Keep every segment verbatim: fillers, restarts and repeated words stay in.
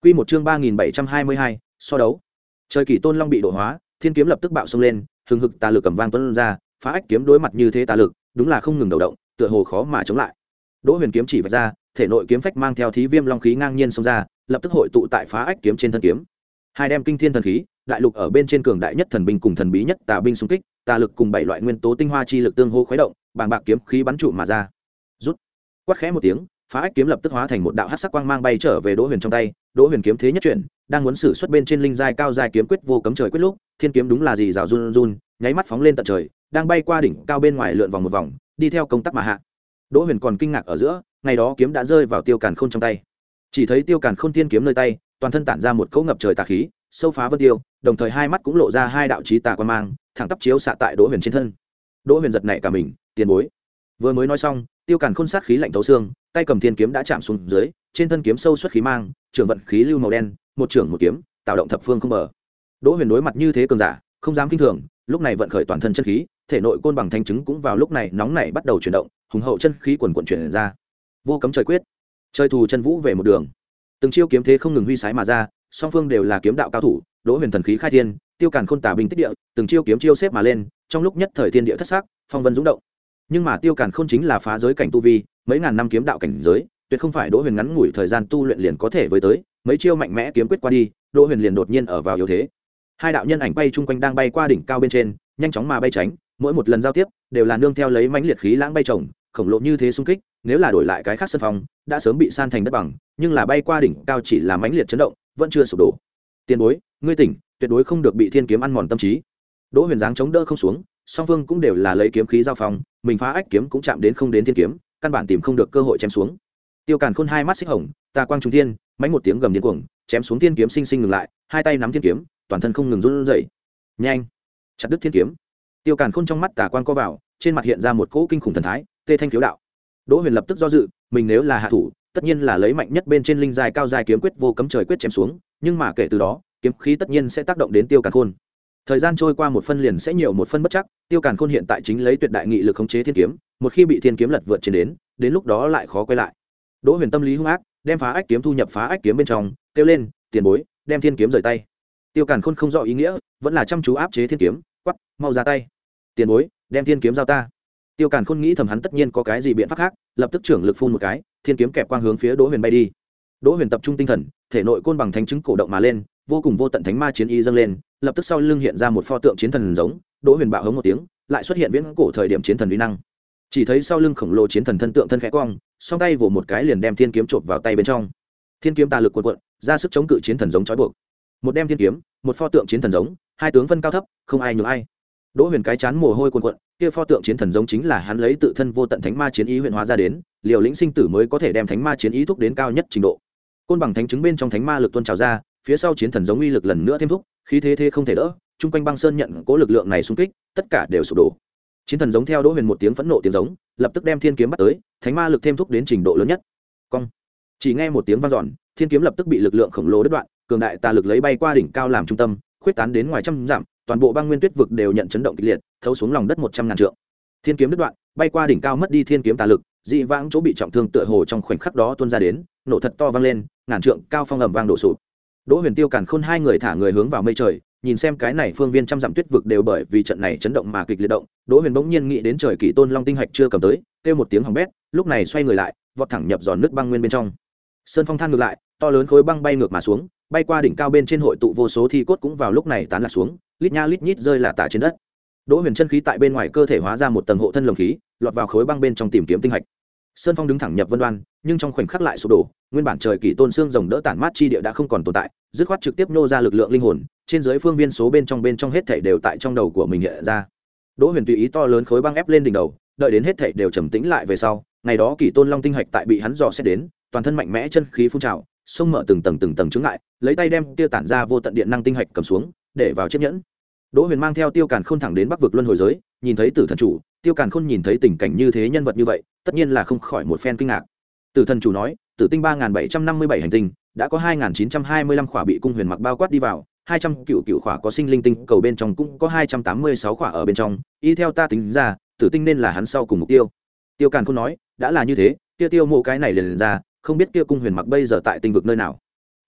Quy một chương ba nghìn bảy trăm hai mươi hai, so đấu. Trời Kỷ Tôn Long bị độ hóa, thiên kiếm lập tức bạo xông lên, hừng hực tà lực cầm vang tuôn ra, phá ách kiếm đối mặt như thế tà lực, đúng là không ngừng đầu động, tựa hồ khó mà chống lại. Đỗ Huyền kiếm chỉ vạch ra, thể nội kiếm phách mang theo thí viêm long khí ngang nhiên xông ra, lập tức hội tụ tại phá ách kiếm trên thân kiếm. Hai đem kinh thiên thần khí, đại lục ở bên trên cường đại nhất thần binh cùng thần bí nhất tà binh xung kích, tà lực cùng bảy loại nguyên tố tinh hoa chi lực tương hỗ khuấy động, bàng bạc kiếm khí bắn trụ mà ra. Rút. Quát khẽ một tiếng, phá ách kiếm lập tức hóa thành một đạo hắc sắc quang mang bay trở về Đỗ Huyền trong tay. Đỗ Huyền kiếm thế nhất chuyển, đang muốn sử xuất bên trên linh giai cao giai kiếm quyết vô cấm trời quyết lúc, thiên kiếm đúng là gì rào run run, nháy mắt phóng lên tận trời, đang bay qua đỉnh cao bên ngoài lượn vòng một vòng, đi theo công tắc mà hạ. Đỗ Huyền còn kinh ngạc ở giữa, ngày đó kiếm đã rơi vào Tiêu Càn Khôn trong tay. Chỉ thấy Tiêu Càn Khôn thiên kiếm nơi tay, toàn thân tản ra một cỗ ngập trời tà khí, sâu phá vân tiêu, đồng thời hai mắt cũng lộ ra hai đạo chí tà quan mang, thẳng tắp chiếu xạ tại Đỗ Huyền trên thân. Đỗ Huyền giật nảy cả mình, tiền bối. Vừa mới nói xong, Tiêu Càn Khôn sát khí lạnh thấu xương, tay cầm thiên kiếm đã chạm xuống dưới, trên thân kiếm sâu xuất khí mang, trường vận khí lưu màu đen, một trường một kiếm, tạo động thập phương không bờ. Đỗ Huyền đối mặt như thế cường giả, không dám kinh thường, lúc này vận khởi toàn thân chân khí, thể nội côn bằng thanh chứng cũng vào lúc này nóng nảy bắt đầu chuyển động, hùng hậu chân khí quần quần chuyển ra. Vô cấm trời quyết, trời thù chân vũ về một đường. Từng chiêu kiếm thế không ngừng huy sái mà ra, song phương đều là kiếm đạo cao thủ. Đỗ Huyền thần khí khai thiên, Tiêu Càn Khôn tà binh tích địa, từng chiêu kiếm chiêu xếp mà lên, trong lúc nhất thời thiên địa thất sắc, phong vân dũng động. Nhưng mà Tiêu Càn Khôn chính là phá giới cảnh tu vi, mấy ngàn năm kiếm đạo cảnh giới, tuyệt không phải Đỗ Huyền ngắn ngủi thời gian tu luyện liền có thể với tới, mấy chiêu mạnh mẽ kiếm quyết qua đi, Đỗ Huyền liền đột nhiên ở vào yếu thế. Hai đạo nhân ảnh bay chung quanh đang bay qua đỉnh cao bên trên, nhanh chóng mà bay tránh, mỗi một lần giao tiếp đều là nương theo lấy mãnh liệt khí lãng bay chồng, khổng lồ như thế xung kích, nếu là đổi lại cái khác sân phòng, đã sớm bị san thành đất bằng, nhưng là bay qua đỉnh cao chỉ là mãnh liệt chấn động, vẫn chưa sụp đổ. Tiền bối, ngươi tỉnh, tuyệt đối không được bị thiên kiếm ăn mòn tâm trí. Đỗ Huyền dáng chống đỡ không xuống, song phương cũng đều là lấy kiếm khí giao phong, mình phá ách kiếm cũng chạm đến không đến thiên kiếm, căn bản tìm không được cơ hội chém xuống. Tiêu Càn Khôn hai mắt xích hồng, tà quang trung thiên, mãnh một tiếng gầm điên cuồng, chém xuống thiên kiếm sinh sinh ngừng lại, hai tay nắm thiên kiếm, toàn thân không ngừng run rẩy. Nhanh, chặt đứt thiên kiếm. Tiêu Càn Khôn trong mắt tà quang co vào, trên mặt hiện ra một cỗ kinh khủng thần thái, tê thanh khiếu đạo. Đỗ Huyền lập tức do dự, mình nếu là hạ thủ, tất nhiên là lấy mạnh nhất bên trên linh giai cao giai kiếm quyết vô cấm trời quyết chém xuống, nhưng mà kể từ đó, kiếm khí tất nhiên sẽ tác động đến Tiêu Càn Khôn. Thời gian trôi qua một phân liền sẽ nhiều một phân bất chắc, Tiêu Càn Khôn hiện tại chính lấy tuyệt đại nghị lực khống chế thiên kiếm, một khi bị thiên kiếm lật vượt trên đến, đến lúc đó lại khó quay lại. Đỗ Huyền tâm lý hung ác, đem phá ách kiếm thu nhập phá ách kiếm bên trong, kêu lên, tiền bối, đem thiên kiếm rời tay. Tiêu Càn Khôn không rõ ý nghĩa, vẫn là chăm chú áp chế thiên kiếm, quắc, mau ra tay. Tiền bối, đem thiên kiếm giao ta. Tiêu Càn Khôn nghĩ thầm hắn tất nhiên có cái gì biện pháp khác, lập tức trưởng lực phun một cái, thiên kiếm kẹp quang hướng phía Đỗ Huyền bay đi. Đỗ Huyền tập trung tinh thần, thể nội côn bằng thánh chứng cổ động mà lên, vô cùng vô tận thánh ma chiến ý dâng lên, lập tức sau lưng hiện ra một pho tượng chiến thần giống. Đỗ Huyền bạo hống một tiếng, lại xuất hiện viễn cổ thời điểm chiến thần uy năng. Chỉ thấy sau lưng khổng lồ chiến thần thân tượng thân khẽ cong, song tay vồ một cái liền đem thiên kiếm chộp vào tay bên trong. Thiên kiếm tà lực cuộn cuộn, ra sức chống cự chiến thần giống trói buộc. Một đem thiên kiếm, một pho tượng chiến thần giống, hai tướng phân cao thấp, không ai nhường ai. Đỗ Huyền cái chán mồ hôi cuồn cuộn, kia pho tượng chiến thần giống chính là hắn lấy tự thân vô tận thánh ma chiến ý huyện hóa ra đến, liều lĩnh sinh tử mới có thể đem thánh ma chiến ý thúc đến cao nhất trình độ. Côn bằng thánh chứng bên trong thánh ma lực tuôn trào ra, phía sau chiến thần giống uy lực lần nữa thêm thúc, khí thế thế không thể đỡ, trung quanh băng sơn nhận cố lực lượng này xung kích, tất cả đều sụp đổ. Chiến thần giống theo Đỗ Huyền một tiếng phẫn nộ tiếng giống, lập tức đem thiên kiếm bắt tới, thánh ma lực thêm thúc đến trình độ lớn nhất. Cong. Chỉ nghe một tiếng vang dọn, thiên kiếm lập tức bị lực lượng khổng lồ đứt đoạn, cường đại tà lực lấy bay qua đỉnh cao làm trung tâm, khuyết tán đến ngoài trăm dặm, toàn bộ băng nguyên tuyết vực đều nhận chấn động kịch liệt, thấu xuống lòng đất một trăm ngàn trượng. Thiên kiếm đứt đoạn, bay qua đỉnh cao mất đi thiên kiếm tà lực, dị vãng chỗ bị trọng thương tựa hồ trong khoảnh khắc đó tuôn ra đến, nổ thật to vang lên, ngàn trượng cao phong ầm vang đổ sụp. Đỗ Huyền Tiêu Càn Khôn hai người thả người hướng vào mây trời, nhìn xem cái này phương viên trăm dặm tuyết vực đều bởi vì trận này chấn động mà kịch liệt động. Đỗ Huyền bỗng nhiên nghĩ đến Trời Kỷ Tôn Long tinh hạch chưa cầm tới, kêu một tiếng hỏng bét, lúc này xoay người lại, vọt thẳng nhập giòn nước băng nguyên bên trong. Sơn phong than ngược lại, to lớn khối băng bay ngược mà xuống, bay qua đỉnh cao bên trên hội tụ vô số thi cốt cũng vào lúc này tán lạc xuống, lít nha lít nhít rơi là tả trên đất. Đỗ Huyền chân khí tại bên ngoài cơ thể hóa ra một tầng hộ thân lồng khí, lọt vào khối băng bên trong tìm kiếm tinh hạch. Sơn phong đứng thẳng nhập vân đoan, nhưng trong khoảnh khắc lại sụp đổ, nguyên bản Trời Kỷ Tôn xương rồng đỡ tản mát chi địa đã không còn tồn tại, dứt khoát trực tiếp nô ra lực lượng linh hồn, trên dưới phương viên số bên trong bên trong hết thảy đều tại trong đầu của mình hiện ra. Đỗ Huyền tùy ý to lớn khối băng ép lên đỉnh đầu, đợi đến hết thảy đều trầm tĩnh lại về sau, ngày đó Kỷ Tôn Long tinh hạch tại bị hắn dò xét đến, toàn thân mạnh mẽ chân khí phun trào, xông mở từng tầng từng tầng chướng ngại, lấy tay đem tiêu tản ra vô tận điện năng tinh hạch cầm xuống, để vào chiếc nhẫn. Đỗ Huyền mang theo Tiêu Càn Khôn thẳng đến Bắc vực luân hồi giới, nhìn thấy Tử Thần chủ, Tiêu Càn Khôn nhìn thấy tình cảnh như thế, nhân vật như vậy, tất nhiên là không khỏi một phen kinh ngạc. Tử Thần chủ nói, Tử tinh ba nghìn bảy trăm năm mươi bảy hành tinh, đã có hai nghìn chín trăm hai mươi lăm khỏa bị cung huyền mặc bao quát đi vào, hai trăm cựu cựu khỏa có sinh linh tinh cầu bên trong cũng có hai trăm tám mươi sáu khỏa ở bên trong, y theo ta tính ra, Tử tinh nên là hắn sau cùng mục tiêu. Tiêu Càn Khôn nói, đã là như thế, kia Tiêu Mộ cái này liền, liền ra, không biết kia cung huyền mặc bây giờ tại tinh vực nơi nào.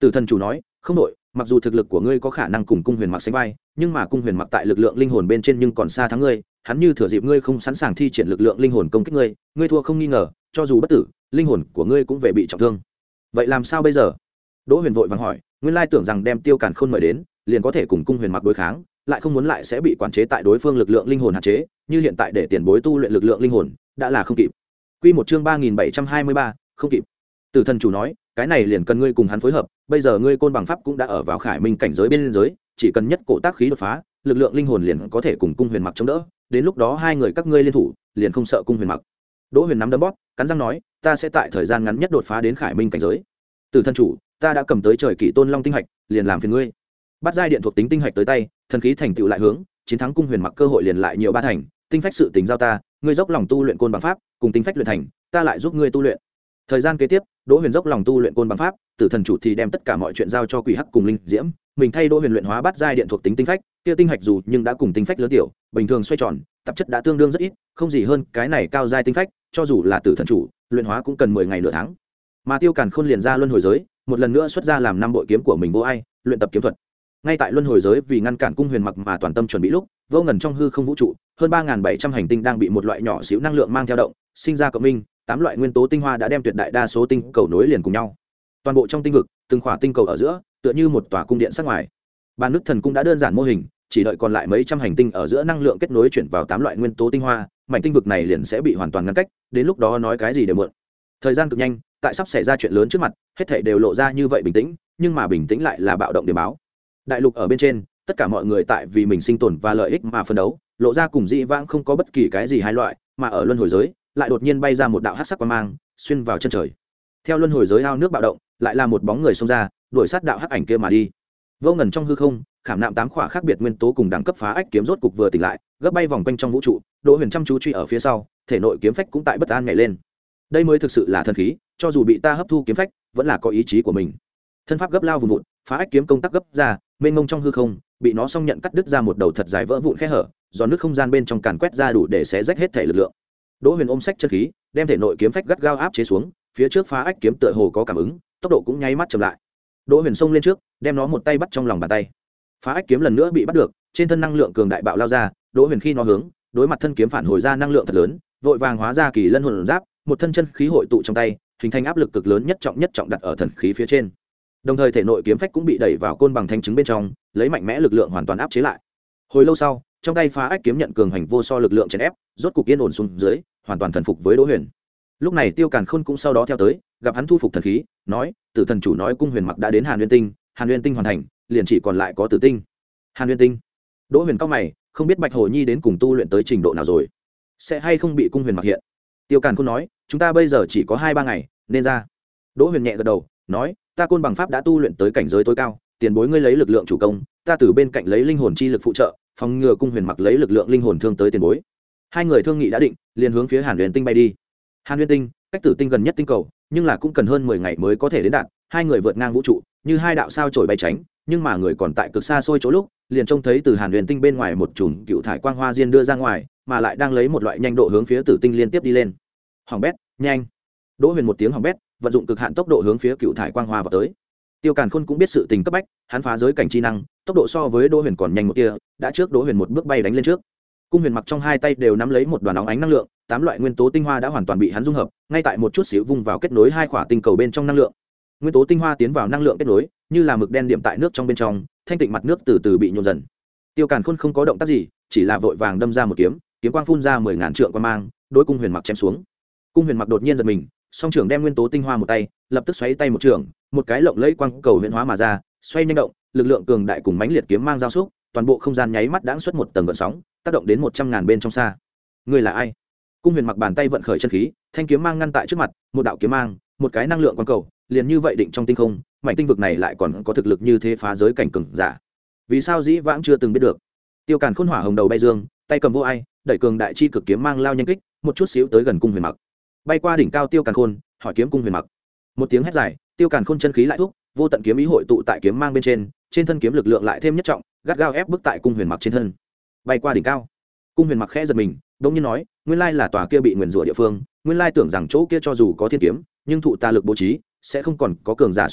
Tử thần chủ nói, không đội, mặc dù thực lực của ngươi có khả năng cùng cung huyền mặc sánh vai, nhưng mà cung huyền mặc tại lực lượng linh hồn bên trên nhưng còn xa thắng ngươi, hắn như thừa dịp ngươi không sẵn sàng thi triển lực lượng linh hồn công kích ngươi, ngươi thua không nghi ngờ, cho dù bất tử, linh hồn của ngươi cũng về bị trọng thương. Vậy làm sao bây giờ? Đỗ Huyền vội vàng hỏi, nguyên lai tưởng rằng đem Tiêu Càn Khôn mời đến, liền có thể cùng cung huyền mặc đối kháng, lại không muốn lại sẽ bị quản chế tại đối phương lực lượng linh hồn hạn chế, như hiện tại để tiền bối tu luyện lực lượng linh hồn, đã là không kịp. Quy một chương ba nghìn bảy trăm hai mươi ba, không kịp. Tử thần chủ nói, cái này liền cần ngươi cùng hắn phối hợp, bây giờ ngươi côn bằng pháp cũng đã ở vào khải minh cảnh giới bên giới, chỉ cần nhất cổ tác khí đột phá, lực lượng linh hồn liền có thể cùng cung huyền mặc chống đỡ, đến lúc đó hai người các ngươi liên thủ, liền không sợ cung huyền mặc. Đỗ Huyền nắm đấm bóp, cắn răng nói, ta sẽ tại thời gian ngắn nhất đột phá đến khải minh cảnh giới. Tử thần chủ, ta đã cầm tới trời kỷ tôn long tinh hạch, liền làm phiền ngươi. Bắt giai điện thuộc tính tinh hạch tới tay, thần khí thành tựu lại hướng, chiến thắng cung huyền mặc cơ hội liền lại nhiều ba thành, tinh phách sự tình giao ta, ngươi dốc lòng tu luyện côn bằng pháp, cùng tinh phách luyện thành, ta lại giúp ngươi tu luyện. Thời gian kế tiếp, Đỗ Huyền dốc lòng tu luyện côn bằng pháp, Tử thần chủ thì đem tất cả mọi chuyện giao cho Quỷ Hắc cùng Linh Diễm, mình thay Đỗ Huyền luyện hóa bắt giai điện thuộc tính tinh phách, kia tinh hạch dù nhưng đã cùng tinh phách lớn tiểu, bình thường xoay tròn, tạp chất đã tương đương rất ít, không gì hơn cái này cao giai tinh phách, cho dù là Tử thần chủ, luyện hóa cũng cần mười ngày nửa tháng. Mà Tiêu Càn Khôn liền ra luân hồi giới, một lần nữa xuất ra làm năm bội kiếm của mình vô ai, luyện tập kiếm thuật. Ngay tại luân hồi giới vì ngăn cản cung huyền mặc mà toàn tâm chuẩn bị lúc, vô ngần trong hư không vũ trụ, hơn ba nghìn bảy trăm hành tinh đang bị một loại nhỏ xíu năng lượng mang theo động, sinh ra cộng minh, tám loại nguyên tố tinh hoa đã đem tuyệt đại đa số tinh cầu nối liền cùng nhau. Toàn bộ trong tinh vực, từng khỏa tinh cầu ở giữa, tựa như một tòa cung điện sắc ngoài. Bàn nước thần cung đã đơn giản mô hình, chỉ đợi còn lại mấy trăm hành tinh ở giữa năng lượng kết nối chuyển vào tám loại nguyên tố tinh hoa, mảnh tinh vực này liền sẽ bị hoàn toàn ngăn cách, đến lúc đó nói cái gì đều muộn. Thời gian cực nhanh, tại sắp xảy ra chuyện lớn trước mặt, hết thảy đều lộ ra như vậy bình tĩnh, nhưng mà bình tĩnh lại là bạo động điểm báo. Đại lục ở bên trên, tất cả mọi người tại vì mình sinh tồn và lợi ích mà phân đấu, lộ ra cùng dĩ vãng không có bất kỳ cái gì hai loại, mà ở luân hồi giới, lại đột nhiên bay ra một đạo hắc sắc quang mang, xuyên vào chân trời. Theo luân hồi giới ao nước bạo động, lại là một bóng người xông ra, đuổi sát đạo hắc ảnh kia mà đi. Vô ngần trong hư không, khảm nạm tám khỏa khác biệt nguyên tố cùng đẳng cấp phá ách kiếm rốt cục vừa tỉnh lại, gấp bay vòng quanh trong vũ trụ, Đỗ Huyền chăm chú truy ở phía sau, thể nội kiếm phách cũng tại bất an nhảy lên. Đây mới thực sự là thần khí, cho dù bị ta hấp thu kiếm phách, vẫn là có ý chí của mình. Thân pháp gấp lao vùng vụt, phá ách kiếm công tác gấp ra, mênh mông trong hư không, bị nó song nhận cắt đứt ra một đầu thật dài vỡ vụn khe hở, do nước không gian bên trong càn quét ra đủ để xé rách hết thể lực lượng. Đỗ Huyền ôm sách chân khí, đem thể nội kiếm phách gắt gao áp chế xuống, phía trước phá ách kiếm tựa hồ có cảm ứng, tốc độ cũng nháy mắt chậm lại. Đỗ Huyền xông lên trước, đem nó một tay bắt trong lòng bàn tay. Phá ách kiếm lần nữa bị bắt được, trên thân năng lượng cường đại bạo lao ra, Đỗ Huyền khi nó hướng, đối mặt thân kiếm phản hồi ra năng lượng thật lớn, vội vàng hóa ra kỳ lân hồn giáp, một thân chân khí hội tụ trong tay, hình thành áp lực cực lớn nhất trọng nhất trọng đặt ở thần khí phía trên. Đồng thời thể nội kiếm phách cũng bị đẩy vào côn bằng thanh chứng bên trong, lấy mạnh mẽ lực lượng hoàn toàn áp chế lại. Hồi lâu sau, trong tay phá ách kiếm nhận cường hành vô so lực lượng chèn ép, rốt cục yên ổn xuống dưới, hoàn toàn thần phục với Đỗ Huyền. Lúc này Tiêu Càn Khôn cũng sau đó theo tới, gặp hắn thu phục thần khí, nói, Tử thần chủ nói cung huyền mặc đã đến Hàn Nguyên tinh, Hàn Nguyên tinh hoàn thành, liền chỉ còn lại có Tử tinh. Hàn Nguyên tinh. Đỗ Huyền cao mày, không biết Bạch Hồ Nhi đến cùng tu luyện tới trình độ nào rồi, sẽ hay không bị cung huyền mặc hiện. Tiêu Càn Khôn nói, chúng ta bây giờ chỉ có hai ba ngày, nên ra. Đỗ Huyền nhẹ gật đầu, nói, ta côn bằng pháp đã tu luyện tới cảnh giới tối cao, tiền bối ngươi lấy lực lượng chủ công, ta từ bên cạnh lấy linh hồn chi lực phụ trợ, phòng ngừa cung huyền mặc lấy lực lượng linh hồn thương tới tiền bối. Hai người thương nghị đã định, liền hướng phía Hàn Huyền tinh bay đi. Hàn Huyền tinh cách Tử tinh gần nhất tinh cầu, nhưng là cũng cần hơn mười ngày mới có thể đến đạt. Hai người vượt ngang vũ trụ, như hai đạo sao chổi bay tránh, nhưng mà người còn tại cực xa xôi chỗ lúc, liền trông thấy từ Hàn Huyền tinh bên ngoài một chùm cựu thải quang hoa diên đưa ra ngoài, mà lại đang lấy một loại nhanh độ hướng phía Tử tinh liên tiếp đi lên. Hoàng bét, nhanh! Đỗ Huyền một tiếng hoàng bét, vận dụng cực hạn tốc độ hướng phía cựu thải quang hoa vào tới. Tiêu Càn Khôn cũng biết sự tình cấp bách, hắn phá giới cảnh chi năng, tốc độ so với Đỗ Huyền còn nhanh một tia, đã trước Đỗ Huyền một bước bay đánh lên trước. Cung huyền mặc trong hai tay đều nắm lấy một đoàn óng ánh năng lượng, tám loại nguyên tố tinh hoa đã hoàn toàn bị hắn dung hợp, ngay tại một chút xíu vung vào kết nối hai khỏa tinh cầu bên trong năng lượng. Nguyên tố tinh hoa tiến vào năng lượng kết nối, như là mực đen điểm tại nước trong bên trong, thanh tịnh mặt nước từ từ bị nhộn dần. Tiêu Càn Khôn không có động tác gì, chỉ là vội vàng đâm ra một kiếm, kiếm quang phun ra mười ngàn trượng quang mang, đối cung huyền mặc chém xuống. Cung huyền mặc đột nhiên giật mình, song trưởng đem nguyên tố tinh hoa một tay, lập tức xoáy tay một trường, một cái lộng lẫy quang cầu huyền hóa mà ra, xoay nhanh động, lực lượng cường đại cùng mãnh liệt kiếm mang giao xúc, toàn bộ không gian nháy mắt đãng xuất một tầng gợn sóng, tác động đến một trăm ngàn bên trong xa. Ngươi là ai? Cung huyền mặc bàn tay vận khởi chân khí, thanh kiếm mang ngăn tại trước mặt, một đạo kiếm mang, một cái năng lượng quang cầu, liền như vậy định trong tinh không, mảnh tinh vực này lại còn có thực lực như thế phá giới cảnh cường giả. Vì sao dĩ vãng chưa từng biết được? Tiêu Càn Khôn hỏa hồng đầu bay dương, tay cầm vô ai, đẩy cường đại chi cực kiếm mang lao nhanh kích, một chút xíu tới gần cung huyền mặc. Bay qua đỉnh cao Tiêu Càn Khôn, hỏi kiếm cung huyền mặc. Một tiếng hét dài, Tiêu Càn Khôn chân khí lại thúc, vô tận kiếm ý hội tụ tại kiếm mang bên trên, trên thân kiếm lực lượng lại thêm nhất trọng, gắt gao ép bức tại cung huyền mặc trên thân. Bay qua đỉnh cao, cung huyền mặc khẽ giật mình, đống nhiên nói, nguyên lai là tòa kia bị nguyền rủa địa phương, nguyên lai tưởng rằng chỗ kia cho dù có thiên kiếm, nhưng thụ ta lực bố trí, sẽ không còn có cường giả xuất hiện,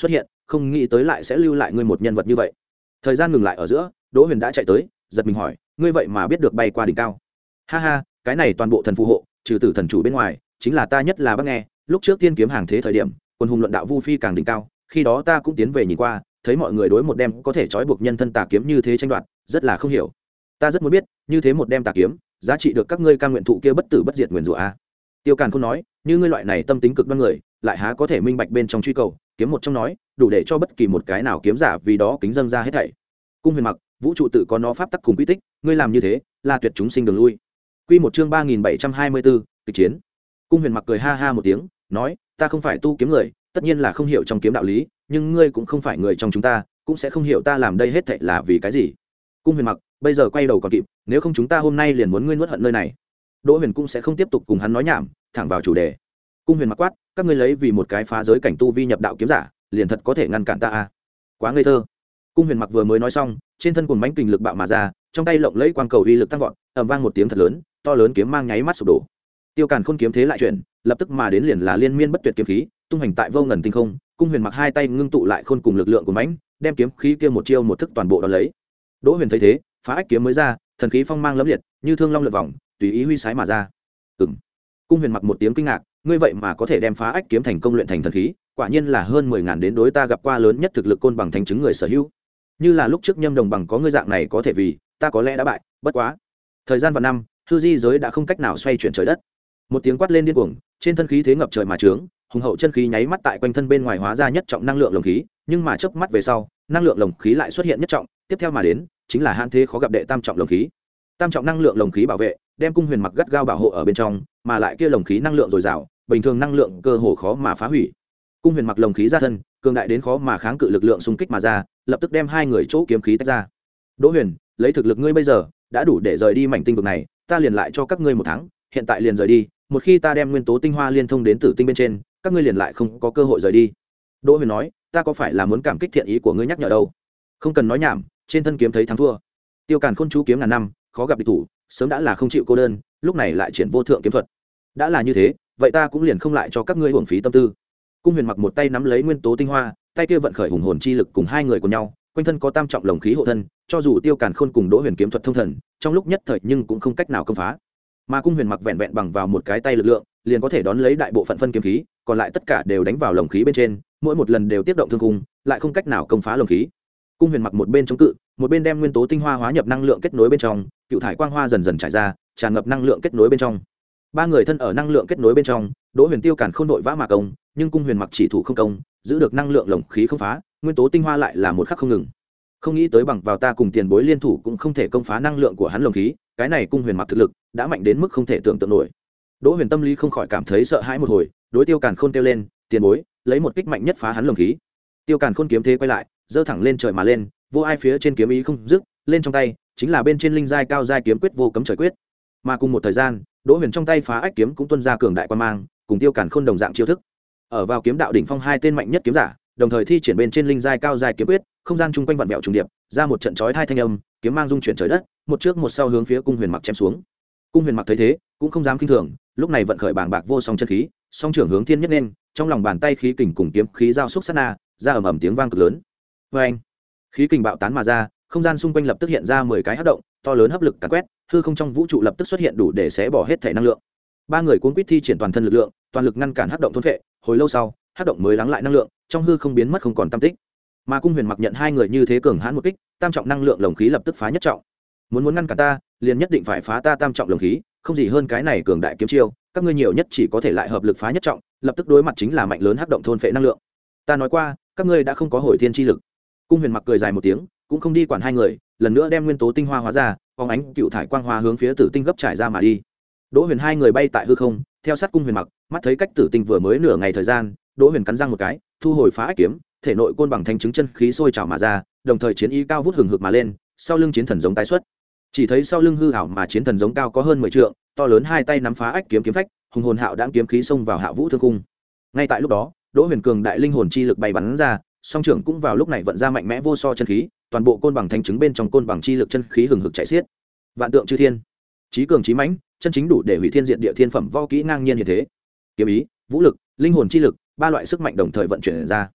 không nghĩ tới lại sẽ lưu lại ngươi một nhân vật như vậy. Thời gian ngừng lại ở giữa, Đỗ Huyền đã chạy tới, giật mình hỏi, ngươi vậy mà biết được bay qua đỉnh cao? Ha ha, cái này toàn bộ thần phù hộ, trừ tử thần chủ bên ngoài, chính là ta nhất là bác nghe. Lúc trước tiên kiếm hàng thế thời điểm, quân hùng luận đạo vu phi càng đỉnh cao, khi đó ta cũng tiến về nhìn qua, thấy mọi người đối một đem có thể trói buộc nhân thân tà kiếm như thế tranh đoạt, rất là không hiểu. Ta rất muốn biết, như thế một đem tà kiếm, giá trị được các ngươi cam nguyện thụ kia bất tử bất diệt nguyền rủa a. Tiêu Càn Khôn nói, như ngươi loại này tâm tính cực đoan người, lại há có thể minh bạch bên trong truy cầu, kiếm một trong nói, đủ để cho bất kỳ một cái nào kiếm giả vì đó kính dâng ra hết thảy. Cung Huyền Mặc, vũ trụ tự có nó pháp tắc cùng quy tích, ngươi làm như thế, là tuyệt chúng sinh đường lui. Quy một chương ba nghìn bảy trăm hai mươi bốn, kịch chiến. Cung Huyền Mặc cười ha ha một tiếng, nói, ta không phải tu kiếm người, tất nhiên là không hiểu trong kiếm đạo lý, nhưng ngươi cũng không phải người trong chúng ta, cũng sẽ không hiểu ta làm đây hết thảy là vì cái gì. Cung Huyền Mặc, bây giờ quay đầu còn kịp, nếu không chúng ta hôm nay liền muốn ngươi nuốt hận nơi này. Đỗ Huyền cũng sẽ không tiếp tục cùng hắn nói nhảm, thẳng vào chủ đề. Cung Huyền Mặc quát, các ngươi lấy vì một cái phá giới cảnh tu vi nhập đạo kiếm giả, liền thật có thể ngăn cản ta à? Quá ngây thơ. Cung Huyền Mặc vừa mới nói xong, trên thân cuồng mãnh kình lực bạo mà ra, trong tay lộng lẫy quang cầu uy lực tăng vọt, ầm vang một tiếng thật lớn, to lớn kiếm mang nháy mắt sụp đổ. Tiêu Càn Khôn kiếm thế lại chuyển, lập tức mà đến liền là liên miên bất tuyệt kiếm khí, tung hành tại vô ngần tinh không. Cung Huyền Mặc hai tay ngưng tụ lại khôn cùng lực lượng của mãnh, đem kiếm khí kia một chiêu một thức toàn bộ đón lấy. Đỗ Huyền thấy thế, phá ách kiếm mới ra, thần khí phong mang lẫm liệt, như thương long lượn vòng, tùy ý huy sái mà ra. Ừm. Cung Huyền Mặc một tiếng kinh ngạc, ngươi vậy mà có thể đem phá ách kiếm thành công luyện thành thần khí, quả nhiên là hơn mười ngàn đến đối ta gặp qua lớn nhất thực lực côn bằng thánh chứng người sở hữu. Như là lúc trước Nhâm Đồng bằng có ngươi dạng này có thể vì, ta có lẽ đã bại, bất quá. Thời gian và năm, hư di giới đã không cách nào xoay chuyển trời đất. Một tiếng quát lên điên cuồng, trên thân khí thế ngập trời mà trướng, hùng hậu chân khí nháy mắt tại quanh thân bên ngoài hóa ra nhất trọng năng lượng lồng khí, nhưng mà chớp mắt về sau, năng lượng lồng khí lại xuất hiện nhất trọng, tiếp theo mà đến, chính là hàn thế khó gặp đệ tam trọng lồng khí. Tam trọng năng lượng lồng khí bảo vệ, đem Cung Huyền Mặc gắt gao bảo hộ ở bên trong, mà lại kia lồng khí năng lượng dồi dào, bình thường năng lượng cơ hồ khó mà phá hủy. Cung Huyền Mặc lồng khí ra thân, cường đại đến khó mà kháng cự lực lượng xung kích mà ra, lập tức đem hai người chỗ kiếm khí tách ra. Đỗ Huyền, lấy thực lực ngươi bây giờ, đã đủ để rời đi mảnh tinh vực này, ta liền lại cho các ngươi một tháng, hiện tại liền rời đi, một khi ta đem nguyên tố tinh hoa liên thông đến tử tinh bên trên, các ngươi liền lại không có cơ hội rời đi. Đỗ Huyền nói, ta có phải là muốn cảm kích thiện ý của ngươi nhắc nhở đâu? Không cần nói nhảm, trên thân kiếm thấy thắng thua. Tiêu Càn Khôn chú kiếm ngàn năm, khó gặp địch thủ, sớm đã là không chịu cô đơn, lúc này lại triển vô thượng kiếm thuật. Đã là như thế, vậy ta cũng liền không lại cho các ngươi uổng phí tâm tư. Cung Huyền Mặc một tay nắm lấy nguyên tố tinh hoa, tay kia vận khởi hùng hồn chi lực cùng hai người cùng nhau, quanh thân có tam trọng lồng khí hộ thân, cho dù Tiêu Càn Khôn cùng Đỗ Huyền kiếm thuật thông thần, trong lúc nhất thời nhưng cũng không cách nào công phá. Mà Cung Huyền Mặc vẹn vẹn bằng vào một cái tay lực lượng, liền có thể đón lấy đại bộ phận phân kiếm khí, còn lại tất cả đều đánh vào lồng khí bên trên, mỗi một lần đều tiếp động thương cung, lại không cách nào công phá lồng khí. Cung Huyền Mặc một bên chống cự, một bên đem nguyên tố tinh hoa hóa nhập năng lượng kết nối bên trong, cựu thải quang hoa dần dần trải ra, tràn ngập năng lượng kết nối bên trong. Ba người thân ở năng lượng kết nối bên trong, Đỗ Huyền Tiêu Càn Khôn nội vã mà công, nhưng Cung Huyền Mặc chỉ thủ không công, giữ được năng lượng lồng khí không phá, nguyên tố tinh hoa lại là một khắc không ngừng. Không nghĩ tới bằng vào ta cùng tiền bối liên thủ cũng không thể công phá năng lượng của hắn lồng khí, cái này Cung Huyền Mặc thực lực đã mạnh đến mức không thể tưởng tượng nổi. Đỗ Huyền tâm lý không khỏi cảm thấy sợ hãi một hồi, đối Tiêu Càn Khôn kêu lên, tiền bối, lấy một kích mạnh nhất phá hắn lồng khí. Tiêu Càn Khôn kiếm thế quay lại, giơ thẳng lên trời mà lên, vô ai phía trên kiếm ý không dứt, lên trong tay chính là bên trên linh giai cao giai kiếm quyết vô cấm trời quyết. Mà cùng một thời gian, Đỗ Huyền trong tay phá ách kiếm cũng tuôn ra cường đại quan mang, cùng Tiêu Càn Khôn đồng dạng chiêu thức. Ở vào kiếm đạo đỉnh phong hai tên mạnh nhất kiếm giả, đồng thời thi triển bên trên linh giai cao giai kiếm quyết, không gian chung quanh vặn vẹo trùng điệp, ra một trận chói tai thanh âm, kiếm mang dung chuyển trời đất, một trước một sau hướng phía Cung Huyền Mặc chém xuống. Cung Huyền Mặc thấy thế, cũng không dám khinh thường, lúc này vận khởi bàng bạc vô song chân khí, song trưởng hướng thiên nhất nên, trong lòng bàn tay khí kình cùng kiếm khí giao xúc sát na, ra ầm ầm tiếng vang cực lớn. Oeng! Khí kình bạo tán mà ra, không gian xung quanh lập tức hiện ra mười cái hấp động, to lớn hấp lực càn quét, hư không trong vũ trụ lập tức xuất hiện đủ để xé bỏ hết thể năng lượng. Ba người cuốn quýt thi triển toàn thân lực lượng, toàn lực ngăn cản hấp động thôn phệ, hồi lâu sau, hấp động mới lắng lại năng lượng, trong hư không biến mất không còn tăm tích. Mà Cung Huyền Mặc nhận hai người như thế cường hãn một kích, tam trọng năng lượng lồng khí lập tức phá nhất trọng. Muốn muốn ngăn cản ta, liền nhất định phải phá ta tam trọng lồng khí, không gì hơn cái này cường đại kiếm chiêu, các ngươi nhiều nhất chỉ có thể lại hợp lực phá nhất trọng, lập tức đối mặt chính là mạnh lớn hấp động thôn phệ năng lượng. Ta nói qua, các ngươi đã không có hồi thiên chi lực. Cung Huyền Mặc cười dài một tiếng, cũng không đi quản hai người, lần nữa đem nguyên tố tinh hoa hóa ra, phóng ánh cựu thải quang hoa hướng phía Tử Tinh gấp trải ra mà đi. Đỗ Huyền hai người bay tại hư không, theo sát Cung Huyền Mặc, mắt thấy cách Tử Tinh vừa mới nửa ngày thời gian, Đỗ Huyền cắn răng một cái, thu hồi phá ách kiếm, thể nội côn bằng thanh chứng chân khí sôi trào mà ra, đồng thời chiến ý cao vút hừng hực mà lên, sau lưng chiến thần giống tái xuất. Chỉ thấy sau lưng hư ảo mà chiến thần giống cao có hơn mười trượng, to lớn hai tay nắm phá ách kiếm kiếm phách, hùng hồn hạo đãng kiếm khí xông vào Hạ Vũ thương cung. Ngay tại lúc đó, Đỗ Huyền cường đại linh hồn chi lực bay bắn ra, song trưởng cũng vào lúc này vận ra mạnh mẽ vô so chân khí, toàn bộ côn bằng thanh chứng bên trong côn bằng chi lực chân khí hừng hực chảy xiết. Vạn tượng chư thiên, chí cường chí mãnh, chân chính đủ để hủy thiên diện địa thiên phẩm võ kỹ ngang nhiên như thế. Kiếm ý, vũ lực, linh hồn chi lực, ba loại sức mạnh đồng thời vận chuyển ra.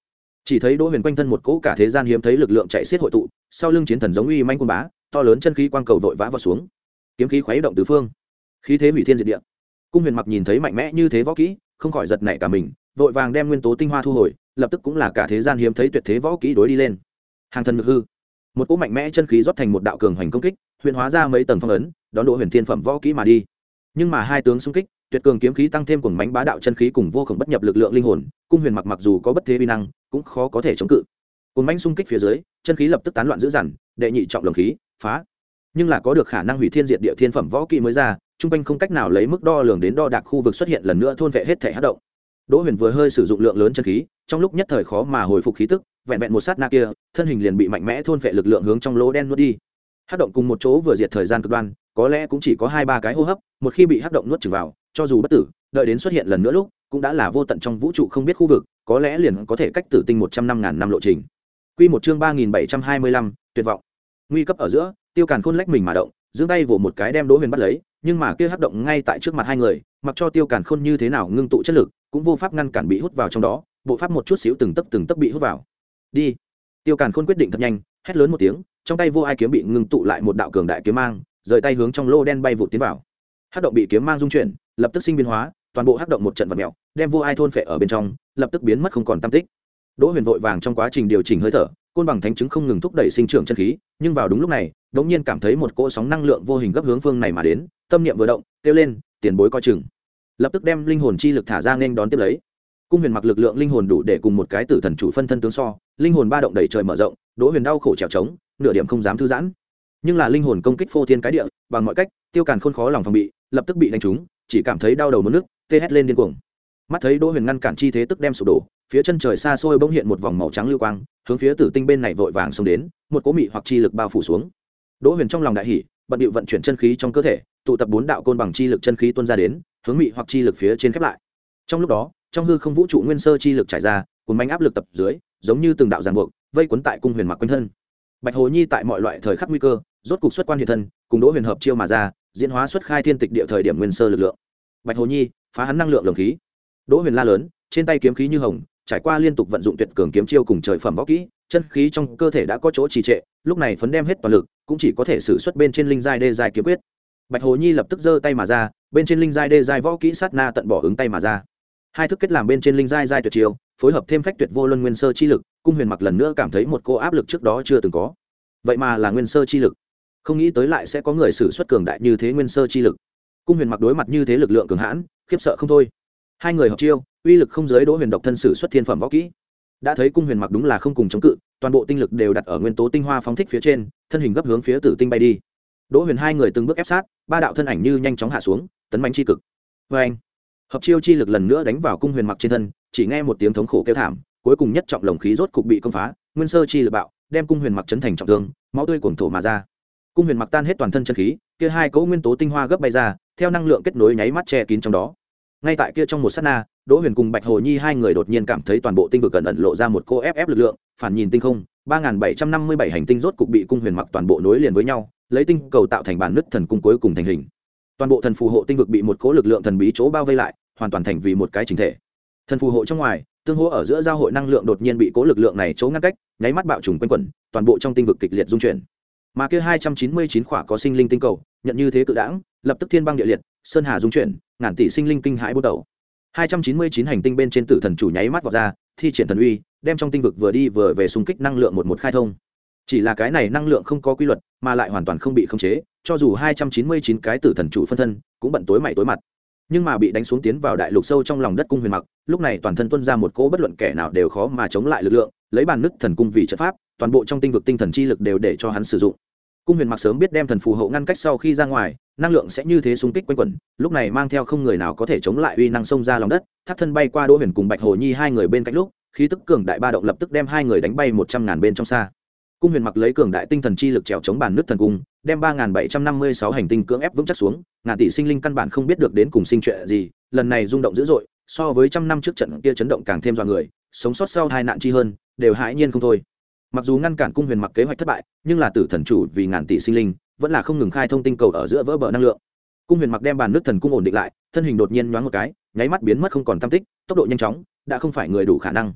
chỉ thấy đỗ huyền quanh thân một cỗ cả thế gian hiếm thấy lực lượng chạy xiết hội tụ, sau lưng chiến thần giống uy manh quân bá, to lớn chân khí quang cầu vội vã vào xuống, kiếm khí khuấy động tứ phương, khí thế hủy thiên diệt địa. Cung Huyền Mặc nhìn thấy mạnh mẽ như thế võ kỹ, không khỏi giật nảy cả mình, vội vàng đem nguyên tố tinh hoa thu hồi, lập tức cũng là cả thế gian hiếm thấy tuyệt thế võ kỹ đối đi lên. Hàng thần ngự hư, một cỗ mạnh mẽ chân khí rót thành một đạo cường hoành công kích, huyền hóa ra mấy tầng phong ấn, đón đỗ huyền thiên phẩm võ kỹ mà đi. Nhưng mà hai tướng xung kích, tuyệt cường kiếm khí tăng thêm cùng mãnh bá đạo chân khí cùng vô cùng bất nhập lực lượng linh hồn, Cung Huyền Mặc mặc dù có bất thế uy năng, cũng khó có thể chống cự. Cùng mãnh xung kích phía dưới, chân khí lập tức tán loạn dữ dằn, đệ nhị trọng lồng khí phá. Nhưng là có được khả năng hủy thiên diệt địa thiên phẩm võ kỹ mới ra, trung quanh không cách nào lấy mức đo lường đến đo đạc khu vực xuất hiện lần nữa thôn vệ hết thể hắc động. Đỗ Huyền vừa hơi sử dụng lượng lớn chân khí, trong lúc nhất thời khó mà hồi phục khí tức, vẹn vẹn một sát na kia, thân hình liền bị mạnh mẽ thôn vệ lực lượng hướng trong lỗ đen nuốt đi. Hắc động cùng một chỗ vừa diệt thời gian cực đoan, có lẽ cũng chỉ có hai ba cái hô hấp, một khi bị hắc động nuốt chửng vào, cho dù bất tử, đợi đến xuất hiện lần nữa lúc, cũng đã là vô tận trong vũ trụ không biết khu vực, có lẽ liền có thể cách tử tinh một trăm năm ngàn năm lộ trình. Quy một chương ba nghìn bảy trăm hai mươi lăm, tuyệt vọng. Nguy cấp ở giữa, Tiêu Càn Khôn lách mình mà động, giương tay vỗ một cái đem Đỗ Huyền bắt lấy, nhưng mà kia hắc động ngay tại trước mặt hai người, mặc cho Tiêu Càn Khôn như thế nào ngưng tụ chất lực, cũng vô pháp ngăn cản bị hút vào trong đó, bộ pháp một chút xíu từng tấc từng tấc bị hút vào. Đi. Tiêu Càn Khôn quyết định thật nhanh, hét lớn một tiếng, trong tay vô ai kiếm bị ngưng tụ lại một đạo cường đại kiếm mang, rời tay hướng trong lô đen bay vụt tiến vào. Hắc động bị kiếm mang dung chuyển, lập tức sinh biến hóa, toàn bộ hắc động một trận vặn mèo, đem vô ai thôn phệ ở bên trong, lập tức biến mất không còn tăm tích. Đỗ Huyền vội vàng trong quá trình điều chỉnh hơi thở, côn bằng thánh chứng không ngừng thúc đẩy sinh trưởng chân khí, nhưng vào đúng lúc này, đột nhiên cảm thấy một cỗ sóng năng lượng vô hình gấp hướng phương này mà đến, tâm niệm vừa động, kêu lên, tiền bối coi chừng. Lập tức đem linh hồn chi lực thả ra nên đón tiếp lấy. Cung Huyền Mặc lực lượng linh hồn đủ để cùng một cái tử thần chủ phân thân tướng so, linh hồn ba động đầy trời mở rộng, Đỗ Huyền đau khổ trèo trống, nửa điểm không dám thư giãn. Nhưng là linh hồn công kích phô thiên cái địa, bằng mọi cách, Tiêu Càn Khôn khó lòng phòng bị, lập tức bị đánh trúng, chỉ cảm thấy đau đầu muốn nức, tê hét lên điên cuồng. Mắt thấy Đỗ Huyền ngăn cản chi thế tức đem sụp đổ, phía chân trời xa xôi bỗng hiện một vòng màu trắng lưu quang, hướng phía tử tinh bên này vội vàng xông đến, một cỗ mị hoặc chi lực bao phủ xuống. Đỗ Huyền trong lòng đại hỉ, bận điệu vận chuyển chân khí trong cơ thể, tụ tập bốn đạo côn bằng chi lực chân khí tuôn ra đến, hướng mị hoặc chi lực phía trên khép lại. Trong lúc đó, trong hư không vũ trụ nguyên sơ chi lực trải ra, cuốn bánh áp lực tập dưới, giống như từng đạo giàn buộc, vây quấn tại Cung Huyền Mặc quanh thân. Bạch Hồ Nhi tại mọi loại thời khắc nguy cơ, rốt cục xuất quan hiện thân, cùng Đỗ Huyền hợp chiêu mà ra, diễn hóa xuất khai thiên tịch địa thời điểm nguyên sơ lực lượng. Bạch Hồ Nhi, phá hắn năng lượng lồng khí. Đỗ Huyền la lớn, trên tay kiếm khí như hồng, trải qua liên tục vận dụng tuyệt cường kiếm chiêu cùng trời phẩm võ kỹ, chân khí trong cơ thể đã có chỗ trì trệ, lúc này phấn đem hết toàn lực, cũng chỉ có thể sử xuất bên trên linh giai đê giai kiếm quyết. Bạch Hồ Nhi lập tức giơ tay mà ra, bên trên linh giai đê giai võ kỹ sát na tận bỏ ứng tay mà ra. Hai thức kết làm bên trên linh giai giai tuyệt chiêu, phối hợp thêm phách tuyệt vô luân nguyên sơ chi lực, Cung Huyền Mặc lần nữa cảm thấy một cô áp lực trước đó chưa từng có. Vậy mà là nguyên sơ chi lực, không nghĩ tới lại sẽ có người sử xuất cường đại như thế nguyên sơ chi lực. Cung Huyền Mặc đối mặt như thế lực lượng cường hãn, khiếp sợ không thôi. Hai người hợp chiêu, uy lực không giới Đỗ Huyền độc thân sử xuất thiên phẩm võ kỹ. Đã thấy Cung Huyền Mặc đúng là không cùng chống cự, toàn bộ tinh lực đều đặt ở nguyên tố tinh hoa phóng thích phía trên, thân hình gấp hướng phía tử tinh bay đi. Đỗ Huyền hai người từng bước ép sát, ba đạo thân ảnh như nhanh chóng hạ xuống, tấn mãnh chi cực. Và anh, hợp chiêu chi lực lần nữa đánh vào Cung Huyền Mặc trên thân, chỉ nghe một tiếng thống khổ kêu thảm, cuối cùng nhất trọng lồng khí rốt cục bị công phá, nguyên sơ chi lực bạo, đem Cung Huyền Mặc chấn thành trọng thương, máu tươi cuồn thổ mà ra. Cung Huyền Mặc tan hết toàn thân chân khí, kia hai cỗ nguyên tố tinh hoa gấp bay ra, theo năng lượng kết nối nháy mắt che kín trong đó. Ngay tại kia trong một sát na, Đỗ Huyền cùng Bạch Hồ Nhi hai người đột nhiên cảm thấy toàn bộ tinh vực cẩn ẩn lộ ra một cô ép ép lực lượng, phản nhìn tinh không, ba nghìn bảy trăm năm mươi bảy hành tinh rốt cục bị Cung Huyền Mặc toàn bộ nối liền với nhau, lấy tinh cầu tạo thành bản nứt thần cung cuối cùng thành hình. Toàn bộ thần phù hộ tinh vực bị một cỗ lực lượng thần bí chỗ bao vây lại, hoàn toàn thành vì một cái chỉnh thể. Thần phù hộ trong ngoài, tương hỗ ở giữa giao hội năng lượng đột nhiên bị cỗ lực lượng này chỗ ngăn cách, nháy mắt bạo trùng quanh quẩn, toàn bộ trong tinh vực kịch liệt rung chuyển. Mà kia hai trăm chín mươi chín khỏa có sinh linh tinh cầu, nhận như thế cự đãng, lập tức thiên băng địa liệt, sơn hà rung chuyển, ngàn tỷ sinh linh kinh hãi bốc đầu. hai trăm chín mươi chín hành tinh bên trên tử thần chủ nháy mắt vọt ra, thi triển thần uy, đem trong tinh vực vừa đi vừa về xung kích năng lượng một một khai thông. Chỉ là cái này năng lượng không có quy luật, mà lại hoàn toàn không bị khống chế, cho dù hai trăm chín mươi chín cái tử thần chủ phân thân cũng bận tối mày tối mặt. Nhưng mà bị đánh xuống tiến vào đại lục sâu trong lòng đất Cung Huyền Mặc, lúc này toàn thân tuôn ra một cỗ bất luận kẻ nào đều khó mà chống lại lực lượng, lấy bàn nứt thần cung vì trận pháp, toàn bộ trong tinh vực tinh thần chi lực đều để cho hắn sử dụng. Cung Huyền Mặc sớm biết đem thần phù hộ ngăn cách sau khi ra ngoài, năng lượng sẽ như thế xung kích quanh quẩn, lúc này mang theo không người nào có thể chống lại uy năng xông ra lòng đất, thác thân bay qua Đỗ Huyền cùng Bạch Hồ Nhi hai người bên cạnh lúc, khí tức cường đại ba động lập tức đem hai người đánh bay một trăm ngàn bên trong xa. Cung Huyền Mặc lấy cường đại tinh thần chi lực trèo chống bàn nứt thần cung, đem ba nghìn bảy trăm năm mươi sáu hành tinh cưỡng ép vững chắc xuống, ngàn tỷ sinh linh căn bản không biết được đến cùng sinh chuyện gì, lần này rung động dữ dội, so với trăm năm trước trận kia chấn động càng thêm dọa người, sống sót sau hai nạn chi hơn, đều hãi nhiên không thôi. Mặc dù ngăn cản Cung Huyền Mặc kế hoạch thất bại, nhưng là tử thần chủ vì ngàn tỷ sinh linh, vẫn là không ngừng khai thông tinh cầu ở giữa vỡ bờ năng lượng. Cung Huyền Mặc đem bàn nước thần cung ổn định lại, thân hình đột nhiên nhoáng một cái, nháy mắt biến mất không còn tăm tích, tốc độ nhanh chóng, đã không phải người đủ khả năng.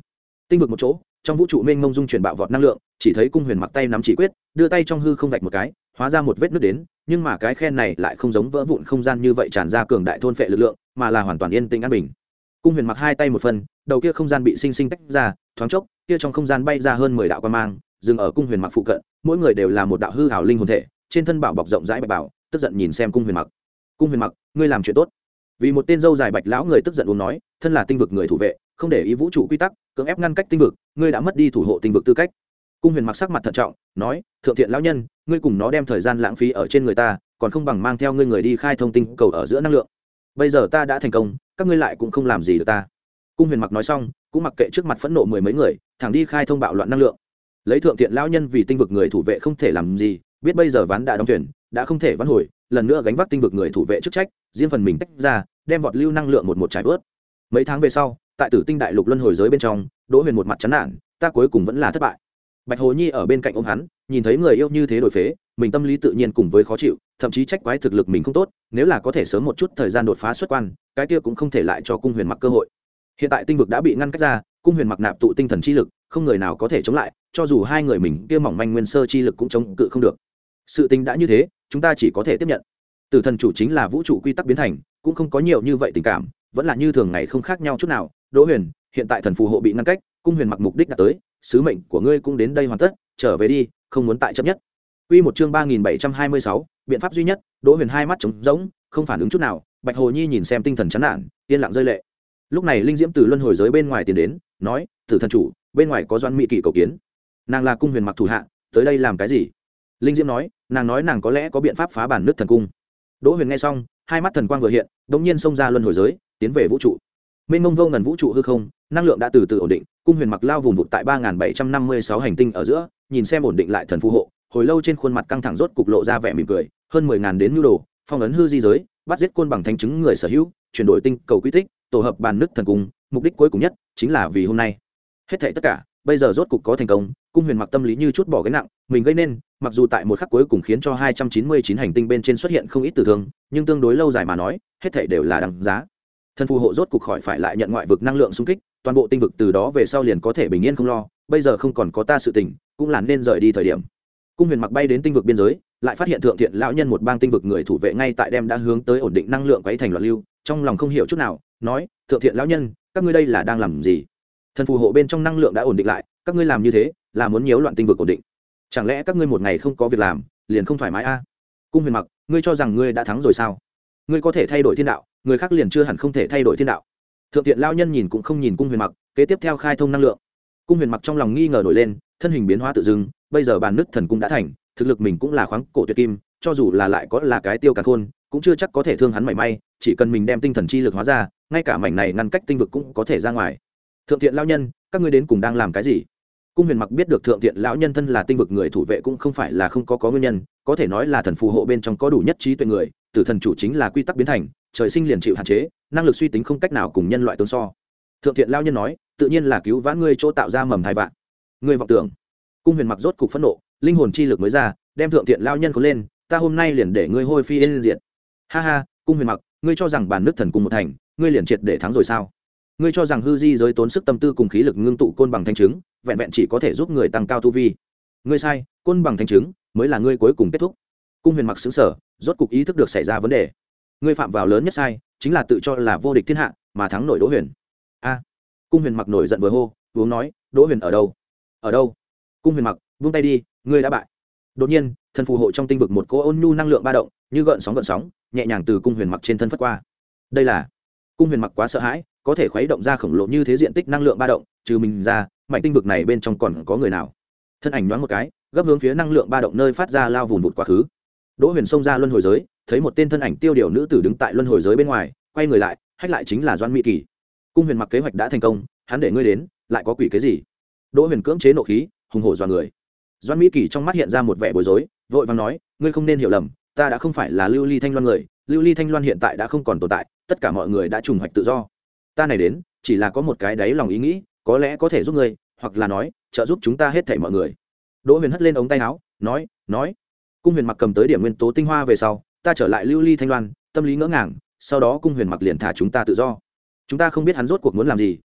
tinh vực một chỗ, trong vũ trụ mênh mông dung chuyển bạo vọt năng lượng, chỉ thấy cung huyền mặc tay nắm chỉ quyết, đưa tay trong hư không vạch một cái, hóa ra một vết nứt đến, nhưng mà cái khe này lại không giống vỡ vụn không gian như vậy tràn ra cường đại thôn phệ lực lượng, mà là hoàn toàn yên tĩnh an bình. Cung huyền mặc hai tay một phần, đầu kia không gian bị sinh sinh tách ra, thoáng chốc, kia trong không gian bay ra hơn mười đạo quang mang, dừng ở cung huyền mặc phụ cận, mỗi người đều là một đạo hư ảo linh hồn thể, trên thân bảo bọc rộng rãi bạch bảo, tức giận nhìn xem cung huyền mặc. Cung huyền mặc, ngươi làm chuyện tốt. Vì một tên dâu dài bạch lão người tức giận uống nói, thân là tinh vực người thủ vệ, không để ý vũ trụ quy tắc, cưỡng ép ngăn cách tinh vực, ngươi đã mất đi thủ hộ tinh vực tư cách. Cung huyền mặc sắc mặt thận trọng, nói, thượng thiện lão nhân, ngươi cùng nó đem thời gian lãng phí ở trên người ta, còn không bằng mang theo ngươi người đi khai thông tinh cầu ở giữa năng lượng. Bây giờ ta đã thành công, các ngươi lại cũng không làm gì được ta. Cung huyền mặc nói xong, cũng mặc kệ trước mặt phẫn nộ mười mấy người, thẳng đi khai thông bạo loạn năng lượng. Lấy thượng thiện lão nhân vì tinh vực người thủ vệ không thể làm gì, biết bây giờ ván đã đóng thuyền, đã không thể vãn hồi, lần nữa gánh vác tinh vực người thủ vệ chức trách, riêng phần mình tách ra, đem vọt lưu năng lượng một một trải vớt. Mấy tháng về sau, tại Tử Tinh Đại Lục luân hồi giới bên trong, Đỗ Huyền một mặt chán nản, ta cuối cùng vẫn là thất bại. Bạch Hồ Nhi ở bên cạnh ôm hắn, nhìn thấy người yêu như thế đổi phế, mình tâm lý tự nhiên cùng với khó chịu, thậm chí trách quái thực lực mình không tốt, nếu là có thể sớm một chút thời gian đột phá xuất quan, cái kia cũng không thể lại cho Cung Huyền Mặc cơ hội. Hiện tại tinh vực đã bị ngăn cách ra, Cung Huyền Mặc nạp tụ tinh thần chi lực, không người nào có thể chống lại, cho dù hai người mình kia mỏng manh nguyên sơ chi lực cũng chống cự không được. Sự tình đã như thế, chúng ta chỉ có thể tiếp nhận. Tử thần chủ chính là vũ trụ quy tắc biến thành, cũng không có nhiều như vậy tình cảm, vẫn là như thường ngày không khác nhau chút nào. Đỗ Huyền, hiện tại thần phù hộ bị ngăn cách, Cung Huyền Mặc mục đích đã tới, sứ mệnh của ngươi cũng đến đây hoàn tất, trở về đi, không muốn tại chấp nhất. Quy một chương ba nghìn bảy trăm hai mươi sáu, biện pháp duy nhất. Đỗ Huyền hai mắt trống rỗng, không phản ứng chút nào. Bạch Hồ Nhi nhìn xem tinh thần chán nản, yên lặng rơi lệ. Lúc này Linh Diễm từ luân hồi giới bên ngoài tiến đến, nói, Tử thần chủ, bên ngoài có Doãn Mỹ Kỵ cầu kiến. Nàng là Cung Huyền Mặc thủ hạ, tới đây làm cái gì? Linh Diễm nói, nàng nói nàng có lẽ có biện pháp phá bản nước thần cung. Đỗ Huyền nghe xong, hai mắt thần quang vừa hiện, đống nhiên xông ra luân hồi giới, tiến về vũ trụ. Mênh mông vô ngần vũ trụ hư không, năng lượng đã từ từ ổn định, Cung Huyền Mặc lao vùng vụt tại ba nghìn bảy trăm năm mươi sáu hành tinh ở giữa, nhìn xem ổn định lại thần phù hộ, hồi lâu trên khuôn mặt căng thẳng rốt cục lộ ra vẻ mỉm cười, hơn mười ngàn đến nhu đồ, phong ấn hư di giới, bắt giết côn bằng thánh chứng người sở hữu, chuyển đổi tinh cầu quy tích, tổ hợp bàn nước thần cung, mục đích cuối cùng nhất chính là vì hôm nay. Hết thảy tất cả, bây giờ rốt cục có thành công, Cung Huyền Mặc tâm lý như chút bỏ gánh nặng, mình gây nên, mặc dù tại một khắc cuối cùng khiến cho hai trăm chín mươi chín hành tinh bên trên xuất hiện không ít tử thương, nhưng tương đối lâu dài mà nói, hết thảy đều là đáng giá. Thần phù hộ rốt cục khỏi phải lại nhận ngoại vực năng lượng xung kích, toàn bộ tinh vực từ đó về sau liền có thể bình yên không lo, bây giờ không còn có ta sự tình, cũng là nên rời đi thời điểm. Cung Huyền Mặc bay đến tinh vực biên giới, lại phát hiện thượng thiện lão nhân một bang tinh vực người thủ vệ ngay tại đem đã hướng tới ổn định năng lượng quấy thành loạn lưu, trong lòng không hiểu chút nào, nói, thượng thiện lão nhân, các ngươi đây là đang làm gì? Thần phù hộ bên trong năng lượng đã ổn định lại, các ngươi làm như thế là muốn nhiễu loạn tinh vực ổn định, chẳng lẽ các ngươi một ngày không có việc làm liền không thoải mái a? À? Cung Huyền Mặc, ngươi cho rằng ngươi đã thắng rồi sao? Ngươi có thể thay đổi thiên đạo, người khác liền chưa hẳn không thể thay đổi thiên đạo. Thượng thiện lão nhân nhìn cũng không nhìn Cung Huyền Mặc, kế tiếp theo khai thông năng lượng. Cung Huyền Mặc trong lòng nghi ngờ nổi lên, thân hình biến hóa tự dưng, bây giờ bàn nước thần cung đã thành, thực lực mình cũng là khoáng cổ tuyệt kim, cho dù là lại có là cái tiêu càn khôn, cũng chưa chắc có thể thương hắn mảy may, chỉ cần mình đem tinh thần chi lực hóa ra, ngay cả mảnh này ngăn cách tinh vực cũng có thể ra ngoài. Thượng thiện lão nhân, các ngươi đến cùng đang làm cái gì? Cung Huyền Mặc biết được thượng thiện lão nhân thân là tinh vực người thủ vệ cũng không phải là không có có nguyên nhân, có thể nói là thần phù hộ bên trong có đủ nhất trí tuệ người, tử thần chủ chính là quy tắc biến thành, trời sinh liền chịu hạn chế, năng lực suy tính không cách nào cùng nhân loại tương so. Thượng thiện lão nhân nói, tự nhiên là cứu vãn ngươi chỗ tạo ra mầm thai vạn. Ngươi vọng tưởng. Cung Huyền Mặc rốt cục phẫn nộ, linh hồn chi lực mới ra, đem thượng thiện lão nhân cuốn lên, ta hôm nay liền để ngươi hôi phi yên diệt. Ha ha, Cung Huyền Mặc, ngươi cho rằng bản nước thần cung một thành, ngươi liền triệt để thắng rồi sao? Ngươi cho rằng hư di giới tốn sức tâm tư cùng khí lực ngưng tụ côn bằng thanh chứng, vẹn vẹn chỉ có thể giúp người tăng cao tu vi. Ngươi sai, côn bằng thanh chứng mới là ngươi cuối cùng kết thúc. Cung Huyền Mặc sững sờ, rốt cục ý thức được xảy ra vấn đề. Ngươi phạm vào lớn nhất sai, chính là tự cho là vô địch thiên hạ, mà thắng nổi Đỗ Huyền. A! Cung Huyền Mặc nổi giận vừa hô, uống nói, Đỗ Huyền ở đâu? Ở đâu? Cung Huyền Mặc, buông tay đi, ngươi đã bại. Đột nhiên, thần phù hộ trong tinh vực một cỗ ôn nhu năng lượng ba động, như gợn sóng gợn sóng, nhẹ nhàng từ Cung Huyền Mặc trên thân phất qua. Đây là Cung Huyền Mặc quá sợ hãi, có thể khuấy động ra khổng lồ như thế diện tích năng lượng ba động, trừ mình ra, mạnh tinh vực này bên trong còn có người nào? Thân ảnh nhoáng một cái, gấp hướng phía năng lượng ba động nơi phát ra lao vùn vụt quá khứ. Đỗ Huyền xông ra luân hồi giới, thấy một tên thân ảnh tiêu điều nữ tử đứng tại luân hồi giới bên ngoài, quay người lại, hách lại chính là Doãn Mỹ Kỳ. Cung Huyền Mặc kế hoạch đã thành công, hắn để ngươi đến, lại có quỷ cái gì? Đỗ Huyền cưỡng chế nộ khí, hùng hổ dọa người. Doãn Mỹ Kỳ trong mắt hiện ra một vẻ bối rối, vội vàng nói, ngươi không nên hiểu lầm, ta đã không phải là Lưu Ly Thanh Loan người, Lưu Ly Thanh Loan hiện tại đã không còn tồn tại, tất cả mọi người đã trùng hoạch tự do. Ta này đến, chỉ là có một cái đáy lòng ý nghĩ, có lẽ có thể giúp ngươi, hoặc là nói, trợ giúp chúng ta hết thảy mọi người. Đỗ Huyền hất lên ống tay áo, nói, nói. Cung Huyền Mặc cầm tới điểm nguyên tố tinh hoa về sau, ta trở lại Lưu Ly Thanh Loan, tâm lý ngỡ ngàng, sau đó Cung Huyền Mặc liền thả chúng ta tự do. Chúng ta không biết hắn rốt cuộc muốn làm gì,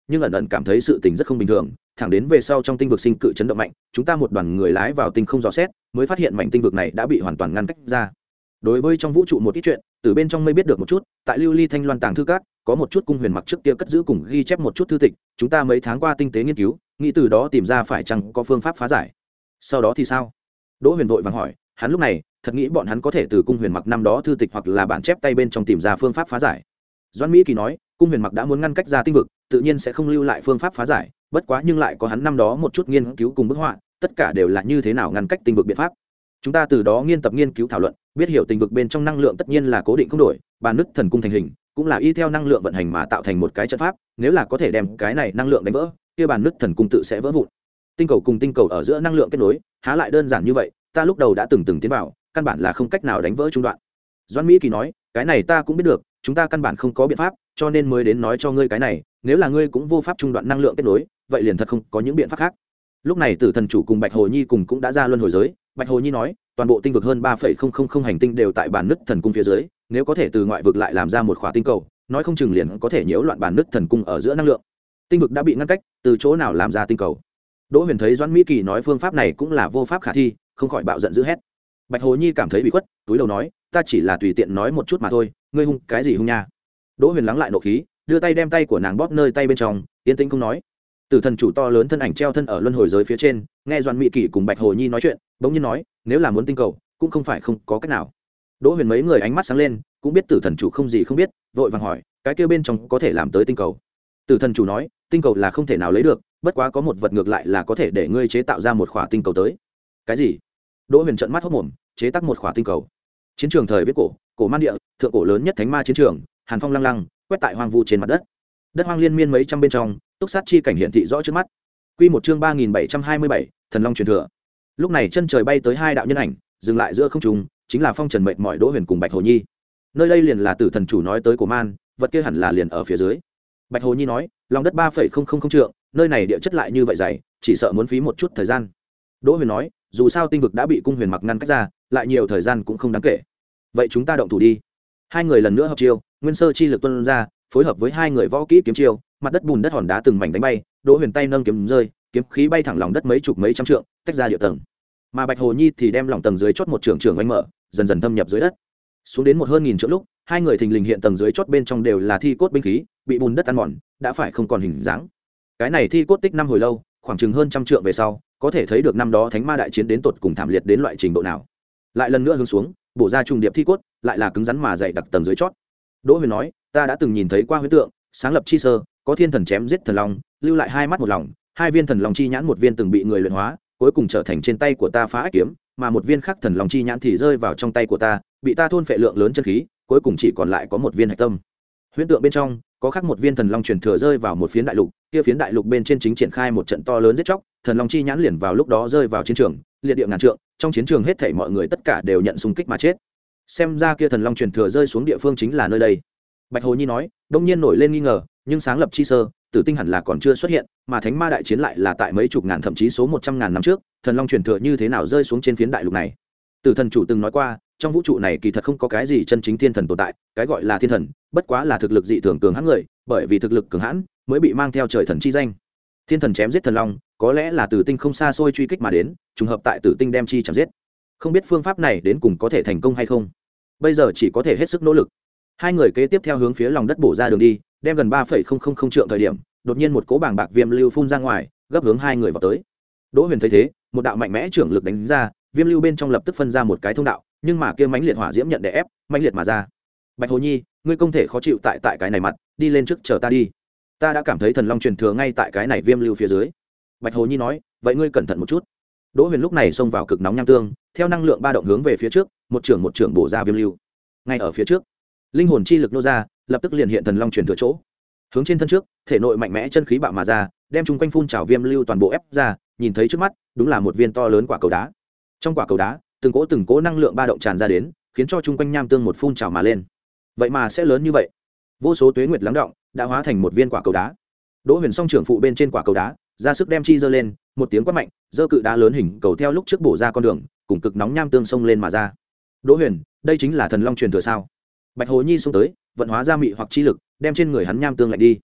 nhưng ẩn ẩn cảm thấy sự tình rất không bình thường. Thẳng đến về sau trong tinh vực sinh cự chấn động mạnh, chúng ta một đoàn người lái vào tinh không dò xét, mới phát hiện mảnh tinh vực này đã bị hoàn toàn ngăn cách ra. Đối với trong vũ trụ một ít chuyện, từ bên trong mây biết được một chút, tại lưu ly thanh loan tàng thư các có một chút cung huyền mặc trước kia cất giữ cùng ghi chép một chút thư tịch, chúng ta mấy tháng qua tinh tế nghiên cứu, nghĩ từ đó tìm ra phải chăng có phương pháp phá giải. Sau đó thì sao? Đỗ Huyền vội vàng hỏi, hắn lúc này thật nghĩ bọn hắn có thể từ cung huyền mặc năm đó thư tịch hoặc là bản chép tay bên trong tìm ra phương pháp phá giải. Doãn Mỹ Kỳ nói, cung huyền mặc đã muốn ngăn cách ra tinh vực, tự nhiên sẽ không lưu lại phương pháp phá giải, bất quá nhưng lại có hắn năm đó một chút nghiên cứu cùng bức họa, tất cả đều là như thế nào ngăn cách tinh vực biện pháp. Chúng ta từ đó nghiên tập nghiên cứu thảo luận, biết hiểu tinh vực bên trong năng lượng tất nhiên là cố định không đổi, bàn nứt thần cung thành hình cũng là y theo năng lượng vận hành mà tạo thành một cái trận pháp, nếu là có thể đem cái này năng lượng đánh vỡ, kia bàn nứt thần cung tự sẽ vỡ vụn. Tinh cầu cùng tinh cầu ở giữa năng lượng kết nối, há lại đơn giản như vậy, ta lúc đầu đã từng từng tiến vào, căn bản là không cách nào đánh vỡ trung đoạn. Doãn Mỹ Kỳ nói, cái này ta cũng biết được, chúng ta căn bản không có biện pháp, cho nên mới đến nói cho ngươi cái này, nếu là ngươi cũng vô pháp trung đoạn năng lượng kết nối, vậy liền thật không có những biện pháp khác. Lúc này Tử Thần chủ cùng Bạch Hồ Nhi cùng cũng đã ra luân hồi giới. Bạch Hồ Nhi nói, toàn bộ tinh vực hơn ba phẩy không không không hành tinh đều tại bản nứt thần cung phía dưới, nếu có thể từ ngoại vực lại làm ra một khỏa tinh cầu, nói không chừng liền có thể nhiễu loạn bản nứt thần cung ở giữa năng lượng. Tinh vực đã bị ngăn cách, từ chỗ nào làm ra tinh cầu? Đỗ Huyền thấy Doãn Mỹ Kỳ nói phương pháp này cũng là vô pháp khả thi, không khỏi bạo giận dữ hét. Bạch Hồ Nhi cảm thấy bị khuất, túi đầu nói, ta chỉ là tùy tiện nói một chút mà thôi, ngươi hung cái gì hung nha? Đỗ Huyền lắng lại nộ khí, đưa tay đem tay của nàng bóp nơi tay bên trong, yên tĩnh không nói. Tử Thần chủ to lớn thân ảnh treo thân ở luân hồi giới phía trên, nghe Doãn Mỹ Kỳ cùng Bạch Hồ Nhi nói chuyện, bỗng nhiên nói, nếu là muốn tinh cầu, cũng không phải không có cách nào. Đỗ Huyền mấy người ánh mắt sáng lên, cũng biết Tử Thần chủ không gì không biết, vội vàng hỏi, cái kia bên trong có thể làm tới tinh cầu? Tử Thần chủ nói, tinh cầu là không thể nào lấy được, bất quá có một vật ngược lại là có thể để ngươi chế tạo ra một khỏa tinh cầu tới. Cái gì? Đỗ Huyền trợn mắt hốt mồm, chế tác một khỏa tinh cầu? Chiến trường thời viết cổ, cổ man địa, thượng cổ lớn nhất thánh ma chiến trường, hàn phong lăng lăng, quét tại hoang vu trên mặt đất. Đất hoang liên miên mấy trăm bên trong, túc sát chi cảnh hiện thị rõ trước mắt. Quy một chương ba nghìn bảy trăm hai mươi bảy, Thần Long truyền thừa. Lúc này chân trời bay tới hai đạo nhân ảnh, dừng lại giữa không trung, chính là Phong Trần mệt mỏi Đỗ Huyền cùng Bạch Hồ Nhi. Nơi đây liền là Tử Thần chủ nói tới cổ man, vật kia hẳn là liền ở phía dưới. Bạch Hồ Nhi nói, lòng đất ba phẩy không không không trượng, nơi này địa chất lại như vậy dày, chỉ sợ muốn phí một chút thời gian. Đỗ Huyền nói, dù sao tinh vực đã bị cung huyền mặc ngăn cách ra, lại nhiều thời gian cũng không đáng kể. Vậy chúng ta động thủ đi. Hai người lần nữa hợp chiêu, nguyên sơ chi lực tuôn ra, phối hợp với hai người võ kỹ kiếm chiêu, mặt đất bùn đất hòn đá từng mảnh đánh bay, Đỗ Huyền tay nâng kiếm rơi, kiếm khí bay thẳng lòng đất mấy chục mấy trăm trượng, tách ra địa tầng. Mà Bạch Hồ Nhi thì đem lòng tầng dưới chót một trường trường oanh mở, dần dần thâm nhập dưới đất. Xuống đến một hơn nghìn trượng lúc, hai người thình lình hiện tầng dưới chót bên trong đều là thi cốt binh khí, bị bùn đất ăn mòn, đã phải không còn hình dáng. Cái này thi cốt tích năm hồi lâu, khoảng chừng hơn trăm trượng về sau, có thể thấy được năm đó thánh ma đại chiến đến tột cùng thảm liệt đến loại trình độ nào. Lại lần nữa hướng xuống, bổ ra trùng điệp thi cốt, lại là cứng rắn mà dày đặc tầng dưới chót. Đỗ Huyền nói, ta đã từng nhìn thấy qua huyễn tượng, sáng lập chi sơ, có thiên thần chém giết thần long, lưu lại hai mắt một lòng, hai viên thần long chi nhãn một viên từng bị người luyện hóa, cuối cùng trở thành trên tay của ta phá ách kiếm, mà một viên khác thần long chi nhãn thì rơi vào trong tay của ta, bị ta thôn phệ lượng lớn chân khí, cuối cùng chỉ còn lại có một viên hạch tâm. Huyễn tượng bên trong, có khác một viên thần long truyền thừa rơi vào một phiến đại lục, kia phiến đại lục bên trên chính triển khai một trận to lớn giết chóc, thần long chi nhãn liền vào lúc đó rơi vào chiến trường, liệt địa ngàn trượng, trong chiến trường hết thảy mọi người tất cả đều nhận xung kích mà chết. Xem ra kia thần long truyền thừa rơi xuống địa phương chính là nơi đây. Bạch Hồ Nhi nói, đông nhiên nổi lên nghi ngờ, nhưng sáng lập chi sơ, tử tinh hẳn là còn chưa xuất hiện, mà thánh ma đại chiến lại là tại mấy chục ngàn thậm chí số một trăm ngàn năm trước, thần long truyền thừa như thế nào rơi xuống trên phiến đại lục này? Tử Thần chủ từng nói qua, trong vũ trụ này kỳ thật không có cái gì chân chính thiên thần tồn tại, cái gọi là thiên thần, bất quá là thực lực dị thường cường hãn người, bởi vì thực lực cường hãn mới bị mang theo trời thần chi danh. Thiên thần chém giết thần long, có lẽ là từ tinh không xa xôi truy kích mà đến, trùng hợp tại tử tinh đem chi chém giết. Không biết phương pháp này đến cùng có thể thành công hay không. Bây giờ chỉ có thể hết sức nỗ lực. Hai người kế tiếp theo hướng phía lòng đất bổ ra đường đi, đem gần ba phẩy không không không trượng thời điểm, đột nhiên một cỗ bàng bạc viêm lưu phun ra ngoài, gấp hướng hai người vào tới. Đỗ Huyền thấy thế, một đạo mạnh mẽ trưởng lực đánh ra, viêm lưu bên trong lập tức phân ra một cái thông đạo, nhưng mà kia mãnh liệt hỏa diễm nhận đè ép, mãnh liệt mà ra. Bạch Hồ Nhi, ngươi không thể khó chịu tại tại cái này mặt, đi lên trước chờ ta đi. Ta đã cảm thấy thần long truyền thừa ngay tại cái này viêm lưu phía dưới. Bạch Hồ Nhi nói, vậy ngươi cẩn thận một chút. Đỗ Huyền lúc này xông vào cực nóng nham tương, theo năng lượng ba động hướng về phía trước, một trưởng một trưởng bổ ra viêm lưu. Ngay ở phía trước, linh hồn chi lực nô ra, lập tức liền hiện thần long truyền thừa chỗ. Hướng trên thân trước, thể nội mạnh mẽ chân khí bạo mà ra, đem chung quanh phun trào viêm lưu toàn bộ ép ra, nhìn thấy trước mắt, đúng là một viên to lớn quả cầu đá. Trong quả cầu đá, từng cỗ từng cỗ năng lượng ba động tràn ra đến, khiến cho chung quanh nham tương một phun trào mà lên. Vậy mà sẽ lớn như vậy? Vô số tuế nguyệt lắng động, đã hóa thành một viên quả cầu đá. Đỗ Huyền song trưởng phụ bên trên quả cầu đá, ra sức đem chi giơ lên, một tiếng quát mạnh, giơ cự đá lớn hình cầu theo lúc trước bổ ra con đường, cùng cực nóng nham tương xông lên mà ra. Đỗ Huyền, đây chính là thần long truyền thừa sao? Bạch Hồ Nhi xông tới, vận hóa ra mị hoặc chi lực, đem trên người hắn nham tương lạnh đi.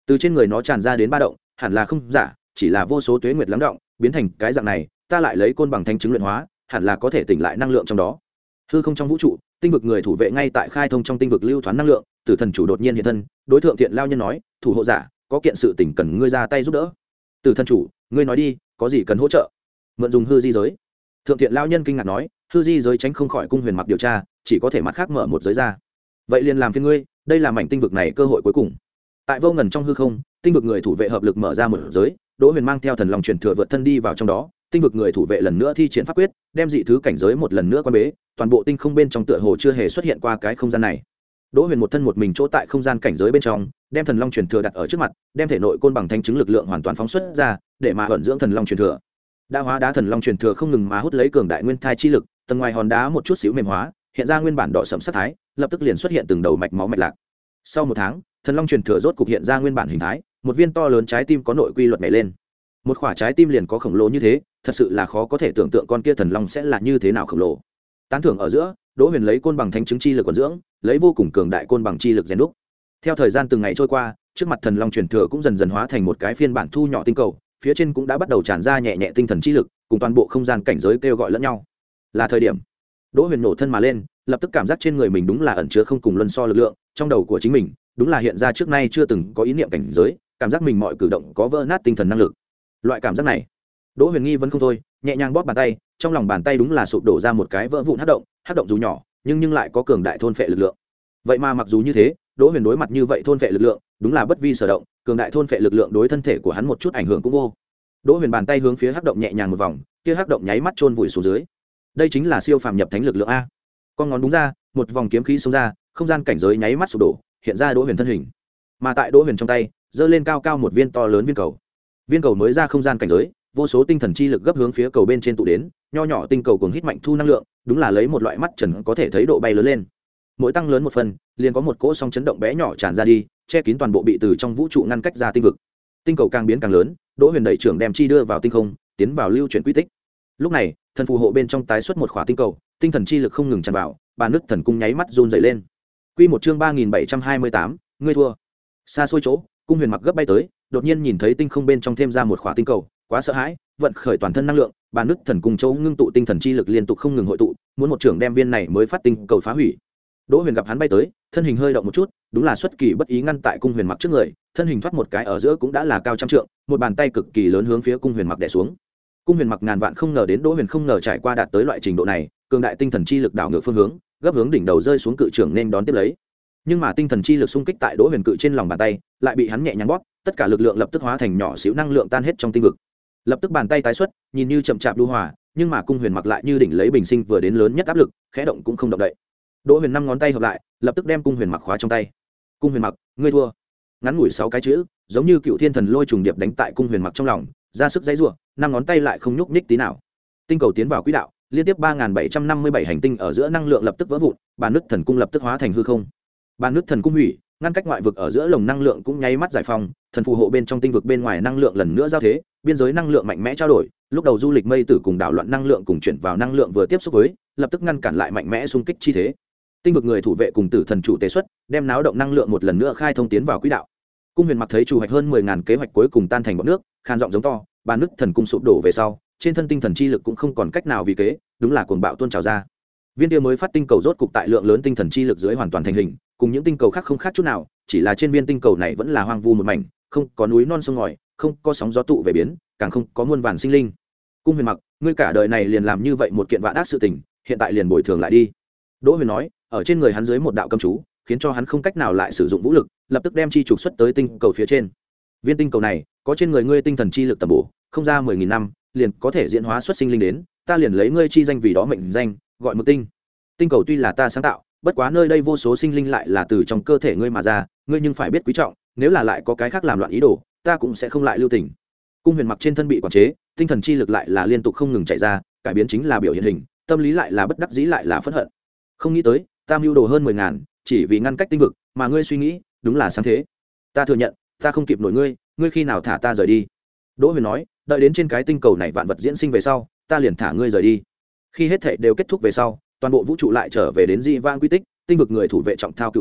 từ trên người nó tràn ra đến ba động hẳn là không giả, chỉ là vô số tuế nguyệt lắng động biến thành cái dạng này, ta lại lấy côn bằng thanh chứng luyện hóa, hẳn là có thể tỉnh lại năng lượng trong đó. Hư không trong vũ trụ, tinh vực người thủ vệ ngay tại khai thông trong tinh vực lưu thoáng năng lượng, tử thần chủ đột nhiên hiện thân, đối thượng thiện lao nhân nói, thủ hộ giả, có kiện sự tỉnh cần ngươi ra tay giúp đỡ. Tử thần chủ, ngươi nói đi, có gì cần hỗ trợ? Mượn dùng hư di giới. Thượng thiện lao nhân kinh ngạc nói, hư di giới tránh không khỏi cung huyền mặc điều tra, chỉ có thể mặt khác mở một giới ra. Vậy liền làm phiền ngươi, đây là mảnh tinh vực này cơ hội cuối cùng. Tại vô ngần trong hư không, tinh vực người thủ vệ hợp lực mở ra một giới, Đỗ Huyền mang theo thần long truyền thừa vượt thân đi vào trong đó, tinh vực người thủ vệ lần nữa thi triển pháp quyết, đem dị thứ cảnh giới một lần nữa quan bế, toàn bộ tinh không bên trong tựa hồ chưa hề xuất hiện qua cái không gian này. Đỗ Huyền một thân một mình chỗ tại không gian cảnh giới bên trong, đem thần long truyền thừa đặt ở trước mặt, đem thể nội côn bằng thanh chứng lực lượng hoàn toàn phóng xuất ra, để mà ẩn dưỡng thần long truyền thừa. Đa hóa đá thần long truyền thừa không ngừng mà hút lấy cường đại nguyên thai chi lực, tầng ngoài hòn đá một chút xíu mềm hóa, hiện ra nguyên bản đỏ sẫm sắc thái, lập tức liền xuất hiện từng đầu mạch máu mạch lạc. Sau một tháng, thần long truyền thừa rốt cục hiện ra nguyên bản hình thái, một viên to lớn trái tim có nội quy luật nhảy lên. Một quả trái tim liền có khổng lồ như thế, thật sự là khó có thể tưởng tượng con kia thần long sẽ là như thế nào khổng lồ. Tán thưởng ở giữa, Đỗ Huyền lấy côn bằng thánh chứng chi lực quần dưỡng, lấy vô cùng cường đại côn bằng chi lực rèn đúc. Theo thời gian từng ngày trôi qua, trước mặt thần long truyền thừa cũng dần dần hóa thành một cái phiên bản thu nhỏ tinh cầu, phía trên cũng đã bắt đầu tràn ra nhẹ nhẹ tinh thần chi lực, cùng toàn bộ không gian cảnh giới kêu gọi lẫn nhau. Là thời điểm. Đỗ Huyền nổ thân mà lên, lập tức cảm giác trên người mình đúng là ẩn chứa không cùng luân so lực lượng, trong đầu của chính mình, đúng là hiện ra trước nay chưa từng có ý niệm cảnh giới, cảm giác mình mọi cử động có vỡ nát tinh thần năng lực. Loại cảm giác này, Đỗ Huyền nghi vẫn không thôi, nhẹ nhàng bóp bàn tay, trong lòng bàn tay đúng là sụp đổ ra một cái vỡ vụn hắc động, hắc động dù nhỏ, nhưng nhưng lại có cường đại thôn phệ lực lượng. Vậy mà mặc dù như thế, Đỗ Huyền đối mặt như vậy thôn phệ lực lượng, đúng là bất vi sở động, cường đại thôn phệ lực lượng đối thân thể của hắn một chút ảnh hưởng cũng vô. Đỗ Huyền bàn tay hướng phía hắc động nhẹ nhàng một vòng, kia hắc động nháy mắt chôn vùi xuống dưới. Đây chính là siêu phàm nhập thánh lực lượng a. Con ngón đúng ra, một vòng kiếm khí xông ra, không gian cảnh giới nháy mắt sụp đổ, hiện ra Đỗ Huyền thân hình. Mà tại Đỗ Huyền trong tay, giơ lên cao cao một viên to lớn viên cầu. Viên cầu mới ra không gian cảnh giới, vô số tinh thần chi lực gấp hướng phía cầu bên trên tụ đến, nho nhỏ tinh cầu cuồng hít mạnh thu năng lượng, đúng là lấy một loại mắt trần có thể thấy độ bay lớn lên. Mỗi tăng lớn một phần, liền có một cỗ sóng chấn động bé nhỏ tràn ra đi, che kín toàn bộ bị từ trong vũ trụ ngăn cách ra tinh vực. Tinh cầu càng biến càng lớn, Đỗ Huyền đẩy trưởng đem chi đưa vào tinh không, tiến vào lưu chuyển quy tích. Lúc này, thần phù hộ bên trong tái xuất một khỏa tinh cầu, tinh thần chi lực không ngừng tràn vào, bàn nước thần cung nháy mắt run rẩy lên. Quy một chương ba nghìn bảy trăm hai mươi tám, ngươi thua. Xa xôi chỗ, cung huyền mặc gấp bay tới, đột nhiên nhìn thấy tinh không bên trong thêm ra một khỏa tinh cầu, quá sợ hãi, vận khởi toàn thân năng lượng, bàn nước thần cung chỗ ngưng tụ tinh thần chi lực liên tục không ngừng hội tụ, muốn một trưởng đem viên này mới phát tinh cầu phá hủy. Đỗ Huyền gặp hắn bay tới, thân hình hơi động một chút, đúng là xuất kỳ bất ý ngăn tại cung huyền mặc trước người, thân hình thoát một cái ở giữa cũng đã là cao trăm trượng, một bàn tay cực kỳ lớn hướng phía cung huyền mặc đè xuống. Cung huyền mặc ngàn vạn không ngờ đến Đỗ Huyền không ngờ trải qua đạt tới loại trình độ này, cường đại tinh thần chi lực đảo ngược phương hướng, gấp hướng đỉnh đầu rơi xuống cự trưởng nên đón tiếp lấy. Nhưng mà tinh thần chi lực xung kích tại Đỗ Huyền cự trên lòng bàn tay, lại bị hắn nhẹ nhàng bóp, tất cả lực lượng lập tức hóa thành nhỏ xíu năng lượng tan hết trong tinh vực. Lập tức bàn tay tái xuất, nhìn như chậm chạp lưu hòa, nhưng mà cung huyền mặc lại như đỉnh lấy bình sinh vừa đến lớn nhất áp lực, khẽ động cũng không động đậy. Đỗ Huyền năm ngón tay hợp lại, lập tức đem cung huyền mặc khóa trong tay. Cung huyền mặc, ngươi thua. Ngắn ngủi sáu cái chữ, giống như cựu thiên thần lôi trùng điệp đánh tại cung huyền mặc trong lòng, ra sức giãy giụa, năm ngón tay lại không nhúc nhích tí nào. Tinh cầu tiến vào quỹ đạo, liên tiếp ba nghìn bảy trăm năm mươi bảy hành tinh ở giữa năng lượng lập tức vỡ vụn, bàn nước thần cung lập tức hóa thành hư không. Bàn nước thần cung hủy, ngăn cách ngoại vực ở giữa lồng năng lượng cũng nháy mắt giải phóng, thần phù hộ bên trong tinh vực bên ngoài năng lượng lần nữa giao thế, biên giới năng lượng mạnh mẽ trao đổi, lúc đầu du lịch mây tử cùng đảo loạn năng lượng cùng chuyển vào năng lượng vừa tiếp xúc với, lập tức ngăn cản lại mạnh mẽ xung kích chi thế. Tinh vực người thủ vệ cùng tử thần chủ tế xuất, đem náo động năng lượng một lần nữa khai thông tiến vào quỹ đạo. Cung huyền mặc thấy chủ hoạch hơn mười ngàn kế hoạch cuối cùng tan thành bọt nước, khan giọng giống to, bàn nước thần cung sụp đổ về sau, trên thân tinh thần chi lực cũng không còn cách nào vì kế, đúng là cuồng bạo tuôn trào ra. Viên kia mới phát tinh cầu rốt cục tại lượng lớn tinh thần chi lực dưới hoàn toàn thành hình, cùng những tinh cầu khác không khác chút nào, chỉ là trên viên tinh cầu này vẫn là hoang vu một mảnh, không có núi non sông ngòi, không có sóng gió tụ về biến, càng không có muôn vàn sinh linh. Cung huyền mặc, ngươi cả đời này liền làm như vậy một kiện vạn ác sự tình, hiện tại liền bồi thường lại đi. Đỗ Huyền nói, ở trên người hắn dưới một đạo cấm chú, khiến cho hắn không cách nào lại sử dụng vũ lực, lập tức đem chi trục xuất tới tinh cầu phía trên. Viên tinh cầu này có trên người ngươi tinh thần chi lực tầm bổ, không ra mười nghìn năm, liền có thể diễn hóa xuất sinh linh đến, ta liền lấy ngươi chi danh vì đó mệnh danh, gọi Mực Tinh. Tinh cầu tuy là ta sáng tạo, bất quá nơi đây vô số sinh linh lại là từ trong cơ thể ngươi mà ra, ngươi nhưng phải biết quý trọng, nếu là lại có cái khác làm loạn ý đồ, ta cũng sẽ không lại lưu tình. Cung huyền mặc trên thân bị quản chế, tinh thần chi lực lại là liên tục không ngừng chạy ra, cải biến chính là biểu hiện hình, tâm lý lại là bất đắc dĩ lại là phẫn hận. Không nghĩ tới, ta mưu đồ hơn mười ngàn, chỉ vì ngăn cách tinh vực, mà ngươi suy nghĩ, đúng là sáng thế. Ta thừa nhận, ta không kịp nổi ngươi, ngươi khi nào thả ta rời đi? Đỗ Huyền nói, đợi đến trên cái tinh cầu này vạn vật diễn sinh về sau, ta liền thả ngươi rời đi. Khi hết thảy đều kết thúc về sau, toàn bộ vũ trụ lại trở về đến dị vãng quy tích, tinh vực người thủ vệ trọng thao cựu nghiệp,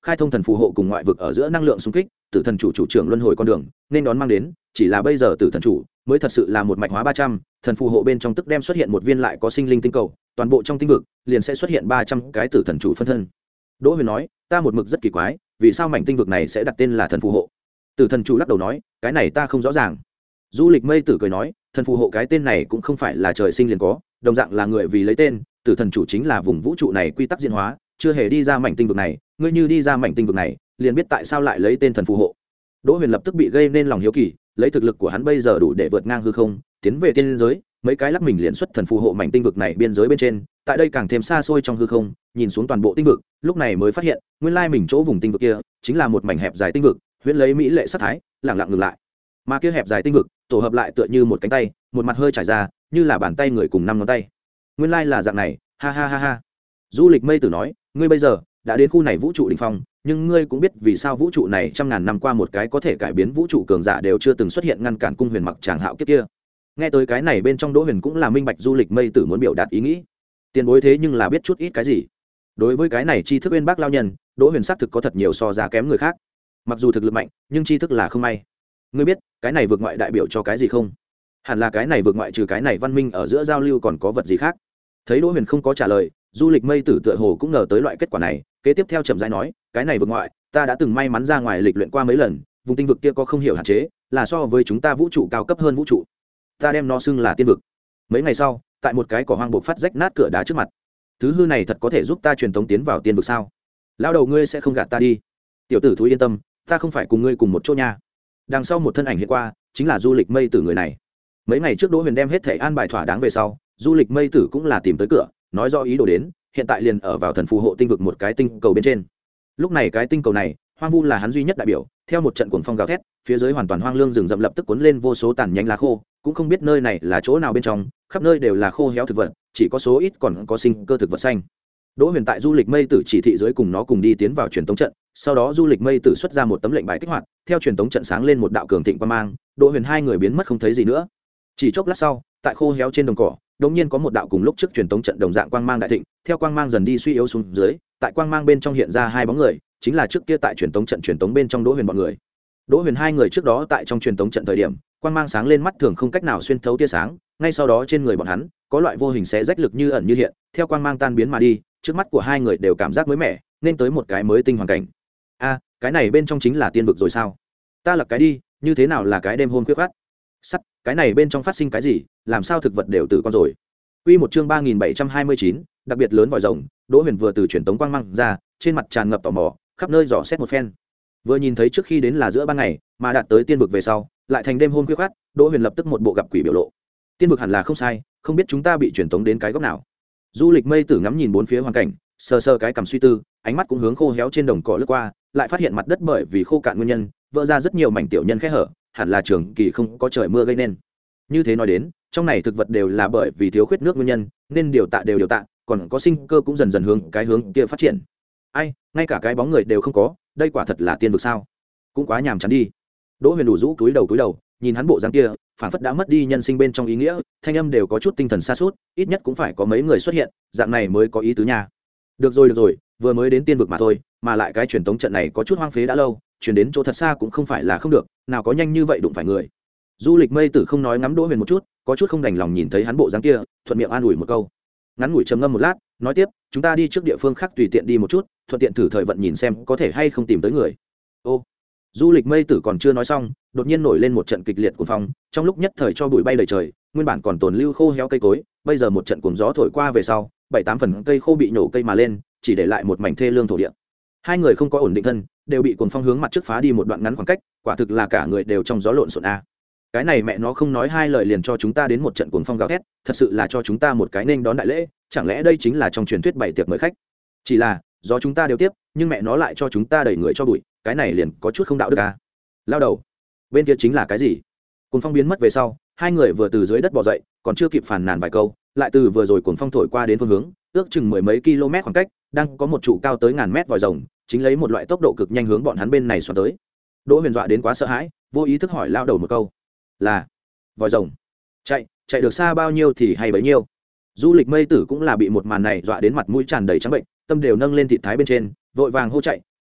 khai thông thần phù hộ cùng ngoại vực ở giữa năng lượng xung kích, tử thần chủ chủ trưởng luân hồi con đường nên đón mang đến, chỉ là bây giờ tử thần chủ mới thật sự là một mạch hóa ba trăm, thần phù hộ bên trong tức đem xuất hiện một viên lại có sinh linh tinh cầu, toàn bộ trong tinh vực liền sẽ xuất hiện ba trăm cái tử thần chủ phân thân. Đỗ Huyền nói, ta một mực rất kỳ quái, vì sao mảnh tinh vực này sẽ đặt tên là thần phù hộ? Tử thần chủ lắc đầu nói, cái này ta không rõ ràng. Du Lịch Mây Tử cười nói, thần phù hộ cái tên này cũng không phải là trời sinh liền có, đồng dạng là người vì lấy tên, tử thần chủ chính là vùng vũ trụ này quy tắc diễn hóa, chưa hề đi ra mảnh tinh vực này, ngươi như đi ra mảnh tinh vực này, liền biết tại sao lại lấy tên thần phù hộ. Đỗ Huyền lập tức bị gây nên lòng hiếu kỳ, lấy thực lực của hắn bây giờ đủ để vượt ngang hư không, tiến về tiên giới, mấy cái lắc mình liền xuất thần phù hộ mảnh tinh vực này biên giới bên trên, tại đây càng thêm xa xôi trong hư không, nhìn xuống toàn bộ tinh vực, lúc này mới phát hiện, nguyên lai mình chỗ vùng tinh vực kia, chính là một mảnh hẹp dài tinh vực, huyễn lấy mỹ lệ sắc thái, lặng lặng ngừng lại. Mà kia hẹp dài tinh vực, tổ hợp lại tựa như một cánh tay, một mặt hơi trải ra, như là bàn tay người cùng năm ngón tay. Nguyên lai là dạng này, ha ha ha ha. Du Lịch Mây Tử nói, ngươi bây giờ đã đến khu này vũ trụ đỉnh phong, nhưng ngươi cũng biết vì sao vũ trụ này trăm ngàn năm qua một cái có thể cải biến vũ trụ cường giả đều chưa từng xuất hiện ngăn cản cung huyền mặc tràng hạo kiếp kia. Nghe tới cái này bên trong Đỗ Huyền cũng là minh bạch Du Lịch Mây Tử muốn biểu đạt ý nghĩ. Tiền bối thế nhưng là biết chút ít cái gì. Đối với cái này tri thức uyên bác lao nhân, Đỗ Huyền xác thực có thật nhiều so ra kém người khác. Mặc dù thực lực mạnh, nhưng tri thức là không may. Ngươi biết, cái này vượt ngoại đại biểu cho cái gì không? Hẳn là cái này vượt ngoại trừ cái này văn minh ở giữa giao lưu còn có vật gì khác. Thấy Đỗ Huyền không có trả lời, Du Lịch Mây Tử tựa hồ cũng ngờ tới loại kết quả này, kế tiếp theo chậm rãi nói, cái này vượt ngoại, ta đã từng may mắn ra ngoài lịch luyện qua mấy lần, vùng tinh vực kia có không hiểu hạn chế, là so với chúng ta vũ trụ cao cấp hơn vũ trụ. Ta đem nó xưng là tiên vực. Mấy ngày sau, tại một cái cỏ hoang buộc phát rách nát cửa đá trước mặt, thứ hư này thật có thể giúp ta truyền tống tiến vào tiên vực sao? Lão đầu ngươi sẽ không gạt ta đi? Tiểu tử thúi yên tâm, ta không phải cùng ngươi cùng một chỗ nha. Đằng sau một thân ảnh hiện qua, chính là Du Lịch Mây Tử người này. Mấy ngày trước Đỗ Huyền đem hết thảy an bài thỏa đáng về sau, Du Lịch Mây Tử cũng là tìm tới cửa, nói rõ ý đồ đến, hiện tại liền ở vào thần phù hộ tinh vực một cái tinh cầu bên trên. Lúc này cái tinh cầu này, hoang vu là hắn duy nhất đại biểu, theo một trận cuồng phong gào thét, phía dưới hoàn toàn hoang lương rừng rậm lập tức cuốn lên vô số tàn nhánh lá khô, cũng không biết nơi này là chỗ nào bên trong, khắp nơi đều là khô héo thực vật, chỉ có số ít còn có sinh cơ thực vật xanh. Đỗ Huyền tại Du Lịch Mây Tử chỉ thị dưới cùng nó cùng đi tiến vào truyền tống trận, sau đó Du Lịch Mây Tử xuất ra một tấm lệnh bài kích hoạt, theo truyền tống trận sáng lên một đạo cường thịnh quang mang, Đỗ Huyền hai người biến mất không thấy gì nữa. Chỉ chốc lát sau, tại khô héo trên đồng cỏ, đột nhiên có một đạo cùng lúc trước truyền tống trận đồng dạng quang mang đại thịnh, theo quang mang dần đi suy yếu xuống dưới, tại quang mang bên trong hiện ra hai bóng người, chính là trước kia tại truyền tống trận truyền tống bên trong Đỗ Huyền bọn người. Đỗ Huyền hai người trước đó tại trong truyền tống trận thời điểm, quang mang sáng lên mắt thường không cách nào xuyên thấu tia sáng, ngay sau đó trên người bọn hắn có loại vô hình xé rách lực như ẩn như hiện, theo quang mang tan biến mà đi, trước mắt của hai người đều cảm giác mới mẻ, nên tới một cái mới tinh hoàn cảnh. A, cái này bên trong chính là tiên vực rồi sao? Ta lật cái đi, như thế nào là cái đêm hôm khuyết khát? Sắt, cái này bên trong phát sinh cái gì, làm sao thực vật đều tử con rồi? Quy một chương ba nghìn bảy trăm hai mươi chín, đặc biệt lớn vòi rồng, Đỗ Huyền vừa từ truyền tống quang mang ra, trên mặt tràn ngập tò mò, khắp nơi dò xét một phen. Vừa nhìn thấy trước khi đến là giữa ban ngày, mà đạt tới tiên vực về sau, lại thành đêm hôm khuya khoắt, Đỗ Huyền lập tức một bộ gặp quỷ biểu lộ. Tiên vực hẳn là không sai, không biết chúng ta bị truyền tống đến cái góc nào. Du Lịch Mây Tử ngắm nhìn bốn phía hoàn cảnh, sờ sờ cái cằm suy tư, ánh mắt cũng hướng khô héo trên đồng cỏ lướt qua, lại phát hiện mặt đất bởi vì khô cạn nguyên nhân, vỡ ra rất nhiều mảnh tiểu nhân khe hở, hẳn là trường kỳ không có trời mưa gây nên. Như thế nói đến, trong này thực vật đều là bởi vì thiếu khuyết nước nguyên nhân, nên điều tạ đều điều tạ, còn có sinh cơ cũng dần dần hướng cái hướng kia phát triển. Ai, ngay cả cái bóng người đều không có, đây quả thật là tiên vực sao? Cũng quá nhàm chán đi. Đỗ Huyền đủ rũ cúi đầu cúi đầu, nhìn hắn bộ dáng kia, phản phất đã mất đi nhân sinh bên trong ý nghĩa, thanh âm đều có chút tinh thần sa sút, ít nhất cũng phải có mấy người xuất hiện, dạng này mới có ý tứ nha. Được rồi được rồi, vừa mới đến tiên vực mà thôi, mà lại cái truyền tống trận này có chút hoang phế đã lâu, chuyển đến chỗ thật xa cũng không phải là không được, nào có nhanh như vậy đụng phải người. Du Lịch Mây Tử không nói ngắm Đỗ Huyền một chút, có chút không đành lòng nhìn thấy hắn bộ dáng kia, thuận miệng an ủi một câu. Ngắn ngủi trầm ngâm một lát, nói tiếp, chúng ta đi trước địa phương khác tùy tiện đi một chút, thuận tiện thử thời vận nhìn xem có thể hay không tìm tới người. Ô, Du Lịch Mây Tử còn chưa nói xong, đột nhiên nổi lên một trận kịch liệt cuồng phong, trong lúc nhất thời cho bụi bay đầy trời, nguyên bản còn tồn lưu khô héo cây cối, bây giờ một trận cuồng gió thổi qua về sau, bảy tám phần cây khô bị nổ cây mà lên, chỉ để lại một mảnh thê lương thổ địa. Hai người không có ổn định thân, đều bị cuồng phong hướng mặt trước phá đi một đoạn ngắn khoảng cách, quả thực là cả người đều trong gió lộn xộn a. Cái này mẹ nó không nói hai lời liền cho chúng ta đến một trận cuồng phong gào thét, thật sự là cho chúng ta một cái nên đón đại lễ, chẳng lẽ đây chính là trong truyền thuyết bảy tiệc mời khách? Chỉ là, do chúng ta đều tiếp, nhưng mẹ nó lại cho chúng ta đẩy người cho bụi, cái này liền có chút không đạo đức à. Lao đầu, bên kia chính là cái gì? Cuồng phong biến mất về sau, hai người vừa từ dưới đất bò dậy, còn chưa kịp phàn nàn vài câu, lại từ vừa rồi cuồng phong thổi qua đến phương hướng, ước chừng mười mấy km khoảng cách, đang có một trụ cao tới ngàn mét vòi rồng, chính lấy một loại tốc độ cực nhanh hướng bọn hắn bên này xoắn tới. Đỗ Huyền dọa đến quá sợ hãi, vô ý thức hỏi lao đầu một câu, là vòi rồng chạy chạy được xa bao nhiêu thì hay bấy nhiêu. Du Lịch Mây Tử cũng là bị một màn này dọa đến mặt mũi tràn đầy trắng bệnh, tâm đều nâng lên thịt thái bên trên, vội vàng hô chạy,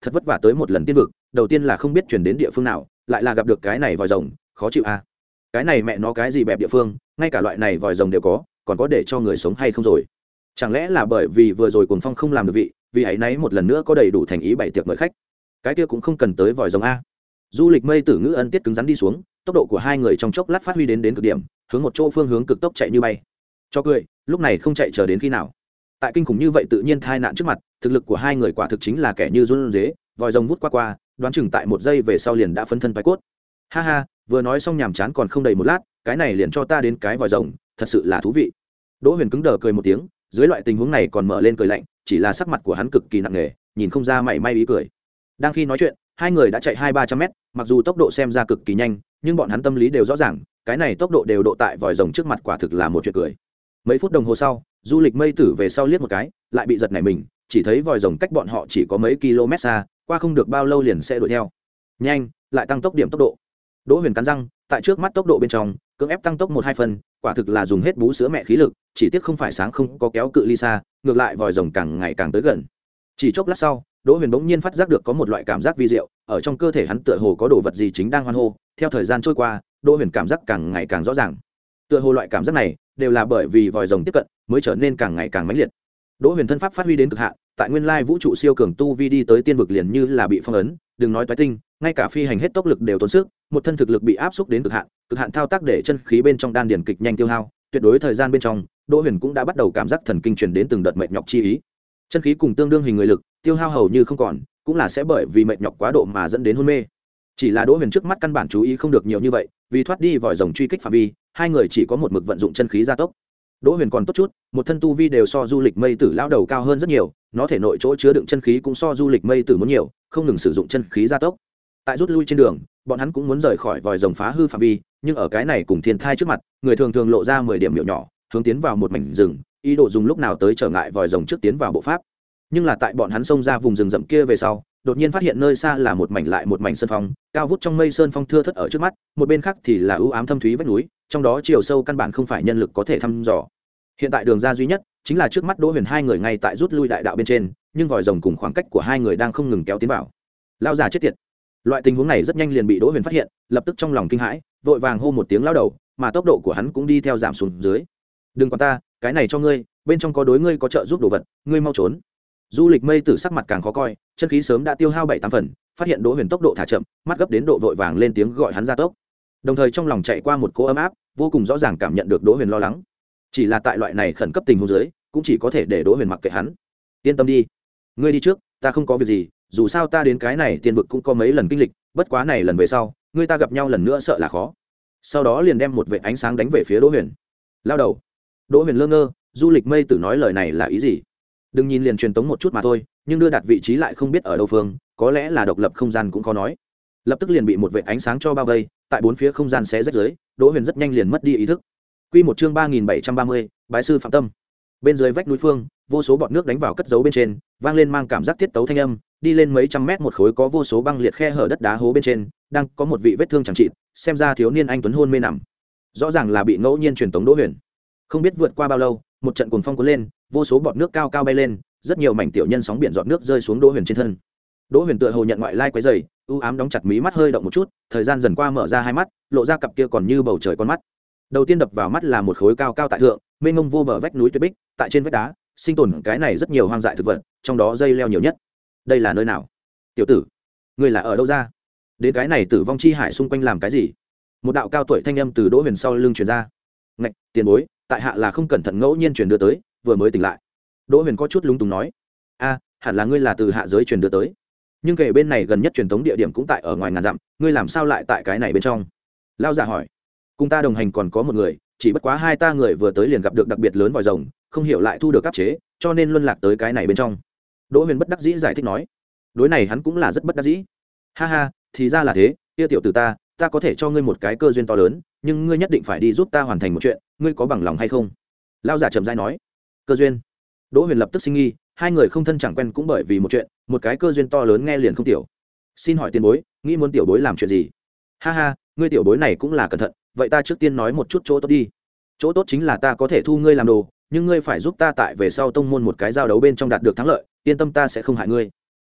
thật vất vả tới một lần tiên vực, đầu tiên là không biết chuyển đến địa phương nào, lại là gặp được cái này vòi rồng, khó chịu à. Cái này mẹ nó cái gì bẹp địa phương, ngay cả loại này vòi rồng đều có, còn có để cho người sống hay không rồi. Chẳng lẽ là bởi vì vừa rồi Cuồng Phong không làm được vị, vì ấy nấy một lần nữa có đầy đủ thành ý bày tiệc mời khách. Cái kia cũng không cần tới vòi rồng a. Du Lịch Mây Tử Ngữ Ân tiết cứng rắn đi xuống, tốc độ của hai người trong chốc lát phát huy đến đến cực điểm, hướng một chỗ phương hướng cực tốc chạy như bay. Cho cười, lúc này không chạy chờ đến khi nào. Tại kinh khủng như vậy tự nhiên tai nạn trước mặt, thực lực của hai người quả thực chính là kẻ như run rế, vòi rồng vút qua qua, đoán chừng tại một giây về sau liền đã phấn thân bái cốt. Ha ha, vừa nói xong nhàm chán còn không đầy một lát, cái này liền cho ta đến cái vòi rồng, thật sự là thú vị. Đỗ Huyền cứng đờ cười một tiếng, dưới loại tình huống này còn mở lên cười lạnh, chỉ là sắc mặt của hắn cực kỳ nặng nề, nhìn không ra mảy may ý cười. Đang khi nói chuyện, hai người đã chạy hai ba trăm mét, mặc dù tốc độ xem ra cực kỳ nhanh, nhưng bọn hắn tâm lý đều rõ ràng, cái này tốc độ đều độ tại vòi rồng trước mặt quả thực là một chuyện cười. Mấy phút đồng hồ sau, Du Lịch Mây Tử về sau liếc một cái, lại bị giật nảy mình, chỉ thấy vòi rồng cách bọn họ chỉ có mấy km xa, qua không được bao lâu liền sẽ đuổi theo. Nhanh, lại tăng tốc điểm tốc độ. Đỗ Huyền cắn răng, tại trước mắt tốc độ bên trong, cưỡng ép tăng tốc một hai phần, quả thực là dùng hết bú sữa mẹ khí lực, chỉ tiếc không phải sáng không có kéo cự ly xa, ngược lại vòi rồng càng ngày càng tới gần. Chỉ chốc lát sau, Đỗ Huyền bỗng nhiên phát giác được có một loại cảm giác vi diệu, ở trong cơ thể hắn tựa hồ có đồ vật gì chính đang hoan hô. Theo thời gian trôi qua, Đỗ Huyền cảm giác càng ngày càng rõ ràng. Tựa hồ loại cảm giác này đều là bởi vì vòi rồng tiếp cận, mới trở nên càng ngày càng mãnh liệt. Đỗ Huyền thân pháp phát huy đến cực hạn, tại nguyên lai vũ trụ siêu cường tu vi đi tới tiên vực liền như là bị phong ấn, đừng nói toái tinh, ngay cả phi hành hết tốc lực đều tốn sức, một thân thực lực bị áp xúc đến cực hạn, cực hạn thao tác để chân khí bên trong đan điền kịch nhanh tiêu hao, tuyệt đối thời gian bên trong, Đỗ Huyền cũng đã bắt đầu cảm giác thần kinh truyền đến từng đợt mệt nhọc chi ý. Chân khí cùng tương đương hình người lực, tiêu hao hầu như không còn, cũng là sẽ bởi vì mệt nhọc quá độ mà dẫn đến hôn mê. Chỉ là Đỗ Huyền trước mắt căn bản chú ý không được nhiều như vậy, vì thoát đi vòi rồng truy kích phạm vi, hai người chỉ có một mực vận dụng chân khí gia tốc. Đỗ Huyền còn tốt chút, một thân tu vi đều so Du Lịch Mây Tử lão đầu cao hơn rất nhiều, nó thể nội chỗ chứa đựng chân khí cũng so Du Lịch Mây Tử muốn nhiều, không ngừng sử dụng chân khí gia tốc. Tại rút lui trên đường, bọn hắn cũng muốn rời khỏi vòi rồng phá hư phạm vi, nhưng ở cái này cùng thiên thai trước mặt, người thường thường lộ ra mười điểm miệu nhỏ, hướng tiến vào một mảnh rừng, ý đồ dùng lúc nào tới trở ngại vòi rồng trước tiến vào bộ pháp. Nhưng là tại bọn hắn xông ra vùng rừng rậm kia về sau, đột nhiên phát hiện nơi xa là một mảnh lại một mảnh sơn phong, cao vút trong mây sơn phong thưa thớt ở trước mắt, một bên khác thì là ưu ám thâm thúy vách núi, trong đó chiều sâu căn bản không phải nhân lực có thể thăm dò. Hiện tại đường ra duy nhất chính là trước mắt Đỗ Huyền hai người ngay tại rút lui đại đạo bên trên, nhưng vòi rồng cùng khoảng cách của hai người đang không ngừng kéo tiến vào. Lao già chết tiệt. Loại tình huống này rất nhanh liền bị Đỗ Huyền phát hiện, lập tức trong lòng kinh hãi, vội vàng hô một tiếng lao đầu, mà tốc độ của hắn cũng đi theo giảm xuống dưới. Đừng quan ta, cái này cho ngươi, bên trong có đối ngươi có trợ giúp đồ vật, ngươi mau trốn. Du Lịch Mây Tử sắc mặt càng khó coi, chân khí sớm đã tiêu hao bảy tám phần, phát hiện Đỗ Huyền tốc độ thả chậm, mắt gấp đến độ vội vàng lên tiếng gọi hắn ra tốc. Đồng thời trong lòng chạy qua một cỗ ấm áp, vô cùng rõ ràng cảm nhận được Đỗ Huyền lo lắng. Chỉ là tại loại này khẩn cấp tình huống dưới, cũng chỉ có thể để Đỗ Huyền mặc kệ hắn. Yên tâm đi, ngươi đi trước, ta không có việc gì, dù sao ta đến cái này tiên vực cũng có mấy lần kinh lịch, bất quá này lần về sau, ngươi ta gặp nhau lần nữa sợ là khó. Sau đó liền đem một vệt ánh sáng đánh về phía Đỗ Huyền. Lao đầu. Đỗ Huyền lơ ngơ, Du Lịch Mây Tử nói lời này là ý gì? Đừng nhìn liền truyền tống một chút mà thôi, nhưng đưa đặt vị trí lại không biết ở đâu phương, có lẽ là độc lập không gian cũng khó nói. Lập tức liền bị một vệt ánh sáng cho bao vây, tại bốn phía không gian xé rách dưới, Đỗ Huyền rất nhanh liền mất đi ý thức. Quy một chương ba nghìn bảy trăm ba mươi, bái sư Phạm Tâm. Bên dưới vách núi phương, vô số bọt nước đánh vào cất giấu bên trên, vang lên mang cảm giác tiết tấu thanh âm, đi lên mấy trăm mét một khối có vô số băng liệt khe hở đất đá hố bên trên, đang có một vị vết thương chẳng trị, xem ra thiếu niên anh tuấn hôn mê nằm. Rõ ràng là bị ngẫu nhiên truyền tống Đỗ Huyền. Không biết vượt qua bao lâu, một trận cuồng phong cuốn lên, vô số bọt nước cao cao bay lên, rất nhiều mảnh tiểu nhân sóng biển giọt nước rơi xuống Đỗ Huyền trên thân. Đỗ Huyền tựa hồ nhận ngoại lai quấy rầy, u ám đóng chặt mí mắt hơi động một chút, thời gian dần qua mở ra hai mắt, lộ ra cặp kia còn như bầu trời con mắt. Đầu tiên đập vào mắt là một khối cao cao tại thượng, mênh mông vô bờ vách núi tuyết bích, tại trên vách đá, sinh tồn cái này rất nhiều hoang dại thực vật, trong đó dây leo nhiều nhất. Đây là nơi nào? Tiểu tử, ngươi là ở đâu ra? Đến cái này tử vong chi hải xung quanh làm cái gì? Một đạo cao tuổi thanh âm từ Đỗ Huyền sau lưng truyền ra. Ngạch, tiền bối, tại hạ là không cẩn thận ngẫu nhiên truyền đưa tới, vừa mới tỉnh lại. Đỗ Huyền có chút lúng túng nói. A, hẳn là ngươi là từ hạ giới truyền đưa tới. Nhưng kể bên này gần nhất truyền tống địa điểm cũng tại ở ngoài ngàn dặm, ngươi làm sao lại tại cái này bên trong? Lao giả hỏi. Cùng ta đồng hành còn có một người, chỉ bất quá hai ta người vừa tới liền gặp được đặc biệt lớn vòi rồng, không hiểu lại thu được áp chế, cho nên luân lạc tới cái này bên trong. Đỗ Huyền bất đắc dĩ giải thích nói. Đối này hắn cũng là rất bất đắc dĩ. Ha ha, thì ra là thế, kia tiểu tử ta, ta có thể cho ngươi một cái cơ duyên to lớn, nhưng ngươi nhất định phải đi giúp ta hoàn thành một chuyện, ngươi có bằng lòng hay không? Lao giả trầm rãi nói. Cơ duyên? Đỗ Huyền lập tức sinh nghi, hai người không thân chẳng quen cũng bởi vì một chuyện, một cái cơ duyên to lớn nghe liền không tiểu. Xin hỏi tiền bối, nghĩ muốn tiểu bối làm chuyện gì? Ha ha, ngươi tiểu bối này cũng là cẩn thận, vậy ta trước tiên nói một chút chỗ tốt đi. Chỗ tốt chính là ta có thể thu ngươi làm đồ, nhưng ngươi phải giúp ta tại về sau tông môn một cái giao đấu bên trong đạt được thắng lợi, yên tâm ta sẽ không hại ngươi.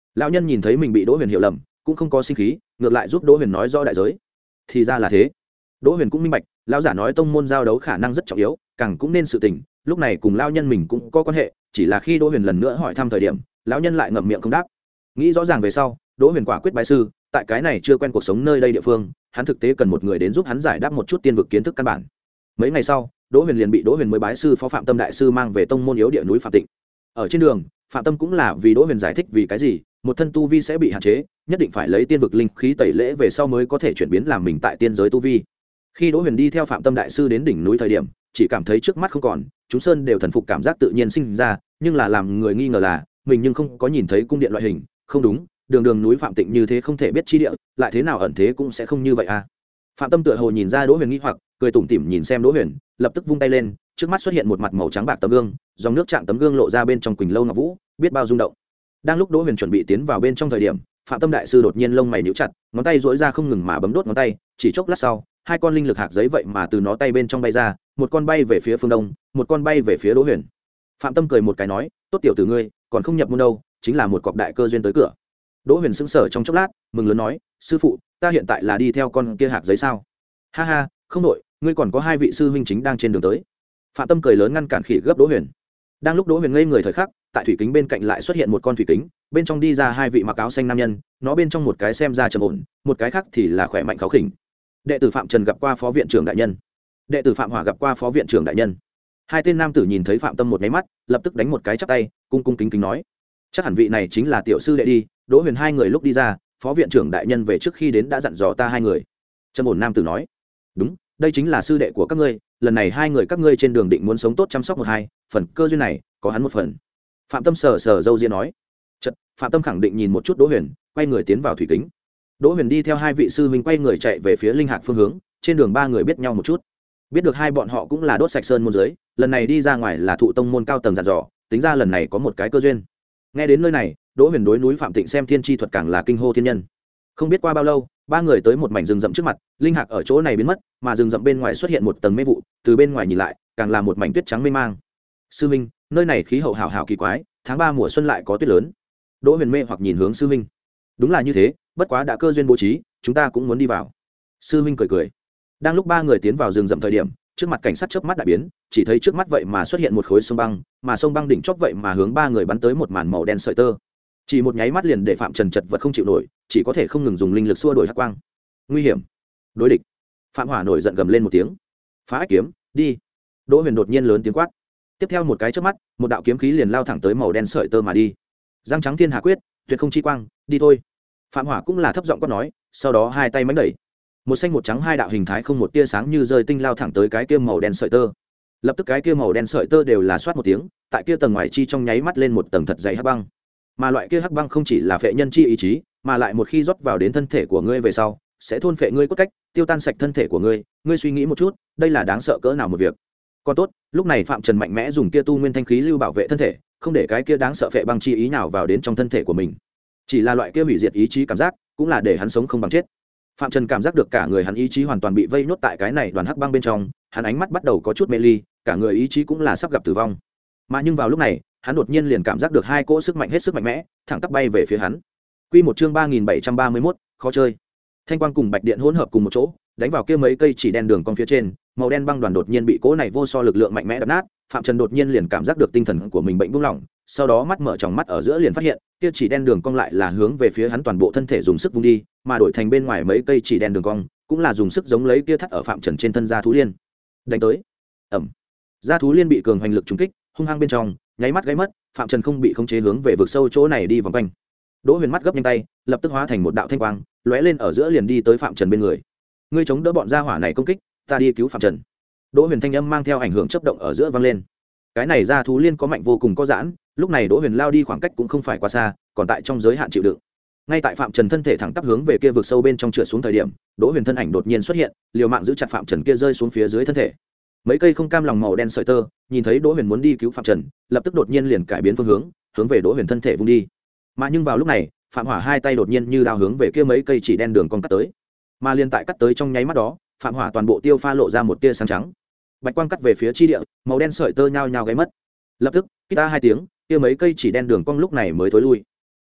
Lão nhân nhìn thấy mình bị Đỗ Huyền hiểu lầm, cũng không có sinh khí, ngược lại giúp Đỗ Huyền nói rõ đại giới. Thì ra là thế. Đỗ Huyền cũng minh bạch, lão giả nói tông môn giao đấu khả năng rất trọng yếu, càng cũng nên sự tình, lúc này cùng lão nhân mình cũng có quan hệ, chỉ là khi Đỗ Huyền lần nữa hỏi thăm thời điểm, lão nhân lại ngậm miệng không đáp. Nghĩ rõ ràng về sau, Đỗ Huyền quả quyết bái sư, tại cái này chưa quen cuộc sống nơi đây địa phương, hắn thực tế cần một người đến giúp hắn giải đáp một chút tiên vực kiến thức căn bản. Mấy ngày sau, Đỗ Huyền liền bị Đỗ Huyền mới bái sư phó Phạm Tâm đại sư mang về tông môn yếu địa núi Phạm Tịnh. Ở trên đường, Phạm Tâm cũng là vì Đỗ Huyền giải thích vì cái gì một thân tu vi sẽ bị hạn chế, nhất định phải lấy tiên vực linh khí tẩy lễ về sau mới có thể chuyển biến làm mình tại tiên giới tu vi. Khi Đỗ Huyền đi theo Phạm Tâm đại sư đến đỉnh núi thời điểm, chỉ cảm thấy trước mắt không còn, chúng sơn đều thần phục cảm giác tự nhiên sinh ra, nhưng là làm người nghi ngờ là mình nhưng không có nhìn thấy cung điện loại hình, không đúng, đường đường núi Phạm Tịnh như thế không thể biết chi địa, lại thế nào ẩn thế cũng sẽ không như vậy à. Phạm Tâm tựa hồ nhìn ra Đỗ Huyền nghi hoặc, cười tủm tỉm nhìn xem Đỗ Huyền, lập tức vung tay lên, trước mắt xuất hiện một mặt màu trắng bạc tấm gương, dòng nước chạm tấm gương lộ ra bên trong quỳnh lâu ngọc vũ, biết bao rung động. Đang lúc Đỗ Huyền chuẩn bị tiến vào bên trong thời điểm, Phạm Tâm đại sư đột nhiên lông mày nhíu chặt, ngón tay duỗi ra không ngừng mà bấm đốt ngón tay, chỉ chốc lát sau, hai con linh lực hạt giấy vậy mà từ nó tay bên trong bay ra, một con bay về phía phương đông, một con bay về phía Đỗ Huyền. Phạm Tâm cười một cái nói, tốt tiểu tử ngươi, còn không nhập môn đâu, chính là một cọc đại cơ duyên tới cửa. Đỗ Huyền sững sờ trong chốc lát, mừng lớn nói, sư phụ, ta hiện tại là đi theo con kia hạt giấy sao? Ha ha, không đội, ngươi còn có hai vị sư huynh chính đang trên đường tới. Phạm Tâm cười lớn ngăn cản khỉ gấp Đỗ Huyền. Đang lúc Đỗ Huyền ngây người thời khắc, tại thủy kính bên cạnh lại xuất hiện một con thủy kính, bên trong đi ra hai vị mặc áo xanh nam nhân, nó bên trong một cái xem ra trầm ổn, một cái khác thì là khỏe mạnh kháo khỉnh. Đệ tử Phạm Trần gặp qua phó viện trưởng đại nhân. Đệ tử Phạm Hỏa gặp qua phó viện trưởng đại nhân. Hai tên nam tử nhìn thấy Phạm Tâm một cái mắt, lập tức đánh một cái chắp tay, cung cung kính kính nói: chắc hẳn vị này chính là tiểu sư đệ đi. Đỗ Huyền hai người lúc đi ra, phó viện trưởng đại nhân về trước khi đến đã dặn dò ta hai người. Trầm ổn nam tử nói: đúng, đây chính là sư đệ của các ngươi, lần này hai người các ngươi trên đường định muốn sống tốt chăm sóc một hai, phần cơ duyên này có hắn một phần. Phạm Tâm sờ sờ râu ria nói. Chật, Phạm Tâm khẳng định nhìn một chút Đỗ Huyền, quay người tiến vào thủy kính. Đỗ Huyền đi theo hai vị sư huynh quay người chạy về phía linh hạc phương hướng, trên đường ba người biết nhau một chút, biết được hai bọn họ cũng là đốt sạch sơn môn dưới, lần này đi ra ngoài là thụ tông môn cao tầng dặn dò, tính ra lần này có một cái cơ duyên. Nghe đến nơi này, Đỗ Huyền đối núi Phạm Tịnh xem thiên chi thuật càng là kinh hô thiên nhân. Không biết qua bao lâu, ba người tới một mảnh rừng rậm trước mặt, linh hạc ở chỗ này biến mất, mà rừng rậm bên ngoài xuất hiện một tầng mê vụ, từ bên ngoài nhìn lại, càng là một mảnh tuyết trắng mê mang. Sư huynh, nơi này khí hậu hảo hảo kỳ quái, tháng ba mùa xuân lại có tuyết lớn. Đỗ Huyền mê hoặc nhìn hướng sư huynh. Đúng là như thế, bất quá đã cơ duyên bố trí, chúng ta cũng muốn đi vào. Sư huynh cười cười. Đang lúc ba người tiến vào rừng rậm thời điểm, trước mặt cảnh sát chớp mắt đại biến, chỉ thấy trước mắt vậy mà xuất hiện một khối sông băng, mà sông băng đỉnh chóp vậy mà hướng ba người bắn tới một màn màu đen sợi tơ. Chỉ một nháy mắt liền để Phạm Trần chật vật không chịu nổi, chỉ có thể không ngừng dùng linh lực xua đuổi hắc quang. Nguy hiểm. Đối địch. Phạm Hỏa nổi giận gầm lên một tiếng. Phá ách kiếm, đi. Đỗ Huyền đột nhiên lớn tiếng quát. Tiếp theo một cái chớp mắt, một đạo kiếm khí liền lao thẳng tới màu đen sợi tơ mà đi. Giang trắng thiên hà quyết, tuyệt không chi quang, đi thôi. Phạm Hỏa cũng là thấp giọng quát nói, sau đó hai tay mánh đẩy. Một xanh một trắng hai đạo hình thái không một tia sáng như rơi tinh lao thẳng tới cái kia màu đen sợi tơ. Lập tức cái kia màu đen sợi tơ đều là xoát một tiếng, tại kia tầng ngoài chi trong nháy mắt lên một tầng thật dày hắc băng. Mà loại kia hắc băng không chỉ là phệ nhân chi ý chí, mà lại một khi rót vào đến thân thể của ngươi về sau, sẽ thôn phệ ngươi cốt cách, tiêu tan sạch thân thể của ngươi. Ngươi suy nghĩ một chút, đây là đáng sợ cỡ nào một việc. Còn tốt, lúc này Phạm Trần mạnh mẽ dùng kia tu nguyên thanh khí lưu bảo vệ thân thể, không để cái kia đáng sợ phệ băng chi ý nào vào đến trong thân thể của mình. Chỉ là loại kia hủy diệt ý chí cảm giác, cũng là để hắn sống không bằng chết. Phạm Trần cảm giác được cả người hắn ý chí hoàn toàn bị vây nhốt tại cái này đoàn hắc băng bên trong, hắn ánh mắt bắt đầu có chút mê ly, cả người ý chí cũng là sắp gặp tử vong. Mà nhưng vào lúc này, hắn đột nhiên liền cảm giác được hai cỗ sức mạnh hết sức mạnh mẽ, thẳng tắp bay về phía hắn. Quy một chương ba nghìn bảy trăm ba mươi mốt, khó chơi. Thanh quang cùng bạch điện hỗn hợp cùng một chỗ, đánh vào kia mấy cây chỉ đen đường con phía trên, màu đen băng đoàn đột nhiên bị cỗ này vô so lực lượng mạnh mẽ đập nát. Phạm Trần đột nhiên liền cảm giác được tinh thần của mình bệnh buông lỏng, sau đó mắt mở tròng mắt ở giữa liền phát hiện, kia chỉ đen đường cong lại là hướng về phía hắn toàn bộ thân thể dùng sức vung đi, mà đổi thành bên ngoài mấy cây chỉ đen đường cong, cũng là dùng sức giống lấy kia thắt ở Phạm Trần trên thân gia thú liên. Đánh tới. Ầm. Gia thú liên bị cường hoành lực trúng kích, hung hăng bên trong, nháy mắt gáy mất, Phạm Trần không bị khống chế hướng về vực sâu chỗ này đi vòng quanh. Đỗ Huyền mắt gấp nhanh tay, lập tức hóa thành một đạo thanh quang, lóe lên ở giữa liền đi tới Phạm Trần bên người. Ngươi chống đỡ bọn gia hỏa này công kích, ta đi cứu Phạm Trần. Đỗ Huyền thanh âm mang theo ảnh hưởng chớp động ở giữa vang lên. Cái này gia thú liên có mạnh vô cùng có giãn, lúc này Đỗ Huyền lao đi khoảng cách cũng không phải quá xa, còn tại trong giới hạn chịu đựng. Ngay tại Phạm Trần thân thể thẳng tắp hướng về kia vực sâu bên trong trượt xuống thời điểm, Đỗ Huyền thân ảnh đột nhiên xuất hiện, liều mạng giữ chặt Phạm Trần kia rơi xuống phía dưới thân thể. Mấy cây không cam lòng màu đen sợi tơ, nhìn thấy Đỗ Huyền muốn đi cứu Phạm Trần, lập tức đột nhiên liền cải biến phương hướng, hướng về Đỗ Huyền thân thể vung đi. Mà nhưng vào lúc này, Phạm Hỏa hai tay đột nhiên như đao hướng về kia mấy cây chỉ đen đường cong cắt tới. Mà liền tại cắt tới trong nháy mắt đó, Phạm Hỏa toàn bộ tiêu pha lộ ra một tia sáng trắng. Bạch quang cắt về phía chi địa, màu đen sợi tơ nhao nhao gáy mất. Lập tức, kita hai tiếng, kia mấy cây chỉ đen đường cong lúc này mới thối lui.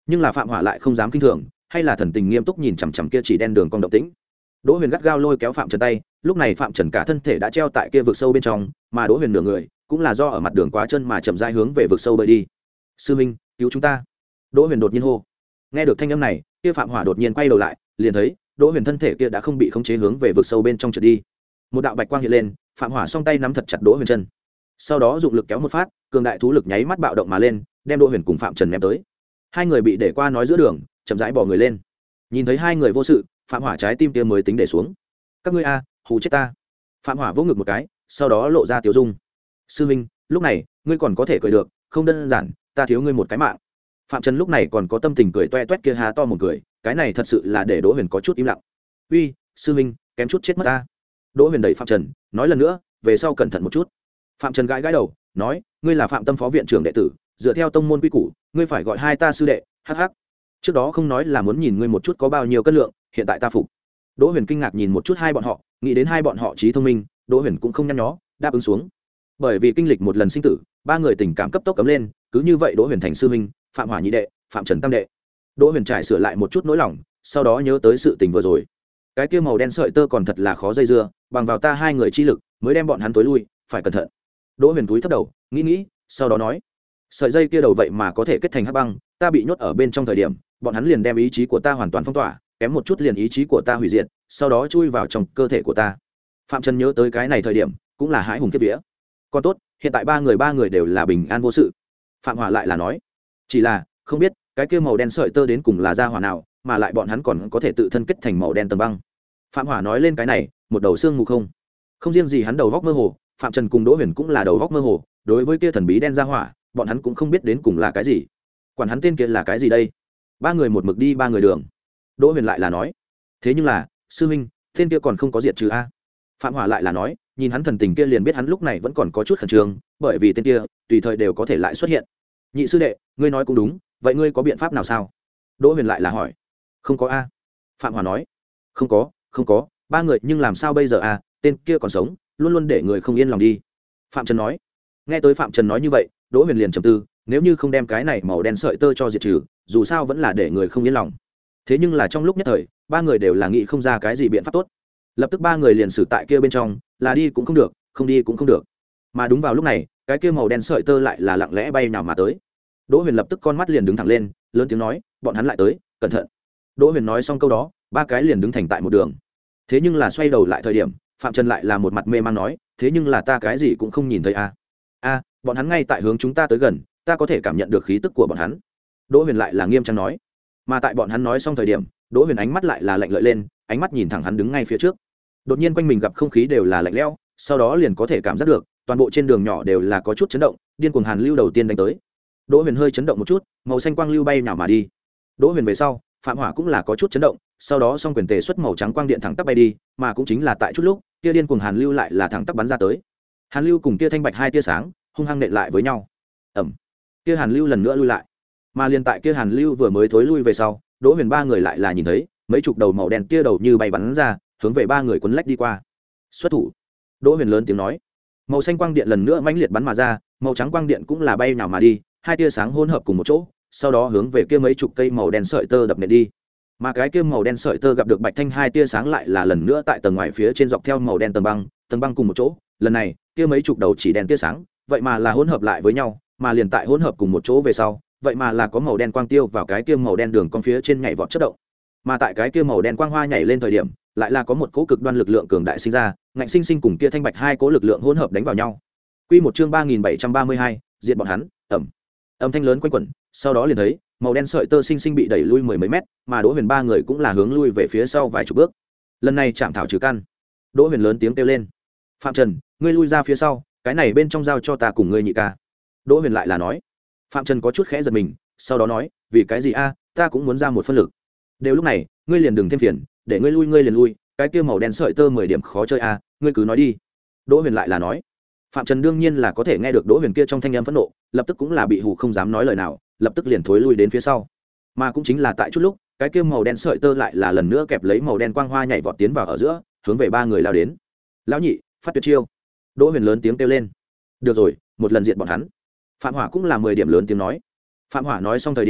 nhưng là phạm hỏa lại không dám kinh thường, hay là thần tình nghiêm túc nhìn chằm chằm kia chỉ đen đường cong động tĩnh. Đỗ Huyền gắt gao lôi kéo phạm trần tay, lúc này phạm trần cả thân thể đã treo tại kia vực sâu bên trong, mà Đỗ Huyền nửa người cũng là do ở mặt đường quá chân mà chậm rãi hướng về vực sâu bơi đi. Sư minh, cứu chúng ta! Đỗ Huyền đột nhiên hô. Nghe được thanh âm này, kia phạm hỏa đột nhiên quay đầu lại, liền thấy Đỗ Huyền thân thể kia đã không bị khống chế hướng về vực sâu bên trong trượt đi. Một đạo bạch quang hiện lên, phạm hỏa song tay nắm thật chặt Đỗ Huyền chân, sau đó dụng lực kéo một phát, cường đại thú lực nháy mắt bạo động mà lên, đem Đỗ Huyền cùng phạm trần ném tới. Hai người bị để qua nói giữa đường, chậm rãi bò người lên. Nhìn thấy hai người vô sự, phạm hỏa trái tim kia mới tính để xuống. Các ngươi a, hù chết ta! Phạm hỏa vỗ ngực một cái, sau đó lộ ra tiểu dung. Sư minh, lúc này ngươi còn có thể cười được, không đơn giản, ta thiếu ngươi một cái mạng. Phạm trần lúc này còn có tâm tình cười toe toét kia há to một cười, cái này thật sự là để Đỗ Huyền có chút im lặng. Uy, sư minh, kém chút chết mất ta! Đỗ Huyền đẩy phạm trần, nói lần nữa, về sau cẩn thận một chút. Phạm trần gãi gãi đầu, nói, ngươi là Phạm Tâm phó viện trưởng đệ tử, dựa theo tông môn quy củ, ngươi phải gọi hai ta sư đệ. Hắc hắc, trước đó không nói là muốn nhìn ngươi một chút có bao nhiêu cân lượng, hiện tại ta phục. Đỗ Huyền kinh ngạc nhìn một chút hai bọn họ, nghĩ đến hai bọn họ trí thông minh, Đỗ Huyền cũng không nhăn nhó, đáp ứng xuống. Bởi vì kinh lịch một lần sinh tử, ba người tình cảm cấp tốc cấm lên, cứ như vậy Đỗ Huyền thành sư huynh, Phạm Hỏa nhị đệ, Phạm Trần tam đệ. Đỗ Huyền trải sửa lại một chút nỗi lòng, sau đó nhớ tới sự tình vừa rồi. Cái kia màu đen sợi tơ còn thật là khó dây dưa, bằng vào ta hai người chi lực, mới đem bọn hắn tối lui, phải cẩn thận. Đỗ Huyền túi thấp đầu, nghĩ nghĩ, sau đó nói, sợi dây kia đầu vậy mà có thể kết thành hắc băng, ta bị nhốt ở bên trong thời điểm, bọn hắn liền đem ý chí của ta hoàn toàn phong tỏa, kém một chút liền ý chí của ta hủy diệt, sau đó chui vào trong cơ thể của ta. Phạm Trần nhớ tới cái này thời điểm, cũng là hãi hùng kiếp vía. Còn tốt, hiện tại ba người ba người đều là bình an vô sự. Phạm Hỏa lại là nói, chỉ là không biết cái kia màu đen sợi tơ đến cùng là gia hỏa nào, mà lại bọn hắn còn có thể tự thân kết thành màu đen tầng băng. Phạm Hỏa nói lên cái này, một đầu xương mù không. Không riêng gì hắn đầu góc mơ hồ, Phạm Trần cùng Đỗ Huyền cũng là đầu góc mơ hồ, đối với kia thần bí đen gia hỏa, bọn hắn cũng không biết đến cùng là cái gì. Quản hắn tên kia là cái gì đây? Ba người một mực đi ba người đường. Đỗ Huyền lại là nói, thế nhưng là, sư huynh, tên kia còn không có diệt trừ a. Phạm Hỏa lại là nói, nhìn hắn thần tình kia liền biết hắn lúc này vẫn còn có chút khẩn trương, bởi vì tên kia tùy thời đều có thể lại xuất hiện. Nhị sư đệ, ngươi nói cũng đúng, vậy ngươi có biện pháp nào sao? Đỗ Huyền lại là hỏi. Không có a. Phạm Hỏa nói, không có, không có, ba người nhưng làm sao bây giờ a, tên kia còn sống, luôn luôn để người không yên lòng đi. Phạm Trần nói. Nghe tới Phạm Trần nói như vậy, Đỗ Huyền liền trầm tư, nếu như không đem cái này màu đen sợi tơ cho diệt trừ, dù sao vẫn là để người không yên lòng. Thế nhưng là trong lúc nhất thời, ba người đều là nghĩ không ra cái gì biện pháp tốt. Lập tức ba người liền xử tại kia bên trong, là đi cũng không được, không đi cũng không được. Mà đúng vào lúc này, cái kia màu đen sợi tơ lại là lặng lẽ bay nào mà tới. Đỗ Huyền lập tức con mắt liền đứng thẳng lên, lớn tiếng nói, bọn hắn lại tới, cẩn thận. Đỗ Huyền nói xong câu đó, ba cái liền đứng thành tại một đường. Thế nhưng là xoay đầu lại thời điểm, Phạm Trần lại là một mặt mê man nói, thế nhưng là ta cái gì cũng không nhìn thấy a. A, bọn hắn ngay tại hướng chúng ta tới gần, ta có thể cảm nhận được khí tức của bọn hắn. Đỗ Huyền lại là nghiêm trang nói. Mà tại bọn hắn nói xong thời điểm, Đỗ Huyền ánh mắt lại là lạnh lợi lên, ánh mắt nhìn thẳng hắn đứng ngay phía trước. Đột nhiên quanh mình gặp không khí đều là lạnh lẽo, sau đó liền có thể cảm giác được, toàn bộ trên đường nhỏ đều là có chút chấn động, điên cuồng hàn lưu đầu tiên đánh tới. Đỗ Huyền hơi chấn động một chút, màu xanh quang lưu bay nào mà đi. Đỗ Huyền về sau, Phạm Hỏa cũng là có chút chấn động, sau đó song quyền tề xuất màu trắng quang điện thẳng tắp bay đi, mà cũng chính là tại chút lúc, kia điên cuồng hàn lưu lại là thẳng tắp bắn ra tới. Hàn lưu cùng kia thanh bạch hai tia sáng, hung hăng nện lại với nhau. Ầm. Kia hàn lưu lần nữa lui lại. Mà liền tại kia hàn lưu vừa mới thối lui về sau, Đỗ Huyền ba người lại là nhìn thấy, mấy chục đầu màu đen kia đầu như bay bắn ra, hướng về ba người quấn lách đi qua. Xuất thủ. Đỗ Huyền lớn tiếng nói. Màu xanh quang điện lần nữa mãnh liệt bắn mà ra, màu trắng quang điện cũng là bay nào mà đi, hai tia sáng hỗn hợp cùng một chỗ, sau đó hướng về kia mấy chục cây màu đen sợi tơ đập nện đi. Mà cái kia màu đen sợi tơ gặp được bạch thanh hai tia sáng lại là lần nữa tại tầng ngoài phía trên dọc theo màu đen tầng băng, tầng băng cùng một chỗ, lần này, kia mấy chục đầu chỉ đen tia sáng, vậy mà là hỗn hợp lại với nhau, mà liền tại hỗn hợp cùng một chỗ về sau, vậy mà là có màu đen quang tiêu vào cái kia màu đen đường con phía trên nhảy vọt chớp động. Mà tại cái kia màu đen quang hoa nhảy lên thời điểm, lại là có một cỗ cực đoan lực lượng cường đại sinh ra, ngạnh sinh sinh cùng kia thanh bạch hai cỗ lực lượng hỗn hợp đánh vào nhau. Quy một chương ba nghìn bảy trăm ba mươi hai, diệt bọn hắn, ầm. Âm thanh lớn quanh quẩn, sau đó liền thấy, màu đen sợi tơ sinh sinh bị đẩy lui mười mấy mét, mà Đỗ Huyền ba người cũng là hướng lui về phía sau vài chục bước. Lần này chạm thảo trừ căn. Đỗ Huyền lớn tiếng kêu lên. Phạm Trần, ngươi lui ra phía sau, cái này bên trong giao cho ta cùng ngươi nhị ca. Đỗ Huyền lại là nói. Phạm Trần có chút khẽ giật mình, sau đó nói, vì cái gì a, ta cũng muốn ra một phân lực. Đều lúc này, ngươi liền đừng thêm phiền, để ngươi lui ngươi liền lui, cái kia màu đen sợi tơ mười điểm khó chơi a, ngươi cứ nói đi. Đỗ Huyền lại là nói. Phạm Trần đương nhiên là có thể nghe được Đỗ Huyền kia trong thanh âm phẫn nộ, lập tức cũng là bị hù không dám nói lời nào, lập tức liền thối lui đến phía sau. Mà cũng chính là tại chút lúc, cái kia màu đen sợi tơ lại là lần nữa kẹp lấy màu đen quang hoa nhảy vọt tiến vào ở giữa, hướng về ba người lao đến. Lão nhị, phát tuyệt chiêu. Đỗ Huyền lớn tiếng kêu lên. Được rồi, một lần diện bọn hắn. Phạm Hỏa cũng là mười điểm lớn tiếng nói. Phạm Hỏa nói xong thời điểm,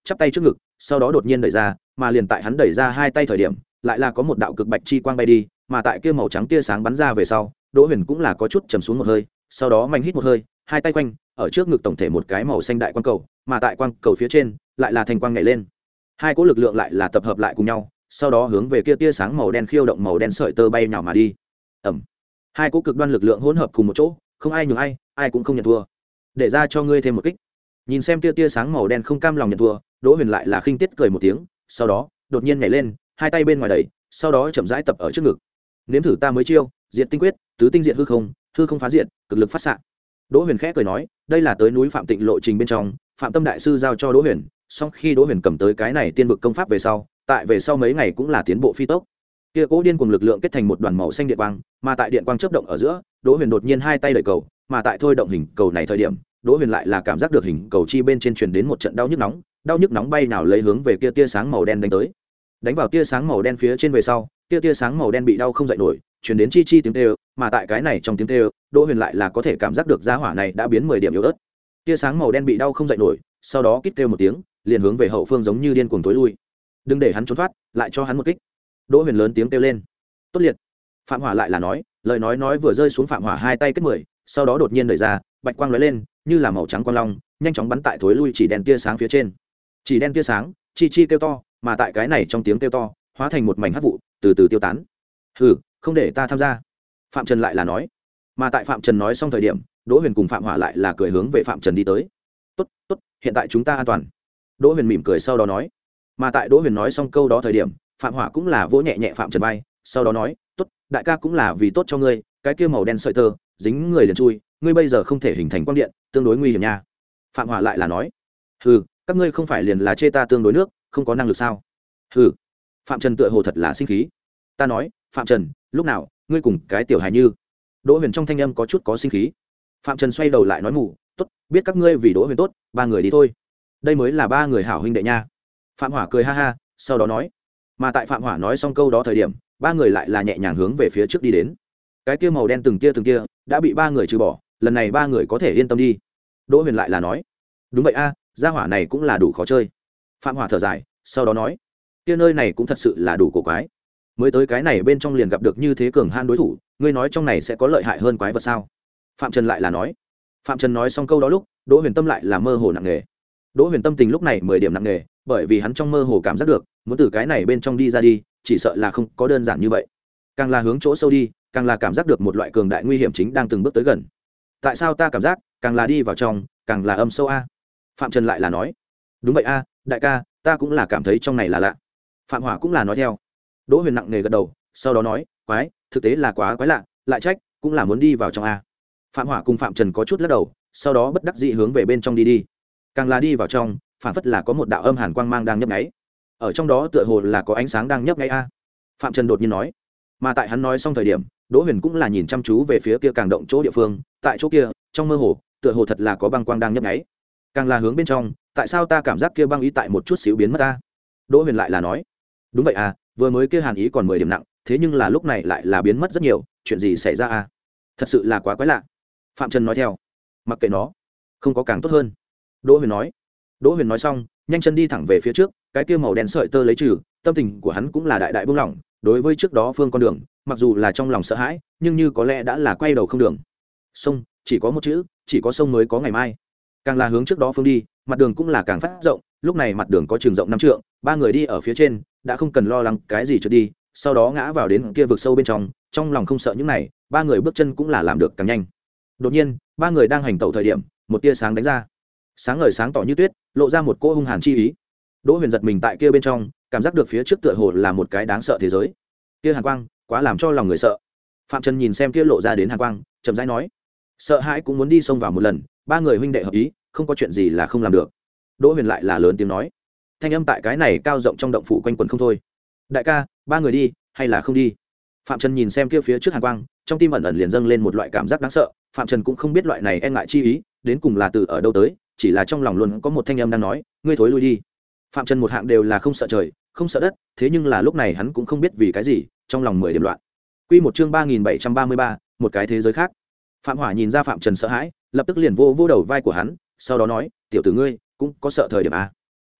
chắp tay trước ngực, sau đó đột nhiên đẩy ra, mà liền tại hắn đẩy ra hai tay thời điểm, lại là có một đạo cực bạch chi quang bay đi, mà tại kia màu trắng tia sáng bắn ra về sau, Đỗ Huyền cũng là có chút trầm xuống một hơi, sau đó mạnh hít một hơi, hai tay quanh, ở trước ngực tổng thể một cái màu xanh đại quang cầu, mà tại quang cầu phía trên, lại là thành quang nhảy lên. Hai cỗ lực lượng lại là tập hợp lại cùng nhau, sau đó hướng về kia tia sáng màu đen khiêu động màu đen sợi tơ bay nhào mà đi. Ầm. Hai cỗ cực đoan lực lượng hỗn hợp cùng một chỗ, không ai nhường ai, ai cũng không nhận thua. Để ra cho ngươi thêm một kích. Nhìn xem tia tia sáng màu đen không cam lòng nhận thua, Đỗ Huyền lại là khinh tiết cười một tiếng, sau đó, đột nhiên nhảy lên, hai tay bên ngoài đẩy, sau đó chậm rãi tập ở trước ngực. Nếm thử ta mới chiêu, Diệt Tinh Quyết, tứ tinh diệt hư không, hư không phá diệt, cực lực phát xạ. Đỗ Huyền khẽ cười nói, đây là tới núi Phạm Tịnh lộ trình bên trong, Phạm Tâm đại sư giao cho Đỗ Huyền, song khi Đỗ Huyền cầm tới cái này tiên vực công pháp về sau, tại về sau mấy ngày cũng là tiến bộ phi tốc. Kia cố điên cuồng lực lượng kết thành một đoàn màu xanh điện quang, mà tại điện quang chớp động ở giữa, Đỗ Huyền đột nhiên hai tay đẩy cầu, mà tại thôi động hình cầu này thời điểm, Đỗ Huyền lại là cảm giác được hình cầu chi bên trên truyền đến một trận đau nhức nóng, đau nhức nóng bay nào lấy hướng về kia tia sáng màu đen đánh tới. Đánh vào tia sáng màu đen phía trên về sau, tia tia sáng màu đen bị đau không dậy nổi, truyền đến chi chi tiếng kêu, mà tại cái này trong tiếng kêu, Đỗ Huyền lại là có thể cảm giác được giá hỏa này đã biến mười điểm yếu ớt. Tia sáng màu đen bị đau không dậy nổi, sau đó kít kêu một tiếng, liền hướng về hậu phương giống như điên cuồng tối lui. Đừng để hắn trốn thoát, lại cho hắn một kích. Đỗ Huyền lớn tiếng kêu lên. Tốt liệt. Phạm Hỏa lại là nói, lời nói nói vừa rơi xuống, Phạm Hỏa hai tay kết mười, sau đó đột nhiên đẩy ra, bạch quang lóe lên, như là màu trắng quang long, nhanh chóng bắn tại thối lui chỉ đen tia sáng phía trên. Chỉ đen tia sáng, chi chi kêu to, mà tại cái này trong tiếng kêu to, hóa thành một mảnh hắc vụ, từ từ tiêu tán. Hừ, không để ta tham gia. Phạm Trần lại là nói. Mà tại Phạm Trần nói xong thời điểm, Đỗ Huyền cùng Phạm Hỏa lại là cười hướng về Phạm Trần đi tới. Tốt, tốt, hiện tại chúng ta an toàn. Đỗ Huyền mỉm cười sau đó nói. Mà tại Đỗ Huyền nói xong câu đó thời điểm, Phạm Hỏa cũng là vỗ nhẹ nhẹ Phạm Trần vai, sau đó nói, tốt, đại ca cũng là vì tốt cho ngươi, cái kia màu đen sợi tơ dính người liền chui, ngươi bây giờ không thể hình thành quang điện, tương đối nguy hiểm nha. Phạm Hỏa lại là nói. Hừ, các ngươi không phải liền là chê ta tương đối nước, không có năng lực sao? Hừ. Phạm Trần tựa hồ thật là sinh khí. Ta nói, Phạm Trần, lúc nào ngươi cùng cái tiểu hài như? Đỗ Huyền trong thanh âm có chút có sinh khí. Phạm Trần xoay đầu lại nói mù, tốt, biết các ngươi vì Đỗ Huyền tốt, ba người đi thôi. Đây mới là ba người hảo huynh đệ nha. Phạm Hỏa cười ha ha, sau đó nói. Mà tại Phạm Hỏa nói xong câu đó thời điểm, ba người lại là nhẹ nhàng hướng về phía trước đi đến. Cái kia màu đen từng tia từng tia đã bị ba người trừ bỏ, lần này ba người có thể yên tâm đi. Đỗ Huyền lại là nói. Đúng vậy a, gia hỏa này cũng là đủ khó chơi. Phạm Hỏa thở dài, sau đó nói. Kia nơi này cũng thật sự là đủ cổ quái. Mới tới cái này bên trong liền gặp được như thế cường han đối thủ, ngươi nói trong này sẽ có lợi hại hơn quái vật sao? Phạm Trần lại là nói. Phạm Trần nói xong câu đó lúc, Đỗ Huyền tâm lại là mơ hồ nặng nề. Đỗ Huyền tâm tình lúc này mười điểm nặng nề, bởi vì hắn trong mơ hồ cảm giác được, muốn từ cái này bên trong đi ra đi, chỉ sợ là không có đơn giản như vậy. Càng là hướng chỗ sâu đi, càng là cảm giác được một loại cường đại nguy hiểm chính đang từng bước tới gần. Tại sao ta cảm giác, càng là đi vào trong, càng là âm sâu a? Phạm Trần lại là nói. Đúng vậy a, đại ca, ta cũng là cảm thấy trong này là lạ. Phạm Hỏa cũng là nói theo. Đỗ Huyền nặng nề gật đầu, sau đó nói, quái, thực tế là quá quái lạ, lại trách, cũng là muốn đi vào trong a. Phạm Hỏa cùng Phạm Trần có chút lắc đầu, sau đó bất đắc dĩ hướng về bên trong đi đi. Càng là đi vào trong, phản phất là có một đạo âm hàn quang mang đang nhấp nháy. Ở trong đó tựa hồ là có ánh sáng đang nhấp nháy a. Phạm Trần đột nhiên nói. Mà tại hắn nói xong thời điểm, Đỗ Huyền cũng là nhìn chăm chú về phía kia càng động chỗ địa phương, tại chỗ kia, trong mơ hồ, tựa hồ thật là có băng quang đang nhấp nháy. Càng là hướng bên trong, tại sao ta cảm giác kia băng ý tại một chút xíu biến mất ta? Đỗ Huyền lại là nói. Đúng vậy à, vừa mới kia hàn ý còn mười điểm nặng, thế nhưng là lúc này lại là biến mất rất nhiều, chuyện gì xảy ra à? Thật sự là quá quái lạ. Phạm Trần nói theo. Mặc kệ nó, không có càng tốt hơn. Đỗ Huyền nói. Đỗ Huyền nói xong, nhanh chân đi thẳng về phía trước, cái kia màu đen sợi tơ lấy trừ, tâm tình của hắn cũng là đại đại buông lỏng, đối với trước đó phương con đường, mặc dù là trong lòng sợ hãi, nhưng như có lẽ đã là quay đầu không đường. Sông, chỉ có một chữ, chỉ có sông mới có ngày mai. Càng là hướng trước đó phương đi, mặt đường cũng là càng phát rộng, lúc này mặt đường có trường rộng năm trượng, ba người đi ở phía trên, đã không cần lo lắng cái gì trượt đi, sau đó ngã vào đến kia vực sâu bên trong, trong lòng không sợ những này, ba người bước chân cũng là làm được càng nhanh. Đột nhiên, ba người đang hành tẩu thời điểm, một tia sáng đánh ra. Sáng ngời sáng tỏ như tuyết, lộ ra một cỗ hung hàn chi ý. Đỗ Huyền giật mình tại kia bên trong, cảm giác được phía trước tựa hồ là một cái đáng sợ thế giới. Kia hàn quang, quá làm cho lòng người sợ. Phạm Trần nhìn xem kia lộ ra đến hàn quang, chậm rãi nói: "Sợ hãi cũng muốn đi xông vào một lần, ba người huynh đệ hợp ý, không có chuyện gì là không làm được." Đỗ Huyền lại là lớn tiếng nói. Thanh âm tại cái này cao rộng trong động phủ quanh quẩn không thôi. "Đại ca, ba người đi, hay là không đi?" Phạm Trần nhìn xem kia phía trước hàn quang, trong tim ẩn ẩn liền dâng lên một loại cảm giác đáng sợ. Phạm Trần cũng không biết loại này e ngại chi ý đến cùng là từ ở đâu tới, chỉ là trong lòng luôn có một thanh âm đang nói: "Ngươi thối lui đi." Phạm Trần một hạng đều là không sợ trời, không sợ đất, thế nhưng là lúc này hắn cũng không biết vì cái gì, trong lòng mười điểm loạn. Quy một chương ba nghìn bảy trăm ba mươi ba, một cái thế giới khác. Phạm Hỏa nhìn ra Phạm Trần sợ hãi, lập tức liền vô vô đầu vai của hắn, sau đó nói: "Tiểu tử ngươi, cũng có sợ thời điểm à?" "Sợ,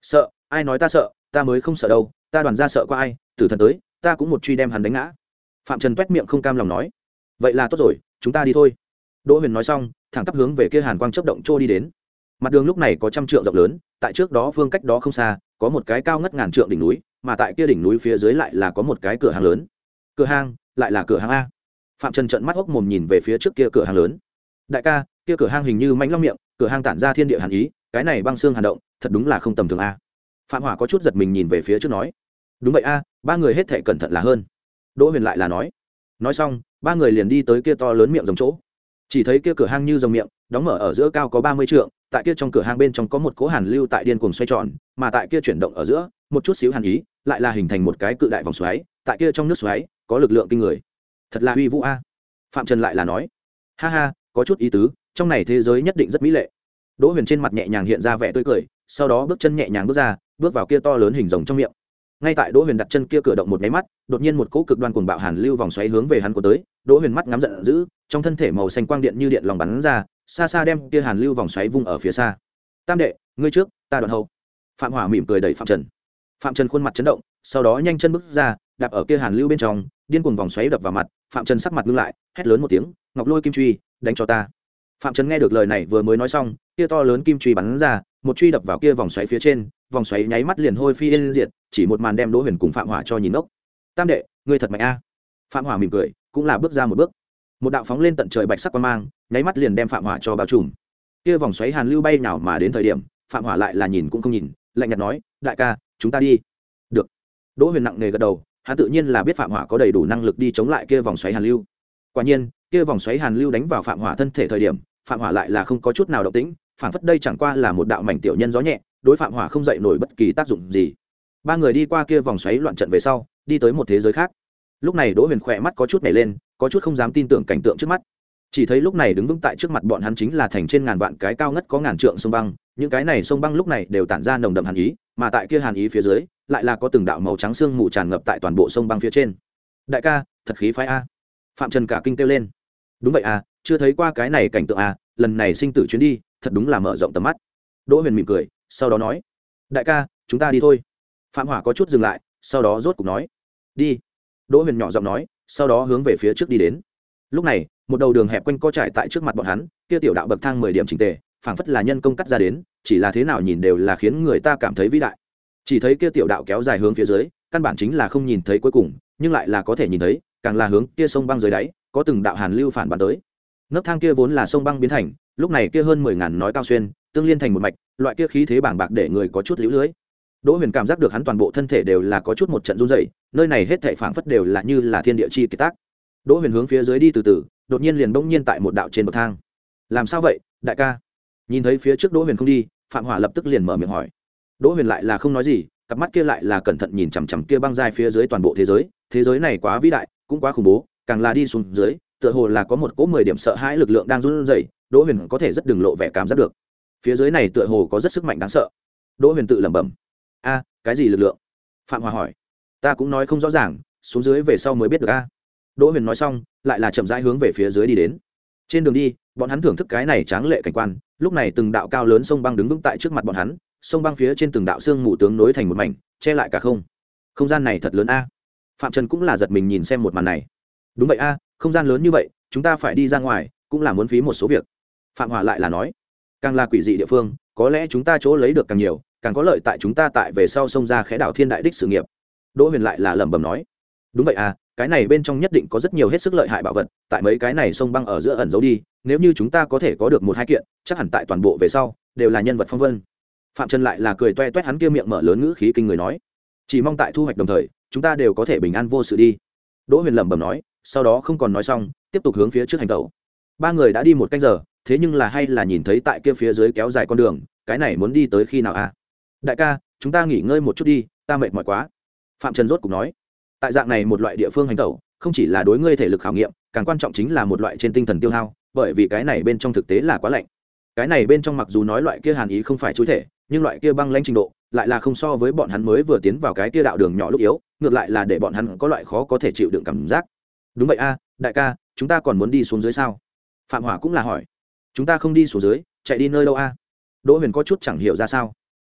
ai nói ta sợ, ta mới không sợ đâu, ta đoàn ra sợ qua ai, tử thần tới ta cũng một truy đem hắn đánh ngã. Phạm Trần toét miệng không cam lòng nói. Vậy là tốt rồi, chúng ta đi thôi. Đỗ Huyền nói xong thẳng tắp hướng về kia hàn quang chớp động trô đi đến. Mặt đường lúc này có trăm trượng rộng lớn, tại trước đó phương cách đó không xa có một cái cao ngất ngàn trượng đỉnh núi, mà tại kia đỉnh núi phía dưới lại là có một cái cửa hàng lớn. Cửa hàng lại là cửa hàng a. Phạm Trần trợn mắt hốc mồm nhìn về phía trước kia cửa hàng lớn. Đại ca, kia cửa hàng hình như mãnh long miệng, cửa hàng tản ra thiên địa hàn ý, cái này băng xương hàn động thật đúng là không tầm thường a. Phạm Hỏa có chút giật mình nhìn về phía trước nói. Đúng vậy a, ba người hết thảy cẩn thận là hơn. Đỗ Huyền lại là nói. Nói xong ba người liền đi tới kia to lớn miệng rồng chỗ. Chỉ thấy kia cửa hang như rồng miệng đóng mở ở giữa, cao có ba mươi trượng. Tại kia trong cửa hang bên trong có một cỗ hàn lưu tại điên cuồng xoay tròn, mà tại kia chuyển động ở giữa một chút xíu hàn ý lại là hình thành một cái cự đại vòng xoáy. Tại kia trong nước xoáy có lực lượng kinh người, thật là uy vũ a. Phạm Trần lại là nói. Ha ha, có chút ý tứ, trong này thế giới nhất định rất mỹ lệ. Đỗ Huyền trên mặt nhẹ nhàng hiện ra vẻ tươi cười, sau đó bước chân nhẹ nhàng bước ra, bước vào kia to lớn hình rồng trong miệng. Ngay tại Đỗ Huyền đặt chân kia cửa động một cái mắt, đột nhiên một cỗ cực đoan cuồng bạo hàn lưu vòng xoáy hướng về hắn của tới. Đỗ Huyền mắt ngắm giận dữ, trong thân thể màu xanh quang điện như điện lòng bắn ra, xa xa đem kia hàn lưu vòng xoáy vung ở phía xa. Tam đệ, ngươi trước, ta đoạn hậu. Phạm Hỏa mỉm cười đẩy Phạm Trần. Phạm Trần khuôn mặt chấn động, sau đó nhanh chân bước ra, đạp ở kia hàn lưu bên trong, điên cuồng vòng xoáy đập vào mặt. Phạm Trần sắc mặt ngưng lại, hét lớn một tiếng, Ngọc Lôi Kim Truy, đánh cho ta. Phạm Trần nghe được lời này vừa mới nói xong, kia to lớn kim truy bắn ra, một truy đập vào kia vòng xoáy phía trên, vòng xoáy nháy mắt liền hôi phi yên diệt, chỉ một màn đem Đỗ Huyền cùng Phạm Hỏa cho nhìn ốc. Tam đệ, ngươi thật mạnh a. Phạm Hỏa mỉm cười, cũng là bước ra một bước. Một đạo phóng lên tận trời bạch sắc quang mang, nháy mắt liền đem Phạm Hỏa cho bao trùm. Kia vòng xoáy hàn lưu bay nào mà đến thời điểm, Phạm Hỏa lại là nhìn cũng không nhìn, lạnh nhạt nói, đại ca, chúng ta đi. Được. Đỗ Huyền nặng nề gật đầu, hắn tự nhiên là biết Phạm Hỏa có đầy đủ năng lực đi chống lại kia vòng xoáy hàn lưu. Quả nhiên, kia vòng xoáy hàn lưu đánh vào Phạm Hỏa thân thể thời điểm, Phạm Hỏa lại là không có chút nào động tĩnh, phản phất đây chẳng qua là một đạo mảnh tiểu nhân gió nhẹ, đối Phạm Hỏa không dậy nổi bất kỳ tác dụng gì. Ba người đi qua kia vòng xoáy loạn trận về sau, đi tới một thế giới khác. Lúc này Đỗ Huyền khỏe mắt có chút nhảy lên, có chút không dám tin tưởng cảnh tượng trước mắt. Chỉ thấy lúc này đứng vững tại trước mặt bọn hắn chính là thành trên ngàn vạn cái cao ngất có ngàn trượng sông băng, những cái này sông băng lúc này đều tản ra nồng đậm hàn ý, mà tại kia hàn ý phía dưới, lại là có từng đạo màu trắng sương mù tràn ngập tại toàn bộ sông băng phía trên. Đại ca, thật khí phái a. Phạm Trần cả kinh kêu lên. Đúng vậy a, chưa thấy qua cái này cảnh tượng a, lần này sinh tử chuyến đi thật đúng là mở rộng tầm mắt. Đỗ Huyền mỉm cười, sau đó nói, đại ca, chúng ta đi thôi. Phạm Hỏa có chút dừng lại, sau đó rốt cục nói, đi. Đỗ Huyền nhỏ giọng nói, sau đó hướng về phía trước đi đến. Lúc này một đầu đường hẹp quanh co trải tại trước mặt bọn hắn, kia tiểu đạo bậc thang mười điểm chỉnh tề, phảng phất là nhân công cắt ra đến, chỉ là thế nào nhìn đều là khiến người ta cảm thấy vĩ đại. Chỉ thấy kia tiểu đạo kéo dài hướng phía dưới, căn bản chính là không nhìn thấy cuối cùng, nhưng lại là có thể nhìn thấy, càng là hướng kia sông băng dưới đáy, có từng đạo hàn lưu phản bắn tới. Nấc thang kia vốn là sông băng biến thành, lúc này kia hơn mười ngàn nói cao xuyên, tương liên thành một mạch, loại kia khí thế bàng bạc để người có chút liễu lưới. Đỗ Huyền cảm giác được hắn toàn bộ thân thể đều là có chút một trận run rẩy, nơi này hết thảy phảng phất đều là như là thiên địa chi kỳ tác. Đỗ Huyền hướng phía dưới đi từ từ, đột nhiên liền bỗng nhiên tại một đạo trên bậc thang. Làm sao vậy, đại ca? Nhìn thấy phía trước Đỗ Huyền không đi, Phạm Hỏa lập tức liền mở miệng hỏi. Đỗ Huyền lại là không nói gì, cặp mắt kia lại là cẩn thận nhìn chằm chằm kia băng giai phía dưới toàn bộ thế giới, thế giới này quá vĩ đại, cũng quá khủng bố, càng là đi xuống dưới, tựa hồ là có một cỗ mười điểm sợ hãi lực lượng đang run rẩy, Đỗ Huyền có thể rất đừng lộ vẻ cảm giác được. Phía dưới này tựa hồ có rất sức mạnh đáng sợ. Đỗ Huyền tự lẩm bẩm. A, cái gì lực lượng? Phạm Hỏa hỏi. Ta cũng nói không rõ ràng, xuống dưới về sau mới biết được a. Đỗ Huyền nói xong, lại là chậm rãi hướng về phía dưới đi đến. Trên đường đi, bọn hắn thưởng thức cái này tráng lệ cảnh quan, lúc này từng đạo cao lớn sông băng đứng vững tại trước mặt bọn hắn, sông băng phía trên từng đạo xương mù tướng nối thành một mảnh, che lại cả không. Không gian này thật lớn a. Phạm Trần cũng là giật mình nhìn xem một màn này. Đúng vậy a, không gian lớn như vậy, chúng ta phải đi ra ngoài, cũng là muốn phí một số việc. Phạm Hỏa lại là nói, càng là quỷ dị địa phương, có lẽ chúng ta chỗ lấy được càng nhiều, càng có lợi tại chúng ta tại về sau sông ra khẽ đảo thiên đại đích sự nghiệp. Đỗ Huyền lại là lẩm bẩm nói, đúng vậy à, cái này bên trong nhất định có rất nhiều hết sức lợi hại bảo vật, tại mấy cái này sông băng ở giữa ẩn giấu đi, nếu như chúng ta có thể có được một hai kiện, chắc hẳn tại toàn bộ về sau đều là nhân vật phong vân. Phạm Trần lại là cười toe toét, hắn kia miệng mở lớn ngữ khí kinh người nói, chỉ mong tại thu hoạch đồng thời, chúng ta đều có thể bình an vô sự đi. Đỗ Huyền lẩm bẩm nói, sau đó không còn nói xong, tiếp tục hướng phía trước hành tẩu. Ba người đã đi một canh giờ, thế nhưng là hay là nhìn thấy tại kia phía dưới kéo dài con đường, cái này muốn đi tới khi nào a? Đại ca, chúng ta nghỉ ngơi một chút đi, ta mệt mỏi quá. Phạm Trần rốt cục nói, tại dạng này một loại địa phương hành tẩu, không chỉ là đối ngươi thể lực khảo nghiệm, càng quan trọng chính là một loại trên tinh thần tiêu hao, bởi vì cái này bên trong thực tế là quá lạnh. Cái này bên trong mặc dù nói loại kia hàn ý không phải chúi thể, nhưng loại kia băng lãnh trình độ lại là không so với bọn hắn mới vừa tiến vào cái kia đạo đường nhỏ lúc yếu, ngược lại là để bọn hắn có loại khó có thể chịu đựng cảm giác. Đúng vậy a, đại ca, chúng ta còn muốn đi xuống dưới sao? Phạm Hỏa cũng là hỏi. Chúng ta không đi xuống dưới, chạy đi nơi đâu a? Đỗ Huyền có chút chẳng hiểu ra sao.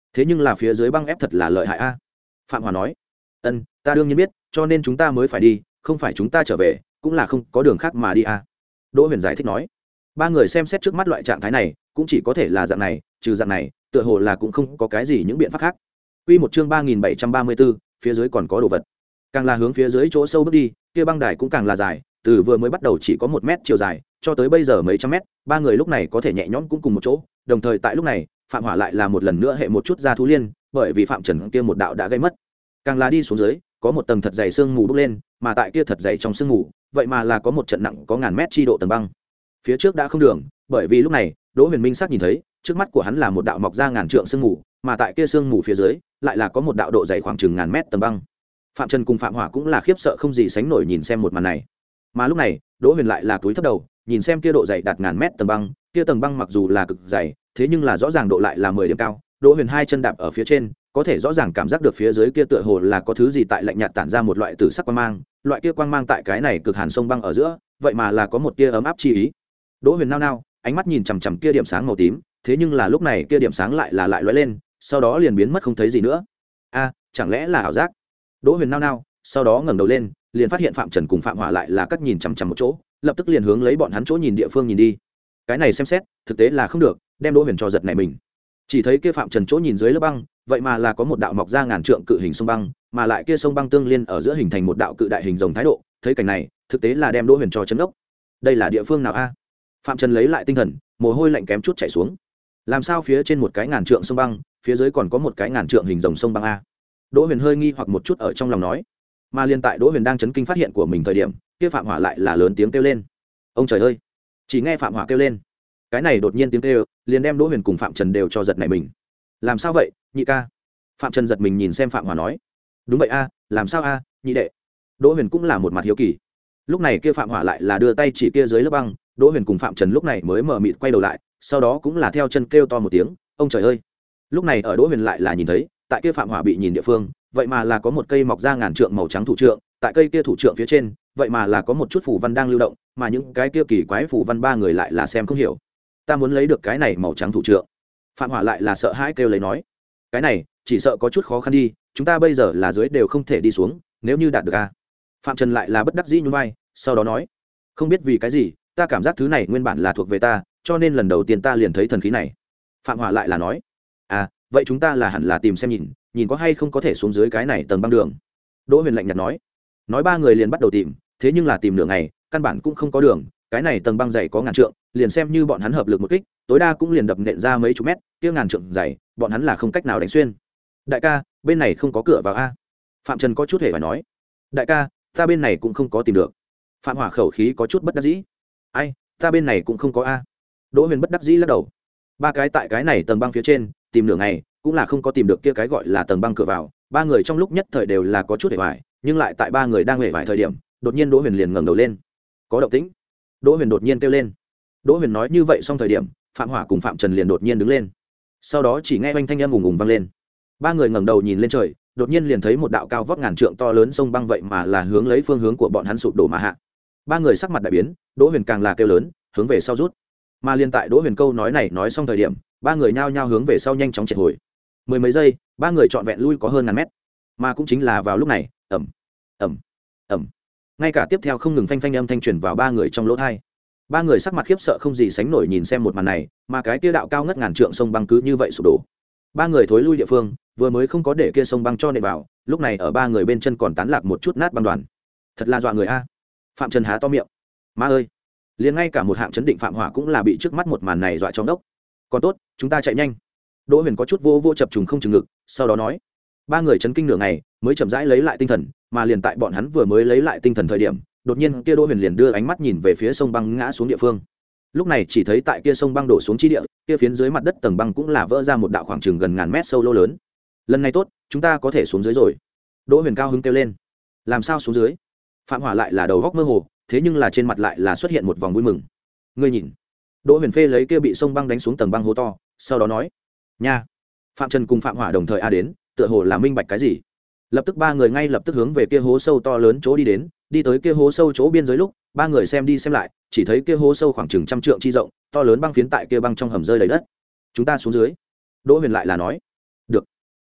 thế nhưng là phía dưới băng ép thật là lợi hại a. Phạm Hỏa nói. Ân, ta đương nhiên biết, cho nên chúng ta mới phải đi, không phải chúng ta trở về cũng là không có đường khác mà đi a. Đỗ Huyền giải thích nói. Ba người xem xét trước mắt loại trạng thái này cũng chỉ có thể là dạng này, trừ dạng này tựa hồ là cũng không có cái gì những biện pháp khác. Quy một chương ba nghìn bảy trăm ba mươi bốn, phía dưới còn có đồ vật. Càng là hướng phía dưới chỗ sâu bước đi, kia băng đài cũng càng là dài, từ vừa mới bắt đầu chỉ có một mét chiều dài, cho tới bây giờ mấy trăm mét, ba người lúc này có thể nhẹ nhõm cũng cùng một chỗ, đồng thời tại lúc này, Phạm Hỏa lại là một lần nữa hệ một chút ra thú liên, bởi vì Phạm Trần kia một đạo đã gây mất. Càng là đi xuống dưới, có một tầng thật dày sương mù bốc lên, mà tại kia thật dày trong sương mù, vậy mà là có một trận nặng có ngàn mét chi độ tầng băng. Phía trước đã không đường, bởi vì lúc này, Đỗ Huyền Minh sắc nhìn thấy, trước mắt của hắn là một đạo mọc ra ngàn trượng sương mù, mà tại kia sương mù phía dưới, lại là có một đạo độ dày khoảng chừng ngàn mét tầng băng. Phạm Trần cùng Phạm Hỏa cũng là khiếp sợ không gì sánh nổi nhìn xem một màn này. Mà lúc này, Đỗ Huyền lại là túi thấp đầu, nhìn xem kia độ dày đạt ngàn mét tầng băng, kia tầng băng mặc dù là cực dày, thế nhưng là rõ ràng độ lại là mười điểm cao. Đỗ Huyền hai chân đạp ở phía trên, có thể rõ ràng cảm giác được phía dưới kia tựa hồ là có thứ gì tại lạnh nhạt tản ra một loại tử sắc quang mang, loại kia quang mang tại cái này cực hàn sông băng ở giữa, vậy mà là có một tia ấm áp chi ý. Đỗ Huyền nao nao, ánh mắt nhìn chằm chằm kia điểm sáng màu tím, thế nhưng là lúc này kia điểm sáng lại là lại lóe lên, sau đó liền biến mất không thấy gì nữa. A, chẳng lẽ là ảo giác? Đỗ Huyền nao nao, sau đó ngẩng đầu lên, liền phát hiện Phạm Trần cùng Phạm Hỏa lại là cắt nhìn chằm chằm một chỗ, lập tức liền hướng lấy bọn hắn chỗ nhìn địa phương nhìn đi. Cái này xem xét, thực tế là không được, đem Đỗ Huyền cho giật này mình. Chỉ thấy kia Phạm Trần chỗ nhìn dưới lớp băng, vậy mà là có một đạo mọc ra ngàn trượng cự hình sông băng, mà lại kia sông băng tương liên ở giữa hình thành một đạo cự đại hình rồng thái độ, thấy cảnh này, thực tế là đem Đỗ Huyền cho chấn ốc. Đây là địa phương nào a? Phạm Trần lấy lại tinh thần, mồ hôi lạnh kém chút chảy xuống. Làm sao phía trên một cái ngàn trượng sông băng, phía dưới còn có một cái ngàn trượng hình rồng sông băng a? Đỗ Huyền hơi nghi hoặc một chút ở trong lòng nói. Mà liên tại Đỗ Huyền đang chấn kinh phát hiện của mình thời điểm, kia Phạm Hỏa lại là lớn tiếng kêu lên. Ông trời ơi! Chỉ nghe Phạm Hỏa kêu lên. Cái này đột nhiên tiếng kêu, liền đem Đỗ Huyền cùng Phạm Trần đều cho giật nảy mình. Làm sao vậy, nhị ca? Phạm Trần giật mình nhìn xem Phạm Hỏa nói. Đúng vậy a, làm sao a, nhị đệ? Đỗ Huyền cũng là một mặt hiếu kỳ. Lúc này kia Phạm Hỏa lại là đưa tay chỉ kia dưới lớp băng, Đỗ Huyền cùng Phạm Trần lúc này mới mở mịt quay đầu lại, sau đó cũng là theo chân kêu to một tiếng, ông trời ơi! Lúc này ở Đỗ Huyền lại là nhìn thấy, tại kia Phạm Hỏa bị nhìn địa phương, vậy mà là có một cây mọc ra ngàn trượng màu trắng thủ trượng, tại cây kia thủ trượng phía trên, vậy mà là có một chút phù văn đang lưu động, mà những cái kia kỳ quái phù văn ba người lại là xem không hiểu. Ta muốn lấy được cái này màu trắng thủ trượng. Phạm Hỏa lại là sợ hãi kêu lấy nói, cái này chỉ sợ có chút khó khăn đi, chúng ta bây giờ là dưới đều không thể đi xuống, nếu như đạt được a. Phạm Trần lại là bất đắc dĩ nhún vai, sau đó nói, không biết vì cái gì, ta cảm giác thứ này nguyên bản là thuộc về ta, cho nên lần đầu tiên ta liền thấy thần khí này. Phạm Hỏa lại là nói, à, vậy chúng ta là hẳn là tìm xem nhìn, nhìn có hay không có thể xuống dưới cái này tầng băng đường. Đỗ Huyền lạnh nhạt nói. Nói ba người liền bắt đầu tìm, thế nhưng là tìm nửa ngày, căn bản cũng không có đường, cái này tầng băng dày có ngàn trượng, liền xem như bọn hắn hợp lực một kích, tối đa cũng liền đập nện ra mấy chục mét, kia ngàn trượng dày, bọn hắn là không cách nào đánh xuyên. Đại ca, bên này không có cửa vào a. Phạm Trần có chút hề phải nói. Đại ca, ta bên này cũng không có tìm được. Phạm Hỏa khẩu khí có chút bất đắc dĩ. Ai, ta bên này cũng không có a. Đỗ Huyền bất đắc dĩ lắc đầu. Ba cái tại cái này tầng băng phía trên, tìm nửa ngày, cũng là không có tìm được kia cái gọi là tầng băng cửa vào. Ba người trong lúc nhất thời đều là có chút hề hoài, nhưng lại tại ba người đang hề hoài thời điểm, đột nhiên Đỗ Huyền liền ngẩng đầu lên. Có động tĩnh. Đỗ Huyền đột nhiên kêu lên. Đỗ Huyền nói như vậy xong thời điểm, Phạm Hỏa cùng Phạm Trần liền đột nhiên đứng lên. Sau đó chỉ nghe oanh thanh âm ùng ùng vang lên. Ba người ngẩng đầu nhìn lên trời, đột nhiên liền thấy một đạo cao vóc ngàn trượng to lớn sông băng vậy mà là hướng lấy phương hướng của bọn hắn sụp đổ mà hạ. Ba người sắc mặt đại biến, Đỗ Huyền càng là kêu lớn, hướng về sau rút. Mà liên tại Đỗ Huyền câu nói này nói xong thời điểm, ba người nhao nhao hướng về sau nhanh chóng triệt hồi. Mười mấy giây, ba người trọn vẹn lui có hơn ngàn mét. Mà cũng chính là vào lúc này, ầm, ầm, ầm, ngay cả tiếp theo không ngừng phanh phanh âm thanh truyền vào ba người trong lỗ tai. Ba người sắc mặt khiếp sợ không gì sánh nổi nhìn xem một màn này, mà cái kia đạo cao ngất ngàn trượng sông băng cứ như vậy sụp đổ. Ba người thối lui địa phương, vừa mới không có để kia sông băng cho nện vào, lúc này ở ba người bên chân còn tán lạc một chút nát băng đoàn. Thật là dọa người a. Phạm Trần há to miệng. Ma ơi! Liền ngay cả một hạng chấn định Phạm Hỏa cũng là bị trước mắt một màn này dọa trong đốc. Còn tốt, chúng ta chạy nhanh. Đỗ Huyền có chút vô vô chập trùng không chừng ngực, sau đó nói. Ba người chấn kinh nửa ngày, mới chậm rãi lấy lại tinh thần, mà liền tại bọn hắn vừa mới lấy lại tinh thần thời điểm, đột nhiên kia Đỗ Huyền liền đưa ánh mắt nhìn về phía sông băng ngã xuống địa phương. Lúc này chỉ thấy tại kia sông băng đổ xuống chi địa, kia phiến dưới mặt đất tầng băng cũng là vỡ ra một đạo khoảng chừng gần ngàn mét sâu lỗ lớn. Lần này tốt, chúng ta có thể xuống dưới rồi. Đỗ Huyền cao hứng kêu lên. Làm sao xuống dưới? Phạm Hỏa lại là đầu góc mơ hồ, thế nhưng là trên mặt lại là xuất hiện một vòng vui mừng. Ngươi nhìn. Đỗ Huyền phê lấy kia bị sông băng đánh xuống tầng băng hố to, sau đó nói. Nha. Phạm Trần cùng Phạm Hỏa đồng thời a đến, tựa hồ là minh bạch cái gì. Lập tức ba người ngay lập tức hướng về kia hố sâu to lớn chỗ đi đến, đi tới kia hố sâu chỗ biên giới lúc, ba người xem đi xem lại, chỉ thấy kia hố sâu khoảng chừng trăm trượng chi rộng, to lớn băng phiến tại kia băng trong hầm rơi đầy đất. Chúng ta xuống dưới. Đỗ Huyền lại là nói. Được.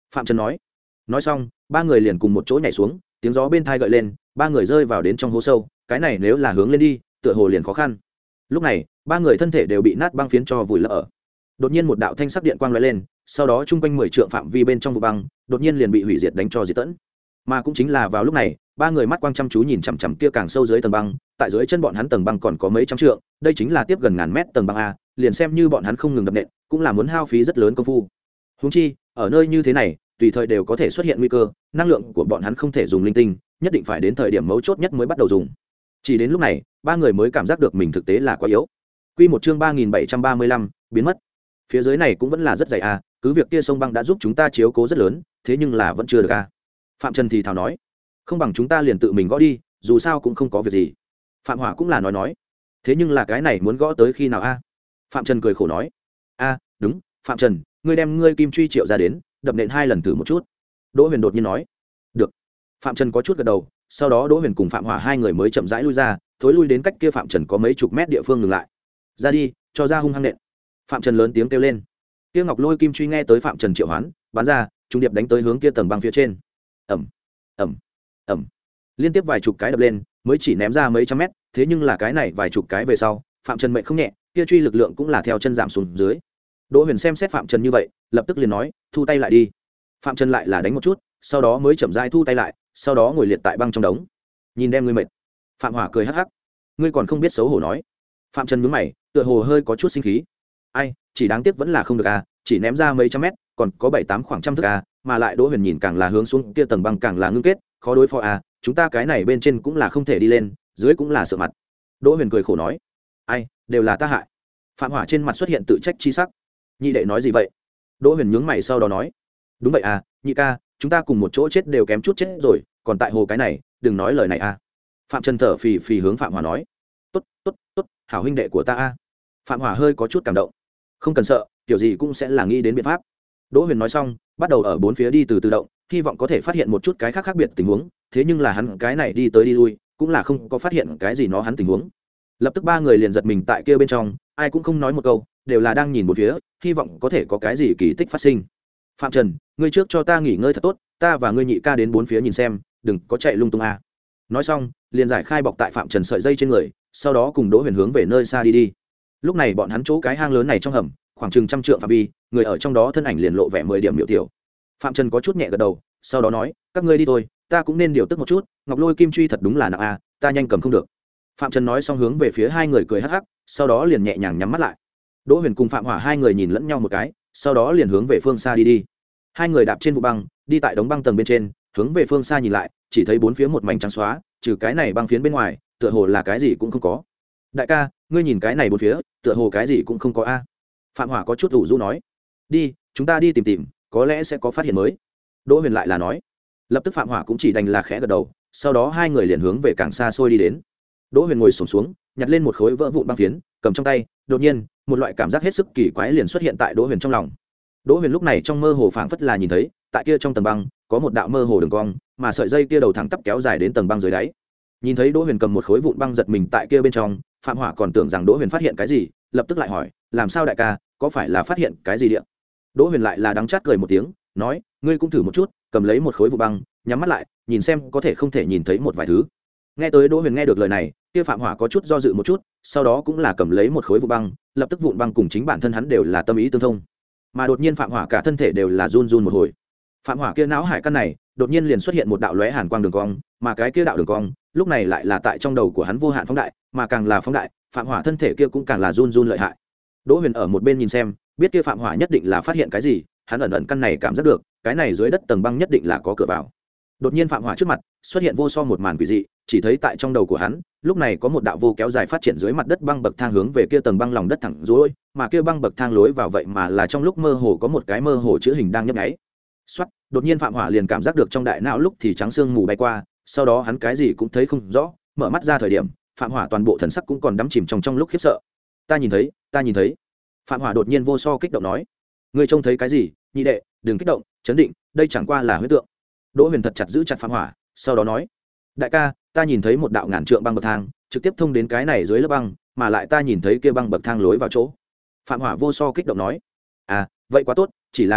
Phạm Trần nói. Nói xong ba người liền cùng một chỗ nhảy xuống, tiếng gió bên thai gợi lên, ba người rơi vào đến trong hố sâu. Cái này nếu là hướng lên đi tựa hồ liền khó khăn. Lúc này ba người thân thể đều bị nát băng phiến cho vùi lấp ở. Đột nhiên một đạo thanh sắc điện quang lóe lên, sau đó chung quanh mười trượng phạm vi bên trong vụ băng đột nhiên liền bị hủy diệt, đánh cho diệt tận. Mà cũng chính là vào lúc này, ba người mắt quang chăm chú nhìn chằm chằm kia càng sâu dưới tầng băng, tại dưới chân bọn hắn tầng băng còn có mấy trăm trượng, đây chính là tiếp gần ngàn mét tầng băng a, liền xem như bọn hắn không ngừng đập nện, cũng là muốn hao phí rất lớn công phu. Huống chi, ở nơi như thế này, tùy thời đều có thể xuất hiện nguy cơ, năng lượng của bọn hắn không thể dùng linh tinh, nhất định phải đến thời điểm mấu chốt nhất mới bắt đầu dùng. Chỉ đến lúc này, ba người mới cảm giác được mình thực tế là quá yếu. Quy một chương ba nghìn bảy trăm ba mươi lăm, biến mất. Phía dưới này cũng vẫn là rất dày a, cứ việc kia sông băng đã giúp chúng ta chiếu cố rất lớn, thế nhưng là vẫn chưa được a. Phạm Trần thì thào nói, không bằng chúng ta liền tự mình gõ đi, dù sao cũng không có việc gì. Phạm Hỏa cũng là nói nói, thế nhưng là cái này muốn gõ tới khi nào a? Phạm Trần cười khổ nói, a đúng, Phạm Trần, ngươi đem ngươi kim truy triệu ra đến, đập nện hai lần thử một chút. Đỗ Huyền đột nhiên nói, được. Phạm Trần có chút gật đầu, sau đó Đỗ Huyền cùng Phạm Hỏa hai người mới chậm rãi lui ra, thối lui đến cách kia Phạm Trần có mấy chục mét địa phương ngừng lại. Ra đi, cho ra hung hăng nện. Phạm Trần lớn tiếng kêu lên. Kia Ngọc Lôi kim truy nghe tới Phạm Trần triệu hoán, bắn ra, trung điệp đánh tới hướng kia tầng băng phía trên. Ầm, ầm, ầm. Liên tiếp vài chục cái đập lên, mới chỉ ném ra mấy trăm mét, thế nhưng là cái này vài chục cái về sau, Phạm Trần mệnh không nhẹ, kia truy lực lượng cũng là theo chân giảm xuống dưới. Đỗ Huyền xem xét Phạm Trần như vậy, lập tức liền nói, thu tay lại đi. Phạm Trần lại là đánh một chút, sau đó mới chậm rãi thu tay lại, sau đó ngồi liệt tại băng trong đống. Nhìn đem ngươi mệt. Phạm Hỏa cười hắc hắc, ngươi còn không biết xấu hổ nói. Phạm Trần nhướng mày, tựa hồ hơi có chút sinh khí. Ai, chỉ đáng tiếc vẫn là không được à, chỉ ném ra mấy trăm mét, còn có bảy tám khoảng trăm thước à, mà lại Đỗ Huyền nhìn càng là hướng xuống kia tầng băng càng là ngưng kết, khó đối phó à, chúng ta cái này bên trên cũng là không thể đi lên, dưới cũng là sợ mặt. Đỗ Huyền cười khổ nói, ai, đều là ta hại. Phạm Hỏa trên mặt xuất hiện tự trách chi sắc. Nhị đệ nói gì vậy? Đỗ Huyền nhướng mày sau đó nói, đúng vậy à, nhị ca, chúng ta cùng một chỗ chết đều kém chút chết rồi, còn tại hồ cái này, đừng nói lời này à. Phạm Trần thở phì phì hướng Phạm Hỏa nói, tốt, tốt, tốt, hảo huynh đệ của ta a. Phạm Hỏa hơi có chút cảm động, không cần sợ, kiểu gì cũng sẽ là nghĩ đến biện pháp. Đỗ Huyền nói xong, bắt đầu ở bốn phía đi từ từ động, hy vọng có thể phát hiện một chút cái khác khác biệt tình huống, thế nhưng là hắn cái này đi tới đi lui, cũng là không có phát hiện cái gì nó hắn tình huống. Lập tức ba người liền giật mình tại kia bên trong, ai cũng không nói một câu, đều là đang nhìn một phía, hy vọng có thể có cái gì kỳ tích phát sinh. Phạm Trần, ngươi trước cho ta nghỉ ngơi thật tốt, ta và ngươi nhị ca đến bốn phía nhìn xem, đừng có chạy lung tung a. Nói xong, liền giải khai bọc tại Phạm Trần sợi dây trên người, sau đó cùng Đỗ Huyền hướng về nơi xa đi đi. Lúc này bọn hắn chỗ cái hang lớn này trong hầm, khoảng chừng trăm trượng phạm vi, người ở trong đó thân ảnh liền lộ vẻ mười điểm miểu tiểu. Phạm Trần có chút nhẹ gật đầu, sau đó nói, các ngươi đi thôi, ta cũng nên điều tức một chút, Ngọc Lôi kim truy thật đúng là nặng a, ta nhanh cầm không được. Phạm Trần nói xong hướng về phía hai người cười hắc hắc, sau đó liền nhẹ nhàng nhắm mắt lại. Đỗ Huyền cùng Phạm Hỏa hai người nhìn lẫn nhau một cái, sau đó liền hướng về phương xa đi đi. Hai người đạp trên vụ băng, đi tại đống băng tầng bên trên, hướng về phương xa nhìn lại, chỉ thấy bốn phía một mảnh trắng xóa, trừ cái này băng phiến bên ngoài, tựa hồ là cái gì cũng không có. Đại ca, ngươi nhìn cái này bốn phía, tựa hồ cái gì cũng không có a. Phạm Hỏa có chút ủ rũ nói, đi, chúng ta đi tìm tìm, có lẽ sẽ có phát hiện mới. Đỗ Huyền lại là nói. Lập tức Phạm Hỏa cũng chỉ đành là khẽ gật đầu, sau đó hai người liền hướng về càng xa xôi đi đến. Đỗ Huyền ngồi xổm xuống, nhặt lên một khối vỡ vụn băng phiến, cầm trong tay, đột nhiên, một loại cảm giác hết sức kỳ quái liền xuất hiện tại Đỗ Huyền trong lòng. Đỗ Huyền lúc này trong mơ hồ phảng phất là nhìn thấy, tại kia trong tầng băng, có một đạo mơ hồ đường cong, mà sợi dây kia đầu thẳng tắp kéo dài đến tầng băng dưới đáy. Nhìn thấy Đỗ Huyền cầm một khối vụn băng giật mình tại kia bên trong, Phạm Hỏa còn tưởng rằng Đỗ Huyền phát hiện cái gì, lập tức lại hỏi, làm sao đại ca, có phải là phát hiện cái gì địa? Đỗ Huyền lại là đắng chát cười một tiếng, nói, ngươi cũng thử một chút, cầm lấy một khối vụn băng, nhắm mắt lại, nhìn xem có thể không thể nhìn thấy một vài thứ. Nghe tới Đỗ Huyền nghe được lời này, kia Phạm Hỏa có chút do dự một chút, sau đó cũng là cầm lấy một khối vụn băng, lập tức vụn băng cùng chính bản thân hắn đều là tâm ý tương thông. Mà đột nhiên Phạm Hỏa cả thân thể đều là run run một hồi. Phạm Hỏa kia não hải căn này, đột nhiên liền xuất hiện một đạo lóe hàn quang đường cong, mà cái kia đạo đường cong, lúc này lại là tại trong đầu của hắn vô hạn phóng đại, mà càng là phóng đại, Phạm Hỏa thân thể kia cũng càng là run run lợi hại. Đỗ Huyền ở một bên nhìn xem, biết kia Phạm Hỏa nhất định là phát hiện cái gì, hắn ẩn ẩn căn này cảm giác được, cái này dưới đất tầng băng nhất định là có cửa vào. Đột nhiên Phạm Hỏa trước mặt xuất hiện vô so một màn quỷ dị, chỉ thấy tại trong đầu của hắn, lúc này có một đạo vô kéo dài phát triển dưới mặt đất băng bậc thang hướng về kia tầng băng lòng đất thẳng rối, mà kia băng bậc thang lối vào vậy mà là trong lúc mơ hồ có một cái mơ hồ chữ hình đang nhấp nháy. Soát, đột nhiên Phạm Hỏa liền cảm giác được trong đại não lúc thì trắng sương mù bay qua, sau đó hắn cái gì cũng thấy không rõ, mở mắt ra thời điểm, Phạm Hỏa toàn bộ thần sắc cũng còn đắm chìm trong trong lúc khiếp sợ. Ta nhìn thấy, ta nhìn thấy. Phạm Hỏa đột nhiên vô so kích động nói, ngươi trông thấy cái gì? Nhị đệ, đừng kích động, chấn định, đây chẳng qua là huyễn tượng. Đỗ Huyền thật chặt giữ chặt Phạm Hỏa, sau đó nói, đại ca, ta nhìn thấy một đạo ngàn trượng băng bậc thang, trực tiếp thông đến cái này dưới lớp băng, mà lại ta nhìn thấy kia băng bậc thang lối vào chỗ. Phạm Hỏa vô so kích động nói, à, vậy quá tốt, chỉ là hiện tại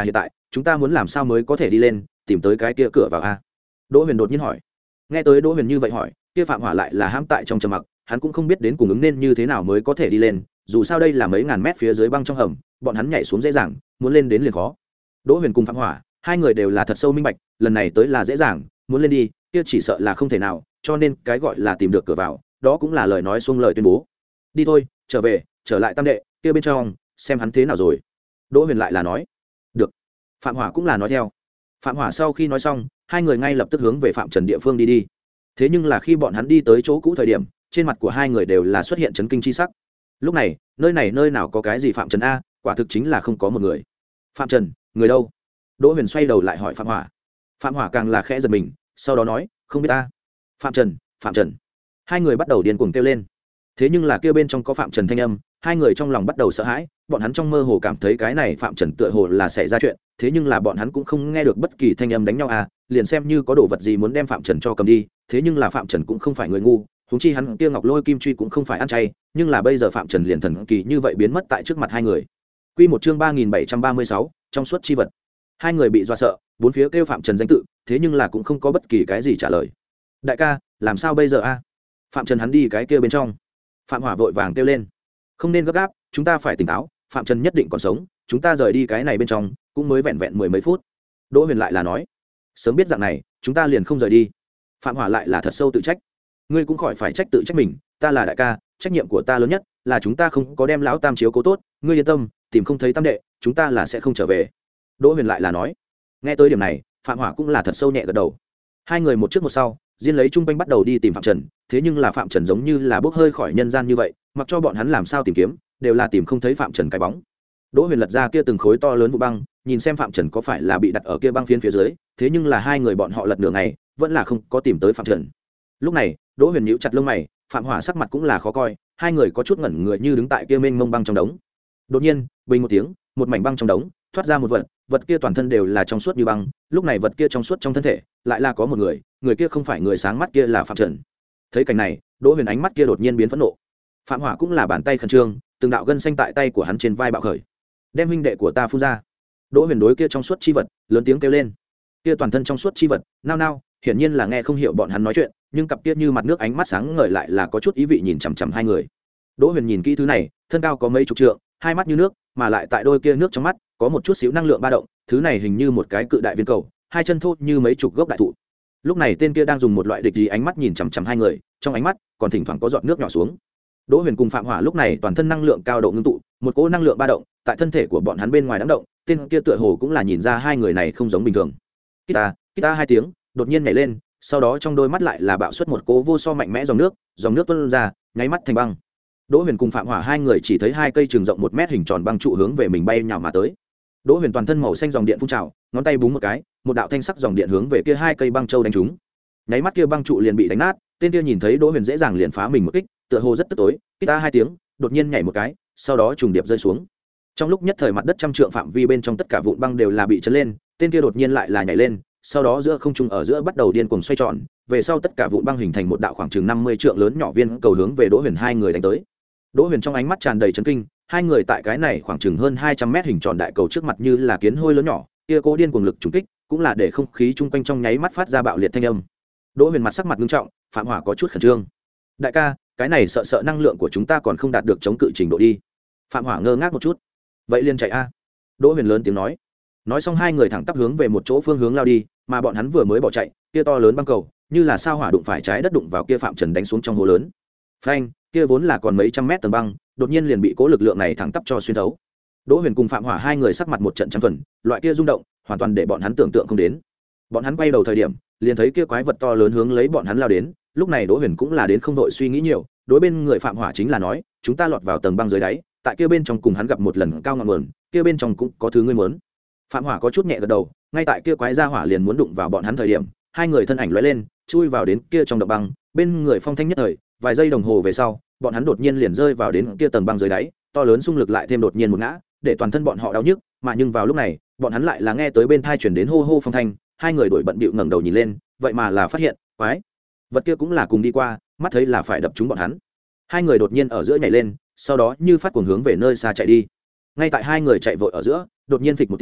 chúng ta muốn làm sao mới có thể đi lên tìm tới cái kia cửa vào a? Đỗ Huyền đột nhiên hỏi. Nghe tới Đỗ Huyền như vậy hỏi, kia Phạm Hỏa lại là hãm tại trong trầm mặc, hắn cũng không biết đến cùng ứng nên như thế nào mới có thể đi lên, dù sao đây là mấy ngàn mét phía dưới băng trong hầm, bọn hắn nhảy xuống dễ dàng, muốn lên đến liền khó. Đỗ Huyền cùng Phạm Hỏa, hai người đều là thật sâu minh bạch, lần này tới là dễ dàng, muốn lên đi, kia chỉ sợ là không thể nào, cho nên cái gọi là tìm được cửa vào, đó cũng là lời nói xuông lời tuyên bố. Đi thôi, trở về, trở lại Tam đệ, kia bên trong, xem hắn thế nào rồi. Đỗ Huyền lại là nói. Được. Phạm Hỏa cũng là nói theo. Phạm Hỏa sau khi nói xong, hai người ngay lập tức hướng về Phạm Trần địa phương đi đi. Thế nhưng là khi bọn hắn đi tới chỗ cũ thời điểm, trên mặt của hai người đều là xuất hiện chấn kinh chi sắc. Lúc này, nơi này nơi nào có cái gì Phạm Trần a, quả thực chính là không có một người. Phạm Trần, người đâu? Đỗ Huyền xoay đầu lại hỏi Phạm Hỏa. Phạm Hỏa càng là khẽ giật mình, sau đó nói, không biết ta. Phạm Trần, Phạm Trần. Hai người bắt đầu điên cuồng kêu lên. Thế nhưng là kêu bên trong có Phạm Trần thanh âm, hai người trong lòng bắt đầu sợ hãi, bọn hắn trong mơ hồ cảm thấy cái này Phạm Trần tựa hồ là xảy ra chuyện, thế nhưng là bọn hắn cũng không nghe được bất kỳ thanh âm đánh nhau à, liền xem như có đồ vật gì muốn đem Phạm Trần cho cầm đi, thế nhưng là Phạm Trần cũng không phải người ngu, huống chi hắn kia Ngọc Lôi Kim Truy cũng không phải ăn chay, nhưng là bây giờ Phạm Trần liền thần kỳ như vậy biến mất tại trước mặt hai người. Quy một chương ba nghìn bảy trăm ba mươi sáu, trong suốt chi vật. Hai người bị dọa sợ, bốn phía kêu Phạm Trần danh tự, thế nhưng là cũng không có bất kỳ cái gì trả lời. Đại ca, làm sao bây giờ a? Phạm Trần hắn đi cái kia bên trong. Phạm Hỏa vội vàng kêu lên. Không nên gấp gáp, chúng ta phải tỉnh táo, Phạm Trần nhất định còn sống, chúng ta rời đi cái này bên trong, cũng mới vẹn vẹn mười mấy phút. Đỗ Huyền lại là nói, sớm biết dạng này, chúng ta liền không rời đi. Phạm Hỏa lại là thật sâu tự trách. Ngươi cũng khỏi phải trách tự trách mình, ta là đại ca, trách nhiệm của ta lớn nhất là chúng ta không có đem lão Tam chiếu cố tốt, ngươi yên tâm, tìm không thấy Tam đệ, chúng ta là sẽ không trở về. Đỗ Huyền lại là nói. Nghe tới điểm này, Phạm Hỏa cũng là thật sâu nhẹ gật đầu. Hai người một trước một sau, Diên lấy trung quanh bắt đầu đi tìm Phạm Trần, thế nhưng là Phạm Trần giống như là bốc hơi khỏi nhân gian như vậy, mặc cho bọn hắn làm sao tìm kiếm, đều là tìm không thấy Phạm Trần cái bóng. Đỗ Huyền lật ra kia từng khối to lớn vụ băng, nhìn xem Phạm Trần có phải là bị đặt ở kia băng phiến phía dưới, thế nhưng là hai người bọn họ lật nửa ngày, vẫn là không có tìm tới Phạm Trần. Lúc này, Đỗ Huyền nhíu chặt lông mày, Phạm Hỏa sắc mặt cũng là khó coi, hai người có chút ngẩn người như đứng tại kia mênh mông băng trong đống. Đột nhiên, bình một tiếng, một mảnh băng trong đống thoát ra một vật, vật kia toàn thân đều là trong suốt như băng, lúc này vật kia trong suốt trong thân thể, lại là có một người, người kia không phải người sáng mắt kia là Phạm Trần. Thấy cảnh này, Đỗ Huyền ánh mắt kia đột nhiên biến phẫn nộ. Phạm Hỏa cũng là bàn tay khẩn trương, từng đạo gân xanh tại tay của hắn trên vai bạo khởi. Đem huynh đệ của ta phun ra. Đỗ Huyền đối kia trong suốt chi vật lớn tiếng kêu lên. Kia toàn thân trong suốt chi vật nao nao, hiển nhiên là nghe không hiểu bọn hắn nói chuyện, nhưng cặp kia như mặt nước ánh mắt sáng ngời lại là có chút ý vị nhìn chằm chằm hai người. Đỗ Huyền nhìn kỹ thứ này, thân cao có mấy chục trượng, hai mắt như nước, mà lại tại đôi kia nước trong mắt có một chút xíu năng lượng ba động, thứ này hình như một cái cự đại viên cầu, hai chân thô như mấy chục gốc đại thụ. Lúc này tên kia đang dùng một loại địch ý ánh mắt nhìn chằm chằm hai người, trong ánh mắt còn thỉnh thoảng có giọt nước nhỏ xuống. Đỗ Huyền cùng Phạm Hỏa lúc này toàn thân năng lượng cao độ ngưng tụ, một cỗ năng lượng ba động tại thân thể của bọn hắn bên ngoài đãng động, tên kia tựa hồ cũng là nhìn ra hai người này không giống bình thường. Kita, kita hai tiếng, đột nhiên nhảy lên, sau đó trong đôi mắt lại là bạo xuất một cỗ vô so mạnh mẽ dòng nước, dòng nước tuôn ra, nháy mắt thành băng. Đỗ Huyền cùng Phạm Hỏa hai người chỉ thấy hai cây trường rộng một mét hình tròn băng trụ hướng về mình bay nhào mà tới. Đỗ Huyền toàn thân màu xanh dòng điện phun trào, ngón tay búng một cái, một đạo thanh sắc dòng điện hướng về kia hai cây băng châu đánh trúng. Nháy mắt kia băng trụ liền bị đánh nát, tên kia nhìn thấy Đỗ Huyền dễ dàng liền phá mình một kích, tựa hồ rất tức tối, kita hai tiếng, đột nhiên nhảy một cái, sau đó trùng điệp rơi xuống. Trong lúc nhất thời mặt đất trăm trượng phạm vi bên trong tất cả vụn băng đều là bị chấn lên, tên kia đột nhiên lại là nhảy lên, sau đó giữa không trung ở giữa bắt đầu điên cuồng xoay tròn, về sau tất cả vụn băng hình thành một đạo khoảng chừng năm mươi trượng lớn nhỏ viên cầu hướng về Đỗ Huyền hai người đánh tới. Đỗ Huyền trong ánh mắt tràn đầy chấn kinh, hai người tại cái này khoảng chừng hơn hai trăm mét hình tròn đại cầu trước mặt như là kiến hôi lớn nhỏ, kia cố điên cuồng lực trùng kích, cũng là để không khí chung quanh trong nháy mắt phát ra bạo liệt thanh âm. Đỗ Huyền mặt sắc mặt nghiêm trọng, Phạm Hỏa có chút khẩn trương. Đại ca, cái này sợ sợ năng lượng của chúng ta còn không đạt được chống cự trình độ đi. Phạm Hỏa ngơ ngác một chút. Vậy liền chạy a. Đỗ Huyền lớn tiếng nói. Nói xong hai người thẳng tắp hướng về một chỗ phương hướng lao đi, mà bọn hắn vừa mới bỏ chạy, kia to lớn băng cầu, như là sao hỏa đụng phải trái đất đụng vào kia Phạm Trần đánh xuống trong hố lớn. Phanh, kia vốn là còn mấy trăm mét tầng băng, đột nhiên liền bị cố lực lượng này thẳng tắp cho xuyên thấu. Đỗ Huyền cùng Phạm Hỏa hai người sắc mặt một trận trắng thuần, loại kia rung động, hoàn toàn để bọn hắn tưởng tượng không đến. Bọn hắn quay đầu thời điểm, liền thấy kia quái vật to lớn hướng lấy bọn hắn lao đến, lúc này Đỗ Huyền cũng là đến không đội suy nghĩ nhiều, đối bên người Phạm Hỏa chính là nói, chúng ta lọt vào tầng băng dưới đáy, tại kia bên trong cùng hắn gặp một lần cao ngọn nguồn, kia bên trong cũng có thứ ngươi muốn. Phạm Hỏa có chút nhẹ gật đầu, ngay tại kia quái gia hỏa liền muốn đụng vào bọn hắn thời điểm, hai người thân ảnh lóe lên, chui vào đến kia trong động băng, bên người phong thanh nhất thời, vài giây đồng hồ về sau, bọn hắn đột nhiên liền rơi vào đến kia tầng băng dưới đáy, to lớn xung lực lại thêm đột nhiên một ngã, để toàn thân bọn họ đau nhức, mà nhưng vào lúc này, bọn hắn lại là nghe tới bên tai truyền đến hô hô phong thanh, hai người đổi bận bịu ngẩng đầu nhìn lên, vậy mà là phát hiện, quái vật kia cũng là cùng đi qua, mắt thấy là phải đập trúng bọn hắn. Hai người đột nhiên ở giữa nhảy lên, sau đó như phát cuồng hướng về nơi xa chạy đi. Ngay tại hai người chạy vội ở giữa, đột nhiên phịch một tiếng,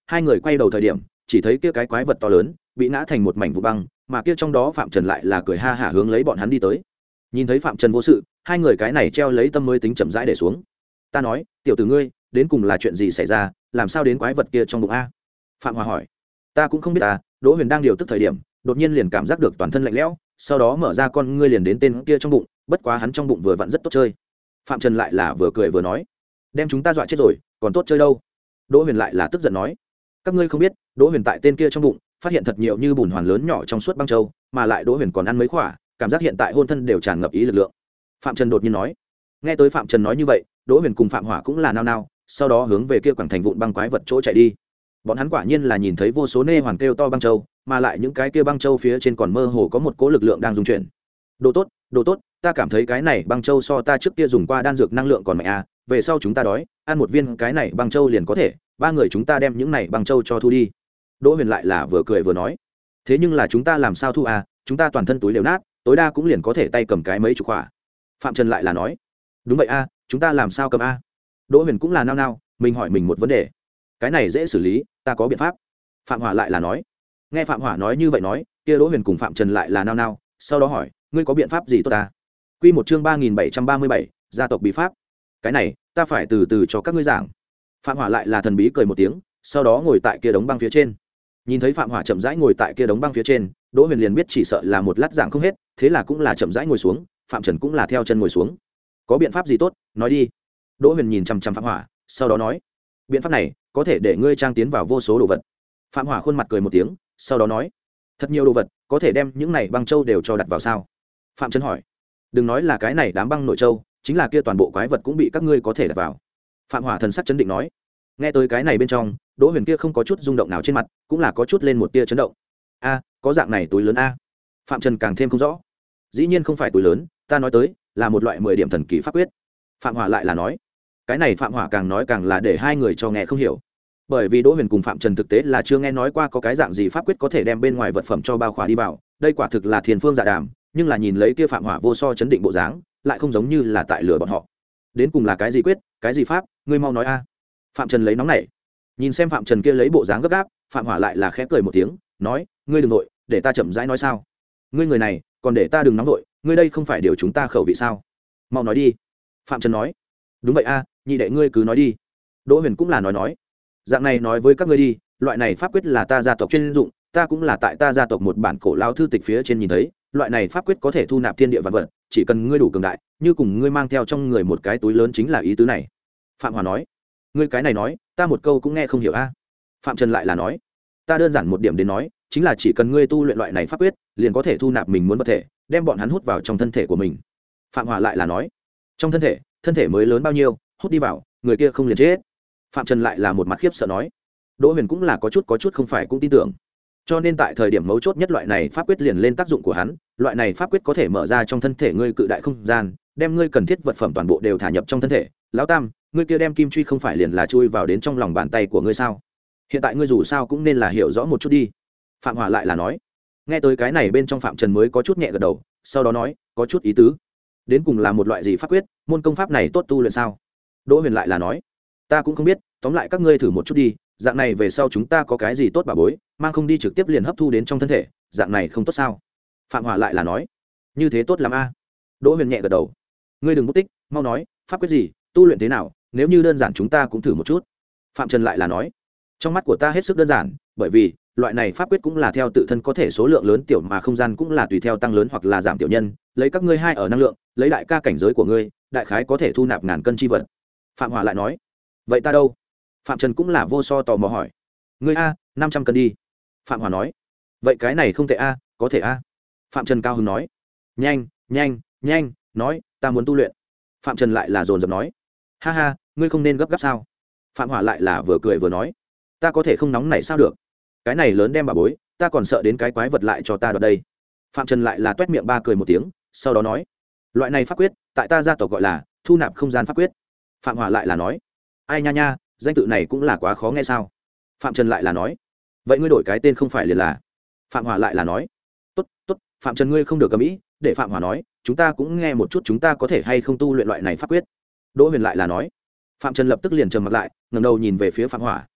hai người quay đầu thời điểm chỉ thấy kia cái quái vật to lớn bị ngã thành một mảnh vụ băng, mà kia trong đó phạm trần lại là cười ha hả hướng lấy bọn hắn đi tới. Nhìn thấy phạm trần vô sự, hai người cái này treo lấy tâm mới tính chậm rãi để xuống. Ta nói, tiểu tử ngươi đến cùng là chuyện gì xảy ra, làm sao đến quái vật kia trong bụng a? Phạm Hòa hỏi. Ta cũng không biết ta. Đỗ Huyền đang điều tức thời điểm đột nhiên liền cảm giác được toàn thân lạnh lẽo, sau đó mở ra con ngươi liền đến tên kia trong bụng, bất quá hắn trong bụng vừa vặn rất tốt chơi. Phạm Trần lại là vừa cười vừa nói, đem chúng ta dọa chết rồi, còn tốt chơi đâu. Đỗ Huyền lại là tức giận nói, các ngươi không biết, Đỗ Huyền tại tên kia trong bụng phát hiện thật nhiều như bùn hoàn lớn nhỏ trong suốt băng châu, mà lại Đỗ Huyền còn ăn mấy khỏa, cảm giác hiện tại hôn thân đều tràn ngập ý lực lượng. Phạm Trần đột nhiên nói. Nghe tới Phạm Trần nói như vậy, Đỗ Huyền cùng Phạm Hỏa cũng là nao nao, sau đó hướng về kia quảng thành vụn băng quái vật chỗ chạy đi. Bọn hắn quả nhiên là nhìn thấy vô số nê hoàn kêu to băng châu, mà lại những cái kia băng châu phía trên còn mơ hồ có một cỗ lực lượng đang dung chuyển. Đồ tốt, đồ tốt, ta cảm thấy cái này băng châu so ta trước kia dùng qua đan dược năng lượng còn mạnh à, về sau chúng ta đói, ăn một viên cái này băng châu liền có thể, ba người chúng ta đem những này băng châu cho thu đi. Đỗ Huyền lại là vừa cười vừa nói, thế nhưng là chúng ta làm sao thu à, chúng ta toàn thân túi đều nát, tối đa cũng liền có thể tay cầm cái mấy chục quả. Phạm Trần lại là nói, đúng vậy a à, chúng ta làm sao cầm a à? Đỗ Huyền cũng là nao nao, mình hỏi mình một vấn đề, cái này dễ xử lý, ta có biện pháp. Phạm Hỏa lại là nói. Nghe Phạm Hỏa nói như vậy nói, kia Đỗ Huyền cùng Phạm Trần lại là nao nao, sau đó hỏi, ngươi có biện pháp gì tốt ta? Quy một chương ba nghìn bảy trăm ba mươi bảy, gia tộc bí pháp. Cái này, ta phải từ từ cho các ngươi giảng. Phạm Hỏa lại là thần bí cười một tiếng, sau đó ngồi tại kia đống băng phía trên. Nhìn thấy Phạm Hỏa chậm rãi ngồi tại kia đống băng phía trên, Đỗ Huyền liền biết chỉ sợ là một lát giảng không hết, thế là cũng là chậm rãi ngồi xuống, Phạm Trần cũng là theo chân ngồi xuống. Có biện pháp gì tốt, nói đi. Đỗ Huyền nhìn chằm chằm Phạm Hỏa, sau đó nói, biện pháp này có thể để ngươi trang tiến vào vô số đồ vật. Phạm Hỏa khuôn mặt cười một tiếng, sau đó nói, thật nhiều đồ vật, có thể đem những này băng châu đều cho đặt vào sao? Phạm Trần hỏi, đừng nói là cái này đám băng nội châu, chính là kia toàn bộ quái vật cũng bị các ngươi có thể đặt vào. Phạm Hỏa thần sắc chấn định nói. Nghe tới cái này bên trong, Đỗ Huyền kia không có chút rung động nào trên mặt, cũng là có chút lên một tia chấn động. A, có dạng này túi lớn a? Phạm Trần càng thêm không rõ. Dĩ nhiên không phải túi lớn, ta nói tới là một loại mười điểm thần kỳ pháp quyết. Phạm Hỏa lại là nói. Cái này Phạm Hỏa càng nói càng là để hai người cho nghe không hiểu. Bởi vì Đỗ Huyền cùng Phạm Trần thực tế là chưa nghe nói qua có cái dạng gì pháp quyết có thể đem bên ngoài vật phẩm cho bao khỏa đi vào, đây quả thực là thiên phương dạ đàm, nhưng là nhìn lấy kia Phạm Hỏa vô so chấn định bộ dáng, lại không giống như là tại lửa bọn họ. Đến cùng là cái gì quyết, cái gì pháp, ngươi mau nói a. Phạm Trần lấy nóng nảy. Nhìn xem Phạm Trần kia lấy bộ dáng gấp gáp, Phạm Hỏa lại là khẽ cười một tiếng, nói, ngươi đừng nội, để ta chậm rãi nói sao? Ngươi người này, còn để ta đừng nóng nội, ngươi đây không phải điều chúng ta khẩu vị sao? Mau nói đi. Phạm Trần nói. Đúng vậy a, nhị đệ ngươi cứ nói đi. Đỗ Huyền cũng là nói nói. Dạng này nói với các ngươi đi, loại này pháp quyết là ta gia tộc chuyên dụng, ta cũng là tại ta gia tộc một bản cổ lao thư tịch phía trên nhìn thấy, loại này pháp quyết có thể thu nạp thiên địa vạn vật, chỉ cần ngươi đủ cường đại, như cùng ngươi mang theo trong người một cái túi lớn chính là ý tứ này. Phạm Hỏa nói. Ngươi cái này nói, ta một câu cũng nghe không hiểu a. Phạm Trần lại là nói. Ta đơn giản một điểm đến nói, chính là chỉ cần ngươi tu luyện loại này pháp quyết, liền có thể thu nạp mình muốn vật thể, đem bọn hắn hút vào trong thân thể của mình. Phạm Hỏa lại là nói. Trong thân thể, thân thể mới lớn bao nhiêu, hút đi vào, người kia không liền chết. Phạm Trần lại là một mặt khiếp sợ nói. Đỗ Huyền cũng là có chút có chút không phải cũng tin tưởng. Cho nên tại thời điểm mấu chốt nhất loại này pháp quyết liền lên tác dụng của hắn, loại này pháp quyết có thể mở ra trong thân thể ngươi cự đại không gian, đem ngươi cần thiết vật phẩm toàn bộ đều thả nhập trong thân thể. Lão Tam, ngươi kia đem kim truy không phải liền là chui vào đến trong lòng bàn tay của ngươi sao? Hiện tại ngươi dù sao cũng nên là hiểu rõ một chút đi. Phạm Hỏa lại là nói. Nghe tới cái này bên trong Phạm Trần mới có chút nhẹ gật đầu, sau đó nói, có chút ý tứ. Đến cùng là một loại gì pháp quyết, môn công pháp này tốt tu luyện sao? Đỗ Huyền lại là nói. Ta cũng không biết, tóm lại các ngươi thử một chút đi, dạng này về sau chúng ta có cái gì tốt bà bối, mang không đi trực tiếp liền hấp thu đến trong thân thể, dạng này không tốt sao? Phạm Hỏa lại là nói. Như thế tốt lắm a. Đỗ Huyền nhẹ gật đầu. Ngươi đừng mất tích, mau nói, pháp quyết gì, tu luyện thế nào, nếu như đơn giản chúng ta cũng thử một chút. Phạm Trần lại là nói. Trong mắt của ta hết sức đơn giản, bởi vì loại này pháp quyết cũng là theo tự thân có thể số lượng lớn tiểu mà không gian cũng là tùy theo tăng lớn hoặc là giảm tiểu nhân, lấy các ngươi hai ở năng lượng, lấy đại ca cảnh giới của ngươi, đại khái có thể thu nạp ngàn cân chi vật. Phạm Hỏa lại nói. Vậy ta đâu? Phạm Trần cũng là vô so tò mò hỏi. Ngươi a, năm trăm cân đi. Phạm Hỏa nói. Vậy cái này không thể a, có thể a. Phạm Trần cao hứng nói. Nhanh, nhanh, nhanh, nói, ta muốn tu luyện. Phạm Trần lại là dồn dập nói. Ha ha, ngươi không nên gấp gáp sao? Phạm Hỏa lại là vừa cười vừa nói. Ta có thể không nóng này sao được? Cái này lớn đem bà bối, ta còn sợ đến cái quái vật lại cho ta đoạt đây. Phạm Trần lại là toét miệng ba cười một tiếng, sau đó nói. Loại này pháp quyết, tại ta gia tộc gọi là thu nạp không gian pháp quyết. Phạm Hỏa lại là nói. Ai nha nha, danh tự này cũng là quá khó nghe sao? Phạm Trần lại là nói. Vậy ngươi đổi cái tên không phải liền là? Phạm Hỏa lại là nói. Tốt, tốt, Phạm Trần ngươi không được cầm ý, để Phạm Hỏa nói, chúng ta cũng nghe một chút chúng ta có thể hay không tu luyện loại này pháp quyết. Đỗ Huyền lại là nói. Phạm Trần lập tức liền trầm mặt lại, ngẩng đầu nhìn về phía Phạm Hỏa,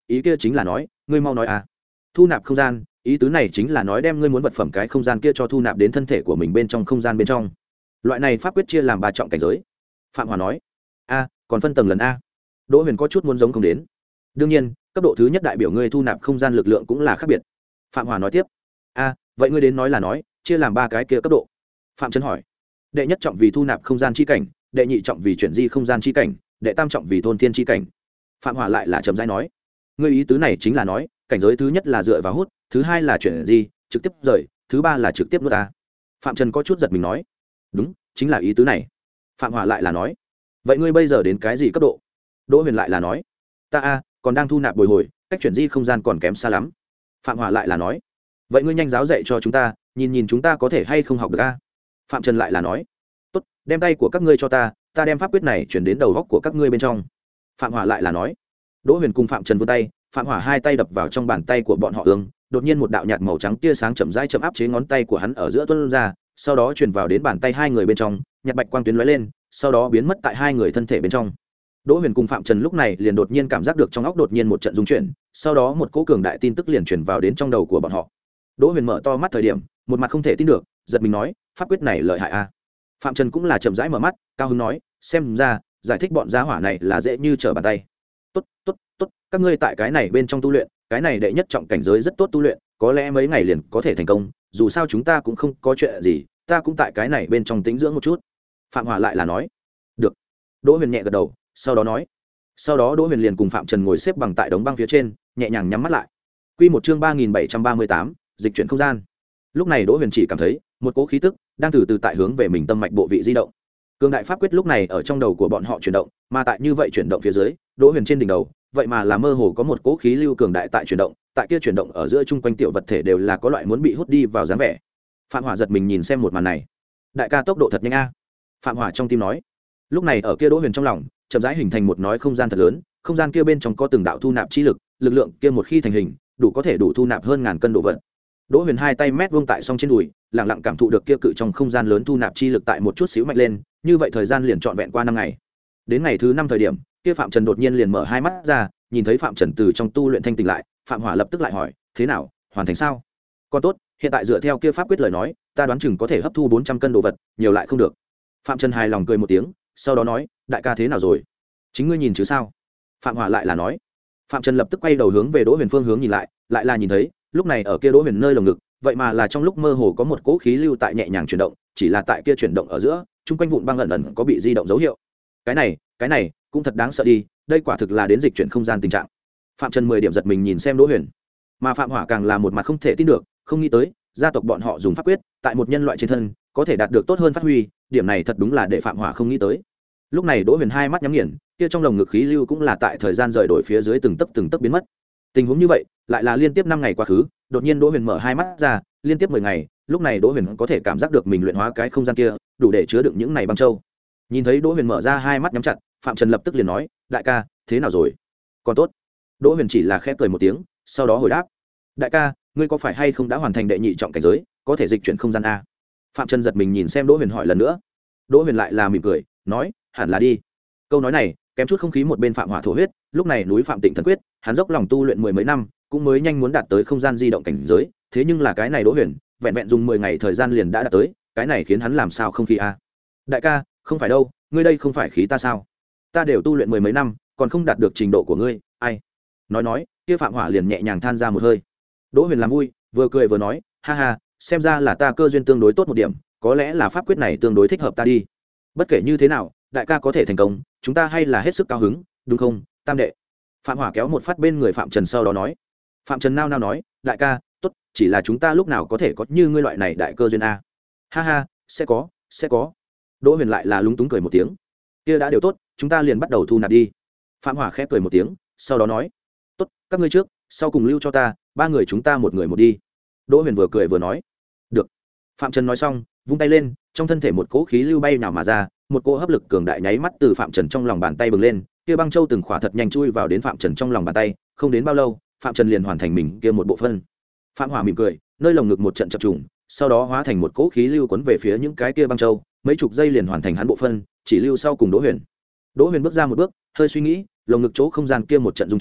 ý kia chính là nói ngươi mau nói à. Thu nạp không gian, ý tứ này chính là nói đem ngươi muốn vật phẩm cái không gian kia cho thu nạp đến thân thể của mình bên trong không gian bên trong. Loại này pháp quyết chia làm ba trọng cảnh giới. Phạm Hòa nói a, còn phân tầng lần a. Đỗ Huyền có chút muốn giống không đến. Đương nhiên cấp độ thứ nhất đại biểu ngươi thu nạp không gian lực lượng cũng là khác biệt. Phạm Hòa nói tiếp a, vậy ngươi đến nói là nói chia làm ba cái kia cấp độ. Phạm Trần hỏi đệ nhất trọng vì thu nạp không gian chi cảnh, đệ nhị trọng vì chuyển di không gian chi cảnh, đệ tam trọng vì thôn thiên chi cảnh. Phạm Hòa lại là chậm rãi nói ngươi ý tứ này chính là nói cảnh giới thứ nhất là dựa vào hút, thứ hai là chuyển di trực tiếp rời, thứ ba là trực tiếp nuốt ta. Phạm Trần có chút giật mình nói đúng, chính là ý tứ này. Phạm Hòa lại là nói vậy ngươi bây giờ đến cái gì cấp độ? Đỗ Huyền lại là nói ta a còn đang thu nạp bồi hồi, cách chuyển di không gian còn kém xa lắm. Phạm Hòa lại là nói vậy ngươi nhanh giáo dạy cho chúng ta, nhìn nhìn chúng ta có thể hay không học được a. Phạm Trần lại là nói tốt, đem tay của các ngươi cho ta, ta đem pháp quyết này chuyển đến đầu góc của các ngươi bên trong. Phạm Hòa lại là nói Đỗ Huyền cùng Phạm Trần vươn tay, Phạm Hỏa hai tay đập vào trong bàn tay của bọn họ ương, đột nhiên một đạo nhạt màu trắng tia sáng chậm rãi chậm áp chế ngón tay của hắn ở giữa tuôn ra, sau đó truyền vào đến bàn tay hai người bên trong, nhạt bạch quang tuyến lóe lên, sau đó biến mất tại hai người thân thể bên trong. Đỗ Huyền cùng Phạm Trần lúc này liền đột nhiên cảm giác được trong óc đột nhiên một trận rung chuyển, sau đó một cỗ cường đại tin tức liền truyền vào đến trong đầu của bọn họ. Đỗ Huyền mở to mắt thời điểm, một mặt không thể tin được, giật mình nói, pháp quyết này lợi hại a. Phạm Trần cũng là chậm rãi mở mắt, cao hứng nói, xem ra, giải thích bọn gia hỏa này là dễ như trở bàn tay. Tốt, tốt, tốt, các ngươi tại cái này bên trong tu luyện, cái này đệ nhất trọng cảnh giới rất tốt tu luyện, có lẽ mấy ngày liền có thể thành công, dù sao chúng ta cũng không có chuyện gì, ta cũng tại cái này bên trong tĩnh dưỡng một chút. Phạm Hòa lại là nói được. Đỗ Huyền nhẹ gật đầu, sau đó nói sau đó Đỗ Huyền liền cùng Phạm Trần ngồi xếp bằng tại đống băng phía trên, nhẹ nhàng nhắm mắt lại. Quy một chương ba nghìn bảy trăm ba mươi tám, dịch chuyển không gian. Lúc này Đỗ Huyền chỉ cảm thấy một cỗ khí tức đang từ từ tại hướng về mình tâm mạch bộ vị di động. Cường đại pháp quyết lúc này ở trong đầu của bọn họ chuyển động, mà tại như vậy chuyển động phía dưới, Đỗ Huyền trên đỉnh đầu, vậy mà là mơ hồ có một cỗ khí lưu cường đại tại chuyển động, tại kia chuyển động ở giữa chung quanh tiểu vật thể đều là có loại muốn bị hút đi vào dáng vẻ. Phạm Hỏa giật mình nhìn xem một màn này. Đại ca tốc độ thật nhanh a. Phạm Hỏa trong tim nói. Lúc này ở kia Đỗ Huyền trong lòng, chậm rãi hình thành một nói không gian thật lớn, không gian kia bên trong có từng đạo thu nạp chi lực, lực lượng kia một khi thành hình, đủ có thể đủ thu nạp hơn ngàn cân đồ vật. Đỗ Huyền hai tay mét vuông tại song trên đùi, lặng lặng cảm thụ được kia cự trong không gian lớn thu nạp chi lực tại một chút xíu mạnh lên, như vậy thời gian liền trọn vẹn qua năm ngày. Đến ngày thứ năm thời điểm, kia Phạm Trần đột nhiên liền mở hai mắt ra, nhìn thấy Phạm Trần từ trong tu luyện thanh tỉnh lại, Phạm Hỏa lập tức lại hỏi, "Thế nào, hoàn thành sao?" "Còn tốt, hiện tại dựa theo kia pháp quyết lời nói, ta đoán chừng có thể hấp thu bốn trăm cân đồ vật, nhiều lại không được." Phạm Trần hài lòng cười một tiếng, sau đó nói, "Đại ca thế nào rồi? Chính ngươi nhìn chứ sao?" Phạm Hỏa lại là nói. Phạm Trần lập tức quay đầu hướng về Đỗ Huyền phương hướng nhìn lại, lại là nhìn thấy, lúc này ở kia Đỗ Huyền nơi lồng ngực, vậy mà là trong lúc mơ hồ có một cỗ khí lưu tại nhẹ nhàng chuyển động, chỉ là tại kia chuyển động ở giữa, chung quanh vụn băng ẩn ẩn có bị di động dấu hiệu. Cái này, cái này cũng thật đáng sợ đi, đây quả thực là đến dịch chuyển không gian tình trạng. Phạm Trần mười điểm giật mình nhìn xem Đỗ Huyền, mà Phạm Hỏa càng là một mặt không thể tin được, không nghĩ tới, gia tộc bọn họ dùng pháp quyết, tại một nhân loại trên thân, có thể đạt được tốt hơn phát huy, điểm này thật đúng là để Phạm Hỏa không nghĩ tới. Lúc này Đỗ Huyền hai mắt nhắm nghiền, kia trong lồng ngực khí lưu cũng là tại thời gian rời đổi phía dưới từng tấc từng tấc biến mất. Tình huống như vậy, lại là liên tiếp năm ngày quá khứ, đột nhiên Đỗ Huyền mở hai mắt ra, liên tiếp mười ngày, lúc này Đỗ Huyền có thể cảm giác được mình luyện hóa cái không gian kia, đủ để chứa đựng những này băng châu. Nhìn thấy Đỗ Huyền mở ra hai mắt nhắm chặt, Phạm Trần lập tức liền nói, "Đại ca, thế nào rồi?" "Còn tốt." Đỗ Huyền chỉ là khẽ cười một tiếng, sau đó hồi đáp, "Đại ca, ngươi có phải hay không đã hoàn thành đệ nhị trọng cảnh giới, có thể dịch chuyển không gian a?" Phạm Trần giật mình nhìn xem Đỗ Huyền hỏi lần nữa. Đỗ Huyền lại là mỉm cười, nói, "Hẳn là đi." Câu nói này, kém chút không khí một bên Phạm Hỏa thổ huyết, lúc này núi Phạm Tịnh thần quyết, hắn dốc lòng tu luyện mười mấy năm, cũng mới nhanh muốn đạt tới không gian di động cảnh giới, thế nhưng là cái này Đỗ Huyền, vẹn vẹn dùng mười ngày thời gian liền đã đạt tới, cái này khiến hắn làm sao không khí a? "Đại ca, không phải đâu, ngươi đây không phải khí ta sao? Ta đều tu luyện mười mấy năm, còn không đạt được trình độ của ngươi, ai?" Nói nói, kia Phạm Hỏa liền nhẹ nhàng than ra một hơi. Đỗ Huyền làm vui, vừa cười vừa nói, "Ha ha, xem ra là ta cơ duyên tương đối tốt một điểm, có lẽ là pháp quyết này tương đối thích hợp ta đi. Bất kể như thế nào, đại ca có thể thành công, chúng ta hay là hết sức cao hứng, đúng không, Tam đệ?" Phạm Hỏa kéo một phát bên người Phạm Trần sau đó nói. Phạm Trần nao nao nói, "Đại ca, tốt, chỉ là chúng ta lúc nào có thể có như ngươi loại này đại cơ duyên a?" "Ha ha, sẽ có, sẽ có." Đỗ Huyền lại là lúng túng cười một tiếng. "Kia đã đều tốt, chúng ta liền bắt đầu thu nạp đi." Phạm Hỏa khẽ cười một tiếng, sau đó nói, "Tốt, các ngươi trước, sau cùng lưu cho ta, ba người chúng ta một người một đi." Đỗ Huyền vừa cười vừa nói, "Được." Phạm Trần nói xong, vung tay lên, trong thân thể một cỗ khí lưu bay nào mà ra, một cỗ hấp lực cường đại nháy mắt từ Phạm Trần trong lòng bàn tay bừng lên, kia băng châu từng khỏa thật nhanh chui vào đến Phạm Trần trong lòng bàn tay, không đến bao lâu, Phạm Trần liền hoàn thành mình kia một bộ phân. Phạm Hỏa mỉm cười, nơi lồng ngực một trận chập trùng, sau đó hóa thành một cỗ khí lưu cuốn về phía những cái kia băng châu, mấy chục giây liền hoàn thành hắn bộ phân, chỉ lưu sau cùng Đỗ Huyền. Đỗ Huyền bước ra một bước, hơi suy nghĩ, lồng ngực chỗ không gian kia một trận rung chuyển,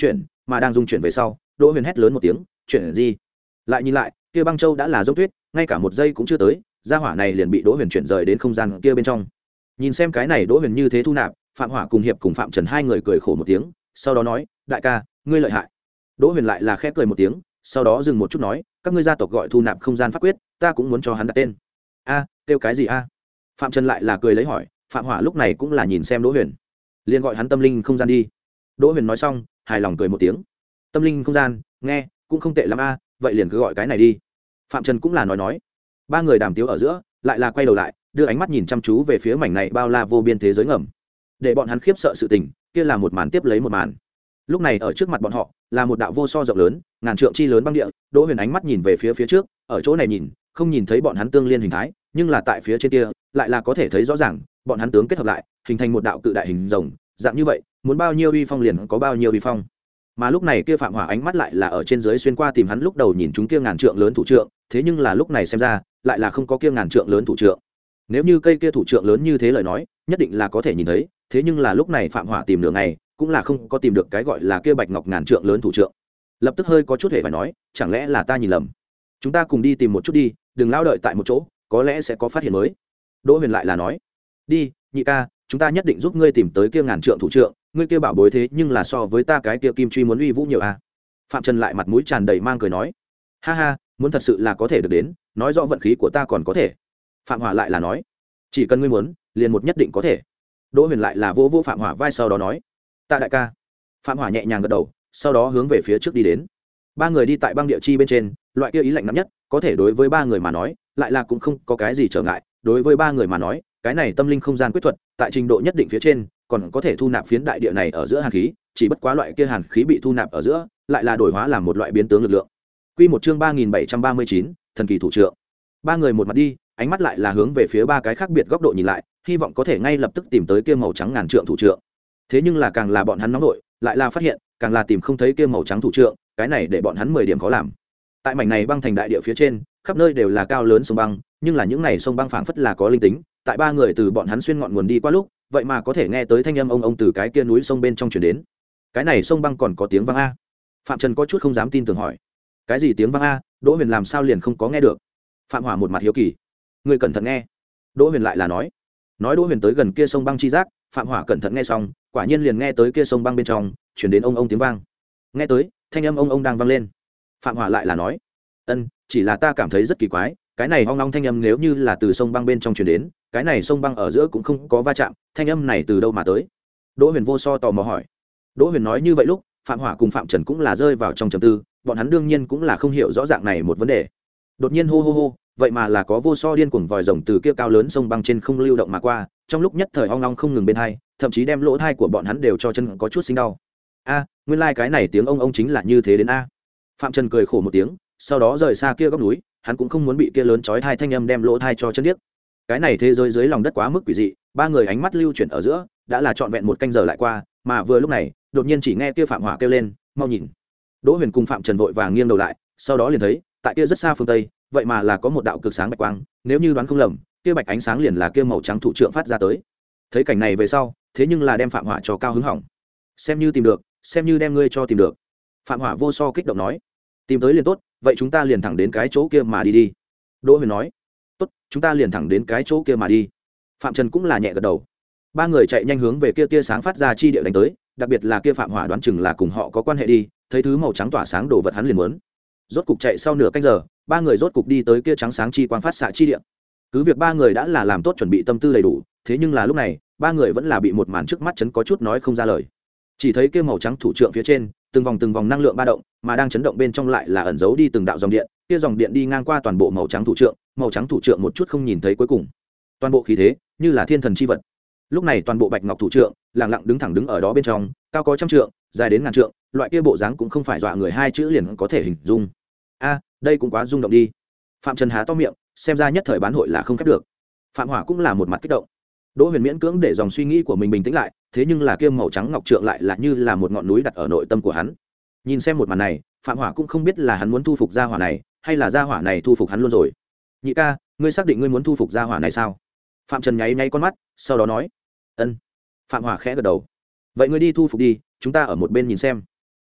mà đang dung chuyển về sau đỗ huyền hét lớn một tiếng chuyện gì lại nhìn lại kia băng châu đã là giống tuyết ngay cả một giây cũng chưa tới gia hỏa này liền bị đỗ huyền chuyển rời đến không gian kia bên trong. Nhìn xem cái này đỗ huyền như thế thu nạp, phạm hỏa cùng hiệp cùng phạm trần hai người cười khổ một tiếng, sau đó nói đại ca ngươi lợi hại. Đỗ huyền lại là khẽ cười một tiếng, sau đó dừng một chút nói các ngươi gia tộc gọi thu nạp không gian pháp quyết, ta cũng muốn cho hắn đặt tên. A kêu cái gì a? Phạm trần lại là cười lấy hỏi. Phạm hỏa lúc này cũng là nhìn xem đỗ huyền, liền gọi hắn tâm linh không gian đi. Đỗ huyền nói xong hài lòng cười một tiếng, tâm linh không gian nghe cũng không tệ lắm a, vậy liền cứ gọi cái này đi. Phạm trần cũng là nói nói. Ba người đàm tiếu ở giữa lại là quay đầu lại đưa ánh mắt nhìn chăm chú về phía mảnh này bao la vô biên thế giới ngầm, để bọn hắn khiếp sợ sự tình kia là một màn tiếp lấy một màn. Lúc này ở trước mặt bọn họ là một đạo vô so rộng lớn ngàn trượng chi lớn băng địa. Đỗ huyền ánh mắt nhìn về phía phía trước, ở chỗ này nhìn không nhìn thấy bọn hắn tương liên hình thái, nhưng là tại phía trên kia lại là có thể thấy rõ ràng bọn hắn tướng kết hợp lại hình thành một đạo cự đại hình rồng. Dạng như vậy muốn bao nhiêu uy phong liền có bao nhiêu uy phong. Mà lúc này kia phạm hỏa ánh mắt lại là ở trên dưới xuyên qua tìm hắn lúc đầu nhìn chúng kia ngàn trượng lớn thủ trượng, thế nhưng là lúc này xem ra lại là không có kia ngàn trượng lớn thủ trượng. Nếu như cây kia thủ trượng lớn như thế lời nói nhất định là có thể nhìn thấy, thế nhưng là lúc này phạm hỏa tìm nửa ngày cũng là không có tìm được cái gọi là kia bạch ngọc ngàn trượng lớn thủ trượng. Lập tức hơi có chút hề phải nói chẳng lẽ là ta nhìn lầm, chúng ta cùng đi tìm một chút đi, đừng lao đợi tại một chỗ, có lẽ sẽ có phát hiện mới. Đỗ huyền lại là nói đi nhị ca, chúng ta nhất định giúp ngươi tìm tới kia ngàn trượng thủ trượng, ngươi kia bảo bối thế nhưng là so với ta cái kia kim truy muốn uy vũ nhiều à. Phạm trần lại mặt mũi tràn đầy mang cười nói ha ha, muốn thật sự là có thể được đến, nói rõ vận khí của ta còn có thể. Phạm hỏa lại là nói chỉ cần ngươi muốn liền một nhất định có thể. Đỗ huyền lại là vô vô phạm hỏa vai sau đó nói tạ đại ca. Phạm hỏa nhẹ nhàng gật đầu, sau đó hướng về phía trước đi đến. Ba người đi tại băng địa chi bên trên, loại kia ý lạnh nắm nhất có thể đối với ba người mà nói lại là cũng không có cái gì trở ngại. Đối với ba người mà nói cái này tâm linh không gian quyết thuật tại trình độ nhất định phía trên còn có thể thu nạp phiến đại địa này ở giữa hàn khí, chỉ bất quá loại kia hàn khí bị thu nạp ở giữa lại là đổi hóa làm một loại biến tướng lực lượng. Quy một chương ba nghìn bảy trăm ba mươi chín, thần kỳ thủ trượng. Ba người một mặt đi, ánh mắt lại là hướng về phía ba cái khác biệt góc độ nhìn lại, hy vọng có thể ngay lập tức tìm tới kia màu trắng ngàn trượng thủ trượng. Thế nhưng là càng là bọn hắn nóng nổi, lại là phát hiện càng là tìm không thấy kia màu trắng thủ trượng, cái này để bọn hắn mười điểm khó làm. Tại mảnh này băng thành đại địa phía trên, khắp nơi đều là cao lớn sông băng, nhưng là những này sông băng phảng phất là có linh tính, tại ba người từ bọn hắn xuyên ngọn nguồn đi qua lúc, vậy mà có thể nghe tới thanh âm ông ông từ cái kia núi sông bên trong truyền đến. Cái này sông băng còn có tiếng vang a? Phạm Trần có chút không dám tin tưởng hỏi. Cái gì tiếng vang a? Đỗ Huyền làm sao liền không có nghe được? Phạm Hỏa một mặt hiếu kỳ. Ngươi cẩn thận nghe. Đỗ Huyền lại là nói. Nói Đỗ Huyền tới gần kia sông băng chi giác, Phạm Hỏa cẩn thận nghe xong, quả nhiên liền nghe tới kia sông băng bên trong truyền đến ông ông tiếng vang. Nghe tới, thanh âm ông ông đang vang lên. Phạm Hỏa lại là nói, ân, chỉ là ta cảm thấy rất kỳ quái, cái này ong ong thanh âm nếu như là từ sông băng bên trong truyền đến, cái này sông băng ở giữa cũng không có va chạm, thanh âm này từ đâu mà tới? Đỗ Huyền vô so tò mò hỏi. Đỗ Huyền nói như vậy lúc, Phạm Hỏa cùng Phạm Trần cũng là rơi vào trong trầm tư, bọn hắn đương nhiên cũng là không hiểu rõ dạng này một vấn đề. Đột nhiên hô hô hô, vậy mà là có vô so điên cuồng vòi rồng từ kia cao lớn sông băng trên không lưu động mà qua, trong lúc nhất thời ong ong không ngừng bên hai, thậm chí đem lỗ tai của bọn hắn đều cho chân có chút sinh đau. A, nguyên lai like cái này tiếng ông ông chính là như thế đến a. Phạm Trần cười khổ một tiếng, sau đó rời xa kia góc núi, hắn cũng không muốn bị kia lớn chói tai thanh âm đem lỗ tai cho chân điếc. Cái này thế giới dưới lòng đất quá mức quỷ dị, ba người ánh mắt lưu chuyển ở giữa, đã là trọn vẹn một canh giờ lại qua, mà vừa lúc này, đột nhiên chỉ nghe kia Phạm Hỏa kêu lên, mau nhìn. Đỗ Huyền cùng Phạm Trần vội vàng nghiêng đầu lại, sau đó liền thấy, tại kia rất xa phương tây, vậy mà là có một đạo cực sáng bạch quang, nếu như đoán không lầm, kia bạch ánh sáng liền là kia màu trắng thủ trượng phát ra tới. Thấy cảnh này về sau, thế nhưng là đem Phạm Hỏa cho cao hứng hỏng. Xem như tìm được, xem như đem ngươi cho tìm được. Phạm Hỏa vô so kích động nói, tìm tới liền tốt, vậy chúng ta liền thẳng đến cái chỗ kia mà đi đi. Đỗ Huyền nói, tốt, chúng ta liền thẳng đến cái chỗ kia mà đi. Phạm Trần cũng là nhẹ gật đầu. Ba người chạy nhanh hướng về kia tia sáng phát ra chi địa đánh tới, đặc biệt là kia Phạm Hỏa đoán chừng là cùng họ có quan hệ đi, thấy thứ màu trắng tỏa sáng đồ vật hắn liền muốn. Rốt cục chạy sau nửa canh giờ, ba người rốt cục đi tới kia trắng sáng chi quang phát xạ chi địa. Cứ việc ba người đã là làm tốt chuẩn bị tâm tư đầy đủ, thế nhưng là lúc này, ba người vẫn là bị một màn trước mắt chấn có chút nói không ra lời. Chỉ thấy kia màu trắng thủ trượng phía trên, từng vòng từng vòng năng lượng ba động, mà đang chấn động bên trong lại là ẩn giấu đi từng đạo dòng điện, kia dòng điện đi ngang qua toàn bộ màu trắng thủ trượng, màu trắng thủ trượng một chút không nhìn thấy cuối cùng. Toàn bộ khí thế, như là thiên thần chi vật. Lúc này toàn bộ bạch ngọc thủ trượng, lặng lặng đứng thẳng đứng ở đó bên trong, cao có trăm trượng, dài đến ngàn trượng, loại kia bộ dáng cũng không phải dọa người hai chữ liền có thể hình dung. A, đây cũng quá rung động đi. Phạm Trần há to miệng, xem ra nhất thời bán hội là không khép được. Phạm Hỏa cũng là một mặt kích động. Đỗ Huyền miễn cưỡng để dòng suy nghĩ của mình bình tĩnh lại, thế nhưng là kia màu trắng ngọc trượng lại là như là một ngọn núi đặt ở nội tâm của hắn. Nhìn xem một màn này, Phạm Hỏa cũng không biết là hắn muốn thu phục gia hỏa này, hay là gia hỏa này thu phục hắn luôn rồi. Nhị ca, ngươi xác định ngươi muốn thu phục gia hỏa này sao? Phạm Trần nháy nháy con mắt, sau đó nói, ân. Phạm Hỏa khẽ gật đầu. Vậy ngươi đi thu phục đi, chúng ta ở một bên nhìn xem.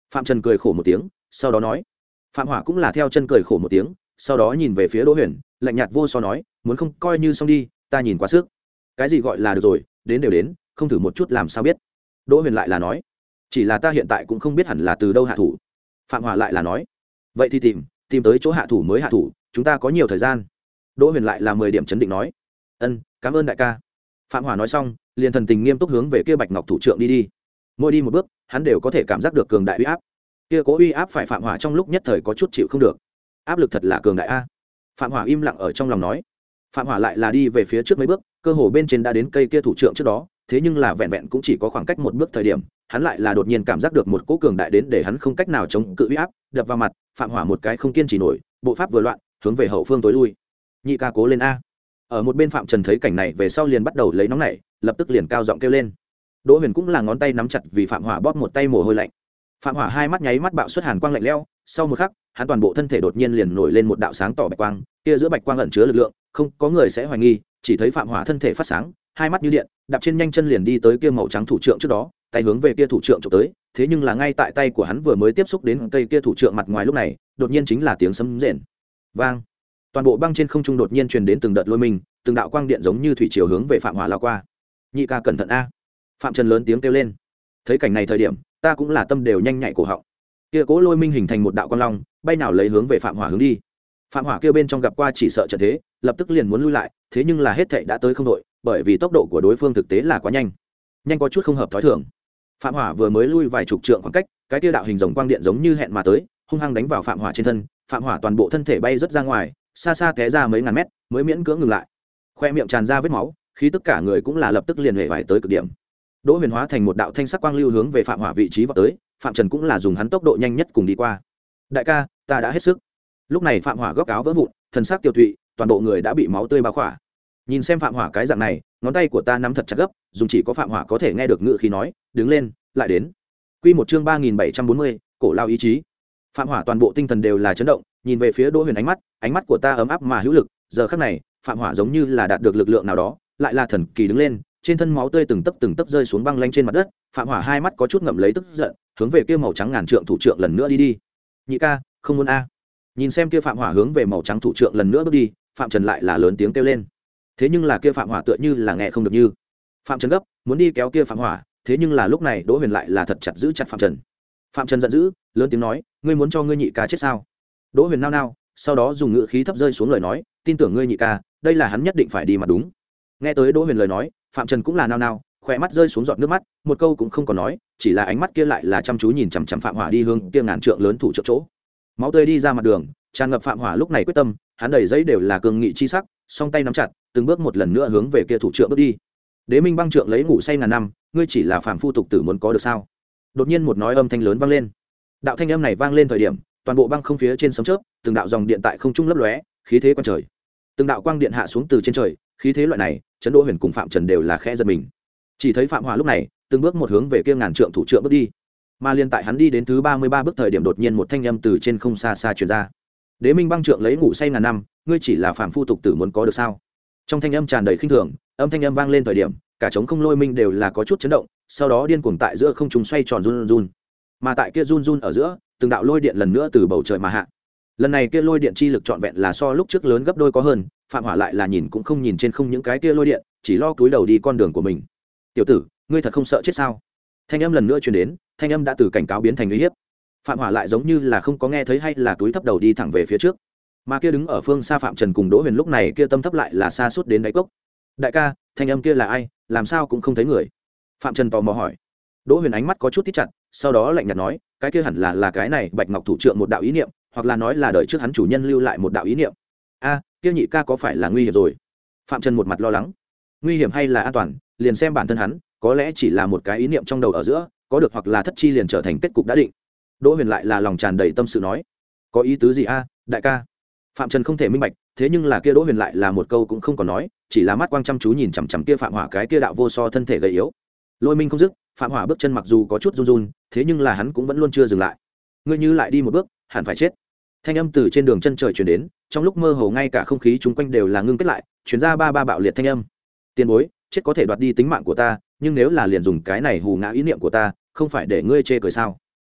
Phạm Trần cười khổ một tiếng, sau đó nói. Phạm Hỏa cũng là theo chân cười khổ một tiếng, sau đó nhìn về phía Đỗ Huyền, lạnh nhạt vô so nói, muốn không coi như xong đi, ta nhìn quá sức. Cái gì gọi là được rồi, đến đều đến, không thử một chút làm sao biết. Đỗ Huyền lại là nói, chỉ là ta hiện tại cũng không biết hẳn là từ đâu hạ thủ. Phạm Hỏa lại là nói, vậy thì tìm, tìm tới chỗ hạ thủ mới hạ thủ, chúng ta có nhiều thời gian. Đỗ Huyền lại là mười điểm chấn định nói, ân, cảm ơn đại ca. Phạm Hỏa nói xong, liền thần tình nghiêm túc hướng về kia Bạch Ngọc thủ trưởng đi đi. Mỗi đi một bước, hắn đều có thể cảm giác được cường đại uy áp. Kia cố uy áp phải Phạm Hỏa trong lúc nhất thời có chút chịu không được. Áp lực thật là cường đại a. Phạm Hỏa im lặng ở trong lòng nói. Phạm Hỏa lại là đi về phía trước mấy bước, cơ hồ bên trên đã đến cây kia thủ trưởng trước đó, thế nhưng là vẹn vẹn cũng chỉ có khoảng cách một bước thời điểm, hắn lại là đột nhiên cảm giác được một cỗ cường đại đến để hắn không cách nào chống cự uy áp, đập vào mặt, Phạm Hỏa một cái không kiên trì nổi, bộ pháp vừa loạn, hướng về hậu phương tối lui. Nhị ca cố lên a. Ở một bên Phạm Trần thấy cảnh này về sau liền bắt đầu lấy nóng nảy, lập tức liền cao giọng kêu lên. Đỗ Huyền cũng là ngón tay nắm chặt vì Phạm Hỏa bóp một tay mồ hôi lạnh. Phạm Hỏa hai mắt nháy mắt bạo xuất hàn quang lạnh lẽo, sau một khắc, hắn toàn bộ thân thể đột nhiên liền nổi lên một đạo sáng tỏ bạch quang, kia giữa bạch quang ẩn chứa lực lượng, không có người sẽ hoài nghi, chỉ thấy Phạm Hỏa thân thể phát sáng, hai mắt như điện, đạp trên nhanh chân liền đi tới kia màu trắng thủ trưởng trước đó, tay hướng về kia thủ trưởng chụp tới, thế nhưng là ngay tại tay của hắn vừa mới tiếp xúc đến cây kia thủ trưởng mặt ngoài lúc này, đột nhiên chính là tiếng sấm rền. Vang. Toàn bộ băng trên không trung đột nhiên truyền đến từng đợt lôi mình, từng đạo quang điện giống như thủy triều hướng về Phạm Hỏa lao qua. Nhị ca cẩn thận a. Phạm Trần lớn tiếng kêu lên. Thấy cảnh này thời điểm, ta cũng là tâm đều nhanh nhạy cổ họng. Kia cố lôi minh hình thành một đạo quang long, bay nào lấy hướng về Phạm Hỏa hướng đi. Phạm Hỏa kia bên trong gặp qua chỉ sợ trận thế, lập tức liền muốn lui lại, thế nhưng là hết thảy đã tới không đội, bởi vì tốc độ của đối phương thực tế là quá nhanh, nhanh có chút không hợp thói thường. Phạm Hỏa vừa mới lui vài chục trượng khoảng cách, cái kia đạo hình rồng quang điện giống như hẹn mà tới, hung hăng đánh vào Phạm Hỏa trên thân, Phạm Hỏa toàn bộ thân thể bay rất ra ngoài, xa xa té ra mấy ngàn mét, mới miễn cưỡng ngừng lại. Khoe miệng tràn ra vết máu, khí tất cả người cũng là lập tức liền hề vải tới cực điểm. Đỗ Huyền hóa thành một đạo thanh sắc quang lưu hướng về Phạm Hỏa vị trí vọt tới, Phạm Trần cũng là dùng hắn tốc độ nhanh nhất cùng đi qua. Đại ca, ta đã hết sức. Lúc này Phạm Hỏa góc áo vỡ vụn, thân xác tiêu tụy, toàn bộ người đã bị máu tươi bao khỏa. Nhìn xem Phạm Hỏa cái dạng này, ngón tay của ta nắm thật chặt gấp, dùng chỉ có Phạm Hỏa có thể nghe được ngữ khí nói, đứng lên, lại đến. Quy một chương ba nghìn bảy trăm bốn mươi, cổ lao ý chí. Phạm Hỏa toàn bộ tinh thần đều là chấn động, nhìn về phía Đỗ Huyền ánh mắt, ánh mắt của ta ấm áp mà hữu lực, giờ khắc này, Phạm Hỏa giống như là đạt được lực lượng nào đó, lại là thần kỳ đứng lên, trên thân máu tươi từng tấc từng tấc rơi xuống băng lanh trên mặt đất, Phạm Hỏa hai mắt có chút ngậm lấy tức giận, hướng về kia màu trắng ngàn trượng thủ trượng lần nữa đi đi. Nhị ca, không muốn a. Nhìn xem kia Phạm Hỏa hướng về màu trắng thủ trượng lần nữa bước đi, Phạm Trần lại là lớn tiếng kêu lên. Thế nhưng là kia Phạm Hỏa tựa như là nghe không được như. Phạm Trần gấp, muốn đi kéo kia Phạm Hỏa, thế nhưng là lúc này Đỗ Huyền lại là thật chặt giữ chặt Phạm Trần. Phạm Trần giận dữ, lớn tiếng nói, ngươi muốn cho ngươi nhị ca chết sao? Đỗ Huyền nao nao, sau đó dùng ngữ khí thấp rơi xuống lời nói, tin tưởng ngươi nhị ca, đây là hắn nhất định phải đi mà đúng. Nghe tới Đỗ Huyền lời nói, Phạm Trần cũng là nao nao, khỏe mắt rơi xuống giọt nước mắt, một câu cũng không còn nói, chỉ là ánh mắt kia lại là chăm chú nhìn chằm chằm Phạm Hỏa đi hướng kia ngàn trượng lớn thủ trượng chỗ. Máu tươi đi ra mặt đường, tràn ngập Phạm Hỏa lúc này quyết tâm, hắn đầy giấy đều là cường nghị chi sắc, song tay nắm chặt, từng bước một lần nữa hướng về kia thủ trượng bước đi. Đế Minh băng trượng lấy ngủ say ngàn năm, ngươi chỉ là phàm phu tục tử muốn có được sao? Đột nhiên một nói âm thanh lớn vang lên. Đạo thanh âm này vang lên thời điểm, toàn bộ băng không phía trên sấm chớp, từng đạo dòng điện tại không trung lấp lóe, khí thế quan trời. Từng đạo quang điện hạ xuống từ trên trời, khí thế loại này, Trấn Đỗ Huyền cùng Phạm Trần đều là khẽ giật mình. Chỉ thấy Phạm Hỏa lúc này, từng bước một hướng về kia ngàn trượng thủ trượng bước đi. Mà liên tại hắn đi đến thứ ba mươi ba bước thời điểm đột nhiên một thanh âm từ trên không xa xa truyền ra. Đế Minh băng trượng lấy ngủ say ngàn năm, ngươi chỉ là phàm phu tục tử muốn có được sao? Trong thanh âm tràn đầy khinh thường, âm thanh âm vang lên thời điểm, cả trống không lôi minh đều là có chút chấn động, sau đó điên cuồng tại giữa không trung xoay tròn run run. Mà tại kia run run ở giữa, từng đạo lôi điện lần nữa từ bầu trời mà hạ. Lần này kia lôi điện chi lực trọn vẹn là so lúc trước lớn gấp đôi có hơn, Phạm Hỏa lại là nhìn cũng không nhìn trên không những cái kia lôi điện, chỉ lo cúi đầu đi con đường của mình. Tiểu tử, ngươi thật không sợ chết sao? Thanh âm lần nữa truyền đến, thanh âm đã từ cảnh cáo biến thành uy hiếp. Phạm Hỏa lại giống như là không có nghe thấy hay là túi thấp đầu đi thẳng về phía trước. Mà kia đứng ở phương xa Phạm Trần cùng Đỗ Huyền lúc này kia tâm thấp lại là xa suốt đến đáy cốc. Đại ca, thanh âm kia là ai, làm sao cũng không thấy người? Phạm Trần tò mò hỏi. Đỗ Huyền ánh mắt có chút tít chặt, sau đó lạnh nhạt nói, cái kia hẳn là là cái này Bạch Ngọc thủ trưởng một đạo ý niệm, hoặc là nói là đời trước hắn chủ nhân lưu lại một đạo ý niệm. A, kia nhị ca có phải là nguy hiểm rồi? Phạm Trần một mặt lo lắng. Nguy hiểm hay là an toàn, liền xem bản thân hắn, có lẽ chỉ là một cái ý niệm trong đầu ở giữa, có được hoặc là thất chi liền trở thành kết cục đã định. Đỗ Huyền lại là lòng tràn đầy tâm sự nói, có ý tứ gì a, đại ca? Phạm Trần không thể minh bạch, thế nhưng là kia Đỗ Huyền lại là một câu cũng không còn nói, chỉ là mắt quang chăm chú nhìn chằm chằm kia Phạm Hỏa cái kia đạo vô so thân thể gầy yếu. Lôi minh không dứt, Phạm Hỏa bước chân mặc dù có chút run run, thế nhưng là hắn cũng vẫn luôn chưa dừng lại. Ngươi như lại đi một bước, hẳn phải chết. Thanh âm từ trên đường chân trời truyền đến, trong lúc mơ hồ ngay cả không khí chung quanh đều là ngưng kết lại, truyền ra ba ba bạo liệt thanh âm. Tiền bối, chết có thể đoạt đi tính mạng của ta, nhưng nếu là liền dùng cái này hù ngã ý niệm của ta, không phải để ngươi chê cười sao?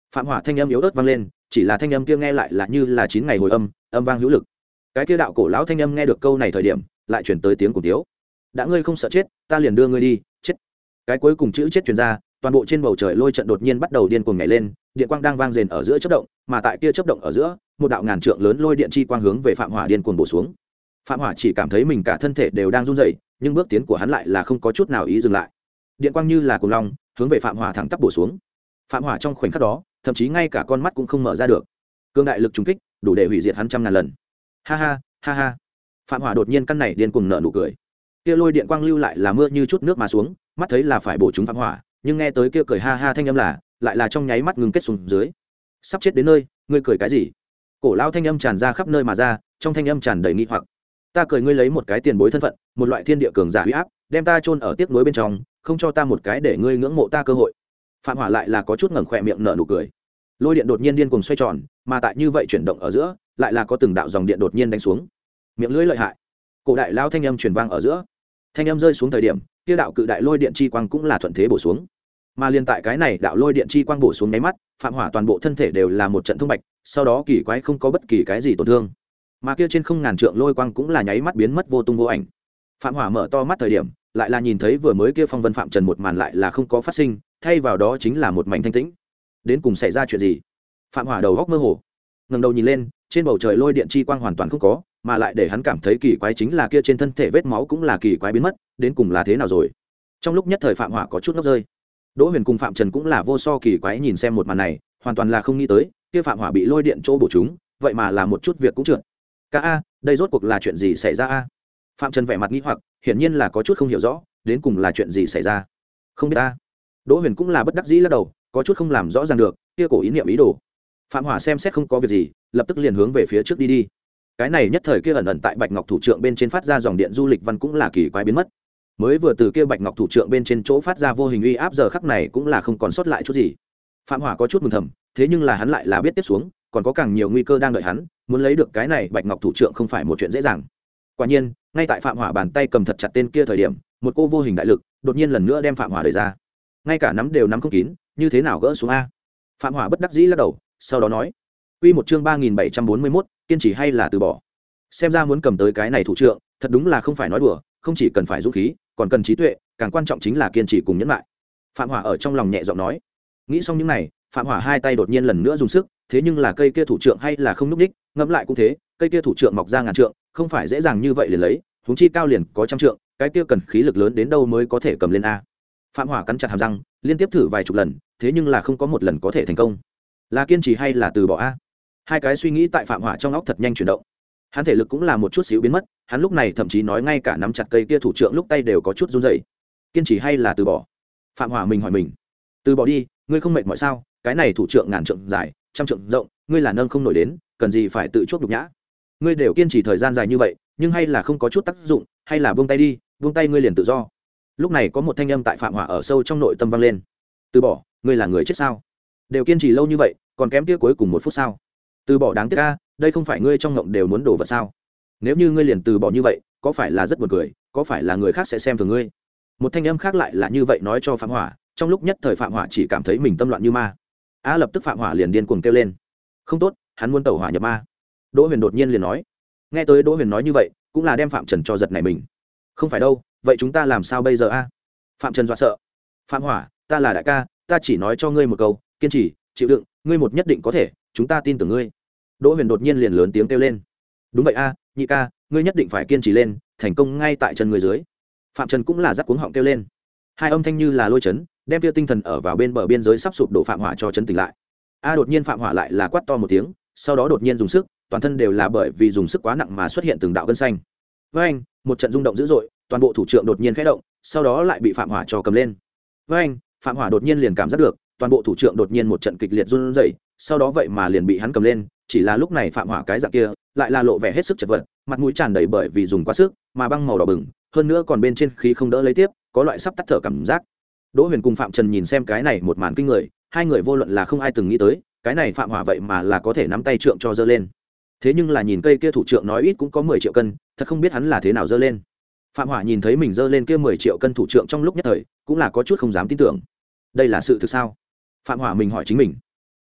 phạm hỏa thanh âm yếu ớt vang lên, chỉ là thanh âm kia nghe lại là như là chín ngày hồi âm, âm vang hữu lực. Cái kia đạo cổ lão thanh âm nghe được câu này thời điểm lại chuyển tới tiếng cùng tiếu. Đã ngươi không sợ chết, ta liền đưa ngươi đi chết. Cái cuối cùng chữ chết truyền ra, toàn bộ trên bầu trời lôi trận đột nhiên bắt đầu điên cuồng nhảy lên, điện quang đang vang rền ở giữa chớp động, mà tại kia chớp động ở giữa, một đạo ngàn trượng lớn lôi điện chi quang hướng về phạm hỏa điên cuồng bổ xuống. Phạm hỏa chỉ cảm thấy mình cả thân thể đều đang run rẩy, nhưng bước tiến của hắn lại là không có chút nào ý dừng lại. Điện quang như là cuồng long hướng về phạm hỏa thẳng tắp bổ xuống. Phạm hỏa trong khoảnh khắc đó thậm chí ngay cả con mắt cũng không mở ra được. Cương đại lực trùng kích đủ để hủy diệt hắn trăm ngàn lần. Ha ha ha ha. Phạm hỏa đột nhiên căn này điên cuồng nở nụ cười. Kia lôi điện quang lưu lại là mưa như chút nước mà xuống, mắt thấy là phải bổ trúng phạm hỏa, nhưng nghe tới kia cười ha ha thanh âm là lại là trong nháy mắt ngừng kết xuống dưới. Sắp chết đến nơi, ngươi cười cái gì? Cổ lão thanh âm tràn ra khắp nơi mà ra, trong thanh âm tràn đầy nghi hoặc. Ta cười ngươi lấy một cái tiền bối thân phận, một loại thiên địa cường giả uy áp, đem ta chôn ở tiếc nuối bên trong, không cho ta một cái để ngươi ngưỡng mộ ta cơ hội. Phạm hỏa lại là có chút ngẩng khóe miệng nở nụ cười. Lôi điện đột nhiên điên cuồng xoay tròn, mà tại như vậy chuyển động ở giữa, lại là có từng đạo dòng điện đột nhiên đánh xuống. Miệng lưỡi lợi hại. Cổ đại lao thanh âm truyền vang ở giữa. Thanh âm rơi xuống thời điểm, kia đạo cự đại lôi điện chi quang cũng là thuận thế bổ xuống. Mà liên tại cái này đạo lôi điện chi quang bổ xuống nháy mắt, phạm hỏa toàn bộ thân thể đều là một trận thông bạch, sau đó kỳ quái không có bất kỳ cái gì tổn thương. Mà kia trên không ngàn trượng lôi quang cũng là nháy mắt biến mất vô tung vô ảnh. Phạm hỏa mở to mắt thời điểm, lại là nhìn thấy vừa mới kia phong vân phạm trần một màn lại là không có phát sinh, thay vào đó chính là một mảnh thanh tĩnh. Đến cùng xảy ra chuyện gì? Phạm hỏa đầu góc mơ hồ, ngẩng đầu nhìn lên, trên bầu trời lôi điện chi quang hoàn toàn không có, mà lại để hắn cảm thấy kỳ quái chính là kia trên thân thể vết máu cũng là kỳ quái biến mất, đến cùng là thế nào rồi? Trong lúc nhất thời phạm hỏa có chút ngốc rơi. Đỗ Huyền cùng Phạm Trần cũng là vô so kỳ quái nhìn xem một màn này, hoàn toàn là không nghĩ tới, kia phạm hỏa bị lôi điện chỗ bổ trúng, vậy mà là một chút việc cũng trượt. Ca a, đây rốt cuộc là chuyện gì xảy ra a? Phạm Trần vẻ mặt nghi hoặc, hiển nhiên là có chút không hiểu rõ, đến cùng là chuyện gì xảy ra. Không biết a. Đỗ Huyền cũng là bất đắc dĩ lắc đầu, có chút không làm rõ ràng được, kia cổ ý niệm ý đồ. Phạm hỏa xem xét không có việc gì, lập tức liền hướng về phía trước đi đi. Cái này nhất thời kia ẩn ẩn tại Bạch Ngọc thủ trượng bên trên phát ra dòng điện du lịch văn cũng là kỳ quái biến mất. Mới vừa từ kia Bạch Ngọc thủ trượng bên trên chỗ phát ra vô hình uy áp giờ khắc này cũng là không còn sót lại chút gì. Phạm hỏa có chút mừng thầm, thế nhưng là hắn lại là biết tiếp xuống, còn có càng nhiều nguy cơ đang đợi hắn, muốn lấy được cái này Bạch Ngọc thủ trượng không phải một chuyện dễ dàng. Quả nhiên, ngay tại Phạm hỏa bàn tay cầm thật chặt tên kia thời điểm, một cô vô hình đại lực đột nhiên lần nữa đem Phạm hỏa đẩy ra. Ngay cả nắm đều nắm không kín, như thế nào gỡ xuống a? Phạm hỏa bất đắc dĩ lắc đầu, sau đó nói: "Quy một chương ba nghìn bảy trăm bốn mươi mốt, kiên trì hay là từ bỏ?" Xem ra muốn cầm tới cái này thủ trượng, thật đúng là không phải nói đùa, không chỉ cần phải dũng khí, còn cần trí tuệ, càng quan trọng chính là kiên trì cùng nhẫn lại. Phạm hỏa ở trong lòng nhẹ giọng nói. Nghĩ xong những này, Phạm hỏa hai tay đột nhiên lần nữa dùng sức, thế nhưng là cây kia thủ trượng hay là không núc đích, ngẫm lại cũng thế, cây kia thủ trượng mọc ra ngàn trượng, không phải dễ dàng như vậy liền lấy, huống chi cao liền có trăm trượng, cái kia cần khí lực lớn đến đâu mới có thể cầm lên a. Phạm hỏa cắn chặt hàm răng, liên tiếp thử vài chục lần, thế nhưng là không có một lần có thể thành công. Là kiên trì hay là từ bỏ a? Hai cái suy nghĩ tại Phạm hỏa trong óc thật nhanh chuyển động. Hắn thể lực cũng là một chút xíu biến mất, hắn lúc này thậm chí nói ngay cả nắm chặt cây kia thủ trượng lúc tay đều có chút run rẩy. Kiên trì hay là từ bỏ? Phạm hỏa mình hỏi mình. Từ bỏ đi, ngươi không mệt mỏi sao? Cái này thủ trượng ngàn trượng dài, trăm trượng rộng, ngươi là nâng không nổi đến, cần gì phải tự chuốc nhục nhã? Ngươi đều kiên trì thời gian dài như vậy, nhưng hay là không có chút tác dụng, hay là buông tay đi, buông tay ngươi liền tự do. Lúc này có một thanh âm tại Phạm hỏa ở sâu trong nội tâm vang lên. Từ bỏ, ngươi là người chết sao? Đều kiên trì lâu như vậy, còn kém kia cuối cùng một phút sao? Từ bỏ đáng tiếc a, đây không phải ngươi trong ngộng đều muốn đổ vật sao? Nếu như ngươi liền từ bỏ như vậy, có phải là rất buồn cười, có phải là người khác sẽ xem thường ngươi? Một thanh âm khác lại là như vậy nói cho Phạm hỏa, trong lúc nhất thời Phạm hỏa chỉ cảm thấy mình tâm loạn như ma. A lập tức Phạm hỏa liền điên cuồng kêu lên. Không tốt, hắn muốn tẩu hỏa nhập ma. Đỗ Huyền đột nhiên liền nói. Nghe tới Đỗ Huyền nói như vậy, cũng là đem Phạm Trần cho giật này mình. Không phải đâu, vậy chúng ta làm sao bây giờ a? Phạm Trần dọa sợ. Phạm hỏa, ta là đại ca, ta chỉ nói cho ngươi một câu, kiên trì, chịu đựng, ngươi một nhất định có thể, chúng ta tin tưởng ngươi. Đỗ Huyền đột nhiên liền lớn tiếng kêu lên. Đúng vậy a, nhị ca, ngươi nhất định phải kiên trì lên, thành công ngay tại chân người dưới. Phạm Trần cũng là rắc cuống họng kêu lên. Hai âm thanh như là lôi chấn, đem tiêu tinh thần ở vào bên bờ biên giới sắp sụp đổ Phạm hỏa cho chấn tỉnh lại. A đột nhiên Phạm hỏa lại là quát to một tiếng, sau đó đột nhiên dùng sức, toàn thân đều là bởi vì dùng sức quá nặng mà xuất hiện từng đạo gân xanh. Với anh, một trận rung động dữ dội, toàn bộ thủ trượng đột nhiên khẽ động, sau đó lại bị Phạm hỏa cho cầm lên. Với anh, Phạm hỏa đột nhiên liền cảm giác được, toàn bộ thủ trượng đột nhiên một trận kịch liệt run rẩy, sau đó vậy mà liền bị hắn cầm lên, chỉ là lúc này Phạm hỏa cái dạng kia lại là lộ vẻ hết sức chật vật, mặt mũi tràn đầy bởi vì dùng quá sức mà băng màu đỏ bừng, hơn nữa còn bên trên khí không đỡ lấy tiếp, có loại sắp tắt thở cảm giác. Đỗ Huyền cùng Phạm Trần nhìn xem cái này một màn kinh người, hai người vô luận là không ai từng nghĩ tới, cái này Phạm hỏa vậy mà là có thể nắm tay trượng cho giơ lên. Thế nhưng là nhìn cây kia thủ trượng nói ít cũng có mười triệu cân, thật không biết hắn là thế nào giơ lên. Phạm hỏa nhìn thấy mình giơ lên kia mười triệu cân thủ trượng trong lúc nhất thời, cũng là có chút không dám tin tưởng. Đây là sự thực sao? Phạm hỏa mình hỏi chính mình.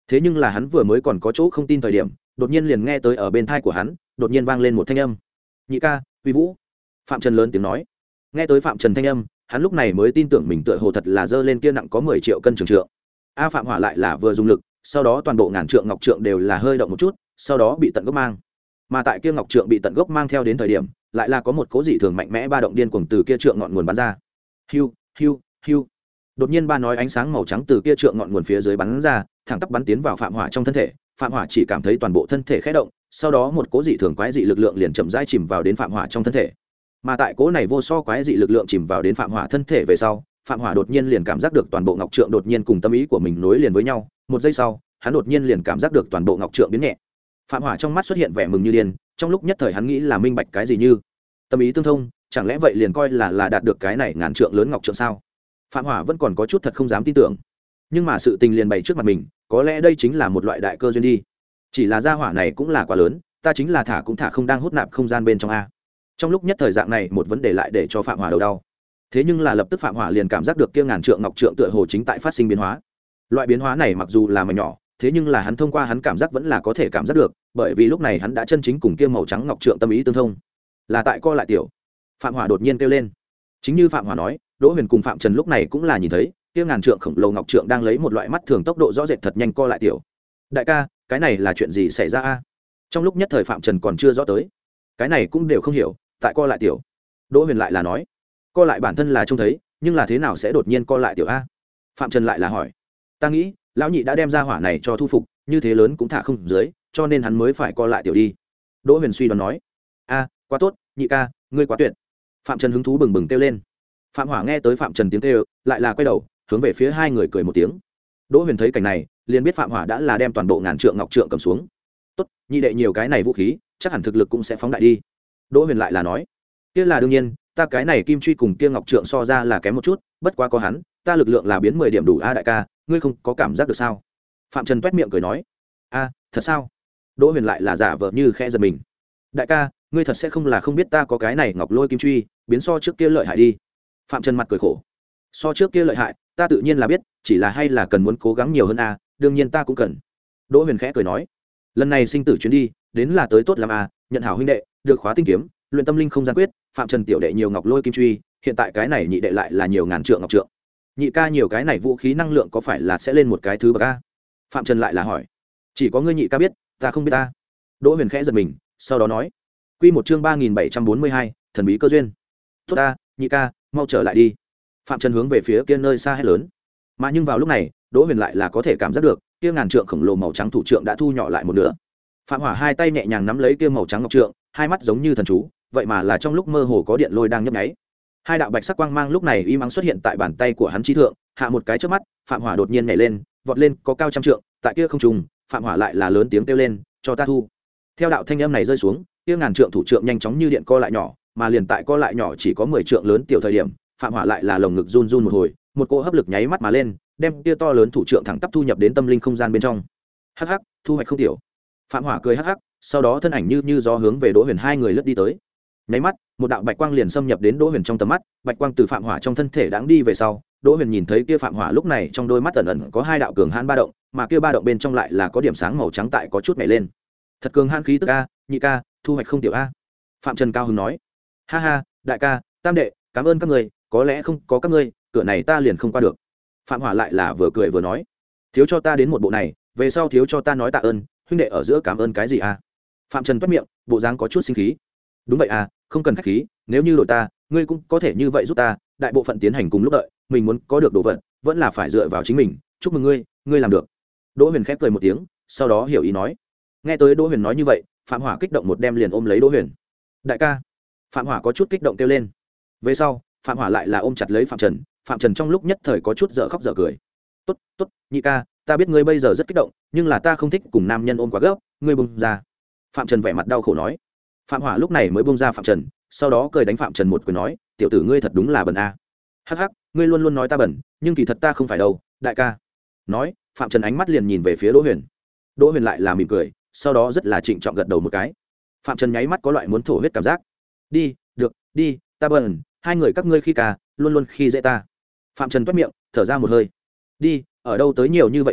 thế nhưng là hắn vừa mới còn có chỗ không tin thời điểm, đột nhiên liền nghe tới ở bên thai của hắn đột nhiên vang lên một thanh âm. Nhị ca, uy vũ. Phạm Trần lớn tiếng nói. Nghe tới Phạm Trần thanh âm, hắn lúc này mới tin tưởng mình tựa hồ thật là dơ lên kia nặng có mười triệu cân trường trượng. A Phạm Hỏa lại là vừa dùng lực, sau đó toàn bộ ngàn trượng ngọc trượng đều là hơi động một chút, sau đó bị tận gốc mang. Mà tại kia ngọc trượng bị tận gốc mang theo đến thời điểm, lại là có một cố dị thường mạnh mẽ ba động điên cuồng từ kia trượng ngọn nguồn bắn ra. Hiu, hiu, hiu. Đột nhiên ba nói ánh sáng màu trắng từ kia trượng ngọn nguồn phía dưới bắn ra, thẳng tắp bắn tiến vào Phạm Hỏa trong thân thể. Phạm Hỏa chỉ cảm thấy toàn bộ thân thể khẽ động, sau đó một cố dị thường quái dị lực lượng liền chậm rãi chìm vào đến Phạm Hỏa trong thân thể. Mà tại cố này vô so quái dị lực lượng chìm vào đến Phạm Hỏa thân thể về sau, Phạm Hỏa đột nhiên liền cảm giác được toàn bộ ngọc trượng đột nhiên cùng tâm ý của mình nối liền với nhau, một giây sau, hắn đột nhiên liền cảm giác được toàn bộ ngọc trượng biến nhẹ. Phạm Hỏa trong mắt xuất hiện vẻ mừng như điên, trong lúc nhất thời hắn nghĩ là minh bạch cái gì như tâm ý tương thông, chẳng lẽ vậy liền coi là là đạt được cái này ngàn trượng lớn ngọc trượng sao? Phạm Hỏa vẫn còn có chút thật không dám tin tưởng, nhưng mà sự tình liền bày trước mặt mình, có lẽ đây chính là một loại đại cơ duyên đi. Chỉ là gia hỏa này cũng là quá lớn, ta chính là thả cũng thả không đang hút nạp không gian bên trong a. Trong lúc nhất thời dạng này một vấn đề lại để cho Phạm Hỏa đầu đau. Thế nhưng là lập tức Phạm Hỏa liền cảm giác được kia ngàn trượng ngọc trượng tựa hồ chính tại phát sinh biến hóa. Loại biến hóa này mặc dù là mảnh nhỏ, thế nhưng là hắn thông qua hắn cảm giác vẫn là có thể cảm giác được, bởi vì lúc này hắn đã chân chính cùng kia màu trắng ngọc trượng tâm ý tương thông. Là tại co lại tiểu. Phạm Hỏa đột nhiên kêu lên. Chính như Phạm Hỏa nói, Đỗ Huyền cùng Phạm Trần lúc này cũng là nhìn thấy, kia ngàn trượng khổng lồ ngọc trượng đang lấy một loại mắt thường tốc độ rõ rệt thật nhanh co lại tiểu. Đại ca, cái này là chuyện gì xảy ra a? Trong lúc nhất thời Phạm Trần còn chưa rõ tới, cái này cũng đều không hiểu, tại co lại tiểu. Đỗ Huyền lại là nói, co lại bản thân là trông thấy, nhưng là thế nào sẽ đột nhiên co lại tiểu a? Phạm Trần lại là hỏi, ta nghĩ lão nhị đã đem ra hỏa này cho thu phục, như thế lớn cũng thả không dưới, cho nên hắn mới phải co lại tiểu đi. Đỗ Huyền suy đoán nói, a, quá tốt, nhị ca, ngươi quá tuyệt. Phạm Trần hứng thú bừng bừng kêu lên. Phạm Hỏa nghe tới Phạm Trần tiếng kêu, lại là quay đầu hướng về phía hai người cười một tiếng. Đỗ Huyền thấy cảnh này, liền biết Phạm Hỏa đã là đem toàn bộ ngàn trượng ngọc trượng cầm xuống. Tốt, nhị đệ nhiều cái này vũ khí, chắc hẳn thực lực cũng sẽ phóng đại đi. Đỗ Huyền lại là nói, kia là đương nhiên, ta cái này kim truy cùng kia ngọc trượng so ra là kém một chút, bất quá có hắn, ta lực lượng là biến mười điểm đủ a đại ca, ngươi không có cảm giác được sao? Phạm Trần toét miệng cười nói, a, thật sao? Đỗ Huyền lại là giả vờ như khẽ giật mình. Đại ca, ngươi thật sẽ không là không biết ta có cái này ngọc lôi kim truy, biến so trước kia lợi hại đi. Phạm Trần mặt cười khổ, so trước kia lợi hại, ta tự nhiên là biết, chỉ là hay là cần muốn cố gắng nhiều hơn a, đương nhiên ta cũng cần. Đỗ Huyền khẽ cười nói, lần này sinh tử chuyến đi, đến là tới tốt lắm a, nhận hảo huynh đệ, được khóa tinh kiếm, luyện tâm linh không gian quyết, Phạm Trần tiểu đệ nhiều ngọc lôi kim truy, hiện tại cái này nhị đệ lại là nhiều ngàn trượng ngọc trượng. Nhị ca nhiều cái này vũ khí năng lượng có phải là sẽ lên một cái thứ bậc a? Phạm Trần lại là hỏi, chỉ có ngươi nhị ca biết, ta không biết ta. Đỗ Huyền khẽ giật mình, sau đó nói, quy một chương ba nghìn bảy trăm bốn mươi hai, thần bí cơ duyên. Tốt ta, nhị ca, mau trở lại đi. Phạm Trần hướng về phía kia nơi xa hét lớn. Mà nhưng vào lúc này, Đỗ Huyền lại là có thể cảm giác được, kia ngàn trượng khổng lồ màu trắng thủ trượng đã thu nhỏ lại một nửa. Phạm Hỏa hai tay nhẹ nhàng nắm lấy kia màu trắng ngọc trượng, hai mắt giống như thần chú, vậy mà là trong lúc mơ hồ có điện lôi đang nhấp nháy. Hai đạo bạch sắc quang mang lúc này y mắng xuất hiện tại bàn tay của hắn chi thượng, hạ một cái chớp mắt, Phạm Hỏa đột nhiên nhảy lên, vọt lên có cao trăm trượng, tại kia không trung, Phạm Hỏa lại là lớn tiếng kêu lên, cho ta thu. Theo đạo thanh âm này rơi xuống, kia ngàn trượng thủ trượng nhanh chóng như điện co lại nhỏ, mà liền tại co lại nhỏ chỉ có mười trượng lớn tiểu thời điểm, Phạm Hỏa lại là lồng ngực run run một hồi, một cỗ hấp lực nháy mắt mà lên, đem kia to lớn thủ trượng thẳng tắp thu nhập đến tâm linh không gian bên trong. Hắc hắc, thu hoạch không tiểu. Phạm Hỏa cười hắc hắc, sau đó thân ảnh như như gió hướng về Đỗ Huyền hai người lướt đi tới. Nháy mắt, một đạo bạch quang liền xâm nhập đến Đỗ Huyền trong tầm mắt, bạch quang từ Phạm Hỏa trong thân thể đãng đi về sau, Đỗ Huyền nhìn thấy kia Phạm Hỏa lúc này trong đôi mắt ẩn ẩn có hai đạo cường hãn ba động, mà kia ba động bên trong lại là có điểm sáng màu trắng tại có chút nhảy lên. Thật cường hãn khí tức a, nhị ca, thu hoạch không tiểu a. Phạm Trần cao hứng nói, ha ha, đại ca, tam đệ, cảm ơn các ngươi, có lẽ không có các ngươi, cửa này ta liền không qua được. Phạm Hỏa lại là vừa cười vừa nói, thiếu cho ta đến một bộ này, về sau thiếu cho ta nói tạ ơn, huynh đệ ở giữa cảm ơn cái gì a? Phạm Trần toét miệng, bộ dáng có chút sinh khí. Đúng vậy à, không cần khách khí, nếu như đội ta, ngươi cũng có thể như vậy giúp ta, đại bộ phận tiến hành cùng lúc đợi, mình muốn có được đồ vật, vẫn là phải dựa vào chính mình, chúc mừng ngươi, ngươi làm được. Đỗ Huyền khép cười một tiếng, sau đó hiểu ý nói. Nghe tới Đỗ Huyền nói như vậy, Phạm Hỏa kích động một đem liền ôm lấy Đỗ Huyền. Đại ca. Phạm Hỏa có chút kích động kêu lên. Về sau, Phạm Hỏa lại là ôm chặt lấy Phạm Trần, Phạm Trần trong lúc nhất thời có chút dở khóc dở cười. Tốt, tốt, nhị ca, ta biết ngươi bây giờ rất kích động, nhưng là ta không thích cùng nam nhân ôm quá gấp, ngươi buông ra. Phạm Trần vẻ mặt đau khổ nói. Phạm Hỏa lúc này mới buông ra Phạm Trần, sau đó cười đánh Phạm Trần một quyền nói, tiểu tử ngươi thật đúng là bẩn a. Hắc hắc, ngươi luôn luôn nói ta bẩn, nhưng kỳ thật ta không phải đâu, đại ca. Nói, Phạm Trần ánh mắt liền nhìn về phía Đỗ Huyền. Đỗ Huyền lại là mỉm cười, sau đó rất là trịnh trọng gật đầu một cái. Phạm Trần nháy mắt có loại muốn thổ huyết cảm giác. Đi, được, đi, ta bẩn, hai người các ngươi khi ca, luôn luôn khi dễ ta. Phạm Trần toét miệng, thở ra một hơi. Đi, ở đâu tới nhiều như vậy khí,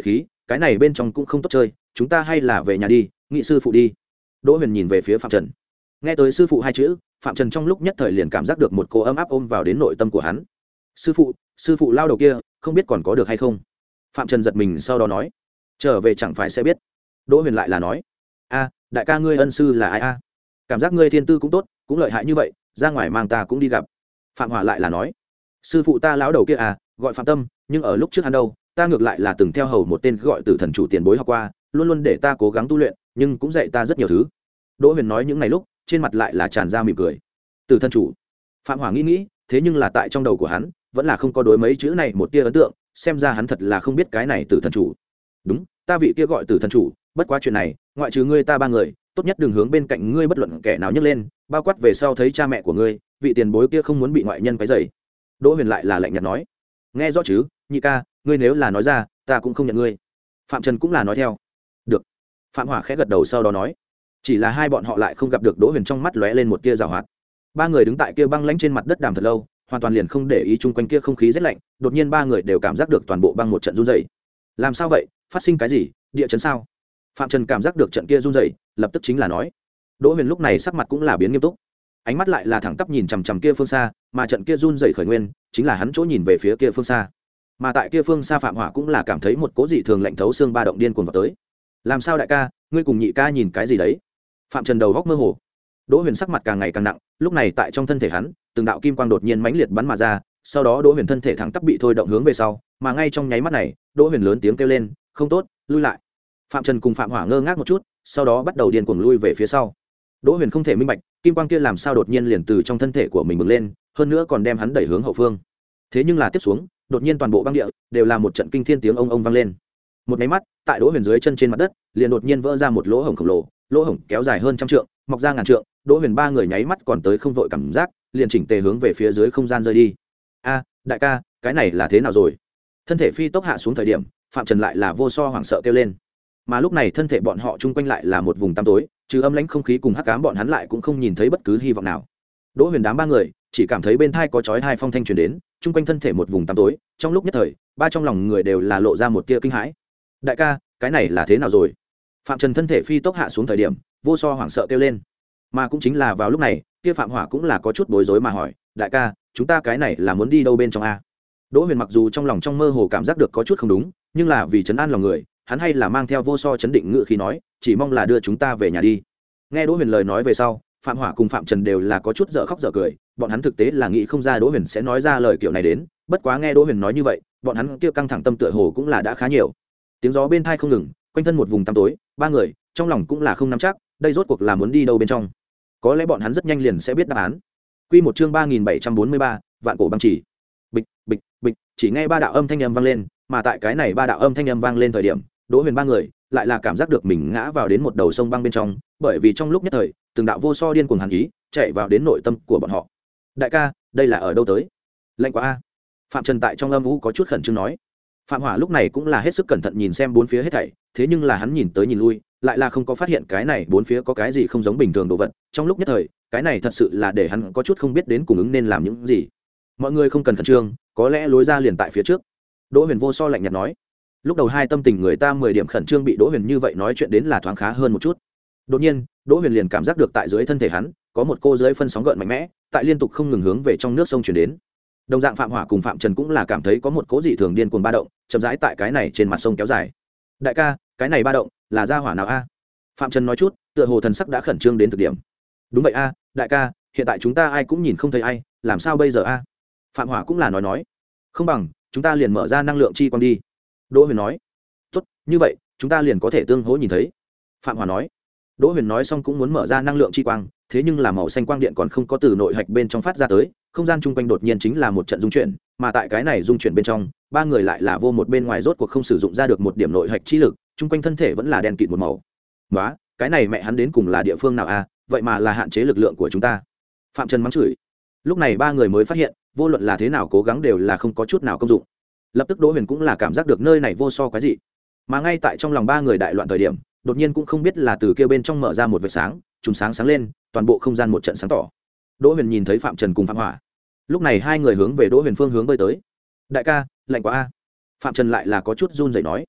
cái này bên trong cũng không tốt chơi, chúng ta hay là về nhà đi, nghị sư phụ đi. Đỗ Huyền nhìn về phía Phạm Trần. Nghe tới sư phụ hai chữ, Phạm Trần trong lúc nhất thời liền cảm giác được một cô ấm áp ôm vào đến nội tâm của hắn. Sư phụ, sư phụ lao đầu kia, không biết còn có được hay không? Phạm Trần giật mình sau đó nói, trở về chẳng phải sẽ biết. Đỗ Huyền lại là nói, a, đại ca ngươi ân sư là ai a? Cảm giác ngươi thiên tư cũng tốt, cũng lợi hại như vậy, ra ngoài mang ta cũng đi gặp. Phạm Hỏa lại là nói, sư phụ ta lão đầu kia à, gọi Phạm Tâm, nhưng ở lúc trước hắn đâu, ta ngược lại là từng theo hầu một tên gọi Tử Thần chủ tiền bối học qua, luôn luôn để ta cố gắng tu luyện, nhưng cũng dạy ta rất nhiều thứ. Đỗ Huyền nói những ngày lúc, trên mặt lại là tràn ra mỉm cười. Tử Thần chủ. Phạm Hỏa nghĩ nghĩ, thế nhưng là tại trong đầu của hắn, vẫn là không có đối mấy chữ này một tia ấn tượng, xem ra hắn thật là không biết cái này Tử Thần chủ. Đúng, ta vị kia gọi Tử Thần chủ, bất quá chuyện này, ngoại trừ ngươi ta ba người, tốt nhất đừng hướng bên cạnh ngươi bất luận kẻ nào nhấc lên, bao quát về sau thấy cha mẹ của ngươi, vị tiền bối kia không muốn bị ngoại nhân quấy rầy. Đỗ Huyền lại là lạnh nhạt nói, nghe rõ chứ, nhị ca, ngươi nếu là nói ra, ta cũng không nhận ngươi. Phạm Trần cũng là nói theo. Được. Phạm Hỏa khẽ gật đầu sau đó nói, chỉ là hai bọn họ lại không gặp được Đỗ Huyền trong mắt lóe lên một tia giảo hoạt. Ba người đứng tại kia băng lãnh trên mặt đất đàm thật lâu, hoàn toàn liền không để ý chung quanh kia không khí rất lạnh, đột nhiên ba người đều cảm giác được toàn bộ băng một trận run rẩy. Làm sao vậy? Phát sinh cái gì? Địa chấn sao? Phạm Trần cảm giác được trận kia run rẩy, lập tức chính là nói. Đỗ Huyền lúc này sắc mặt cũng là biến nghiêm túc, ánh mắt lại là thẳng tắp nhìn chằm chằm kia phương xa, mà trận kia run rẩy khởi nguyên chính là hắn chỗ nhìn về phía kia phương xa. Mà tại kia phương xa Phạm Hỏa cũng là cảm thấy một cố dị thường lạnh thấu xương ba động điên cuồng vào tới. Làm sao đại ca, ngươi cùng nhị ca nhìn cái gì đấy? Phạm Trần đầu góc mơ hồ. Đỗ Huyền sắc mặt càng ngày càng nặng, lúc này tại trong thân thể hắn, từng đạo kim quang đột nhiên mãnh liệt bắn mà ra, sau đó Đỗ Huyền thân thể thẳng tắp bị thôi động hướng về sau, mà ngay trong nháy mắt này, Đỗ Huyền lớn tiếng kêu lên, không tốt, lui lại. Phạm Trần cùng Phạm Hỏa ngơ ngác một chút, sau đó bắt đầu điên cuồng lui về phía sau. Đỗ Huyền không thể minh bạch, kim quang kia làm sao đột nhiên liền từ trong thân thể của mình bừng lên, hơn nữa còn đem hắn đẩy hướng hậu phương. Thế nhưng là tiếp xuống, đột nhiên toàn bộ băng địa đều là một trận kinh thiên tiếng ông ông vang lên. Một cái mắt, tại Đỗ Huyền dưới chân trên mặt đất, liền đột nhiên vỡ ra một lỗ hổng khổng lồ, lỗ hổng kéo dài hơn trăm trượng, mọc ra ngàn trượng. Đỗ Huyền ba người nháy mắt còn tới không vội cảm giác, liền chỉnh tề hướng về phía dưới không gian rơi đi. A, đại ca, cái này là thế nào rồi? Thân thể phi tốc hạ xuống thời điểm, Phạm Trần lại là vô so hoảng sợ kêu lên. Mà lúc này thân thể bọn họ chung quanh lại là một vùng tăm tối, trừ âm lãnh không khí cùng hắc ám, bọn hắn lại cũng không nhìn thấy bất cứ hy vọng nào. Đỗ Huyền đám ba người chỉ cảm thấy bên thai có chói hai phong thanh truyền đến, chung quanh thân thể một vùng tăm tối, trong lúc nhất thời, ba trong lòng người đều là lộ ra một tia kinh hãi. Đại ca, cái này là thế nào rồi? Phạm Trần thân thể phi tốc hạ xuống thời điểm, vô so hoảng sợ kêu lên. Mà cũng chính là vào lúc này, kia Phạm Hỏa cũng là có chút bối rối mà hỏi, đại ca, chúng ta cái này là muốn đi đâu bên trong a? Đỗ Huyền mặc dù trong lòng trong mơ hồ cảm giác được có chút không đúng, nhưng là vì trấn an lòng người, hắn hay là mang theo vô so chấn định ngự khí nói, chỉ mong là đưa chúng ta về nhà đi. Nghe Đỗ Huyền lời nói về sau, Phạm Hỏa cùng Phạm Trần đều là có chút dở khóc dở cười, bọn hắn thực tế là nghĩ không ra Đỗ Huyền sẽ nói ra lời kiểu này đến, bất quá nghe Đỗ Huyền nói như vậy, bọn hắn kia căng thẳng tâm tựa hồ cũng là đã khá nhiều. Tiếng gió bên tai không ngừng, quanh thân một vùng tăm tối, ba người trong lòng cũng là không nắm chắc, đây rốt cuộc là muốn đi đâu bên trong. Có lẽ bọn hắn rất nhanh liền sẽ biết đáp án. Quy một chương ba nghìn bảy trăm bốn mươi ba, vạn cổ băng chỉ. Bịch, bịch, bịch, chỉ nghe ba đạo âm thanh âm vang lên, mà tại cái này ba đạo âm thanh âm vang lên thời điểm, Đỗ Huyền ba người lại là cảm giác được mình ngã vào đến một đầu sông băng bên trong, bởi vì trong lúc nhất thời, từng đạo vô so điên cuồng hàn ý chạy vào đến nội tâm của bọn họ. Đại ca, đây là ở đâu tới? Lạnh quá a. Phạm Trần tại trong âm u có chút khẩn trương nói. Phạm Hỏa lúc này cũng là hết sức cẩn thận nhìn xem bốn phía hết thảy, thế nhưng là hắn nhìn tới nhìn lui, lại là không có phát hiện cái này bốn phía có cái gì không giống bình thường đồ vật. Trong lúc nhất thời, cái này thật sự là để hắn có chút không biết đến cùng ứng nên làm những gì. Mọi người không cần khẩn trương, có lẽ lối ra liền tại phía trước. Đỗ Huyền vô so lạnh nhạt nói. Lúc đầu hai tâm tình người ta mười điểm khẩn trương bị Đỗ Huyền như vậy nói chuyện đến là thoáng khá hơn một chút. Đột nhiên, Đỗ Huyền liền cảm giác được tại dưới thân thể hắn có một cô dưới phân sóng gợn mạnh mẽ, tại liên tục không ngừng hướng về trong nước sông chuyển đến. Đồng dạng Phạm Hỏa cùng Phạm Trần cũng là cảm thấy có một cỗ dị thường điên cuồng ba động, chậm rãi tại cái này trên mặt sông kéo dài. Đại ca, cái này ba động là gia hỏa nào a? Phạm Trần nói chút, tựa hồ thần sắc đã khẩn trương đến cực điểm. Đúng vậy a, đại ca, hiện tại chúng ta ai cũng nhìn không thấy ai, làm sao bây giờ a? Phạm Hỏa cũng là nói nói. Không bằng chúng ta liền mở ra năng lượng chi quang đi. Đỗ Huyền nói. Tốt, như vậy chúng ta liền có thể tương hỗ nhìn thấy. Phạm Hỏa nói. Đỗ Huyền nói xong cũng muốn mở ra năng lượng chi quang, thế nhưng là màu xanh quang điện còn không có từ nội hạch bên trong phát ra tới, không gian chung quanh đột nhiên chính là một trận dung chuyển, mà tại cái này dung chuyển bên trong, ba người lại là vô một bên ngoài rốt cuộc không sử dụng ra được một điểm nội hạch chi lực, chung quanh thân thể vẫn là đen kịt một màu. Nóa, cái này mẹ hắn đến cùng là địa phương nào a, vậy mà là hạn chế lực lượng của chúng ta. Phạm Trần mắng chửi. Lúc này ba người mới phát hiện, vô luận là thế nào cố gắng đều là không có chút nào công dụng. Lập tức Đỗ Huyền cũng là cảm giác được nơi này vô so quái dị. Mà ngay tại trong lòng ba người đại loạn thời điểm, đột nhiên cũng không biết là từ kia bên trong mở ra một vệt sáng, chùm sáng sáng lên, toàn bộ không gian một trận sáng tỏ. Đỗ Huyền nhìn thấy Phạm Trần cùng Phạm Hỏa. Lúc này hai người hướng về Đỗ Huyền phương hướng bơi tới. Đại ca, lạnh quá a. Phạm Trần lại là có chút run rẩy nói.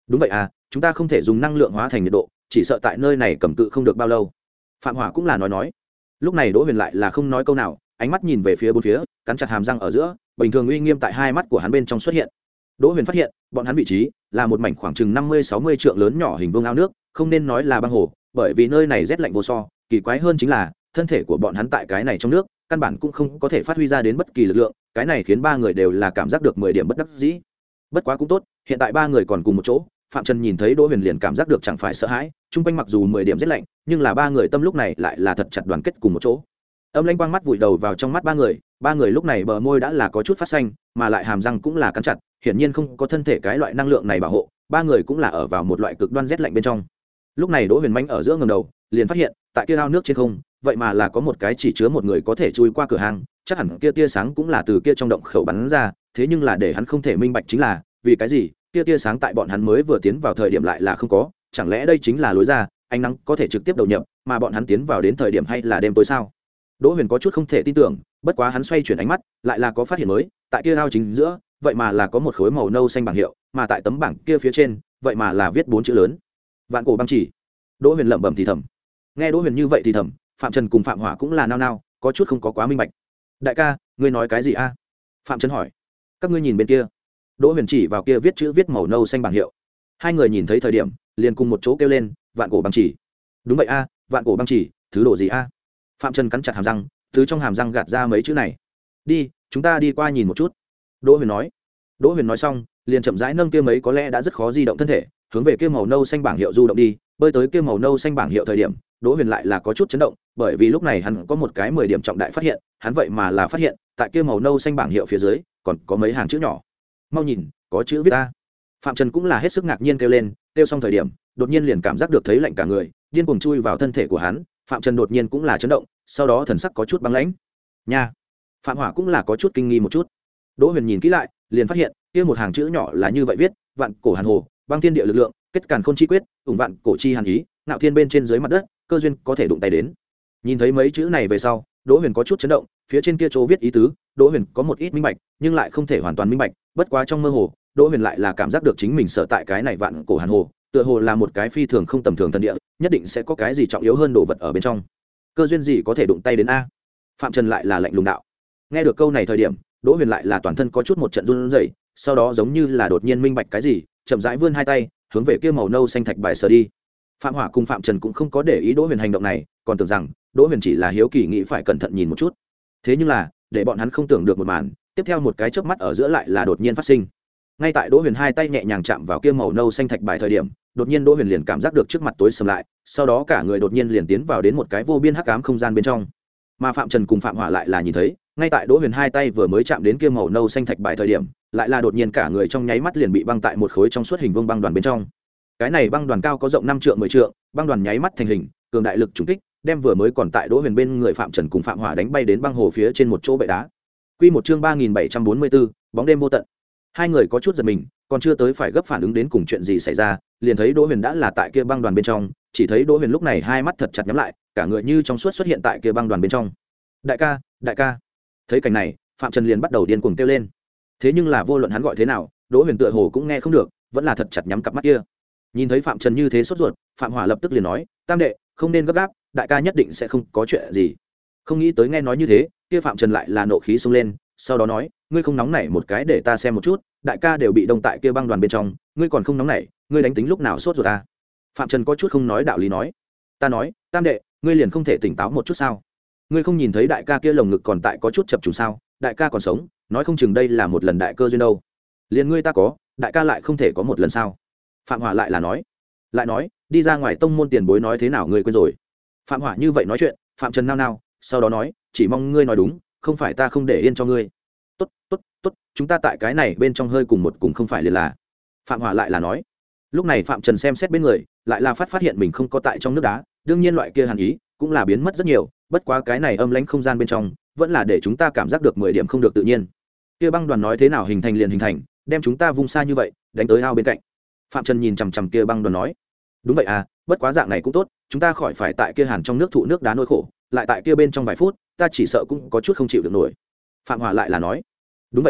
đúng vậy à, chúng ta không thể dùng năng lượng hóa thành nhiệt độ, chỉ sợ tại nơi này cầm cự không được bao lâu. Phạm Hỏa cũng là nói nói. Lúc này Đỗ Huyền lại là không nói câu nào, ánh mắt nhìn về phía bốn phía, cắn chặt hàm răng ở giữa, bình thường uy nghiêm tại hai mắt của hắn bên trong xuất hiện. Đỗ Huyền phát hiện, bọn hắn vị trí là một mảnh khoảng chừng năm mươi sáu mươi trượng lớn nhỏ hình vuông ao nước, không nên nói là băng hồ, bởi vì nơi này rét lạnh vô so, kỳ quái hơn chính là thân thể của bọn hắn tại cái này trong nước, căn bản cũng không có thể phát huy ra đến bất kỳ lực lượng, cái này khiến ba người đều là cảm giác được mười điểm bất đắc dĩ. Bất quá cũng tốt, hiện tại ba người còn cùng một chỗ, Phạm Trần nhìn thấy Đỗ Huyền liền cảm giác được chẳng phải sợ hãi, chung quanh mặc dù mười điểm rét lạnh, nhưng là ba người tâm lúc này lại là thật chặt đoàn kết cùng một chỗ. Âm lãnh quang mắt vùi đầu vào trong mắt ba người, ba người lúc này bờ môi đã là có chút phát xanh, mà lại hàm răng cũng là cắn chặt, hiển nhiên không có thân thể cái loại năng lượng này bảo hộ, ba người cũng là ở vào một loại cực đoan rét lạnh bên trong. Lúc này Đỗ Huyền manh ở giữa ngầm đầu, liền phát hiện, tại kia ao nước trên không, vậy mà là có một cái chỉ chứa một người có thể chui qua cửa hang, chắc hẳn kia tia sáng cũng là từ kia trong động khẩu bắn ra, thế nhưng là để hắn không thể minh bạch chính là, vì cái gì, kia tia sáng tại bọn hắn mới vừa tiến vào thời điểm lại là không có, chẳng lẽ đây chính là lối ra, ánh nắng có thể trực tiếp đầu nhập, mà bọn hắn tiến vào đến thời điểm hay là đêm tối sao? Đỗ Huyền có chút không thể tin tưởng, bất quá hắn xoay chuyển ánh mắt, lại là có phát hiện mới, tại kia ao chính giữa, vậy mà là có một khối màu nâu xanh bảng hiệu, mà tại tấm bảng kia phía trên, vậy mà là viết bốn chữ lớn: Vạn Cổ Băng Chỉ. Đỗ Huyền lẩm bẩm thì thầm. Nghe Đỗ Huyền như vậy thì thầm, Phạm Trần cùng Phạm Hỏa cũng là nao nao, có chút không có quá minh bạch. Đại ca, ngươi nói cái gì a? Phạm Trần hỏi. Các ngươi nhìn bên kia. Đỗ Huyền chỉ vào kia viết chữ viết màu nâu xanh bảng hiệu. Hai người nhìn thấy thời điểm, liền cùng một chỗ kêu lên: Vạn Cổ Băng Chỉ. Đúng vậy a, Vạn Cổ Băng Chỉ, thứ đồ gì a? Phạm Trần cắn chặt hàm răng, từ trong hàm răng gạt ra mấy chữ này. Đi, chúng ta đi qua nhìn một chút. Đỗ Huyền nói. Đỗ Huyền nói xong, liền chậm rãi nâng kia mấy có lẽ đã rất khó di động thân thể, hướng về kia màu nâu xanh bảng hiệu du động đi. Bơi tới kia màu nâu xanh bảng hiệu thời điểm, Đỗ Huyền lại là có chút chấn động, bởi vì lúc này hắn có một cái mười điểm trọng đại phát hiện, hắn vậy mà là phát hiện, tại kia màu nâu xanh bảng hiệu phía dưới, còn có mấy hàng chữ nhỏ. Mau nhìn, có chữ viết a. Phạm Trần cũng là hết sức ngạc nhiên kêu lên, kêu xong thời điểm, đột nhiên liền cảm giác được thấy lạnh cả người, điên cuồng chui vào thân thể của hắn. Phạm Trần đột nhiên cũng là chấn động, sau đó thần sắc có chút băng lãnh. Nha. Phạm Hỏa cũng là có chút kinh nghi một chút. Đỗ Huyền nhìn kỹ lại, liền phát hiện, kia một hàng chữ nhỏ là như vậy viết: Vạn Cổ Hàn Hồ, băng thiên địa lực lượng, kết càn khôn chi quyết, ủng vạn cổ chi hàn ý, nạo thiên bên trên dưới mặt đất, cơ duyên có thể đụng tay đến. Nhìn thấy mấy chữ này về sau, Đỗ Huyền có chút chấn động, phía trên kia chỗ viết ý tứ, Đỗ Huyền có một ít minh bạch, nhưng lại không thể hoàn toàn minh bạch, bất quá trong mơ hồ, Đỗ Huyền lại là cảm giác được chính mình sở tại cái này Vạn Cổ Hàn Hồ, tựa hồ là một cái phi thường không tầm thường thần địa, nhất định sẽ có cái gì trọng yếu hơn đồ vật ở bên trong. Cơ duyên gì có thể đụng tay đến a? Phạm Trần lại là lạnh lùng đạo. Nghe được câu này thời điểm, Đỗ Huyền lại là toàn thân có chút một trận run rẩy, sau đó giống như là đột nhiên minh bạch cái gì, chậm rãi vươn hai tay, hướng về kia màu nâu xanh thạch bài sờ đi. Phạm Hỏa cùng Phạm Trần cũng không có để ý Đỗ Huyền hành động này, còn tưởng rằng Đỗ Huyền chỉ là hiếu kỳ nghĩ phải cẩn thận nhìn một chút. Thế nhưng là, để bọn hắn không tưởng được một màn, tiếp theo một cái chớp mắt ở giữa lại là đột nhiên phát sinh. Ngay tại Đỗ Huyền hai tay nhẹ nhàng chạm vào kia màu nâu xanh thạch bài thời điểm, đột nhiên Đỗ Huyền liền cảm giác được trước mặt tối sầm lại, sau đó cả người đột nhiên liền tiến vào đến một cái vô biên hắc ám không gian bên trong. Mà Phạm Trần cùng Phạm Hỏa lại là nhìn thấy, ngay tại Đỗ Huyền hai tay vừa mới chạm đến kia màu nâu xanh thạch bài thời điểm, lại là đột nhiên cả người trong nháy mắt liền bị băng tại một khối trong suốt hình vuông băng đoàn bên trong. Cái này băng đoàn cao có rộng năm trượng mười trượng, băng đoàn nháy mắt thành hình, cường đại lực trùng kích, đem vừa mới còn tại Đỗ Huyền bên người Phạm Trần cùng Phạm Hỏa đánh bay đến băng hồ phía trên một chỗ bệ đá. Quy một chương ba nghìn bảy trăm bốn mươi bốn, bóng đêm vô tận. Hai người có chút giật mình, còn chưa tới phải gấp phản ứng đến cùng chuyện gì xảy ra, liền thấy Đỗ Huyền đã là tại kia băng đoàn bên trong, chỉ thấy Đỗ Huyền lúc này hai mắt thật chặt nhắm lại, cả người như trong suốt xuất hiện tại kia băng đoàn bên trong. Đại ca, đại ca. Thấy cảnh này, Phạm Trần liền bắt đầu điên cuồng kêu lên. Thế nhưng là vô luận hắn gọi thế nào, Đỗ Huyền tựa hồ cũng nghe không được, vẫn là thật chặt nhắm cặp mắt kia. Nhìn thấy Phạm Trần như thế sốt ruột, Phạm Hỏa lập tức liền nói: Tam đệ, không nên gấp gáp, đại ca nhất định sẽ không có chuyện gì. Không nghĩ tới nghe nói như thế, kia Phạm Trần lại là nộ khí xông lên, sau đó nói: ngươi không nóng nảy một cái để ta xem một chút, đại ca đều bị đông tại kia băng đoàn bên trong, ngươi còn không nóng nảy, ngươi đánh tính lúc nào sốt ruột ta? Phạm Trần có chút không nói đạo lý nói: ta nói, Tam đệ, ngươi liền không thể tỉnh táo một chút sao? Ngươi không nhìn thấy đại ca kia lồng ngực còn tại có chút chập trùng sao? Đại ca còn sống, nói không chừng đây là một lần đại cơ duyên đâu. Liền ngươi ta có, đại ca lại không thể có một lần sao? Phạm Hỏa lại là nói, lại nói, đi ra ngoài tông môn tiền bối nói thế nào ngươi quên rồi? Phạm Hỏa như vậy nói chuyện, Phạm Trần nao nao, sau đó nói, chỉ mong ngươi nói đúng, không phải ta không để yên cho ngươi. Tốt, tốt, tốt, chúng ta tại cái này bên trong hơi cùng một cùng không phải liền là. Phạm Hỏa lại là nói. Lúc này Phạm Trần xem xét bên người, lại là phát phát hiện mình không có tại trong nước đá, đương nhiên loại kia hàn ý cũng là biến mất rất nhiều, bất quá cái này âm lãnh không gian bên trong, vẫn là để chúng ta cảm giác được mười điểm không được tự nhiên. Kia băng đoàn nói thế nào hình thành liền hình thành, đem chúng ta vung xa như vậy, đánh tới ao bên cạnh. Phạm Trần nhìn chằm chằm kia băng đoàn nói, đúng vậy à, bất quá dạng này cũng tốt, chúng ta khỏi phải tại kia hàn trong nước thụ nước đá nỗi khổ, lại tại kia bên trong vài phút, ta chỉ sợ cũng có chút không chịu được nổi. Phạm Hỏa lại là nói, đúng vậy à,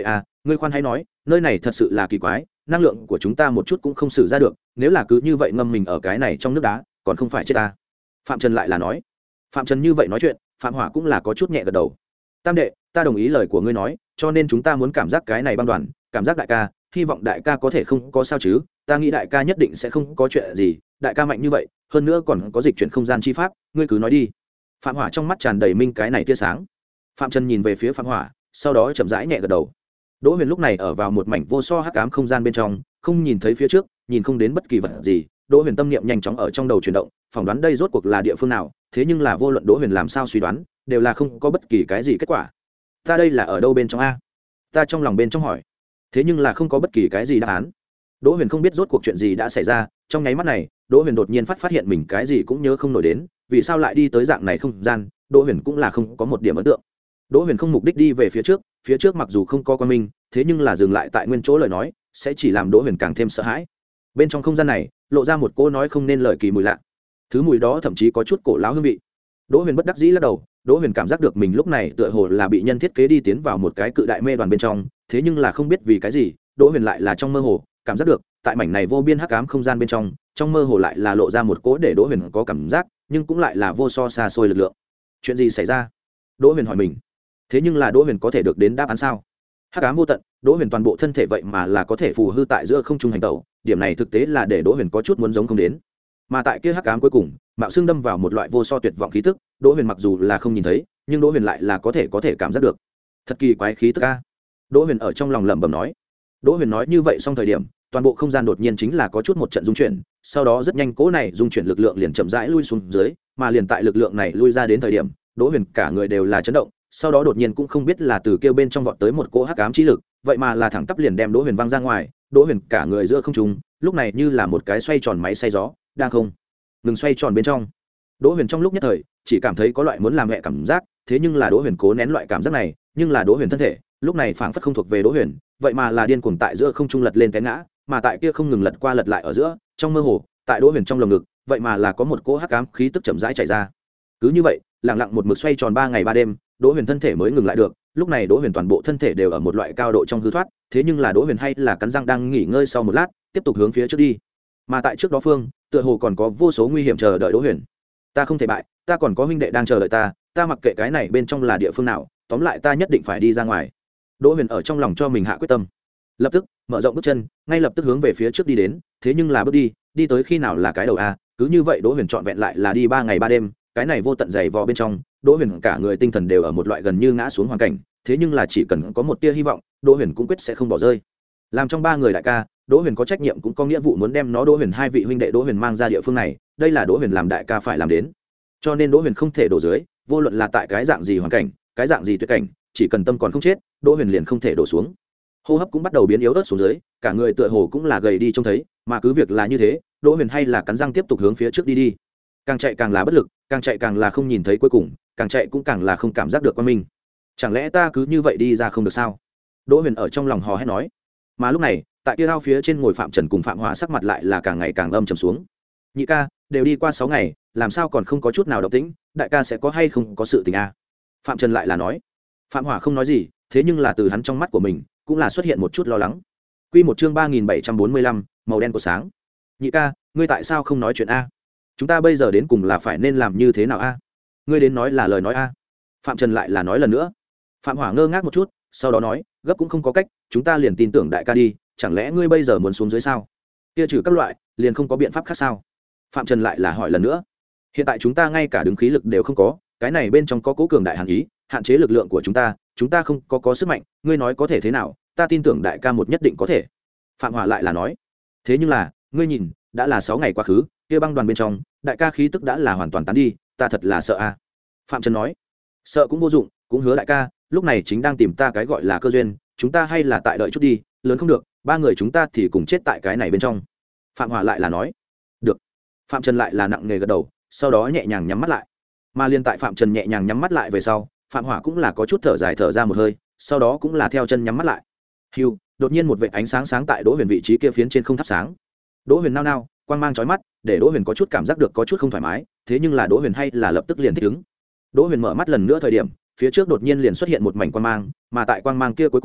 ngươi khoan hay nói, nơi này thật sự là kỳ quái, năng lượng của chúng ta một chút cũng không xử ra được, nếu là cứ như vậy ngâm mình ở cái này trong nước đá còn không phải chết ta. Phạm Trần lại là nói. Phạm Trần như vậy nói chuyện, Phạm Hỏa cũng là có chút nhẹ gật đầu. Tam đệ, ta đồng ý lời của ngươi nói, cho nên chúng ta muốn cảm giác cái này băng đoàn, cảm giác đại ca, hy vọng đại ca có thể không có sao chứ, ta nghĩ đại ca nhất định sẽ không có chuyện gì, đại ca mạnh như vậy, hơn nữa còn có dịch chuyển không gian chi pháp, ngươi cứ nói đi. Phạm Hỏa trong mắt tràn đầy minh cái này tia sáng. Phạm Trần nhìn về phía Phạm Hỏa, sau đó chậm rãi nhẹ gật đầu. Đỗ Huyền lúc này ở vào một mảnh vô so hắc ám không gian bên trong, không nhìn thấy phía trước, nhìn không đến bất kỳ vật gì. Đỗ Huyền tâm niệm nhanh chóng ở trong đầu chuyển động, phỏng đoán đây rốt cuộc là địa phương nào, thế nhưng là vô luận Đỗ Huyền làm sao suy đoán, đều là không có bất kỳ cái gì kết quả. Ta đây là ở đâu bên trong a? Ta trong lòng bên trong hỏi. Thế nhưng là không có bất kỳ cái gì đáp án. Đỗ Huyền không biết rốt cuộc chuyện gì đã xảy ra, trong nháy mắt này, Đỗ Huyền đột nhiên phát phát hiện mình cái gì cũng nhớ không nổi đến, vì sao lại đi tới dạng này không gian, Đỗ Huyền cũng là không có một điểm ấn tượng. Đỗ Huyền không mục đích đi về phía trước, phía trước mặc dù không có quan minh, thế nhưng là dừng lại tại nguyên chỗ lời nói, sẽ chỉ làm Đỗ Huyền càng thêm sợ hãi. Bên trong không gian này, lộ ra một cô nói không nên lời kỳ mùi lạ. Thứ mùi đó thậm chí có chút cổ lão hương vị. Đỗ Huyền bất đắc dĩ lắc đầu, Đỗ Huyền cảm giác được mình lúc này tựa hồ là bị nhân thiết kế đi tiến vào một cái cự đại mê đoàn bên trong, thế nhưng là không biết vì cái gì, Đỗ Huyền lại là trong mơ hồ, cảm giác được, tại mảnh này vô biên hắc ám không gian bên trong, trong mơ hồ lại là lộ ra một cỗ để Đỗ Huyền có cảm giác, nhưng cũng lại là vô so xa xôi lực lượng. Chuyện gì xảy ra? Đỗ Huyền hỏi mình. Thế nhưng là Đỗ Huyền có thể được đến đáp án sao? Hắc ám vô tận, Đỗ Huyền toàn bộ thân thể vậy mà là có thể phù hư tại giữa không trung hành tẩu, điểm này thực tế là để Đỗ Huyền có chút muốn giống không đến. Mà tại kia hắc ám cuối cùng, mạo xương đâm vào một loại vô so tuyệt vọng khí tức, Đỗ Huyền mặc dù là không nhìn thấy, nhưng Đỗ Huyền lại là có thể có thể cảm giác được. Thật kỳ quái khí tức a. Đỗ Huyền ở trong lòng lẩm bẩm nói. Đỗ Huyền nói như vậy xong thời điểm, toàn bộ không gian đột nhiên chính là có chút một trận rung chuyển, sau đó rất nhanh cỗ này rung chuyển lực lượng liền chậm rãi lui xuống dưới, mà liền tại lực lượng này lui ra đến thời điểm, Đỗ Huyền cả người đều là chấn động, sau đó đột nhiên cũng không biết là từ kêu bên trong vọt tới một cỗ hắc ám chi lực, vậy mà là thẳng tắp liền đem Đỗ Huyền văng ra ngoài, Đỗ Huyền cả người giữa không trung, lúc này như là một cái xoay tròn máy xay gió, đang không ngừng xoay tròn bên trong. Đỗ Huyền trong lúc nhất thời chỉ cảm thấy có loại muốn làm mẹ cảm giác, thế nhưng là Đỗ Huyền cố nén loại cảm giác này, nhưng là Đỗ Huyền thân thể, lúc này phảng phất không thuộc về Đỗ Huyền, vậy mà là điên cuồng tại giữa không trung lật lên té ngã, mà tại kia không ngừng lật qua lật lại ở giữa, trong mơ hồ, tại Đỗ Huyền trong lồng ngực, vậy mà là có một cỗ hắc ám khí tức chậm rãi chảy ra. Cứ như vậy, lặng lặng một mực xoay tròn ba ngày ba đêm, Đỗ Huyền thân thể mới ngừng lại được, lúc này Đỗ Huyền toàn bộ thân thể đều ở một loại cao độ trong hư thoát, thế nhưng là Đỗ Huyền hay là cắn răng đang nghỉ ngơi sau một lát, tiếp tục hướng phía trước đi. Mà tại trước đó phương, tựa hồ còn có vô số nguy hiểm chờ đợi Đỗ Huyền. Ta không thể bại, ta còn có huynh đệ đang chờ đợi ta, ta mặc kệ cái này bên trong là địa phương nào, tóm lại ta nhất định phải đi ra ngoài. Đỗ Huyền ở trong lòng cho mình hạ quyết tâm, lập tức mở rộng bước chân, ngay lập tức hướng về phía trước đi đến, thế nhưng là bước đi, đi tới khi nào là cái đầu a, cứ như vậy Đỗ Huyền trọn vẹn lại là đi ba ngày ba đêm, cái này vô tận dày vò bên trong, Đỗ Huyền cả người tinh thần đều ở một loại gần như ngã xuống hoàn cảnh, thế nhưng là chỉ cần có một tia hy vọng, Đỗ Huyền cũng quyết sẽ không bỏ rơi. Làm trong ba người đại ca, Đỗ Huyền có trách nhiệm cũng có nghĩa vụ muốn đem nó Đỗ Huyền hai vị huynh đệ Đỗ Huyền mang ra địa phương này, đây là Đỗ Huyền làm đại ca phải làm đến. Cho nên Đỗ Huyền không thể đổ dưới, vô luận là tại cái dạng gì hoàn cảnh, cái dạng gì tuyệt cảnh, chỉ cần tâm còn không chết, Đỗ Huyền liền không thể đổ xuống. Hô hấp cũng bắt đầu biến yếu ớt xuống dưới, cả người tựa hồ cũng là gầy đi trông thấy, mà cứ việc là như thế, Đỗ Huyền hay là cắn răng tiếp tục hướng phía trước đi đi. Càng chạy càng là bất lực, càng chạy càng là không nhìn thấy cuối cùng, càng chạy cũng càng là không cảm giác được quan minh. Chẳng lẽ ta cứ như vậy đi ra không được sao? Đỗ Huyền ở trong lòng hò hét nói. Mà lúc này, tại kia ao phía trên ngồi Phạm Trần cùng Phạm Hỏa sắc mặt lại là càng ngày càng âm trầm xuống. Nhị ca, đều đi qua sáu ngày, làm sao còn không có chút nào động tĩnh, đại ca sẽ có hay không có sự tình a? Phạm Trần lại là nói. Phạm Hỏa không nói gì, thế nhưng là từ hắn trong mắt của mình cũng là xuất hiện một chút lo lắng. Quy một chương ba nghìn bảy trăm bốn mươi lăm, màu đen của sáng. Nhị ca, ngươi tại sao không nói chuyện a? Chúng ta bây giờ đến cùng là phải nên làm như thế nào a? Ngươi đến nói là lời nói a? Phạm Trần lại là nói lần nữa. Phạm Hỏa ngơ ngác một chút, sau đó nói, gấp cũng không có cách, chúng ta liền tin tưởng đại ca đi, chẳng lẽ ngươi bây giờ muốn xuống dưới sao? Kia trừ các loại, liền không có biện pháp khác sao? Phạm Trần lại là hỏi lần nữa. Hiện tại chúng ta ngay cả đứng khí lực đều không có, cái này bên trong có cố cường đại hàn ý, hạn chế lực lượng của chúng ta, chúng ta không có có sức mạnh, ngươi nói có thể thế nào, ta tin tưởng đại ca một nhất định có thể. Phạm Hỏa lại là nói. Thế nhưng là, ngươi nhìn, đã là sáu ngày quá khứ, kia băng đoàn bên trong, đại ca khí tức đã là hoàn toàn tán đi, ta thật là sợ a. Phạm Trần nói. Sợ cũng vô dụng, cũng hứa đại ca, lúc này chính đang tìm ta cái gọi là cơ duyên, chúng ta hay là tại đợi chút đi, lớn không được, ba người chúng ta thì cùng chết tại cái này bên trong. Phạm Hỏa lại là nói. Được. Phạm Trần lại là nặng nề gật đầu, sau đó nhẹ nhàng nhắm mắt lại. Mà liên tại Phạm Trần nhẹ nhàng nhắm mắt lại về sau, Phạm Hỏa cũng là có chút thở dài thở ra một hơi, sau đó cũng là theo chân nhắm mắt lại. Hưu, đột nhiên một vệt ánh sáng sáng tại Đỗ Huyền vị trí kia phiến trên không thắp sáng. Đỗ Huyền nao nao, quang mang chói mắt, để Đỗ Huyền có chút cảm giác được có chút không thoải mái, thế nhưng là Đỗ Huyền hay là lập tức liền thích ứng. Đỗ Huyền mở mắt lần nữa thời điểm, phía trước đột nhiên liền xuất hiện một mảnh quang mang, mà tại quang mang kia cuối cùng,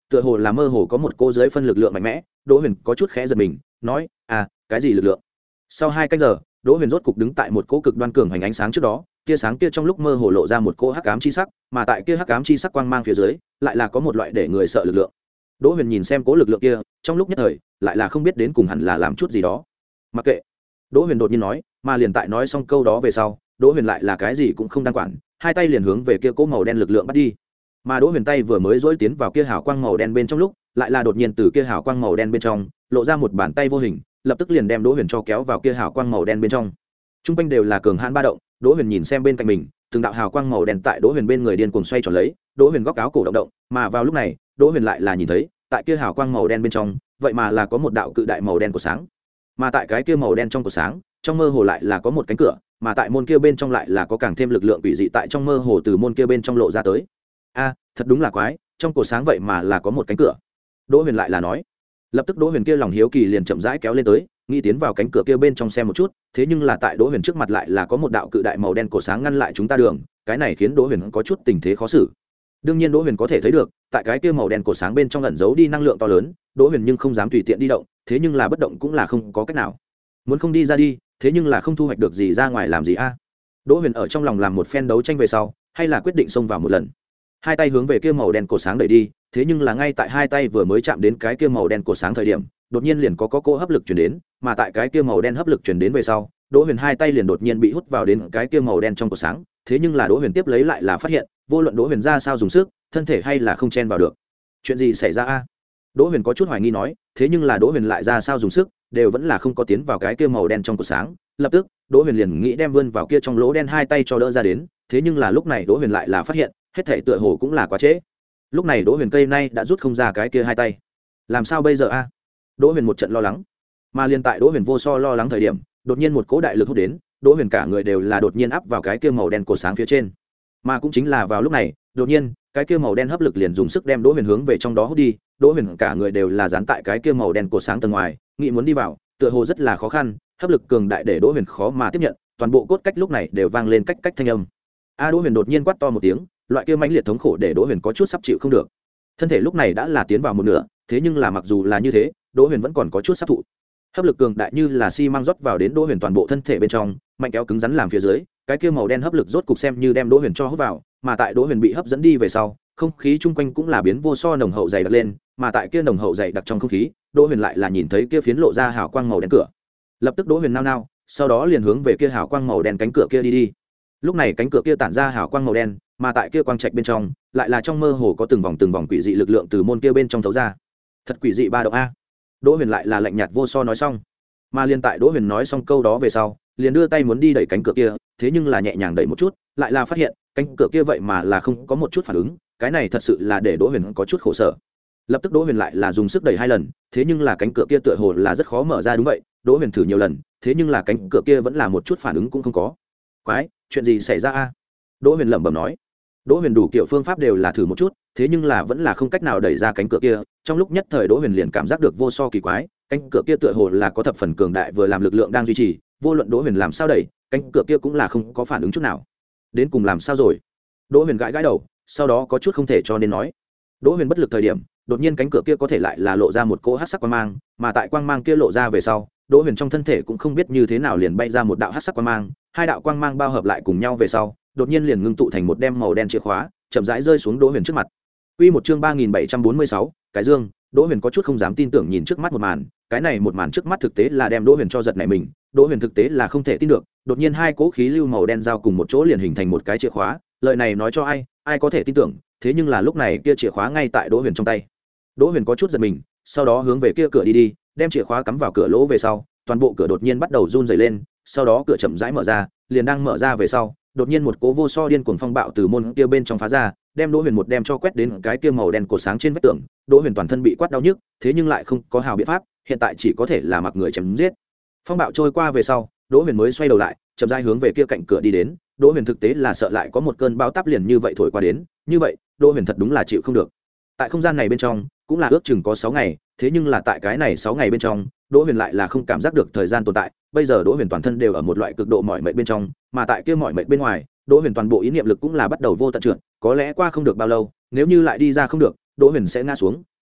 tựa hồ là mơ hồ có một cô dưới phân lực lượng mạnh mẽ. Đỗ Huyền có chút khẽ giật mình, nói: "À, cái gì lực lượng?" Sau hai canh giờ, Đỗ Huyền rốt cục đứng tại một cỗ cực đoan cường hành ánh sáng trước đó, tia sáng kia trong lúc mơ hồ lộ ra một cỗ hắc ám chi sắc, mà tại kia hắc ám chi sắc quang mang phía dưới, lại là có một loại để người sợ lực lượng. Đỗ Huyền nhìn xem cỗ lực lượng kia, trong lúc nhất thời, lại là không biết đến cùng hẳn là làm chút gì đó. Mặc kệ, Đỗ Huyền đột nhiên nói, mà liền tại nói xong câu đó về sau, Đỗ Huyền lại là cái gì cũng không đang quản, hai tay liền hướng về kia cỗ màu đen lực lượng bắt đi. Mà Đỗ Huyền tay vừa mới dỗi tiến vào kia hào quang màu đen bên trong lúc, lại là đột nhiên từ kia hào quang màu đen bên trong lộ ra một bàn tay vô hình, lập tức liền đem Đỗ Huyền cho kéo vào kia hào quang màu đen bên trong. Trung quanh đều là cường hãn ba động, Đỗ Huyền nhìn xem bên cạnh mình, từng đạo hào quang màu đen tại Đỗ Huyền bên người điên cuồng xoay tròn lấy, Đỗ Huyền góc áo cổ động động, mà vào lúc này, Đỗ Huyền lại là nhìn thấy, tại kia hào quang màu đen bên trong, vậy mà là có một đạo cự đại màu đen của sáng. Mà tại cái kia màu đen trong của sáng, trong mơ hồ lại là có một cánh cửa, mà tại môn kia bên trong lại là có càng thêm lực lượng quỷ dị tại trong mơ hồ từ môn kia bên trong lộ ra tới. A, thật đúng là quái, trong cổ sáng vậy mà là có một cánh cửa. Đỗ Huyền lại là nói. Lập tức Đỗ Huyền kia lòng hiếu kỳ liền chậm rãi kéo lên tới, nghĩ tiến vào cánh cửa kia bên trong xem một chút, thế nhưng là tại Đỗ Huyền trước mặt lại là có một đạo cự đại màu đen cổ sáng ngăn lại chúng ta đường, cái này khiến Đỗ Huyền có chút tình thế khó xử. Đương nhiên Đỗ Huyền có thể thấy được, tại cái kia màu đen cổ sáng bên trong ẩn giấu đi năng lượng to lớn, Đỗ Huyền nhưng không dám tùy tiện đi động, thế nhưng là bất động cũng là không có cách nào. Muốn không đi ra đi, thế nhưng là không thu hoạch được gì ra ngoài làm gì a? Đỗ Huyền ở trong lòng làm một phen đấu tranh về sau, hay là quyết định xông vào một lần. Hai tay hướng về kia màu đen cổ sáng đẩy đi, thế nhưng là ngay tại hai tay vừa mới chạm đến cái kia màu đen cổ sáng thời điểm, đột nhiên liền có có cỗ hấp lực truyền đến, mà tại cái kia màu đen hấp lực truyền đến về sau, Đỗ Huyền hai tay liền đột nhiên bị hút vào đến cái kia màu đen trong cổ sáng, thế nhưng là Đỗ Huyền tiếp lấy lại là phát hiện, vô luận Đỗ Huyền ra sao dùng sức, thân thể hay là không chen vào được. Chuyện gì xảy ra a? Đỗ Huyền có chút hoài nghi nói, thế nhưng là Đỗ Huyền lại ra sao dùng sức, đều vẫn là không có tiến vào cái kia màu đen trong cổ sáng. Lập tức, Đỗ Huyền liền nghĩ đem vươn vào kia trong lỗ đen hai tay cho đỡ ra đến, thế nhưng là lúc này Đỗ Huyền lại là phát hiện, hết thảy tựa hồ cũng là quá trễ. Lúc này Đỗ Huyền cây nay đã rút không ra cái kia hai tay. Làm sao bây giờ a? Đỗ Huyền một trận lo lắng. Mà liền tại Đỗ Huyền vô so lo lắng thời điểm, đột nhiên một cỗ đại lực hút đến, Đỗ Huyền cả người đều là đột nhiên áp vào cái kia màu đen cổ sáng phía trên. Mà cũng chính là vào lúc này, đột nhiên, cái kia màu đen hấp lực liền dùng sức đem Đỗ Huyền hướng về trong đó hút đi, Đỗ Huyền cả người đều là dán tại cái kia màu đen cổ sáng tầng ngoài, nghĩ muốn đi vào, tựa hồ rất là khó khăn, hấp lực cường đại để Đỗ Huyền khó mà tiếp nhận, toàn bộ cốt cách lúc này đều vang lên cách cách thanh âm. A Đỗ Huyền đột nhiên quát to một tiếng, loại kia mãnh liệt thống khổ để Đỗ Huyền có chút sắp chịu không được. Thân thể lúc này đã là tiến vào một nửa, thế nhưng là mặc dù là như thế, Đỗ Huyền vẫn còn có chút sắp thụ. Hấp lực cường đại như là xi măng rót vào đến Đỗ Huyền toàn bộ thân thể bên trong, mạnh kéo cứng rắn làm phía dưới, cái kia màu đen hấp lực rốt cục xem như đem Đỗ Huyền cho hút vào, mà tại Đỗ Huyền bị hấp dẫn đi về sau, không khí chung quanh cũng là biến vô so nồng hậu dày đặc lên, mà tại kia nồng hậu dày đặc trong không khí, Đỗ Huyền lại là nhìn thấy kia phiến lộ ra hào quang màu đen cửa. Lập tức Đỗ Huyền nao nao, sau đó liền hướng về kia hào quang màu đen cánh cửa kia đi đi. Lúc này cánh cửa kia tản ra hào quang màu đen, mà tại kia quang trạch bên trong, lại là trong mơ hồ có từng vòng từng vòng quỷ dị lực lượng từ môn kia bên trong thấu ra. Thật quỷ dị ba động a. Đỗ Huyền lại là lạnh nhạt vô so nói xong. Mà liền tại Đỗ Huyền nói xong câu đó về sau, liền đưa tay muốn đi đẩy cánh cửa kia, thế nhưng là nhẹ nhàng đẩy một chút, lại là phát hiện, cánh cửa kia vậy mà là không có một chút phản ứng, cái này thật sự là để Đỗ Huyền có chút khổ sở. Lập tức Đỗ Huyền lại là dùng sức đẩy hai lần, thế nhưng là cánh cửa kia tựa hồ là rất khó mở ra đúng vậy, Đỗ Huyền thử nhiều lần, thế nhưng là cánh cửa kia vẫn là một chút phản ứng cũng không có. Quái, chuyện gì xảy ra a? Đỗ Huyền lẩm bẩm nói. Đỗ Huyền đủ kiểu phương pháp đều là thử một chút, thế nhưng là vẫn là không cách nào đẩy ra cánh cửa kia, trong lúc nhất thời Đỗ Huyền liền cảm giác được vô so kỳ quái, cánh cửa kia tựa hồ là có thập phần cường đại vừa làm lực lượng đang duy trì, vô luận Đỗ Huyền làm sao đẩy, cánh cửa kia cũng là không có phản ứng chút nào. Đến cùng làm sao rồi? Đỗ Huyền gãi gãi đầu, sau đó có chút không thể cho nên nói. Đỗ Huyền bất lực thời điểm, đột nhiên cánh cửa kia có thể lại là lộ ra một cỗ hắc sắc quang mang, mà tại quang mang kia lộ ra về sau, Đỗ Huyền trong thân thể cũng không biết như thế nào liền bay ra một đạo hắc sắc quang mang, hai đạo quang mang bao hợp lại cùng nhau về sau, đột nhiên liền ngưng tụ thành một đem màu đen chìa khóa, chậm rãi rơi xuống Đỗ Huyền trước mặt. Quy một chương ba nghìn bảy trăm bốn mươi sáu, cái dương, Đỗ Huyền có chút không dám tin tưởng nhìn trước mắt một màn, cái này một màn trước mắt thực tế là đem Đỗ Huyền cho giật nảy mình, Đỗ Huyền thực tế là không thể tin được, đột nhiên hai cỗ khí lưu màu đen giao cùng một chỗ liền hình thành một cái chìa khóa, lời này nói cho ai, ai có thể tin tưởng, thế nhưng là lúc này kia chìa khóa ngay tại Đỗ Huyền trong tay. Đỗ Huyền có chút giật mình, sau đó hướng về kia cửa đi đi, đem chìa khóa cắm vào cửa lỗ về sau, toàn bộ cửa đột nhiên bắt đầu run rẩy lên, sau đó cửa chậm rãi mở ra, liền đang mở ra về sau, đột nhiên một cỗ vô so điên cuồng phong bạo từ môn kia bên trong phá ra, đem Đỗ Huyền một đem cho quét đến cái kia màu đen cột sáng trên vách tường, Đỗ Huyền toàn thân bị quát đau nhức, thế nhưng lại không có hào biện pháp, hiện tại chỉ có thể là mặc người chém giết. Phong bạo trôi qua về sau, Đỗ Huyền mới xoay đầu lại, chậm rãi hướng về kia cạnh cửa đi đến, Đỗ Huyền thực tế là sợ lại có một cơn bão táp liền như vậy thổi qua đến, như vậy, Đỗ Huyền thật đúng là chịu không được. Tại không gian này bên trong, cũng là ước chừng có sáu ngày, thế nhưng là tại cái này sáu ngày bên trong, Đỗ Huyền lại là không cảm giác được thời gian tồn tại, bây giờ Đỗ Huyền toàn thân đều ở một loại cực độ mỏi mệt bên trong, mà tại kia mỏi mệt bên ngoài, Đỗ Huyền toàn bộ ý niệm lực cũng là bắt đầu vô tận trượt, có lẽ qua không được bao lâu, nếu như lại đi ra không được, Đỗ Huyền sẽ ngã xuống,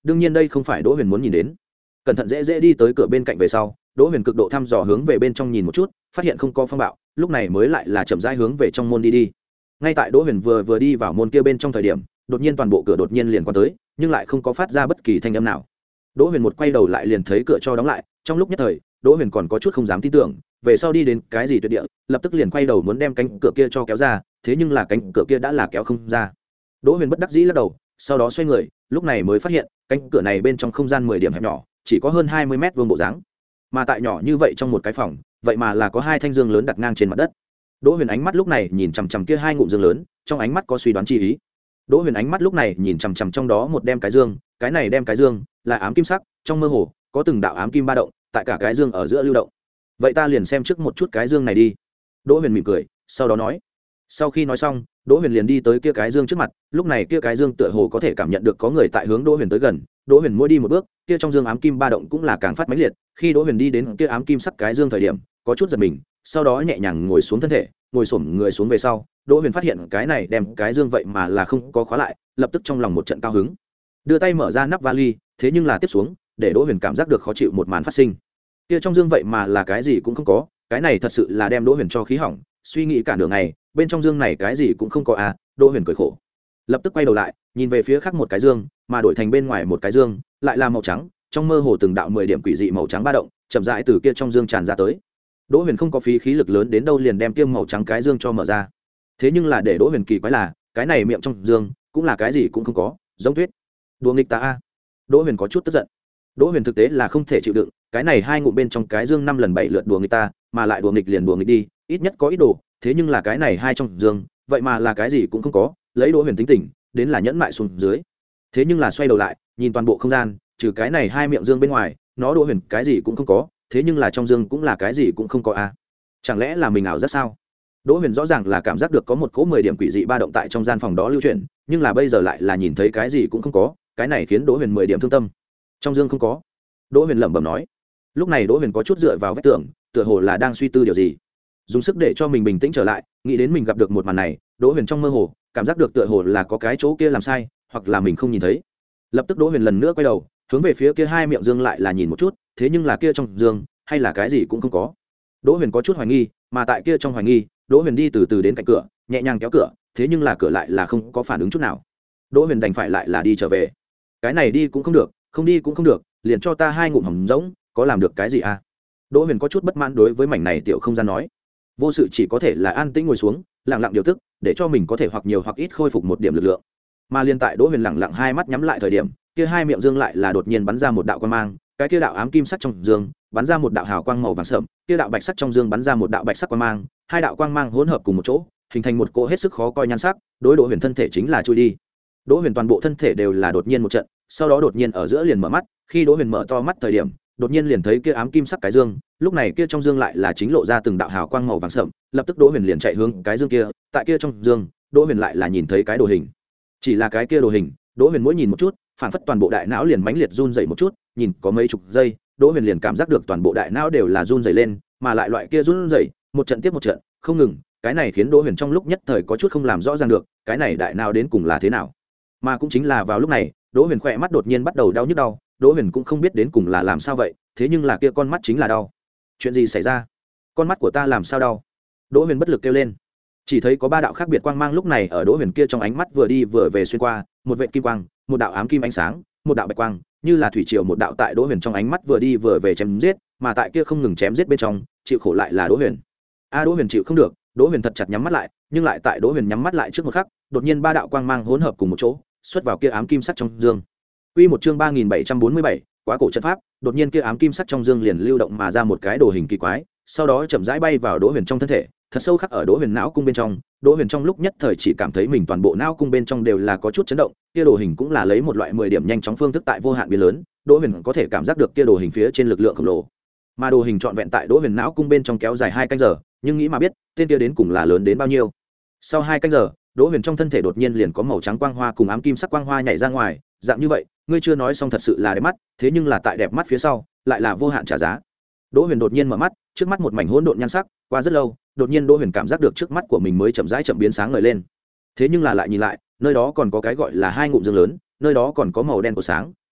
đương nhiên đây không phải đỗ huyền muốn nhìn đến. Cẩn thận dễ dễ đi tới cửa bên cạnh về sau, đỗ huyền cực độ thăm dò hướng về bên trong nhìn một chút, phát hiện không có phong bạo, lúc này mới lại là chậm rãi hướng về trong môn đi đi. Ngay tại đỗ huyền vừa vừa đi vào môn kia bên trong thời điểm, đột nhiên toàn bộ cửa đột nhiên liền quan tới, nhưng lại không có phát ra bất kỳ thanh âm nào. Đỗ huyền một quay đầu lại liền thấy cửa cho đóng lại, trong lúc nhất thời đỗ huyền còn có chút không dám tin tưởng, về sau đi đến cái gì tuyệt địa, lập tức liền quay đầu muốn đem cánh cửa kia cho kéo ra, thế nhưng là cánh cửa kia đã là kéo không ra. Đỗ huyền bất đắc dĩ lắc đầu, sau đó xoay người, lúc này mới phát hiện cánh cửa này bên trong không gian mười điểm hẹp nhỏ, chỉ có hơn hai mươi mét vuông bộ dáng, mà tại nhỏ như vậy trong một cái phòng, vậy mà là có hai thanh dương lớn đặt ngang trên mặt đất. Đỗ huyền ánh mắt lúc này nhìn chằm chằm kia hai ngụm dương lớn, trong ánh mắt có suy đoán chi ý. Đỗ huyền ánh mắt lúc này nhìn chằm chằm trong đó một đem cái dương, cái này đem cái dương là ám kim sắc, trong mơ hồ có từng đạo ám kim ba động tại cả cái dương ở giữa lưu động. Vậy ta liền xem trước một chút cái dương này đi. Đỗ huyền mỉm cười, sau đó nói. Sau khi nói xong, Đỗ huyền liền đi tới kia cái dương trước mặt, lúc này kia cái dương tựa hồ có thể cảm nhận được có người tại hướng Đỗ huyền tới gần. Đỗ huyền mỗi đi một bước, kia trong dương ám kim ba động cũng là càng phát mãnh liệt. Khi Đỗ huyền đi đến kia ám kim sắc cái dương thời điểm, có chút giật mình, sau đó nhẹ nhàng ngồi xuống thân thể, ngồi xổm người xuống về sau, Đỗ huyền phát hiện cái này đem cái dương vậy mà là không có khóa lại, lập tức trong lòng một trận cao hứng, đưa tay mở ra nắp vali, thế nhưng là tiếp xuống, để Đỗ huyền cảm giác được khó chịu một màn phát sinh. Kia trong dương vậy mà là cái gì cũng không có, cái này thật sự là đem Đỗ huyền cho khí hỏng, suy nghĩ cả nửa ngày, bên trong dương này cái gì cũng không có à. Đỗ huyền cười khổ, lập tức quay đầu lại, nhìn về phía khác một cái dương, mà đổi thành bên ngoài một cái dương, lại là màu trắng, trong mơ hồ từng đạo mười điểm quỷ dị màu trắng ba động, chậm rãi từ kia trong dương tràn ra tới. Đỗ huyền không có phí khí lực lớn đến đâu liền đem tiêm màu trắng cái dương cho mở ra. Thế nhưng là để Đỗ huyền kỳ quái là, cái này miệng trong dương cũng là cái gì cũng không có, giống tuyết. Đùa nghịch ta a. Đỗ huyền có chút tức giận. Đỗ huyền thực tế là không thể chịu đựng, cái này hai ngụm bên trong cái dương năm lần bảy lượt đùa nghịch ta, mà lại đùa nghịch liền đùa nghịch đi, ít nhất có ít đồ, thế nhưng là cái này hai trong dương, vậy mà là cái gì cũng không có, lấy Đỗ huyền tính tình, đến là nhẫn mại xuống dưới. Thế nhưng là xoay đầu lại, nhìn toàn bộ không gian, trừ cái này hai miệng dương bên ngoài, nó Đỗ huyền cái gì cũng không có, thế nhưng là trong dương cũng là cái gì cũng không có a. Chẳng lẽ là mình ảo giác sao? Đỗ huyền rõ ràng là cảm giác được có một cỗ mười điểm quỷ dị ba động tại trong gian phòng đó lưu chuyển, nhưng là bây giờ lại là nhìn thấy cái gì cũng không có, cái này khiến Đỗ huyền mười điểm thương tâm. Trong dương không có. Đỗ huyền lẩm bẩm nói. Lúc này Đỗ huyền có chút dựa vào vách tường, tựa hồ là đang suy tư điều gì, dùng sức để cho mình bình tĩnh trở lại, nghĩ đến mình gặp được một màn này, Đỗ huyền trong mơ hồ cảm giác được tựa hồ là có cái chỗ kia làm sai, hoặc là mình không nhìn thấy. Lập tức Đỗ huyền lần nữa quay đầu, hướng về phía kia hai miệng dương lại là nhìn một chút, thế nhưng là kia trong dương hay là cái gì cũng không có. Đỗ huyền có chút hoài nghi, mà tại kia trong hoài nghi, Đỗ huyền đi từ từ đến cạnh cửa, nhẹ nhàng kéo cửa, thế nhưng là cửa lại là không có phản ứng chút nào. Đỗ huyền đành phải lại là đi trở về. Cái này đi cũng không được, không đi cũng không được, liền cho ta hai ngụm hỏng rỗng, có làm được cái gì à? Đỗ huyền có chút bất mãn đối với mảnh này tiểu không gian nói. Vô sự chỉ có thể là an tĩnh ngồi xuống, lặng lặng điều tức, để cho mình có thể hoặc nhiều hoặc ít khôi phục một điểm lực lượng. Mà liên tại Đỗ huyền lặng lặng hai mắt nhắm lại thời điểm, kia hai miệng dương lại là đột nhiên bắn ra một đạo quang mang, cái kia đạo ám kim sắc trong dương bắn ra một đạo hào quang màu vàng sậm, kia đạo bạch sắc trong dương bắn ra một đạo bạch sắc quang mang, hai đạo quang mang hỗn hợp cùng một chỗ, hình thành một cỗ hết sức khó coi nhan sắc, đối Đỗ huyền thân thể chính là chui đi. Đỗ huyền toàn bộ thân thể đều là đột nhiên một trận, sau đó đột nhiên ở giữa liền mở mắt, khi Đỗ huyền mở to mắt thời điểm, đột nhiên liền thấy kia ám kim sắc cái dương, lúc này kia trong dương lại là chính lộ ra từng đạo hào quang màu vàng sậm, lập tức Đỗ huyền liền chạy hướng cái dương kia, tại kia trong dương, Đỗ huyền lại là nhìn thấy cái đồ hình. Chỉ là cái kia đồ hình, Đỗ huyền mỗi nhìn một chút, phản phất toàn bộ đại não liền mãnh liệt run rẩy một chút, nhìn có mấy chục giây, Đỗ huyền liền cảm giác được toàn bộ đại não đều là run rẩy lên, mà lại loại kia run rẩy, một trận tiếp một trận, không ngừng, cái này khiến Đỗ huyền trong lúc nhất thời có chút không làm rõ ràng được, cái này đại não đến cùng là thế nào. Mà cũng chính là vào lúc này, Đỗ huyền khỏe mắt đột nhiên bắt đầu đau nhức đau, Đỗ huyền cũng không biết đến cùng là làm sao vậy, thế nhưng là kia con mắt chính là đau. Chuyện gì xảy ra? Con mắt của ta làm sao đau? Đỗ huyền bất lực kêu lên. Chỉ thấy có ba đạo khác biệt quang mang lúc này ở Đỗ huyền kia trong ánh mắt vừa đi vừa về xuyên qua, một vệt kim quang, một đạo ám kim ánh sáng, một đạo bạch quang, như là thủy triều một đạo tại Đỗ huyền trong ánh mắt vừa đi vừa về chém giết, mà tại kia không ngừng chém giết bên trong, chịu khổ lại là Đỗ huyền. A Đỗ huyền chịu không được, Đỗ huyền thật chặt nhắm mắt lại, nhưng lại tại Đỗ huyền nhắm mắt lại trước một khắc, đột nhiên ba đạo quang mang hỗn hợp cùng một chỗ, xuất vào kia ám kim sắc trong dương. Quy một chương ba nghìn bảy trăm bốn mươi bảy, quá cổ trận pháp, đột nhiên kia ám kim sắc trong dương liền lưu động mà ra một cái đồ hình kỳ quái, sau đó chậm rãi bay vào Đỗ huyền trong thân thể, thật sâu khắc ở Đỗ huyền não cung bên trong. Đỗ huyền trong lúc nhất thời chỉ cảm thấy mình toàn bộ não cung bên trong đều là có chút chấn động, kia đồ hình cũng là lấy một loại mười điểm nhanh chóng phương thức tại vô hạn biến lớn, Đỗ huyền có thể cảm giác được kia đồ hình phía trên lực lượng khổng lồ. Mà đồ hình trọn vẹn tại Đỗ huyền não cung bên trong kéo dài hai canh giờ, nhưng nghĩ mà biết, tên kia đến cùng là lớn đến bao nhiêu. Sau hai canh giờ, Đỗ huyền trong thân thể đột nhiên liền có màu trắng quang hoa cùng ám kim sắc quang hoa nhảy ra ngoài, dạng như vậy, ngươi chưa nói xong thật sự là đẹp mắt, thế nhưng là tại đẹp mắt phía sau, lại là vô hạn trả giá. Đỗ huyền đột nhiên mở mắt, trước mắt một mảnh hỗn độn nhan sắc, qua rất lâu, đột nhiên Đỗ huyền cảm giác được trước mắt của mình mới chậm rãi chậm biến sáng ngời lên. Thế nhưng là lại nhìn lại, nơi đó còn có cái gọi là hai ngụm dương lớn, nơi đó còn có màu đen của sáng,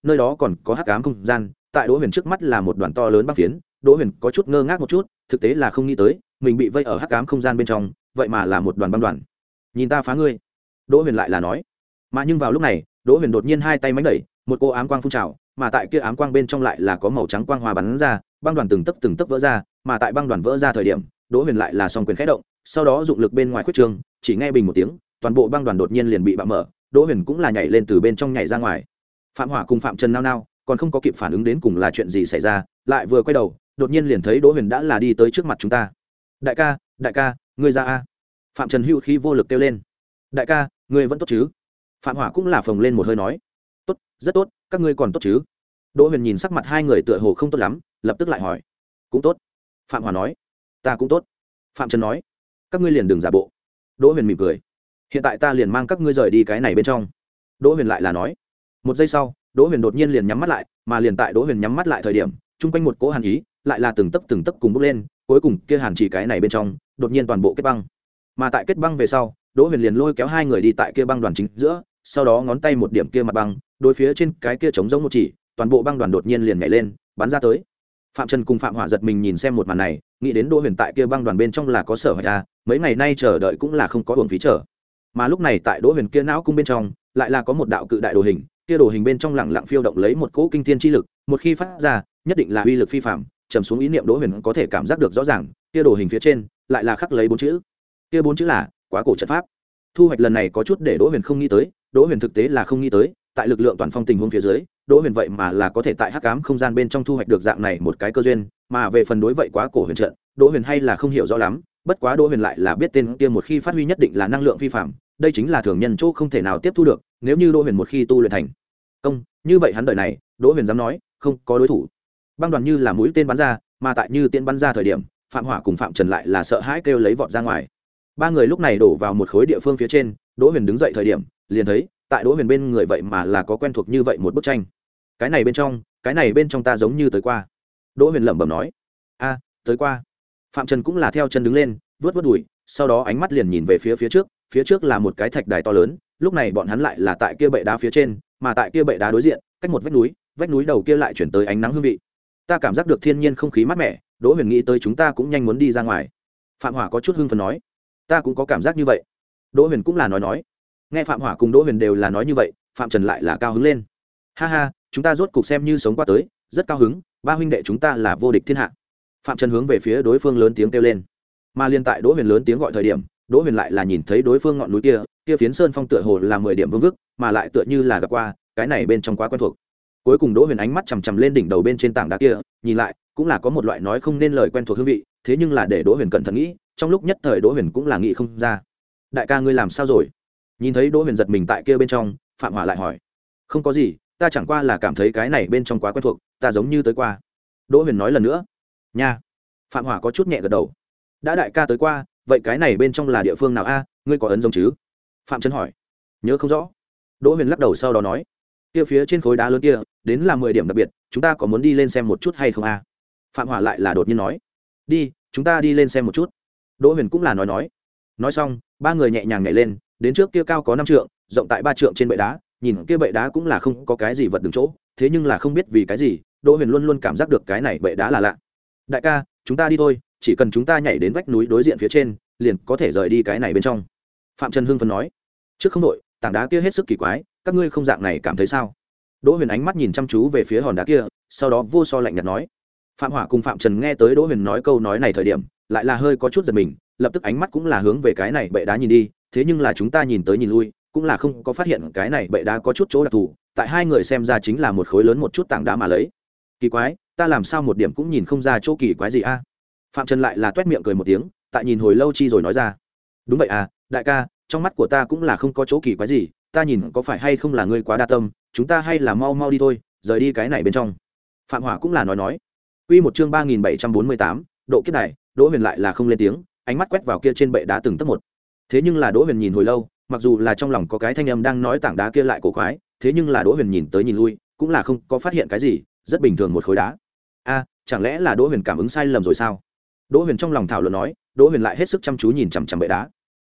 nơi đó còn có hắc ám không gian. Tại Đỗ Huyền trước mắt là một đoàn to lớn băng phiến. Đỗ Huyền có chút ngơ ngác một chút, thực tế là không nghĩ tới mình bị vây ở hắc ám không gian bên trong, vậy mà là một đoàn băng đoàn. Nhìn ta phá ngươi. Đỗ Huyền lại là nói. Mà nhưng vào lúc này, Đỗ Huyền đột nhiên hai tay mánh đẩy, một cô ám quang phun trào, mà tại kia ám quang bên trong lại là có màu trắng quang hoa bắn ra, băng đoàn từng tấc từng tấc vỡ ra, mà tại băng đoàn vỡ ra thời điểm, Đỗ Huyền lại là song quyền khẽ động, sau đó dụng lực bên ngoài khuyết trường, chỉ nghe bình một tiếng, toàn bộ băng đoàn đột nhiên liền bị bạo mở, Đỗ Huyền cũng là nhảy lên từ bên trong nhảy ra ngoài. Phạm Hỏa cùng Phạm Trần nao nao, còn không có kịp phản ứng đến cùng là chuyện gì xảy ra, lại vừa quay đầu, đột nhiên liền thấy Đỗ Huyền đã là đi tới trước mặt chúng ta. "Đại ca, đại ca, ngươi ra a." Phạm Trần hữu khí vô lực kêu lên. "Đại ca, ngươi vẫn tốt chứ?" Phạm Hỏa cũng là phồng lên một hơi nói. "Tốt, rất tốt, các ngươi còn tốt chứ?" Đỗ Huyền nhìn sắc mặt hai người tựa hồ không tốt lắm, lập tức lại hỏi. "Cũng tốt." Phạm Hỏa nói. "Ta cũng tốt." Phạm Trần nói. "Các ngươi liền đừng giả bộ." Đỗ Huyền mỉm cười. "Hiện tại ta liền mang các ngươi rời đi cái này bên trong." Đỗ Huyền lại là nói. Một giây sau, Đỗ Huyền đột nhiên liền nhắm mắt lại, mà liền tại Đỗ Huyền nhắm mắt lại thời điểm, chung quanh một cỗ hàn ý lại là từng tấc từng tấc cùng bốc lên, cuối cùng kia hàn chỉ cái này bên trong, đột nhiên toàn bộ kết băng. Mà tại kết băng về sau, Đỗ Huyền liền lôi kéo hai người đi tại kia băng đoàn chính giữa, sau đó ngón tay một điểm kia mặt băng, đối phía trên cái kia trống giống một chỉ, toàn bộ băng đoàn đột nhiên liền nhảy lên, bắn ra tới. Phạm Trần cùng Phạm Hỏa giật mình nhìn xem một màn này, nghĩ đến Đỗ Huyền tại kia băng đoàn bên trong là có sở hoạch a, mấy ngày nay chờ đợi cũng là không có uổng phí chờ. Mà lúc này tại Đỗ Huyền kia não cung bên trong, lại là có một đạo cự đại đồ hình, kia đồ hình bên trong lẳng lặng phiêu động lấy một cỗ kinh thiên chi lực, một khi phát ra, nhất định là uy lực phi phàm, trầm xuống ý niệm Đỗ Huyền có thể cảm giác được rõ ràng, kia đồ hình phía trên lại là khắc lấy bốn chữ. Kia bốn chữ là Quá Cổ trận pháp. Thu hoạch lần này có chút để Đỗ Huyền không nghĩ tới, Đỗ Huyền thực tế là không nghĩ tới, tại lực lượng toàn phong tình huống phía dưới, Đỗ Huyền vậy mà là có thể tại hắc ám không gian bên trong thu hoạch được dạng này một cái cơ duyên, mà về phần đối vậy Quá Cổ huyền trận, Đỗ Huyền hay là không hiểu rõ lắm, bất quá Đỗ Huyền lại là biết tên kia một khi phát huy nhất định là năng lượng phi phàm, đây chính là thường nhân chỗ không thể nào tiếp thu được, nếu như Đỗ Huyền một khi tu luyện thành công, như vậy hắn đời này, Đỗ Huyền dám nói, không có đối thủ. Băng đoàn như là mũi tên bắn ra, mà tại như tên bắn ra thời điểm, Phạm Hỏa cùng Phạm Trần lại là sợ hãi kêu lấy vọt ra ngoài. Ba người lúc này đổ vào một khối địa phương phía trên, Đỗ Huyền đứng dậy thời điểm, liền thấy, tại Đỗ Huyền bên người vậy mà là có quen thuộc như vậy một bức tranh. Cái này bên trong, cái này bên trong ta giống như tới qua. Đỗ Huyền lẩm bẩm nói. "A, tới qua." Phạm Trần cũng là theo chân đứng lên, vuốt vuốt đùi, sau đó ánh mắt liền nhìn về phía phía trước, phía trước là một cái thạch đài to lớn, lúc này bọn hắn lại là tại kia bệ đá phía trên, mà tại kia bệ đá đối diện, cách một vách núi, vách núi đầu kia lại chuyển tới ánh nắng hương vị. Ta cảm giác được thiên nhiên không khí mát mẻ, Đỗ Huyền nghĩ tới chúng ta cũng nhanh muốn đi ra ngoài. Phạm Hỏa có chút hưng phấn nói. Ta cũng có cảm giác như vậy. Đỗ Huyền cũng là nói nói. Nghe Phạm Hỏa cùng Đỗ Huyền đều là nói như vậy, Phạm Trần lại là cao hứng lên. Ha ha, chúng ta rốt cục xem như sống qua tới, rất cao hứng, ba huynh đệ chúng ta là vô địch thiên hạ. Phạm Trần hướng về phía đối phương lớn tiếng kêu lên. Mà liên tại Đỗ Huyền lớn tiếng gọi thời điểm, Đỗ Huyền lại là nhìn thấy đối phương ngọn núi kia, kia phiến sơn phong tựa hồ là mười điểm vương vức, mà lại tựa như là gặp qua, cái này bên trong quá quen thuộc. Cuối cùng Đỗ Huyền ánh mắt chằm chằm lên đỉnh đầu bên trên tảng đá kia, nhìn lại, cũng là có một loại nói không nên lời quen thuộc hương vị, thế nhưng là để Đỗ Huyền cẩn thận nghĩ, trong lúc nhất thời Đỗ Huyền cũng là nghĩ không ra. Đại ca ngươi làm sao rồi? Nhìn thấy Đỗ Huyền giật mình tại kia bên trong, Phạm Hỏa lại hỏi. Không có gì, ta chẳng qua là cảm thấy cái này bên trong quá quen thuộc, ta giống như tới qua. Đỗ Huyền nói lần nữa. Nha. Phạm Hỏa có chút nhẹ gật đầu. Đã đại ca tới qua, vậy cái này bên trong là địa phương nào a? Ngươi có ấn giống chứ? Phạm Trần hỏi. Nhớ không rõ. Đỗ Huyền lắc đầu sau đó nói. Kia phía trên khối đá lớn kia, đến là mười điểm đặc biệt, chúng ta có muốn đi lên xem một chút hay không a? Phạm Hỏa lại là đột nhiên nói. Đi, chúng ta đi lên xem một chút. Đỗ Huyền cũng là nói nói. Nói xong, ba người nhẹ nhàng nhảy lên, đến trước kia cao có năm trượng, rộng tại ba trượng trên bệ đá, nhìn kia bệ đá cũng là không có cái gì vật đứng chỗ, thế nhưng là không biết vì cái gì, Đỗ Huyền luôn luôn cảm giác được cái này bệ đá là lạ. Đại ca, chúng ta đi thôi, chỉ cần chúng ta nhảy đến vách núi đối diện phía trên, liền có thể rời đi cái này bên trong. Phạm Trần hưng phấn nói. Trước không đội, tảng đá kia hết sức kỳ quái, các ngươi không dạng này cảm thấy sao? Đỗ Huyền ánh mắt nhìn chăm chú về phía hòn đá kia, sau đó vô so lạnh nhạt nói. Phạm Hỏa cùng Phạm Trần nghe tới Đỗ Huyền nói câu nói này thời điểm, lại là hơi có chút giật mình, lập tức ánh mắt cũng là hướng về cái này bệ đá nhìn đi, thế nhưng là chúng ta nhìn tới nhìn lui, cũng là không có phát hiện cái này bệ đá có chút chỗ đặc thù, tại hai người xem ra chính là một khối lớn một chút tảng đá mà lấy. Kỳ quái, ta làm sao một điểm cũng nhìn không ra chỗ kỳ quái gì a? Phạm Trần lại là toét miệng cười một tiếng, tại nhìn hồi lâu chi rồi nói ra. Đúng vậy à, đại ca, trong mắt của ta cũng là không có chỗ kỳ quái gì, ta nhìn có phải hay không là ngươi quá đa tâm, chúng ta hay là mau mau đi thôi, rời đi cái này bên trong. Phạm Hỏa cũng là nói nói. Quy một chương ba nghìn bảy trăm bốn mươi tám, độ kiếp này, Đỗ Huyền lại là không lên tiếng, ánh mắt quét vào kia trên bệ đá từng tấc một. Thế nhưng là Đỗ Huyền nhìn hồi lâu, mặc dù là trong lòng có cái thanh âm đang nói tảng đá kia lại cổ quái, thế nhưng là Đỗ Huyền nhìn tới nhìn lui, cũng là không có phát hiện cái gì, rất bình thường một khối đá. A, chẳng lẽ là Đỗ Huyền cảm ứng sai lầm rồi sao? Đỗ Huyền trong lòng thảo luận nói, Đỗ Huyền lại hết sức chăm chú nhìn chằm chằm bệ đá.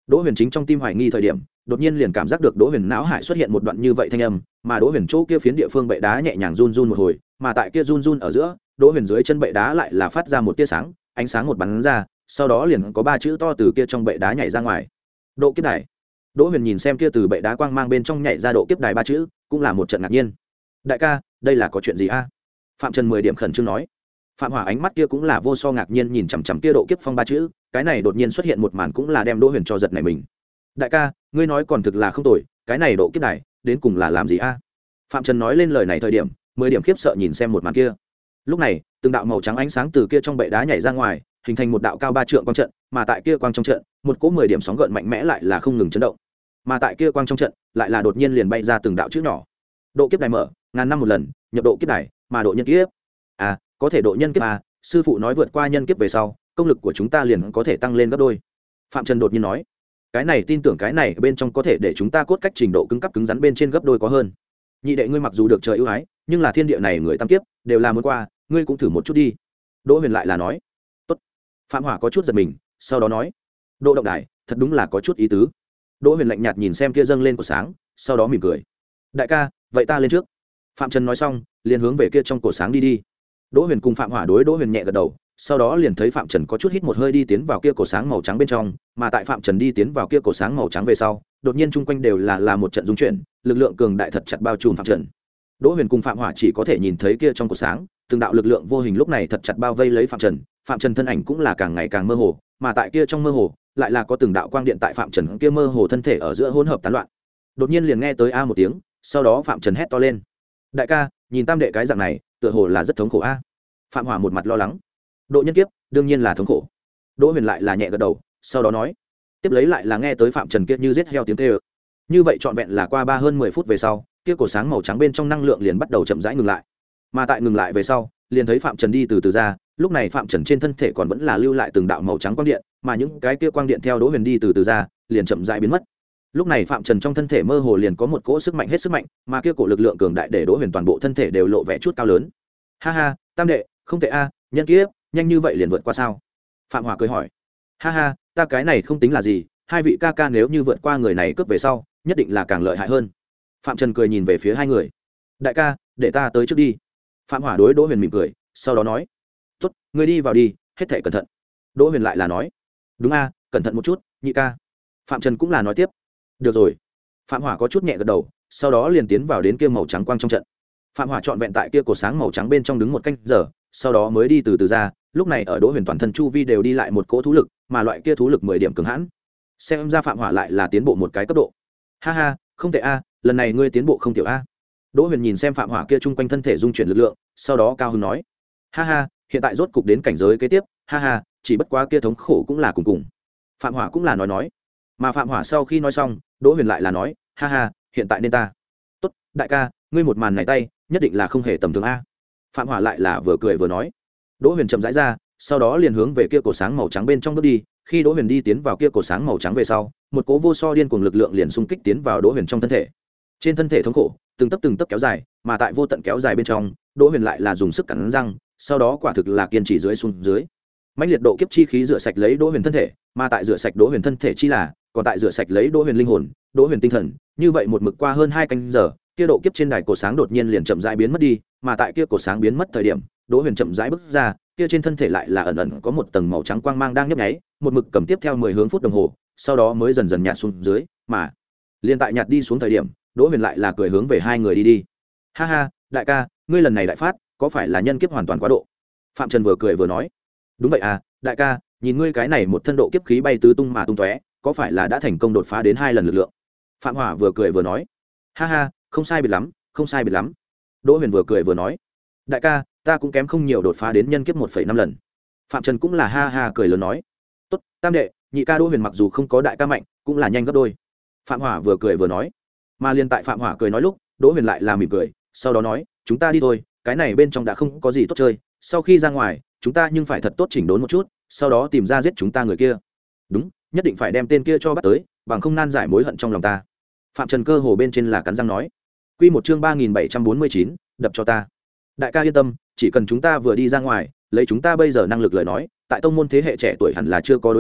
Đỗ Huyền chính trong tim hoài nghi thời điểm, đột nhiên liền cảm giác được Đỗ Huyền não hải xuất hiện một đoạn như vậy thanh âm, mà Đỗ Huyền chỗ kia phiến địa phương bệ đá nhẹ nhàng run run một hồi, mà tại kia run run ở giữa, Đỗ Huyền dưới chân bệ đá lại là phát ra một tia sáng, ánh sáng một bắn ra, sau đó liền có ba chữ to từ kia trong bệ đá nhảy ra ngoài. Độ kiếp đài. Đỗ Huyền nhìn xem kia từ bệ đá quang mang bên trong nhảy ra độ kiếp đài ba chữ, cũng là một trận ngạc nhiên. Đại ca, đây là có chuyện gì a? Phạm Trần mười điểm khẩn trương nói. Phạm Hỏa ánh mắt kia cũng là vô so ngạc nhiên nhìn chằm chằm kia độ kiếp phong ba chữ, cái này đột nhiên xuất hiện một màn cũng là đem Đỗ Huyền cho giật này mình. Đại ca, ngươi nói còn thực là không tồi, cái này độ kiếp đài đến cùng là làm gì a? Phạm Trần nói lên lời này thời điểm, mười điểm khiếp sợ nhìn xem một màn kia. Lúc này, từng đạo màu trắng ánh sáng từ kia trong bệ đá nhảy ra ngoài, hình thành một đạo cao ba trượng quang trận, mà tại kia quang trong trận, một cỗ mười điểm sóng gợn mạnh mẽ lại là không ngừng chấn động. Mà tại kia quang trong trận, lại là đột nhiên liền bay ra từng đạo chữ nhỏ. Độ kiếp đài mở, ngàn năm một lần, nhập độ kiếp đài, mà độ nhân kiếp. À, có thể độ nhân kiếp à, sư phụ nói vượt qua nhân kiếp về sau, công lực của chúng ta liền có thể tăng lên gấp đôi. Phạm Trần đột nhiên nói, cái này tin tưởng cái này bên trong có thể để chúng ta cốt cách trình độ cứng cấp cứng rắn bên trên gấp đôi có hơn. Nhị đệ ngươi mặc dù được trời ưu ái, nhưng là thiên địa này người tam kiếp đều là muốn qua, ngươi cũng thử một chút đi. Đỗ Huyền lại là nói, tốt. Phạm Hỏa có chút giật mình, sau đó nói, độ động đài, thật đúng là có chút ý tứ. Đỗ Huyền lạnh nhạt nhìn xem kia dâng lên của sáng, sau đó mỉm cười, đại ca, vậy ta lên trước. Phạm Trần nói xong, liền hướng về kia trong cổ sáng đi đi. Đỗ Huyền cùng Phạm Hỏa đối Đỗ Huyền nhẹ gật đầu, sau đó liền thấy Phạm Trần có chút hít một hơi đi tiến vào kia cổ sáng màu trắng bên trong, mà tại Phạm Trần đi tiến vào kia cổ sáng màu trắng về sau, đột nhiên chung quanh đều là là một trận rung chuyển, lực lượng cường đại thật chặt bao trùm Phạm Trần. Đỗ Huyền cùng Phạm Hỏa chỉ có thể nhìn thấy kia trong cổ sáng, từng đạo lực lượng vô hình lúc này thật chặt bao vây lấy Phạm Trần, Phạm Trần thân ảnh cũng là càng ngày càng mơ hồ, mà tại kia trong mơ hồ, lại là có từng đạo quang điện tại Phạm Trần kia mơ hồ thân thể ở giữa hỗn hợp tán loạn. Đột nhiên liền nghe tới a một tiếng, sau đó Phạm Trần hét to lên, đại ca, nhìn tam đệ cái dạng này, tựa hồ là rất thống khổ a. Phạm Hỏa một mặt lo lắng, độ nhân kiếp đương nhiên là thống khổ. Đỗ Huyền lại là nhẹ gật đầu, sau đó nói, tiếp lấy lại là nghe tới Phạm Trần kia như giết heo tiếng kêu. Như vậy trọn vẹn là qua ba hơn mười phút về sau, kia cổ sáng màu trắng bên trong năng lượng liền bắt đầu chậm rãi ngừng lại. Mà tại ngừng lại về sau, liền thấy Phạm Trần đi từ từ ra, lúc này Phạm Trần trên thân thể còn vẫn là lưu lại từng đạo màu trắng quang điện, mà những cái kia quang điện theo Đỗ Huyền đi từ từ ra, liền chậm rãi biến mất. Lúc này Phạm Trần trong thân thể mơ hồ liền có một cỗ sức mạnh hết sức mạnh, mà kia cổ lực lượng cường đại để Đỗ Huyền toàn bộ thân thể đều lộ vẻ chút cao lớn. Ha ha, tam đệ, không tệ a, nhân kiếp, nhanh như vậy liền vượt qua sao? Phạm Hỏa cười hỏi. Ha ha, ta cái này không tính là gì, hai vị ca ca nếu như vượt qua người này cướp về sau, nhất định là càng lợi hại hơn. Phạm Trần cười nhìn về phía hai người. Đại ca, để ta tới trước đi. Phạm Hỏa đối Đỗ Huyền mỉm cười, sau đó nói, tốt, ngươi đi vào đi, hết thảy cẩn thận. Đỗ Huyền lại là nói, đúng a, cẩn thận một chút, nhị ca. Phạm Trần cũng là nói tiếp, được rồi. Phạm Hỏa có chút nhẹ gật đầu, sau đó liền tiến vào đến kia màu trắng quang trong trận. Phạm Hỏa trọn vẹn tại kia cổ sáng màu trắng bên trong đứng một canh giờ, sau đó mới đi từ từ ra. Lúc này ở Đỗ Huyền toàn thân chu vi đều đi lại một cỗ thú lực, mà loại kia thú lực mười điểm cường hãn. Xem ra Phạm Hỏa lại là tiến bộ một cái cấp độ. Ha ha, không tệ a, lần này ngươi tiến bộ không tiểu a. Đỗ Huyền nhìn xem Phạm Hỏa kia chung quanh thân thể dung chuyển lực lượng, sau đó cao hứng nói, ha ha, hiện tại rốt cục đến cảnh giới kế tiếp, ha ha, chỉ bất quá kia thống khổ cũng là cùng cùng. Phạm Hỏa cũng là nói nói, mà Phạm Hỏa sau khi nói xong, Đỗ Huyền lại là nói, ha ha, hiện tại nên ta. Tốt, đại ca, ngươi một màn này tay, nhất định là không hề tầm thường a. Phạm Hỏa lại là vừa cười vừa nói. Đỗ Huyền chậm rãi ra, sau đó liền hướng về kia cổ sáng màu trắng bên trong bước đi. Khi Đỗ Huyền đi tiến vào kia cổ sáng màu trắng về sau, một cỗ vô so điên cuồng lực lượng liền xung kích tiến vào Đỗ Huyền trong thân thể. Trên thân thể thống khổ, từng tấc từng tấc kéo dài, mà tại vô tận kéo dài bên trong, Đỗ Huyền lại là dùng sức cắn răng, sau đó quả thực là kiên trì dưới xuống dưới. Mãnh liệt độ kiếp chi khí rửa sạch lấy Đỗ Huyền thân thể, mà tại rửa sạch Đỗ Huyền thân thể chi là, còn tại rửa sạch lấy Đỗ Huyền linh hồn, Đỗ Huyền tinh thần, như vậy một mực qua hơn hai canh giờ, kia độ kiếp trên đài cổ sáng đột nhiên liền chậm rãi biến mất đi, mà tại kia cổ sáng biến mất thời điểm, Đỗ Huyền chậm rãi bước ra, kia trên thân thể lại là ẩn ẩn có một tầng màu trắng quang mang đang nhấp nháy, một mực cầm tiếp theo mười hướng phút đồng hồ, sau đó mới dần dần nhạt xuống dưới, mà liên tại nhạt đi xuống thời điểm, Đỗ Huyền lại là cười hướng về hai người đi đi. Ha ha, đại ca, ngươi lần này đại phát, có phải là nhân kiếp hoàn toàn quá độ? Phạm Trần vừa cười vừa nói. Đúng vậy à, đại ca, nhìn ngươi cái này một thân độ kiếp khí bay tứ tung mà tung tóe, có phải là đã thành công đột phá đến hai lần lực lượng? Phạm Hỏa vừa cười vừa nói. Ha ha, không sai biệt lắm, không sai biệt lắm. Đỗ Huyền vừa cười vừa nói. Đại ca, ta cũng kém không nhiều đột phá đến nhân kiếp một phẩy năm lần. Phạm Trần cũng là ha ha cười lớn nói. Tốt, tam đệ, nhị ca Đỗ Huyền mặc dù không có đại ca mạnh, cũng là nhanh gấp đôi. Phạm Hỏa vừa cười vừa nói. Mà liên tại Phạm Hỏa cười nói lúc, Đỗ Huyền lại là mỉm cười, sau đó nói, chúng ta đi thôi, cái này bên trong đã không có gì tốt chơi, sau khi ra ngoài, chúng ta nhưng phải thật tốt chỉnh đốn một chút, sau đó tìm ra giết chúng ta người kia. Đúng, nhất định phải đem tên kia cho bắt tới, bằng không nan giải mối hận trong lòng ta. Phạm Trần cơ hồ bên trên là cắn răng nói. Quy một chương ba nghìn bảy trăm bốn mươi chín, đập cho ta. Đại ca yên tâm, chỉ cần chúng ta vừa đi ra ngoài, lấy chúng ta bây giờ năng lực lời nói, tại tông môn thế hệ trẻ tuổi hẳn là chưa có đối thủ,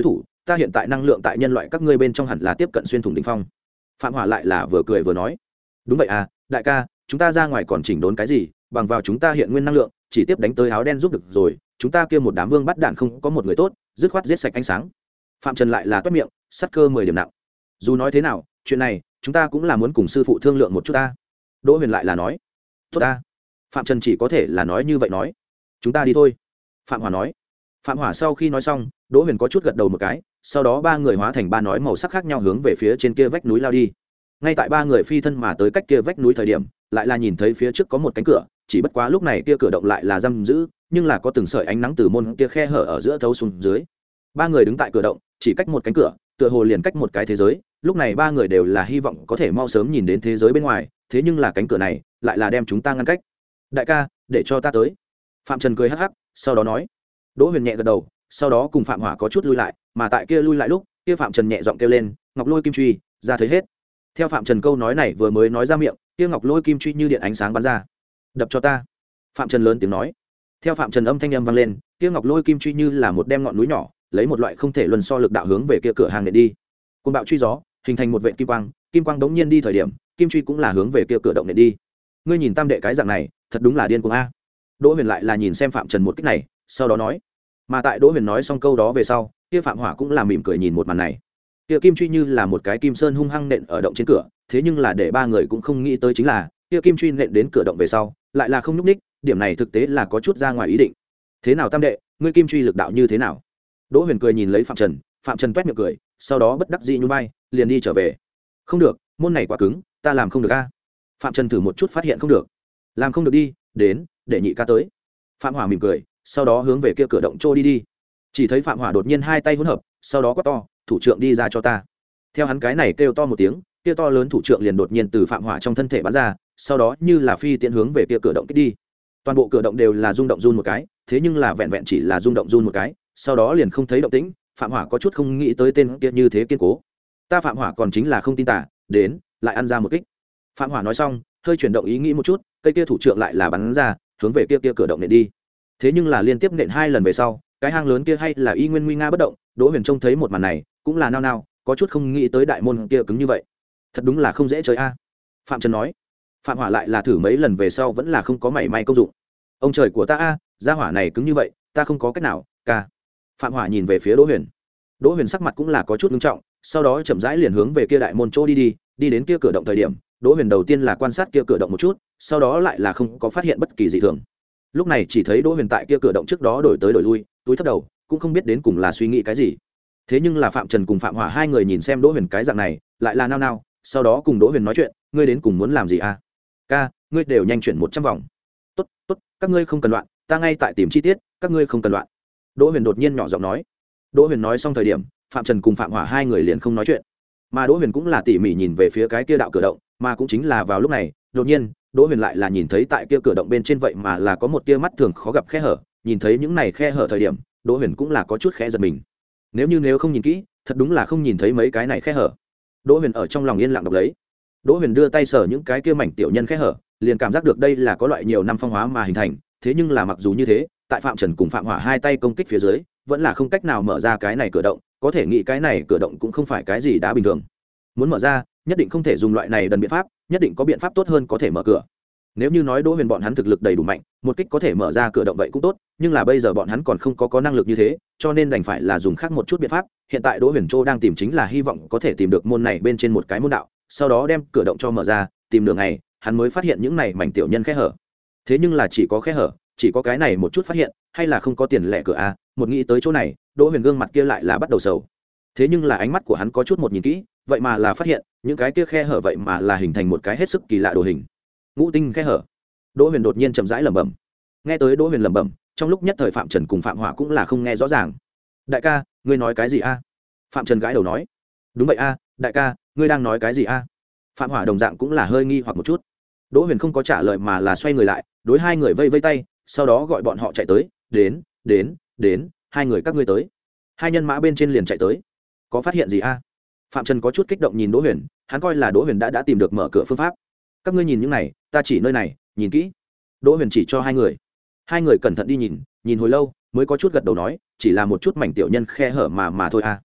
ta hiện tại năng lượng tại nhân loại các ngươi bên trong hẳn là tiếp cận xuyên thủng đỉnh phong. Phạm Hỏa lại là vừa cười vừa nói, đúng vậy à đại ca, chúng ta ra ngoài còn chỉnh đốn cái gì, bằng vào chúng ta hiện nguyên năng lượng chỉ tiếp đánh tới áo đen giúp được rồi, chúng ta kia một đám vương bắt đạn không có một người tốt, dứt khoát giết sạch ánh sáng. Phạm Trần lại là toét miệng, sắt cơ mười điểm nặng. Dù nói thế nào chuyện này chúng ta cũng là muốn cùng sư phụ thương lượng một chút ta. Đỗ Huyền lại là nói, tốt ta. Phạm Trần chỉ có thể là nói như vậy nói, chúng ta đi thôi. Phạm Hỏa nói. Phạm Hỏa sau khi nói xong, Đỗ Huyền có chút gật đầu một cái, sau đó ba người hóa thành ba nói màu sắc khác nhau hướng về phía trên kia vách núi lao đi. Ngay tại ba người phi thân mà tới cách kia vách núi thời điểm, lại là nhìn thấy phía trước có một cánh cửa, chỉ bất quá lúc này kia cửa động lại là giam giữ, nhưng là có từng sợi ánh nắng từ môn kia khe hở ở giữa thấu xuống dưới. Ba người đứng tại cửa động, chỉ cách một cánh cửa, tựa hồ liền cách một cái thế giới. Lúc này ba người đều là hy vọng có thể mau sớm nhìn đến thế giới bên ngoài, thế nhưng là cánh cửa này lại là đem chúng ta ngăn cách. Đại ca, để cho ta tới. Phạm Trần cười hắc hắc, sau đó nói. Đỗ Huyền nhẹ gật đầu, sau đó cùng Phạm Hỏa có chút lui lại, mà tại kia lui lại lúc, kia Phạm Trần nhẹ giọng kêu lên, Ngọc Lôi Kim Truy, ra thấy hết. Theo Phạm Trần câu nói này vừa mới nói ra miệng, kia Ngọc Lôi Kim Truy như điện ánh sáng bắn ra. Đập cho ta. Phạm Trần lớn tiếng nói. Theo Phạm Trần âm thanh âm vang lên, kia Ngọc Lôi Kim Truy như là một đem ngọn núi nhỏ, lấy một loại không thể luân so lực đạo hướng về kia cửa hàng để đi. Cơn bạo truy gió, hình thành một vệt kim quang, kim quang đống nhiên đi thời điểm, kim truy cũng là hướng về kia cửa động để đi. Ngươi nhìn tam đệ cái dạng này, thật đúng là điên cuồng a. Đỗ Huyền lại là nhìn xem Phạm Trần một kích này, sau đó nói. Mà tại Đỗ Huyền nói xong câu đó về sau, kia Phạm Hỏa cũng là mỉm cười nhìn một màn này. Kia kim truy như là một cái kim sơn hung hăng nện ở động trên cửa, thế nhưng là để ba người cũng không nghĩ tới chính là, kia kim truy nện đến cửa động về sau, lại là không nhúc nhích, điểm này thực tế là có chút ra ngoài ý định. Thế nào tam đệ, ngươi kim truy lực đạo như thế nào? Đỗ Huyền cười nhìn lấy Phạm Trần, Phạm Trần toét miệng cười, sau đó bất đắc dĩ nhún vai, liền đi trở về. Không được, môn này quá cứng, ta làm không được a. Phạm Trần thử một chút phát hiện không được. Làm không được đi, đến, để nhị ca tới. Phạm Hỏa mỉm cười, sau đó hướng về kia cửa động trô đi đi. Chỉ thấy Phạm Hỏa đột nhiên hai tay hỗn hợp, sau đó quát to, thủ trưởng đi ra cho ta. Theo hắn cái này kêu to một tiếng, kia to lớn thủ trưởng liền đột nhiên từ Phạm Hỏa trong thân thể bắn ra, sau đó như là phi tiễn hướng về kia cửa động kích đi. Toàn bộ cửa động đều là rung động run một cái, thế nhưng là vẹn vẹn chỉ là rung động run một cái, sau đó liền không thấy động tĩnh. Phạm Hỏa có chút không nghĩ tới tên kia như thế kiên cố. Ta Phạm Hỏa còn chính là không tin tả, đến, lại ăn ra một kích. Phạm Hỏa nói xong, hơi chuyển động ý nghĩ một chút, cây kia thủ trưởng lại là bắn ra, hướng về kia kia cửa động nện đi. Thế nhưng là liên tiếp nện hai lần về sau, cái hang lớn kia hay là y nguyên nguy nga bất động. Đỗ Huyền trông thấy một màn này, cũng là nao nao, có chút không nghĩ tới đại môn kia cứng như vậy. Thật đúng là không dễ chơi a. Phạm Trần nói. Phạm Hỏa lại là thử mấy lần về sau vẫn là không có mảy may công dụng. Ông trời của ta a, gia hỏa này cứng như vậy, ta không có cách nào, ca. Phạm Hỏa nhìn về phía Đỗ Huyền. Đỗ Huyền sắc mặt cũng là có chút nghiêm trọng, sau đó chậm rãi liền hướng về kia đại môn chỗ đi đi, đi đến kia cửa động thời điểm, Đỗ Huyền đầu tiên là quan sát kia cửa động một chút, sau đó lại là không có phát hiện bất kỳ gì thường. Lúc này chỉ thấy Đỗ Huyền tại kia cửa động trước đó đổi tới đổi lui, túi thấp đầu, cũng không biết đến cùng là suy nghĩ cái gì. Thế nhưng là Phạm Trần cùng Phạm Hỏa hai người nhìn xem Đỗ Huyền cái dạng này, lại là nao nao, sau đó cùng Đỗ Huyền nói chuyện, ngươi đến cùng muốn làm gì a? Ca, ngươi đều nhanh chuyển một trăm vòng. Tốt, tốt, các ngươi không cần loạn, ta ngay tại tìm chi tiết, các ngươi không cần loạn. Đỗ Huyền đột nhiên nhỏ giọng nói. Đỗ Huyền nói xong thời điểm, Phạm Trần cùng Phạm Hỏa hai người liền không nói chuyện, mà Đỗ Huyền cũng là tỉ mỉ nhìn về phía cái kia đạo cửa động, mà cũng chính là vào lúc này, đột nhiên, Đỗ Huyền lại là nhìn thấy tại kia cửa động bên trên vậy mà là có một tia mắt thường khó gặp khe hở, nhìn thấy những này khe hở thời điểm, Đỗ Huyền cũng là có chút khẽ giật mình. Nếu như nếu không nhìn kỹ, thật đúng là không nhìn thấy mấy cái này khe hở. Đỗ Huyền ở trong lòng yên lặng đọc lấy. Đỗ Huyền đưa tay sờ những cái kia mảnh tiểu nhân khe hở, liền cảm giác được đây là có loại nhiều năm phong hóa mà hình thành, thế nhưng là mặc dù như thế, tại Phạm Trần cùng Phạm Hỏa hai tay công kích phía dưới, vẫn là không cách nào mở ra cái này cửa động, có thể nghĩ cái này cửa động cũng không phải cái gì đã bình thường. Muốn mở ra, nhất định không thể dùng loại này đần biện pháp, nhất định có biện pháp tốt hơn có thể mở cửa. Nếu như nói Đỗ Huyền bọn hắn thực lực đầy đủ mạnh, một kích có thể mở ra cửa động vậy cũng tốt, nhưng là bây giờ bọn hắn còn không có có năng lực như thế, cho nên đành phải là dùng khác một chút biện pháp. Hiện tại Đỗ Huyền Trô đang tìm chính là hy vọng có thể tìm được môn này bên trên một cái môn đạo, sau đó đem cửa động cho mở ra, tìm đường này, hắn mới phát hiện những này mảnh tiểu nhân khe hở. Thế nhưng là chỉ có khe hở, chỉ có cái này một chút phát hiện, hay là không có tiền lẻ cửa a, một nghĩ tới chỗ này, Đỗ Huyền gương mặt kia lại là bắt đầu sầu. Thế nhưng là ánh mắt của hắn có chút một nhìn kỹ, vậy mà là phát hiện, những cái kia khe hở vậy mà là hình thành một cái hết sức kỳ lạ đồ hình. Ngũ tinh khe hở. Đỗ Huyền đột nhiên chậm rãi lẩm bẩm. Nghe tới Đỗ Huyền lẩm bẩm, trong lúc nhất thời Phạm Trần cùng Phạm Hỏa cũng là không nghe rõ ràng. Đại ca, ngươi nói cái gì a? Phạm Trần gãi đầu nói. Đúng vậy a, đại ca, ngươi đang nói cái gì a? Phạm Hỏa đồng dạng cũng là hơi nghi hoặc một chút. Đỗ Huyền không có trả lời mà là xoay người lại, đối hai người vây vây tay, sau đó gọi bọn họ chạy tới, đến, đến, đến, hai người các ngươi tới. Hai nhân mã bên trên liền chạy tới. Có phát hiện gì a? Phạm Trần có chút kích động nhìn Đỗ Huyền, hắn coi là Đỗ Huyền đã đã tìm được mở cửa phương pháp. Các ngươi nhìn những này, ta chỉ nơi này, nhìn kỹ. Đỗ Huyền chỉ cho hai người. Hai người cẩn thận đi nhìn, nhìn hồi lâu, mới có chút gật đầu nói, chỉ là một chút mảnh tiểu nhân khe hở mà mà thôi a.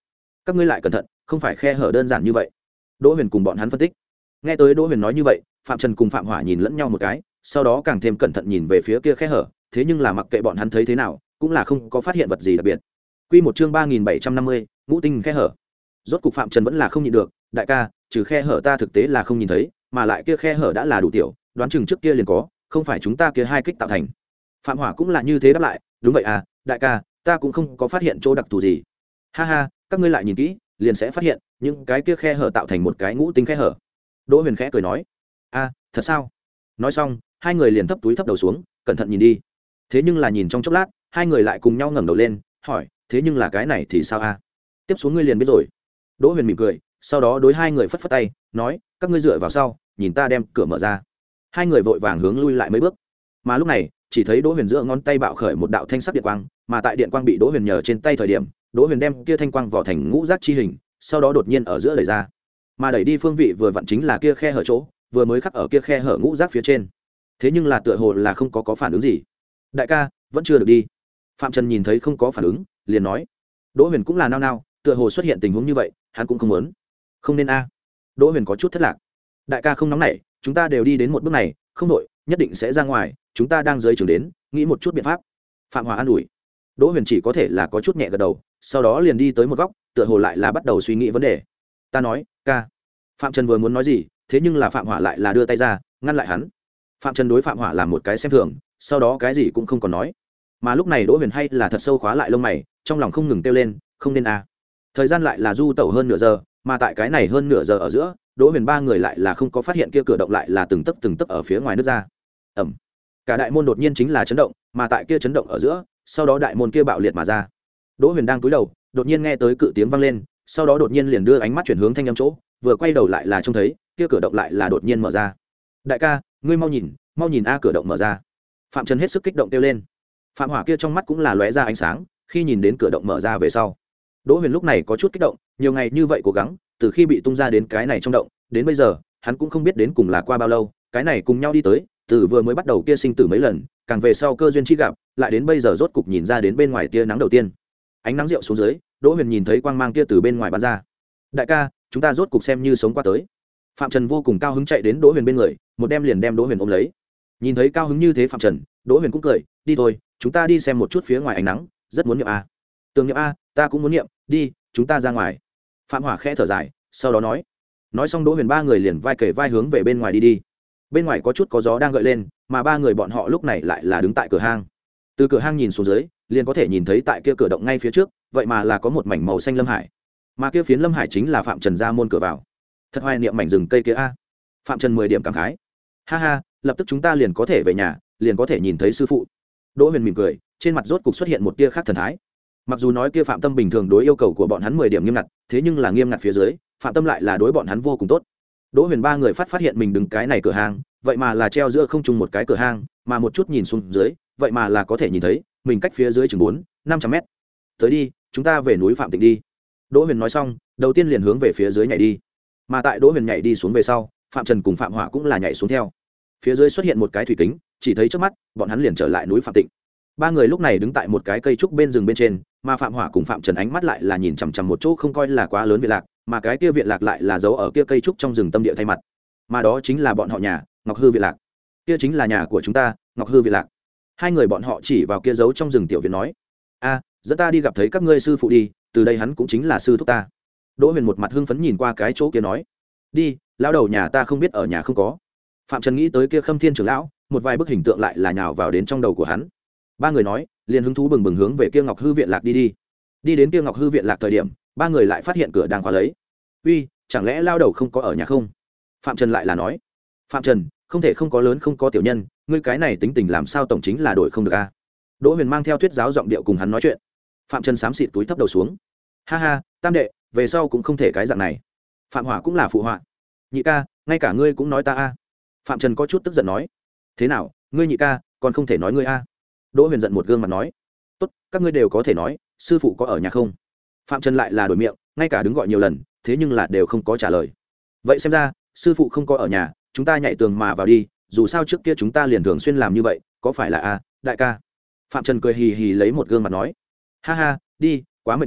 các ngươi lại cẩn thận, không phải khe hở đơn giản như vậy. Đỗ Huyền cùng bọn hắn phân tích. Nghe tới Đỗ Huyền nói như vậy, Phạm Trần cùng Phạm Hỏa nhìn lẫn nhau một cái, sau đó càng thêm cẩn thận nhìn về phía kia khe hở, thế nhưng là mặc kệ bọn hắn thấy thế nào, cũng là không có phát hiện vật gì đặc biệt. Quy một chương ba nghìn bảy trăm năm mươi, ngũ tinh khe hở. Rốt cục Phạm Trần vẫn là không nhịn được, đại ca, trừ khe hở ta thực tế là không nhìn thấy, mà lại kia khe hở đã là đủ tiểu, đoán chừng trước kia liền có, không phải chúng ta kia hai kích tạo thành. Phạm Hỏa cũng là như thế đáp lại, đúng vậy à, đại ca, ta cũng không có phát hiện chỗ đặc thù gì. Ha ha, các ngươi lại nhìn kỹ, liền sẽ phát hiện, những cái kia khe hở tạo thành một cái ngũ tinh khe hở. Đỗ Huyền khẽ cười nói, a, thật sao? Nói xong, hai người liền thấp túi thấp đầu xuống, cẩn thận nhìn đi. Thế nhưng là nhìn trong chốc lát, hai người lại cùng nhau ngẩng đầu lên, hỏi, thế nhưng là cái này thì sao a? Tiếp xuống ngươi liền biết rồi. Đỗ Huyền mỉm cười, sau đó đối hai người phất phất tay, nói, các ngươi dựa vào sau, nhìn ta đem cửa mở ra. Hai người vội vàng hướng lui lại mấy bước. Mà lúc này, chỉ thấy Đỗ Huyền giữa ngón tay bạo khởi một đạo thanh sắc điện quang, mà tại điện quang bị Đỗ Huyền nhờ trên tay thời điểm, Đỗ Huyền đem kia thanh quang vỏ thành ngũ giác chi hình, sau đó đột nhiên ở giữa đẩy ra. Mà đẩy đi phương vị vừa vặn chính là kia khe hở chỗ, vừa mới khắc ở kia khe hở ngũ giác phía trên. Thế nhưng là tựa hồ là không có có phản ứng gì. Đại ca, vẫn chưa được đi. Phạm Trần nhìn thấy không có phản ứng, liền nói. Đỗ Huyền cũng là nao nao, tựa hồ xuất hiện tình huống như vậy, hắn cũng không muốn. Không nên a. Đỗ Huyền có chút thất lạc. Đại ca không nóng nảy, chúng ta đều đi đến một bước này, không đội, nhất định sẽ ra ngoài, chúng ta đang dưới trường đến, nghĩ một chút biện pháp. Phạm Hòa an ủi. Đỗ Huyền chỉ có thể là có chút nhẹ gật đầu, sau đó liền đi tới một góc, tựa hồ lại là bắt đầu suy nghĩ vấn đề. Ta nói, ca. Phạm Trần vừa muốn nói gì, thế nhưng là Phạm Hỏa lại là đưa tay ra, ngăn lại hắn. Phạm Trần đối Phạm Hỏa làm một cái xem thường, sau đó cái gì cũng không còn nói. Mà lúc này Đỗ Huyền hay là thật sâu khóa lại lông mày, trong lòng không ngừng kêu lên, không nên a. Thời gian lại là du tẩu hơn nửa giờ, mà tại cái này hơn nửa giờ ở giữa, Đỗ Huyền ba người lại là không có phát hiện kia cửa động lại là từng tấc từng tấc ở phía ngoài nước ra. Ầm. Cả đại môn đột nhiên chính là chấn động, mà tại kia chấn động ở giữa, sau đó đại môn kia bạo liệt mà ra. Đỗ Huyền đang cúi đầu, đột nhiên nghe tới cự tiếng vang lên, sau đó đột nhiên liền đưa ánh mắt chuyển hướng thanh âm chỗ, vừa quay đầu lại là trông thấy, kia cửa động lại là đột nhiên mở ra. Đại ca, ngươi mau nhìn, mau nhìn a, cửa động mở ra. Phạm Trần hết sức kích động kêu lên. Phạm Hỏa kia trong mắt cũng là lóe ra ánh sáng, khi nhìn đến cửa động mở ra về sau, Đỗ Huyền lúc này có chút kích động, nhiều ngày như vậy cố gắng, từ khi bị tung ra đến cái này trong động, đến bây giờ, hắn cũng không biết đến cùng là qua bao lâu, cái này cùng nhau đi tới, từ vừa mới bắt đầu kia sinh tử mấy lần, càng về sau cơ duyên chi gặp, lại đến bây giờ rốt cục nhìn ra đến bên ngoài tia nắng đầu tiên. Ánh nắng rượu xuống dưới, Đỗ Huyền nhìn thấy quang mang kia từ bên ngoài bắn ra. Đại ca, chúng ta rốt cục xem như sống qua tới. Phạm Trần vô cùng cao hứng chạy đến Đỗ Huyền bên người, một đem liền đem Đỗ Huyền ôm lấy. Nhìn thấy cao hứng như thế Phạm Trần, Đỗ Huyền cũng cười, đi thôi, chúng ta đi xem một chút phía ngoài ánh nắng, rất muốn niệm a. Tường niệm a, ta cũng muốn niệm, đi, chúng ta ra ngoài. Phạm Hỏa khẽ thở dài, sau đó nói. Nói xong Đỗ Huyền ba người liền vai kề vai hướng về bên ngoài đi đi. Bên ngoài có chút có gió đang gợi lên, mà ba người bọn họ lúc này lại là đứng tại cửa hang. Từ cửa hang nhìn xuống dưới, liền có thể nhìn thấy tại kia cửa động ngay phía trước, vậy mà là có một mảnh màu xanh lâm hải. Mà kia phiến lâm hải chính là Phạm Trần ra môn cửa vào. Thật hoài niệm mảnh rừng cây kia a. Phạm Trần mười điểm cảm khái. Ha ha, lập tức chúng ta liền có thể về nhà, liền có thể nhìn thấy sư phụ. Đỗ Huyền mỉm cười, trên mặt rốt cục xuất hiện một tia khác thần thái. Mặc dù nói kia Phạm Tâm bình thường đối yêu cầu của bọn hắn mười điểm nghiêm ngặt, thế nhưng là nghiêm ngặt phía dưới, Phạm Tâm lại là đối bọn hắn vô cùng tốt. Đỗ Huyền ba người phát phát hiện mình đứng cái này cửa hang, vậy mà là treo giữa không trung một cái cửa hang, mà một chút nhìn xuống dưới, vậy mà là có thể nhìn thấy, mình cách phía dưới chừng bốn, năm trăm mét. Tới đi, chúng ta về núi Phạm Tịnh đi. Đỗ Huyền nói xong, đầu tiên liền hướng về phía dưới nhảy đi. Mà tại Đỗ Huyền nhảy đi xuống về sau, Phạm Trần cùng Phạm Hỏa cũng là nhảy xuống theo. Phía dưới xuất hiện một cái thủy kính, chỉ thấy trước mắt, bọn hắn liền trở lại núi Phạm Tịnh. Ba người lúc này đứng tại một cái cây trúc bên rừng bên trên, mà Phạm Hỏa cùng Phạm Trần ánh mắt lại là nhìn chằm chằm một chỗ không coi là quá lớn viện lạc, mà cái kia viện lạc lại là giấu ở kia cây trúc trong rừng tâm địa thay mặt. Mà đó chính là bọn họ nhà, Ngọc Hư viện lạc. Kia chính là nhà của chúng ta, Ngọc Hư viện lạc. Hai người bọn họ chỉ vào kia giấu trong rừng tiểu viện nói: "A, dẫn ta đi gặp thấy các ngươi sư phụ đi, từ đây hắn cũng chính là sư thúc ta." Đỗ Huyền một mặt hưng phấn nhìn qua cái chỗ kia nói: "Đi, lão đầu nhà ta không biết ở nhà không có." Phạm Trần nghĩ tới kia Khâm Thiên trưởng lão, một vài bức hình tượng lại là nhào vào đến trong đầu của hắn. Ba người nói, liền hứng thú bừng bừng hướng về kia Ngọc Hư viện lạc đi đi. Đi đến kia Ngọc Hư viện lạc thời điểm, ba người lại phát hiện cửa đang khóa lấy. "Uy, chẳng lẽ lao đầu không có ở nhà không?" Phạm Trần lại là nói. "Phạm Trần, không thể không có lớn không có tiểu nhân, ngươi cái này tính tình làm sao tổng chính là đổi không được a?" Đỗ Huyền mang theo thuyết giáo giọng điệu cùng hắn nói chuyện. Phạm Trần xám xịt túi thấp đầu xuống. "Ha ha, tam đệ, về sau cũng không thể cái dạng này." Phạm Hỏa cũng là phụ họa. "Nhị ca, ngay cả ngươi cũng nói ta a." Phạm Trần có chút tức giận nói. "Thế nào, ngươi nhị ca, còn không thể nói ngươi a?" Đỗ Huyền giận một gương mặt nói. "Tốt, các ngươi đều có thể nói, sư phụ có ở nhà không?" Phạm Trần lại là đổi miệng, ngay cả đứng gọi nhiều lần, thế nhưng là đều không có trả lời. "Vậy xem ra, sư phụ không có ở nhà, chúng ta nhảy tường mà vào đi, dù sao trước kia chúng ta liền thường xuyên làm như vậy, có phải là a, đại ca?" Phạm Trần cười hì hì lấy một gương mặt nói. "Ha ha, đi, quá mệt mỏi,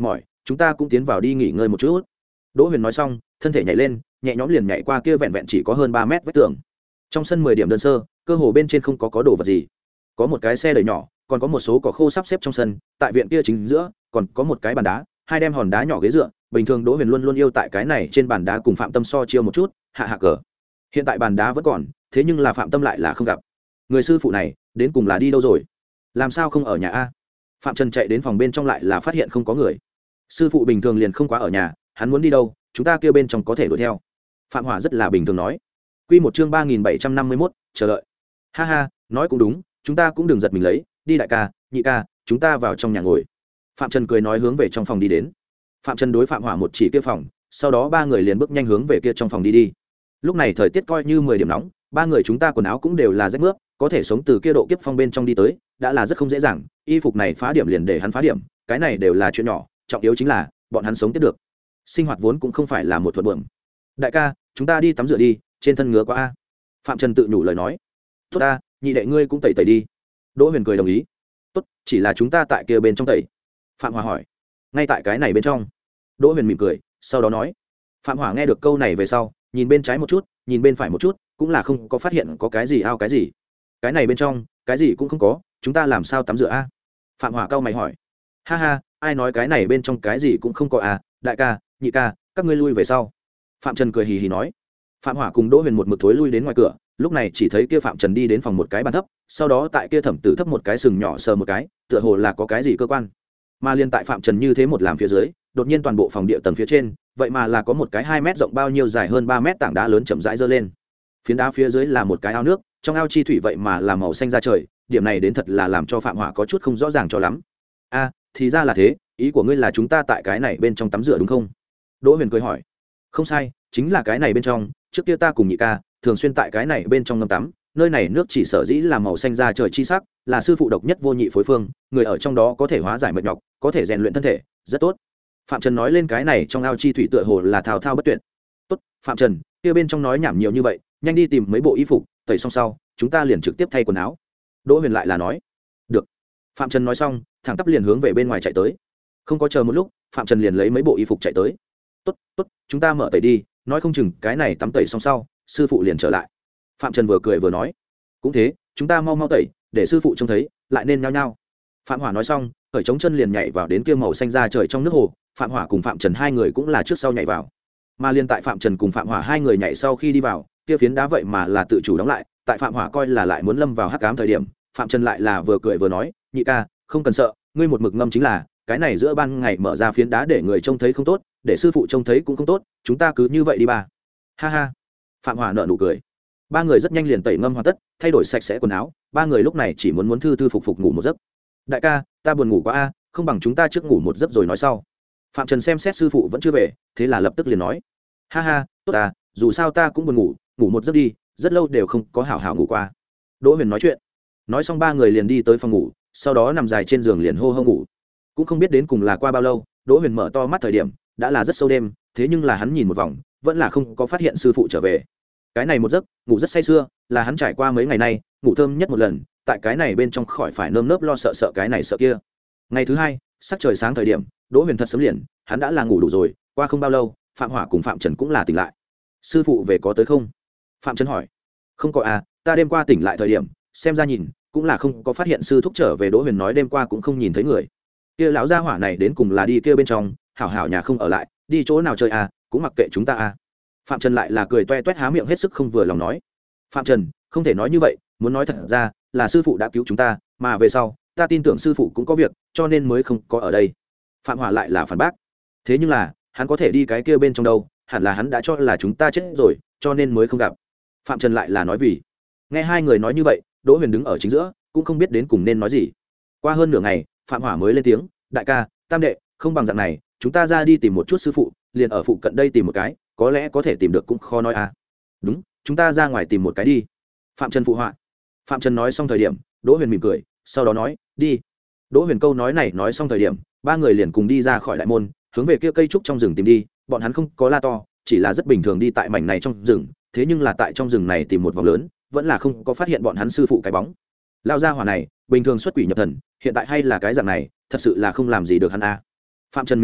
chúng ta cũng tiến vào đi nghỉ ngơi một chút. Đỗ Huyền nói xong, thân thể nhảy lên, nhẹ nhõm liền nhảy qua kia vẹn vẹn chỉ có hơn ba mét vách tường. Trong sân mười điểm đơn sơ, cơ hồ bên trên không có có đồ vật gì. Có một cái xe đẩy nhỏ, còn có một số cỏ khô sắp xếp trong sân, tại viện kia chính giữa, còn có một cái bàn đá, hai đem hòn đá nhỏ ghế dựa. Bình thường Đỗ Huyền luôn luôn yêu tại cái này trên bàn đá cùng Phạm Tâm so chiêu một chút, hạ hạ cờ. Hiện tại bàn đá vẫn còn, thế nhưng là Phạm Tâm lại là không gặp. Người sư phụ này, đến cùng là đi đâu rồi? Làm sao không ở nhà a? Phạm Trần chạy đến phòng bên trong lại là phát hiện không có người. Sư phụ bình thường liền không quá ở nhà, hắn muốn đi đâu, chúng ta kia bên trong có thể đuổi theo. Phạm Hỏa rất là bình thường nói. Quy một chương ba nghìn bảy trăm năm mươi mốt, chờ đợi. Ha ha, nói cũng đúng, chúng ta cũng đừng giật mình lấy, đi đại ca, nhị ca, chúng ta vào trong nhà ngồi. Phạm Trần cười nói hướng về trong phòng đi đến. Phạm Trần đối Phạm Hỏa một chỉ kia phòng, sau đó ba người liền bước nhanh hướng về kia trong phòng đi đi. Lúc này thời tiết coi như mười điểm nóng, ba người chúng ta quần áo cũng đều là rách mướp, có thể sống từ kia độ kiếp phong bên trong đi tới, đã là rất không dễ dàng, y phục này phá điểm liền để hắn phá điểm, cái này đều là chuyện nhỏ, trọng yếu chính là bọn hắn sống tiếp được. Sinh hoạt vốn cũng không phải là một thuận buồm. Đại ca, chúng ta đi tắm rửa đi, trên thân ngứa quá a. Phạm Trần tự nhủ lời nói. Tốt ta, nhị đệ ngươi cũng tẩy tẩy đi. Đỗ Huyền cười đồng ý. Tốt, chỉ là chúng ta tại kia bên trong tẩy. Phạm Hòa hỏi. Ngay tại cái này bên trong. Đỗ Huyền mỉm cười, sau đó nói. Phạm Hỏa nghe được câu này về sau, nhìn bên trái một chút, nhìn bên phải một chút, cũng là không có phát hiện có cái gì ao cái gì. Cái này bên trong, cái gì cũng không có, chúng ta làm sao tắm rửa a? Phạm Hỏa cau mày hỏi. Ha ha, ai nói cái này bên trong cái gì cũng không có à, đại ca, nhị ca, các ngươi lui về sau. Phạm Trần cười hì hì nói. Phạm Hỏa cùng Đỗ Huyền một mực thối lui đến ngoài cửa, lúc này chỉ thấy kia Phạm Trần đi đến phòng một cái bàn thấp, sau đó tại kia thẩm tử thấp một cái sừng nhỏ sờ một cái, tựa hồ là có cái gì cơ quan. Mà liên tại Phạm Trần như thế một làm phía dưới, đột nhiên toàn bộ phòng địa tầng phía trên, vậy mà là có một cái hai mét rộng bao nhiêu dài hơn ba mét tảng đá lớn chậm rãi giơ lên. Phiến đá phía dưới là một cái ao nước, trong ao chi thủy vậy mà là màu xanh ra trời, điểm này đến thật là làm cho Phạm Hỏa có chút không rõ ràng cho lắm. A, thì ra là thế, ý của ngươi là chúng ta tại cái này bên trong tắm rửa đúng không? Đỗ Huyền cười hỏi. Không sai, chính là cái này bên trong, trước kia ta cùng nhị ca thường xuyên tại cái này bên trong ngâm tắm, nơi này nước chỉ sở dĩ là màu xanh ra trời chi sắc, là sư phụ độc nhất vô nhị phối phương, người ở trong đó có thể hóa giải mệt nhọc, có thể rèn luyện thân thể, rất tốt. Phạm Trần nói lên cái này trong ao chi thủy tựa hồ là thao thao bất tuyệt. Tốt, Phạm Trần, kia bên trong nói nhảm nhiều như vậy, nhanh đi tìm mấy bộ y phục, tẩy xong sau, chúng ta liền trực tiếp thay quần áo. Đỗ Huyền lại là nói. Được. Phạm Trần nói xong, thẳng tắp liền hướng về bên ngoài chạy tới. Không có chờ một lúc, Phạm Trần liền lấy mấy bộ y phục chạy tới. Tốt, tốt, chúng ta mở tẩy đi, nói không chừng cái này tắm tẩy xong sau, sư phụ liền trở lại. Phạm Trần vừa cười vừa nói. Cũng thế, chúng ta mau mau tẩy, để sư phụ trông thấy, lại nên nhao nhao. Phạm Hỏa nói xong, khởi chống chân liền nhảy vào đến kia màu xanh ra trời trong nước hồ. Phạm Hỏa cùng Phạm Trần hai người cũng là trước sau nhảy vào. Mà liên tại Phạm Trần cùng Phạm Hỏa hai người nhảy sau khi đi vào, kia phiến đá vậy mà là tự chủ đóng lại. Tại Phạm Hỏa coi là lại muốn lâm vào hắc ám thời điểm, Phạm Trần lại là vừa cười vừa nói, nhị ca, không cần sợ, ngươi một mực ngâm chính là, cái này giữa ban ngày mở ra phiến đá để người trông thấy không tốt, để sư phụ trông thấy cũng không tốt, chúng ta cứ như vậy đi ba. Ha ha. Phạm Hỏa nở nụ cười. Ba người rất nhanh liền tẩy ngâm hoàn tất, thay đổi sạch sẽ quần áo, ba người lúc này chỉ muốn muốn thư thư phục phục ngủ một giấc. Đại ca, ta buồn ngủ quá a, không bằng chúng ta trước ngủ một giấc rồi nói sau. Phạm Trần xem xét sư phụ vẫn chưa về, thế là lập tức liền nói. Ha ha, tốt à, dù sao ta cũng buồn ngủ, ngủ một giấc đi, rất lâu đều không có hảo hảo ngủ qua. Đỗ Huyền nói chuyện. Nói xong ba người liền đi tới phòng ngủ, sau đó nằm dài trên giường liền hô hô ngủ. Cũng không biết đến cùng là qua bao lâu, Đỗ Huyền mở to mắt thời điểm đã là rất sâu đêm, thế nhưng là hắn nhìn một vòng vẫn là không có phát hiện sư phụ trở về. Cái này một giấc ngủ rất say sưa, là hắn trải qua mấy ngày nay ngủ thơm nhất một lần, tại cái này bên trong khỏi phải nơm nớp lo sợ sợ cái này sợ kia. Ngày thứ hai sắc trời sáng thời điểm, Đỗ Huyền thật sớm liền, hắn đã là ngủ đủ rồi. Qua không bao lâu, Phạm Hỏa cùng Phạm Trần cũng là tỉnh lại. Sư phụ về có tới không? Phạm Trần hỏi. Không có à, ta đêm qua tỉnh lại thời điểm xem ra nhìn cũng là không có phát hiện sư thúc trở về. Đỗ Huyền nói đêm qua cũng không nhìn thấy người. Kia lão gia hỏa này đến cùng là đi kia bên trong, hảo hảo nhà không ở lại, đi chỗ nào chơi à, cũng mặc kệ chúng ta à. Phạm Trần lại là cười toe toét há miệng hết sức không vừa lòng nói. Phạm Trần, không thể nói như vậy, muốn nói thật ra là sư phụ đã cứu chúng ta, mà về sau ta tin tưởng sư phụ cũng có việc, cho nên mới không có ở đây. Phạm Hỏa lại là phản bác. Thế nhưng là hắn có thể đi cái kia bên trong đâu, hẳn là hắn đã cho là chúng ta chết rồi, cho nên mới không gặp. Phạm Trần lại là nói vì. Nghe hai người nói như vậy, Đỗ Huyền đứng ở chính giữa cũng không biết đến cùng nên nói gì. Qua hơn nửa ngày, Phạm Hỏa mới lên tiếng, đại ca, tam đệ, không bằng dạng này, chúng ta ra đi tìm một chút sư phụ, liền ở phụ cận đây tìm một cái, có lẽ có thể tìm được cũng khó nói à. Đúng, chúng ta ra ngoài tìm một cái đi. Phạm Trần phụ họa. Phạm Trần nói xong thời điểm, Đỗ Huyền mỉm cười, sau đó nói, đi. Đỗ Huyền câu nói này nói xong thời điểm, ba người liền cùng đi ra khỏi đại môn, hướng về kia cây trúc trong rừng tìm đi. Bọn hắn không có la to, chỉ là rất bình thường đi tại mảnh này trong rừng, thế nhưng là tại trong rừng này tìm một vòng lớn, vẫn là không có phát hiện bọn hắn sư phụ cái bóng. Lao gia hỏa này, bình thường xuất quỷ nhập thần, hiện tại hay là cái dạng này, thật sự là không làm gì được hắn a. À. Phạm Trần mỉm cười,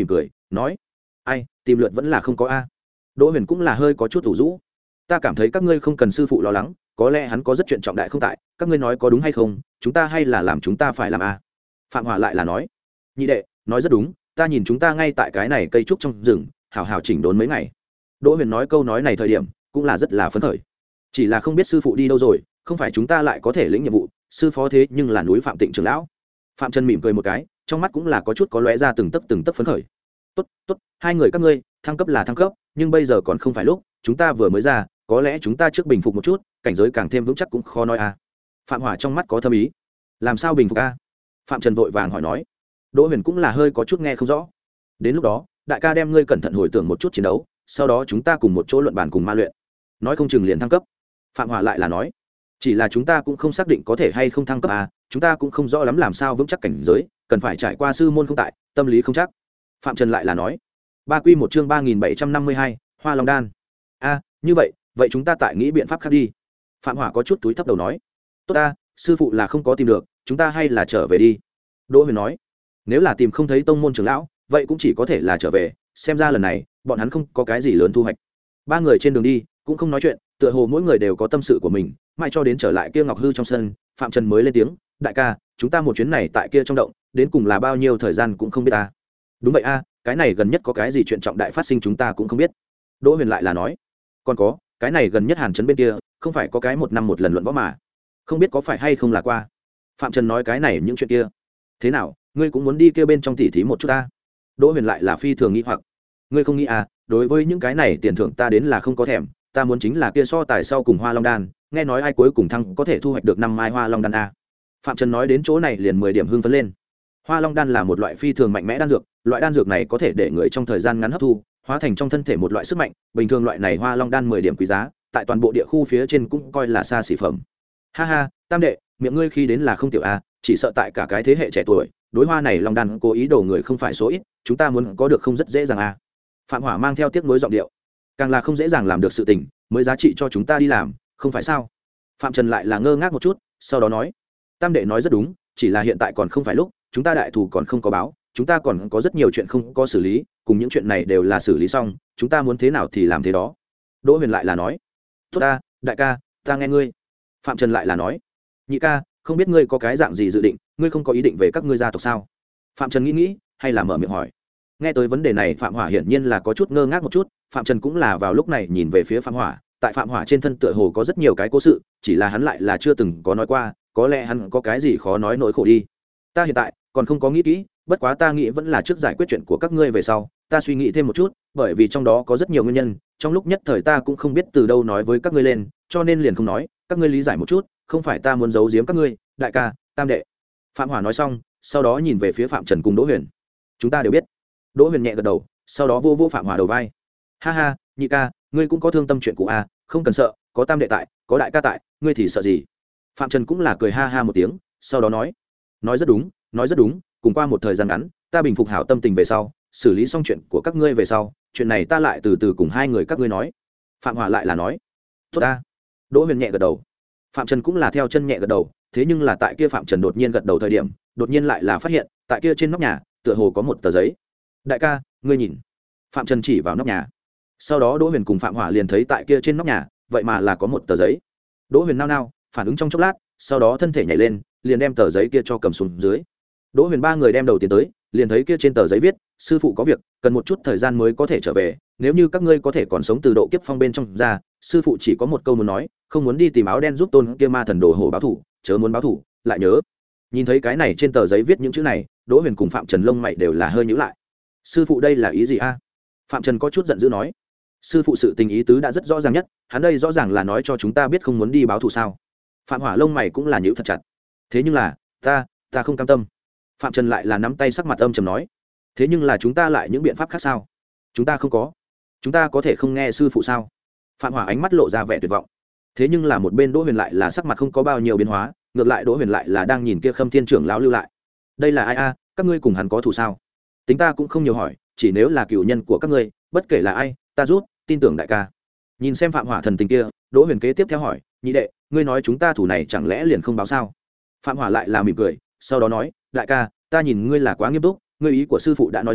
nói ai tìm lượt vẫn là không có a. Đỗ Huyền cũng là hơi có chút thủ rũ. Ta cảm thấy các ngươi không cần sư phụ lo lắng, có lẽ hắn có rất chuyện trọng đại không tại, các ngươi nói có đúng hay không, chúng ta hay là làm chúng ta phải làm a. Phạm Hỏa lại là nói, nhị đệ nói rất đúng, ta nhìn chúng ta ngay tại cái này cây trúc trong rừng hào hào chỉnh đốn mấy ngày. Đỗ Huyền nói câu nói này thời điểm cũng là rất là phấn khởi, chỉ là không biết sư phụ đi đâu rồi, không phải chúng ta lại có thể lĩnh nhiệm vụ, sư phó thế nhưng là núi Phạm Tịnh trưởng lão. Phạm Trần mỉm cười một cái, trong mắt cũng là có chút có lóe ra từng tấc từng tấc phấn khởi. Tốt tốt, hai người các ngươi thăng cấp là thăng cấp, nhưng bây giờ còn không phải lúc, chúng ta vừa mới ra, có lẽ chúng ta trước bình phục một chút, cảnh giới càng thêm vững chắc cũng khó nói a. Phạm Hỏa trong mắt có thâm ý. Làm sao bình phục a? Phạm Trần vội vàng hỏi nói. Đỗ Huyền cũng là hơi có chút nghe không rõ. Đến lúc đó đại ca đem ngươi cẩn thận hồi tưởng một chút chiến đấu, sau đó chúng ta cùng một chỗ luận bàn cùng ma luyện, nói không chừng liền thăng cấp. Phạm Hỏa lại là nói, chỉ là chúng ta cũng không xác định có thể hay không thăng cấp à, chúng ta cũng không rõ lắm làm sao vững chắc cảnh giới, cần phải trải qua sư môn không tại, tâm lý không chắc. Phạm Trần lại là nói, ba quy một chương ba nghìn bảy trăm năm mươi hai, Hoa Long đan. A, như vậy, vậy chúng ta tại nghĩ biện pháp khác đi. Phạm Hỏa có chút túi thấp đầu nói, tốt ta, sư phụ là không có tìm được, chúng ta hay là trở về đi. Đỗ Huyền nói, nếu là tìm không thấy tông môn trưởng lão, vậy cũng chỉ có thể là trở về, xem ra lần này bọn hắn không có cái gì lớn thu hoạch. Ba người trên đường đi cũng không nói chuyện, tựa hồ mỗi người đều có tâm sự của mình, mãi cho đến trở lại kia Ngọc Hư trong sân, Phạm Trần mới lên tiếng, đại ca, chúng ta một chuyến này tại kia trong động, đến cùng là bao nhiêu thời gian cũng không biết ta. Đúng vậy a, cái này gần nhất có cái gì chuyện trọng đại phát sinh chúng ta cũng không biết. Đỗ Huyền lại là nói, còn có, cái này gần nhất Hàn Trấn bên kia, không phải có cái một năm một lần luận võ mà, không biết có phải hay không là qua. Phạm Trần nói cái này những chuyện kia. Thế nào, ngươi cũng muốn đi kia bên trong tỉ thí một chút ta? Đỗ Huyền lại là phi thường nghĩ hoặc, ngươi không nghĩ à, đối với những cái này tiền thưởng ta đến là không có thèm, ta muốn chính là kia so tài sau cùng Hoa Long đan, nghe nói ai cuối cùng thăng có thể thu hoạch được năm mai Hoa Long đan a. Phạm Trần nói đến chỗ này liền mười điểm hưng phấn lên. Hoa Long đan là một loại phi thường mạnh mẽ đan dược, loại đan dược này có thể để người trong thời gian ngắn hấp thu, hóa thành trong thân thể một loại sức mạnh, bình thường loại này Hoa Long đan mười điểm quý giá, tại toàn bộ địa khu phía trên cũng coi là xa xỉ phẩm. Ha ha, Tam đệ, miệng ngươi khi đến là không tiểu a, chỉ sợ tại cả cái thế hệ trẻ tuổi, đối hoa này Long đan cố ý đổ người không phải số ít, chúng ta muốn có được không rất dễ dàng a. Phạm Hỏa mang theo tiếc nuối giọng điệu, càng là không dễ dàng làm được sự tình, mới giá trị cho chúng ta đi làm, không phải sao? Phạm Trần lại là ngơ ngác một chút, sau đó nói, Tam đệ nói rất đúng, chỉ là hiện tại còn không phải lúc, chúng ta đại thù còn không có báo, chúng ta còn có rất nhiều chuyện không có xử lý, cùng những chuyện này đều là xử lý xong, chúng ta muốn thế nào thì làm thế đó. Đỗ Huyền lại là nói, tốt ta, đại ca, ta nghe ngươi. Phạm Trần lại là nói, nhị ca, không biết ngươi có cái dạng gì dự định, ngươi không có ý định về các ngươi gia tộc sao? Phạm Trần nghĩ nghĩ, hay là mở miệng hỏi. Nghe tới vấn đề này, Phạm Hỏa hiển nhiên là có chút ngơ ngác một chút, Phạm Trần cũng là vào lúc này nhìn về phía Phạm Hỏa, tại Phạm Hỏa trên thân tựa hồ có rất nhiều cái cố sự, chỉ là hắn lại là chưa từng có nói qua, có lẽ hắn có cái gì khó nói nỗi khổ đi. Ta hiện tại còn không có nghĩ kỹ, bất quá ta nghĩ vẫn là trước giải quyết chuyện của các ngươi về sau, ta suy nghĩ thêm một chút, bởi vì trong đó có rất nhiều nguyên nhân, trong lúc nhất thời ta cũng không biết từ đâu nói với các ngươi lên, cho nên liền không nói, các ngươi lý giải một chút, không phải ta muốn giấu giếm các ngươi, đại ca, Tam đệ. Phạm Hỏa nói xong, sau đó nhìn về phía Phạm Trần cùng Đỗ Huyền. Chúng ta đều biết. Đỗ Huyền nhẹ gật đầu, sau đó vô vô Phạm Hỏa đầu vai. Ha ha, nhị ca, ngươi cũng có thương tâm chuyện cũ à, không cần sợ, có Tam đệ tại, có đại ca tại, ngươi thì sợ gì? Phạm Trần cũng là cười ha ha một tiếng, sau đó nói, nói rất đúng, nói rất đúng, cùng qua một thời gian ngắn, ta bình phục hảo tâm tình về sau, xử lý xong chuyện của các ngươi về sau, chuyện này ta lại từ từ cùng hai người các ngươi nói. Phạm Hỏa lại là nói, tốt ta. Đỗ Huyền nhẹ gật đầu, Phạm Trần cũng là theo chân nhẹ gật đầu, thế nhưng là tại kia Phạm Trần đột nhiên gật đầu thời điểm, đột nhiên lại là phát hiện, tại kia trên nóc nhà, tựa hồ có một tờ giấy. Đại ca, ngươi nhìn. Phạm Trần chỉ vào nóc nhà. Sau đó Đỗ Huyền cùng Phạm Hỏa liền thấy tại kia trên nóc nhà, vậy mà là có một tờ giấy. Đỗ Huyền nao nao, phản ứng trong chốc lát, sau đó thân thể nhảy lên, liền đem tờ giấy kia cho cầm xuống dưới. Đỗ Huyền ba người đem đầu tiến tới, liền thấy kia trên tờ giấy viết, sư phụ có việc, cần một chút thời gian mới có thể trở về, nếu như các ngươi có thể còn sống từ độ kiếp phong bên trong ra, sư phụ chỉ có một câu muốn nói, không muốn đi tìm áo đen giúp tôn kia ma thần đồ hổ báo thủ, chớ muốn báo thủ, lại nhớ. Nhìn thấy cái này trên tờ giấy viết những chữ này, Đỗ Huyền cùng Phạm Trần lông mày đều là hơi nhíu lại. Sư phụ đây là ý gì a? Phạm Trần có chút giận dữ nói, sư phụ sự tình ý tứ đã rất rõ ràng nhất, hắn đây rõ ràng là nói cho chúng ta biết không muốn đi báo thù sao? Phạm Hỏa lông mày cũng là nhíu thật chặt. Thế nhưng là, ta, ta không cam tâm. Phạm Trần lại là nắm tay sắc mặt âm trầm nói, thế nhưng là chúng ta lại những biện pháp khác sao? Chúng ta không có. Chúng ta có thể không nghe sư phụ sao? Phạm Hỏa ánh mắt lộ ra vẻ tuyệt vọng. Thế nhưng là một bên Đỗ Huyền lại là sắc mặt không có bao nhiêu biến hóa, ngược lại Đỗ Huyền lại là đang nhìn kia Khâm Thiên trưởng lão lưu lại. Đây là ai a? Các ngươi cùng hắn có thù sao? Tính ta cũng không nhiều hỏi, chỉ nếu là cửu nhân của các ngươi, bất kể là ai, ta rút, tin tưởng đại ca. Nhìn xem Phạm Hỏa thần tình kia, Đỗ Huyền kế tiếp theo hỏi, nhị đệ, ngươi nói chúng ta thù này chẳng lẽ liền không báo sao? Phạm Hỏa lại là mỉm cười, sau đó nói, đại ca, ta nhìn ngươi là quá nghiêm túc, ngươi ý của sư phụ đã nói rõ,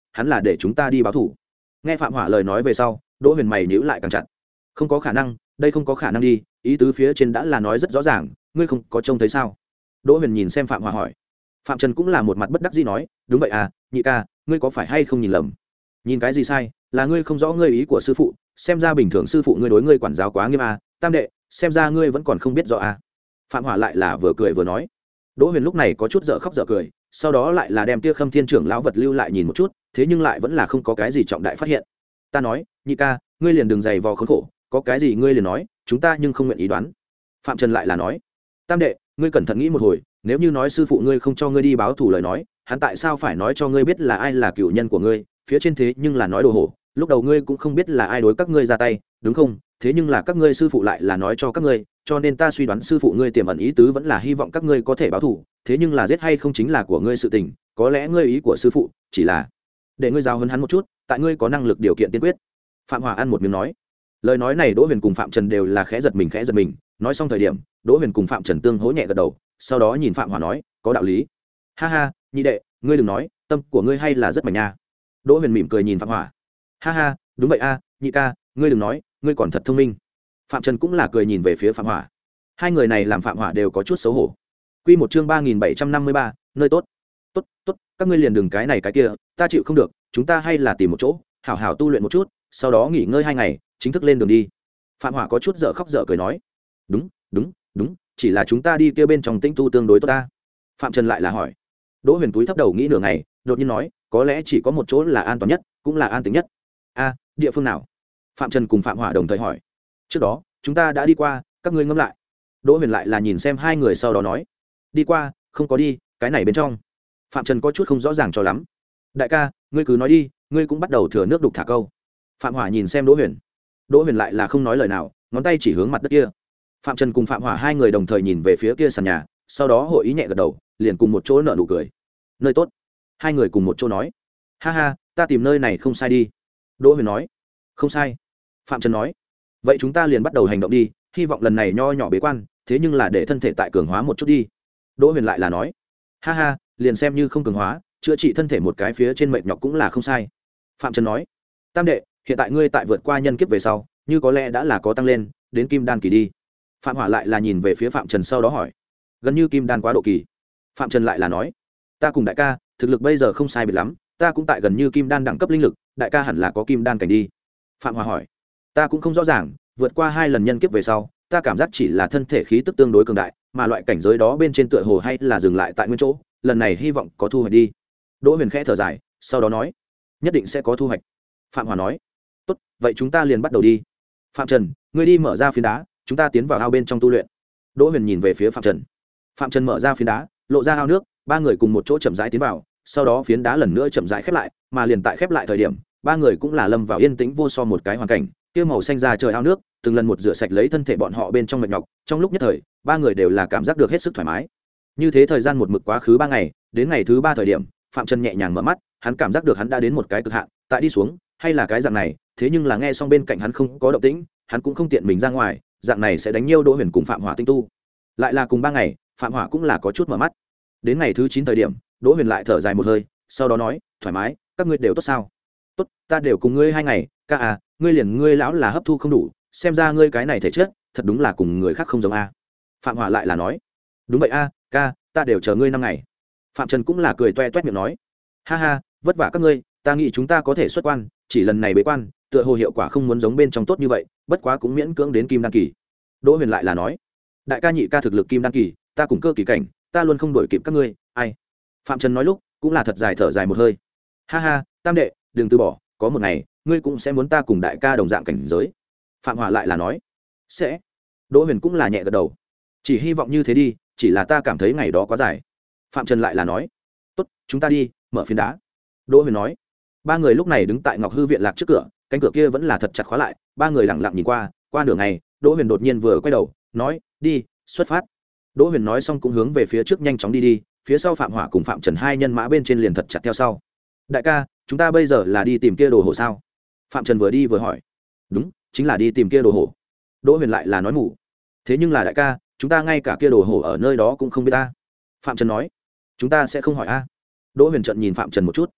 hắn là để chúng ta đi báo thủ. Nghe Phạm Hỏa lời nói về sau, Đỗ Huyền mày nhíu lại càng chặt. Không có khả năng, đây không có khả năng đi, ý tứ phía trên đã là nói rất rõ ràng, ngươi không có trông thấy sao? Đỗ Huyền nhìn xem Phạm Hỏa hỏi. Phạm Trần cũng là một mặt bất đắc dĩ nói, đúng vậy à, nhị ca, ngươi có phải hay không nhìn lầm? Nhìn cái gì sai, là ngươi không rõ ngươi ý của sư phụ, xem ra bình thường sư phụ ngươi đối ngươi quản giáo quá nghiêm à, tam đệ, xem ra ngươi vẫn còn không biết rõ à. Phạm Hỏa lại là vừa cười vừa nói. Đỗ Huyền lúc này có chút dở khóc dở cười, sau đó lại là đem Tia Khâm Thiên trưởng lão vật lưu lại nhìn một chút, thế nhưng lại vẫn là không có cái gì trọng đại phát hiện. Ta nói, nhị ca, ngươi liền đừng dày vò khốn khổ, có cái gì ngươi liền nói, chúng ta nhưng không nguyện ý đoán. Phạm Trần lại là nói, tam đệ, ngươi cẩn thận nghĩ một hồi, nếu như nói sư phụ ngươi không cho ngươi đi báo thù lời nói, hắn tại sao phải nói cho ngươi biết là ai là cựu nhân của ngươi, phía trên thế nhưng là nói đồ hổ, lúc đầu ngươi cũng không biết là ai đối các ngươi ra tay, đúng không? Thế nhưng là các ngươi sư phụ lại là nói cho các ngươi, cho nên ta suy đoán sư phụ ngươi tiềm ẩn ý tứ vẫn là hy vọng các ngươi có thể báo thù, thế nhưng là giết hay không chính là của ngươi sự tình, có lẽ ngươi ý của sư phụ chỉ là để ngươi giáo huấn hắn một chút, tại ngươi có năng lực điều kiện tiên quyết. Phạm Hỏa ăn một miếng nói. Lời nói này Đỗ Huyền cùng Phạm Trần đều là khẽ giật mình khẽ giật mình, nói xong thời điểm, Đỗ Huyền cùng Phạm Trần tương hỗ nhẹ gật đầu, sau đó nhìn Phạm Hỏa nói, có đạo lý. Ha ha, nhị đệ, ngươi đừng nói, tâm của ngươi hay là rất mạnh nha. Đỗ Huyền mỉm cười nhìn Phạm Hỏa. Ha ha, đúng vậy a, nhị ca, ngươi đừng nói, ngươi còn thật thông minh. Phạm Trần cũng là cười nhìn về phía Phạm Hỏa. Hai người này làm Phạm Hỏa đều có chút xấu hổ. Quy một chương ba nghìn bảy trăm năm mươi ba, nơi tốt. Tốt, tốt, các ngươi liền đừng cái này cái kia, ta chịu không được, chúng ta hay là tìm một chỗ, hảo hảo tu luyện một chút, sau đó nghỉ ngơi hai ngày, chính thức lên đường đi. Phạm Hỏa có chút dở khóc dở cười nói. Đúng, đúng, đúng, chỉ là chúng ta đi kia bên trong tĩnh tu tương đối tốt ta. Phạm Trần lại là hỏi. Đỗ Huyền túi thấp đầu nghĩ nửa ngày, đột nhiên nói, có lẽ chỉ có một chỗ là an toàn nhất, cũng là an tĩnh nhất. A, địa phương nào? Phạm Trần cùng Phạm Hỏa đồng thời hỏi. Trước đó, chúng ta đã đi qua, các ngươi ngẫm lại. Đỗ Huyền lại là nhìn xem hai người sau đó nói. Đi qua, không có đi, cái này bên trong. Phạm Trần có chút không rõ ràng cho lắm. Đại ca, ngươi cứ nói đi, ngươi cũng bắt đầu thừa nước đục thả câu. Phạm Hỏa nhìn xem Đỗ Huyền. Đỗ Huyền lại là không nói lời nào, ngón tay chỉ hướng mặt đất kia. Phạm Trần cùng Phạm Hỏa hai người đồng thời nhìn về phía kia sàn nhà, sau đó hội ý nhẹ gật đầu, liền cùng một chỗ nở nụ cười. Nơi tốt. Hai người cùng một chỗ nói. Ha ha, ta tìm nơi này không sai đi. Đỗ Huyền nói. Không sai. Phạm Trần nói. Vậy chúng ta liền bắt đầu hành động đi, hy vọng lần này nho nhỏ bế quan, thế nhưng là để thân thể tại cường hóa một chút đi. Đỗ Huyền lại là nói. Ha ha, liền xem như không cường hóa, chữa trị thân thể một cái phía trên mệt nhọc cũng là không sai. Phạm Trần nói. Tam đệ, hiện tại ngươi tại vượt qua nhân kiếp về sau, như có lẽ đã là có tăng lên, đến kim đan kỳ đi. Phạm Hỏa lại là nhìn về phía Phạm Trần sau đó hỏi. Gần như kim đan quá độ kỳ. Phạm Trần lại là nói. Ta cùng đại ca, thực lực bây giờ không sai biệt lắm, ta cũng tại gần như kim đan đẳng cấp linh lực, đại ca hẳn là có kim đan cảnh đi. Phạm Hỏa hỏi. Ta cũng không rõ ràng, vượt qua hai lần nhân kiếp về sau, ta cảm giác chỉ là thân thể khí tức tương đối cường đại, mà loại cảnh giới đó bên trên tựa hồ hay là dừng lại tại nguyên chỗ, lần này hy vọng có thu hoạch đi. Đỗ Huyền khẽ thở dài, sau đó nói. Nhất định sẽ có thu hoạch. Phạm Hỏa nói. Tốt, vậy chúng ta liền bắt đầu đi. Phạm Trần, ngươi đi mở ra phiến đá, chúng ta tiến vào ao bên trong tu luyện. Đỗ Huyền nhìn về phía Phạm Trần. Phạm Trần mở ra phiến đá, lộ ra ao nước, ba người cùng một chỗ chậm rãi tiến vào, sau đó phiến đá lần nữa chậm rãi khép lại, mà liền tại khép lại thời điểm, ba người cũng là lâm vào yên tĩnh vô so một cái hoàn cảnh, kia màu xanh ra trời ao nước, từng lần một rửa sạch lấy thân thể bọn họ bên trong mệt nhọc, trong lúc nhất thời, ba người đều là cảm giác được hết sức thoải mái. Như thế thời gian một mực quá khứ ba ngày, đến ngày thứ ba thời điểm, Phạm Trần nhẹ nhàng mở mắt, hắn cảm giác được hắn đã đến một cái cực hạn, tại đi xuống, hay là cái dạng này, thế nhưng là nghe xong bên cạnh hắn không có động tĩnh, hắn cũng không tiện mình ra ngoài, dạng này sẽ đánh nhiêu Đỗ Huyền cùng Phạm Hỏa tinh tu. Lại là cùng ba ngày, Phạm Hỏa cũng là có chút mở mắt. Đến ngày thứ chín thời điểm, Đỗ Huyền lại thở dài một hơi, sau đó nói, thoải mái, các ngươi đều tốt sao? Tốt, ta đều cùng ngươi hai ngày, ca à, ngươi liền ngươi lão là hấp thu không đủ, xem ra ngươi cái này thể chất, thật đúng là cùng người khác không giống a. Phạm Hỏa lại là nói, đúng vậy a, ca, ta đều chờ ngươi năm ngày. Phạm Trần cũng là cười toe toét miệng nói, ha ha, vất vả các ngươi, ta nghĩ chúng ta có thể xuất quan, chỉ lần này bế quan, tựa hồ hiệu quả không muốn giống bên trong tốt như vậy, bất quá cũng miễn cưỡng đến kim đan kỳ. Đỗ Huyền lại là nói, đại ca nhị ca thực lực kim đan kỳ, ta cùng cơ kỳ cảnh, ta luôn không đuổi kịp các ngươi, ai. Phạm Trần nói lúc cũng là thật dài thở dài một hơi, ha ha, tam đệ, đừng từ bỏ, có một ngày ngươi cũng sẽ muốn ta cùng đại ca đồng dạng cảnh giới. Phạm Hỏa lại là nói, sẽ. Đỗ Huyền cũng là nhẹ gật đầu, chỉ hy vọng như thế đi, chỉ là ta cảm thấy ngày đó quá dài. Phạm Trần lại là nói, tốt, chúng ta đi mở phiến đá. Đỗ Huyền nói. Ba người lúc này đứng tại Ngọc Hư viện lạc trước cửa, cánh cửa kia vẫn là thật chặt khóa lại, ba người lặng lặng nhìn qua, qua nửa ngày, Đỗ Huyền đột nhiên vừa quay đầu, nói, đi, xuất phát. Đỗ Huyền nói xong cũng hướng về phía trước nhanh chóng đi đi, phía sau Phạm Hỏa cùng Phạm Trần hai nhân mã bên trên liền thật chặt theo sau. Đại ca, chúng ta bây giờ là đi tìm kia đồ hổ sao? Phạm Trần vừa đi vừa hỏi. Đúng, chính là đi tìm kia đồ hổ. Đỗ Huyền lại là nói mù. Thế nhưng là đại ca, chúng ta ngay cả kia đồ hổ ở nơi đó cũng không biết ta. Phạm Trần nói. Chúng ta sẽ không hỏi a. Đỗ Huyền trợn nhìn Phạm Trần một chút.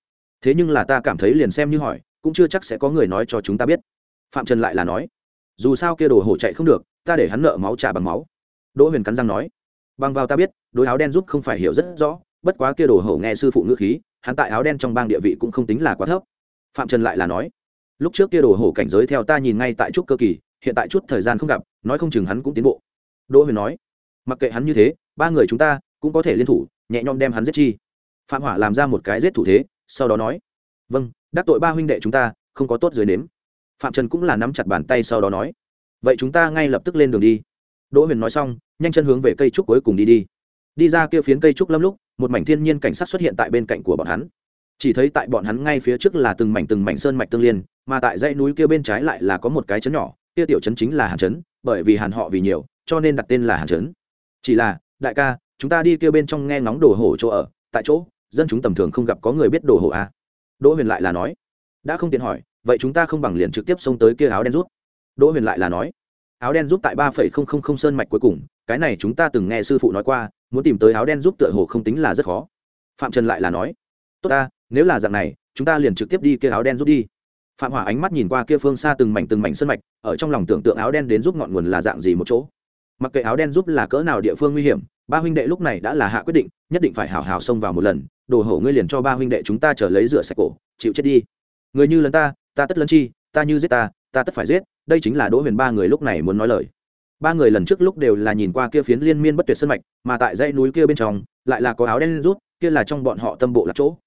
thế nhưng là ta cảm thấy liền xem như hỏi cũng chưa chắc sẽ có người nói cho chúng ta biết. Phạm Trần lại là nói, dù sao kia đồ hổ chạy không được, ta để hắn nợ máu trả bằng máu. Đỗ Huyền cắn răng nói, bằng vào ta biết đối áo đen giúp không phải hiểu rất rõ, bất quá kia đồ hổ nghe sư phụ ngữ khí, hắn tại áo đen trong bang địa vị cũng không tính là quá thấp. Phạm Trần lại là nói, lúc trước kia đồ hổ cảnh giới theo ta nhìn ngay tại trúc cơ kỳ, hiện tại chút thời gian không gặp, nói không chừng hắn cũng tiến bộ. Đỗ Huyền nói, mặc kệ hắn như thế, ba người chúng ta cũng có thể liên thủ nhẹ nhõm đem hắn giết chi. Phạm Hỏa làm ra một cái giết thủ thế, sau đó nói, vâng, đắc tội ba huynh đệ chúng ta không có tốt dưới nếm. Phạm Trần cũng là nắm chặt bàn tay sau đó nói, vậy chúng ta ngay lập tức lên đường đi. Đỗ Huyền nói xong nhanh chân hướng về cây trúc cuối cùng đi đi đi ra kia phiến cây trúc lâm lúc một mảnh thiên nhiên cảnh sát xuất hiện tại bên cạnh của bọn hắn. Chỉ thấy tại bọn hắn ngay phía trước là từng mảnh từng mảnh sơn mạch tương liên, mà tại dãy núi kia bên trái lại là có một cái trấn nhỏ, kia tiểu trấn chính là Hàn trấn, bởi vì Hàn họ vì nhiều cho nên đặt tên là Hàn trấn. Chỉ là đại ca, chúng ta đi kia bên trong nghe ngóng đồ hổ chỗ ở, tại chỗ dân chúng tầm thường không gặp có người biết đồ hổ à. Đỗ Huyền lại là nói, đã không tiện hỏi, vậy chúng ta không bằng liền trực tiếp xông tới kia áo đen rút. Đỗ Huyền lại là nói, áo đen giúp tại ba phẩy không không không sơn mạch cuối cùng, cái này chúng ta từng nghe sư phụ nói qua, muốn tìm tới áo đen giúp tựa hồ không tính là rất khó. Phạm Trần lại là nói, tốt ta, nếu là dạng này chúng ta liền trực tiếp đi kia áo đen giúp đi. Phạm Hỏa ánh mắt nhìn qua kia phương xa từng mảnh từng mảnh sơn mạch, ở trong lòng tưởng tượng áo đen đến giúp ngọn nguồn là dạng gì một chỗ. Mặc kệ áo đen giúp là cỡ nào địa phương nguy hiểm, ba huynh đệ lúc này đã là hạ quyết định, nhất định phải hào hào xông vào một lần. Đồ hổ ngươi liền cho ba huynh đệ chúng ta trở lấy rửa sạch cổ, chịu chết đi. Người như lần ta, ta tất lấn chi, ta như giết ta, ta tất phải giết. Đây chính là Đỗ Huyền ba người lúc này muốn nói lời. Ba người lần trước lúc đều là nhìn qua kia phiến liên miên bất tuyệt sơn mạch, mà tại dãy núi kia bên trong lại là có áo đen rút, kia là trong bọn họ tâm bộ là chỗ,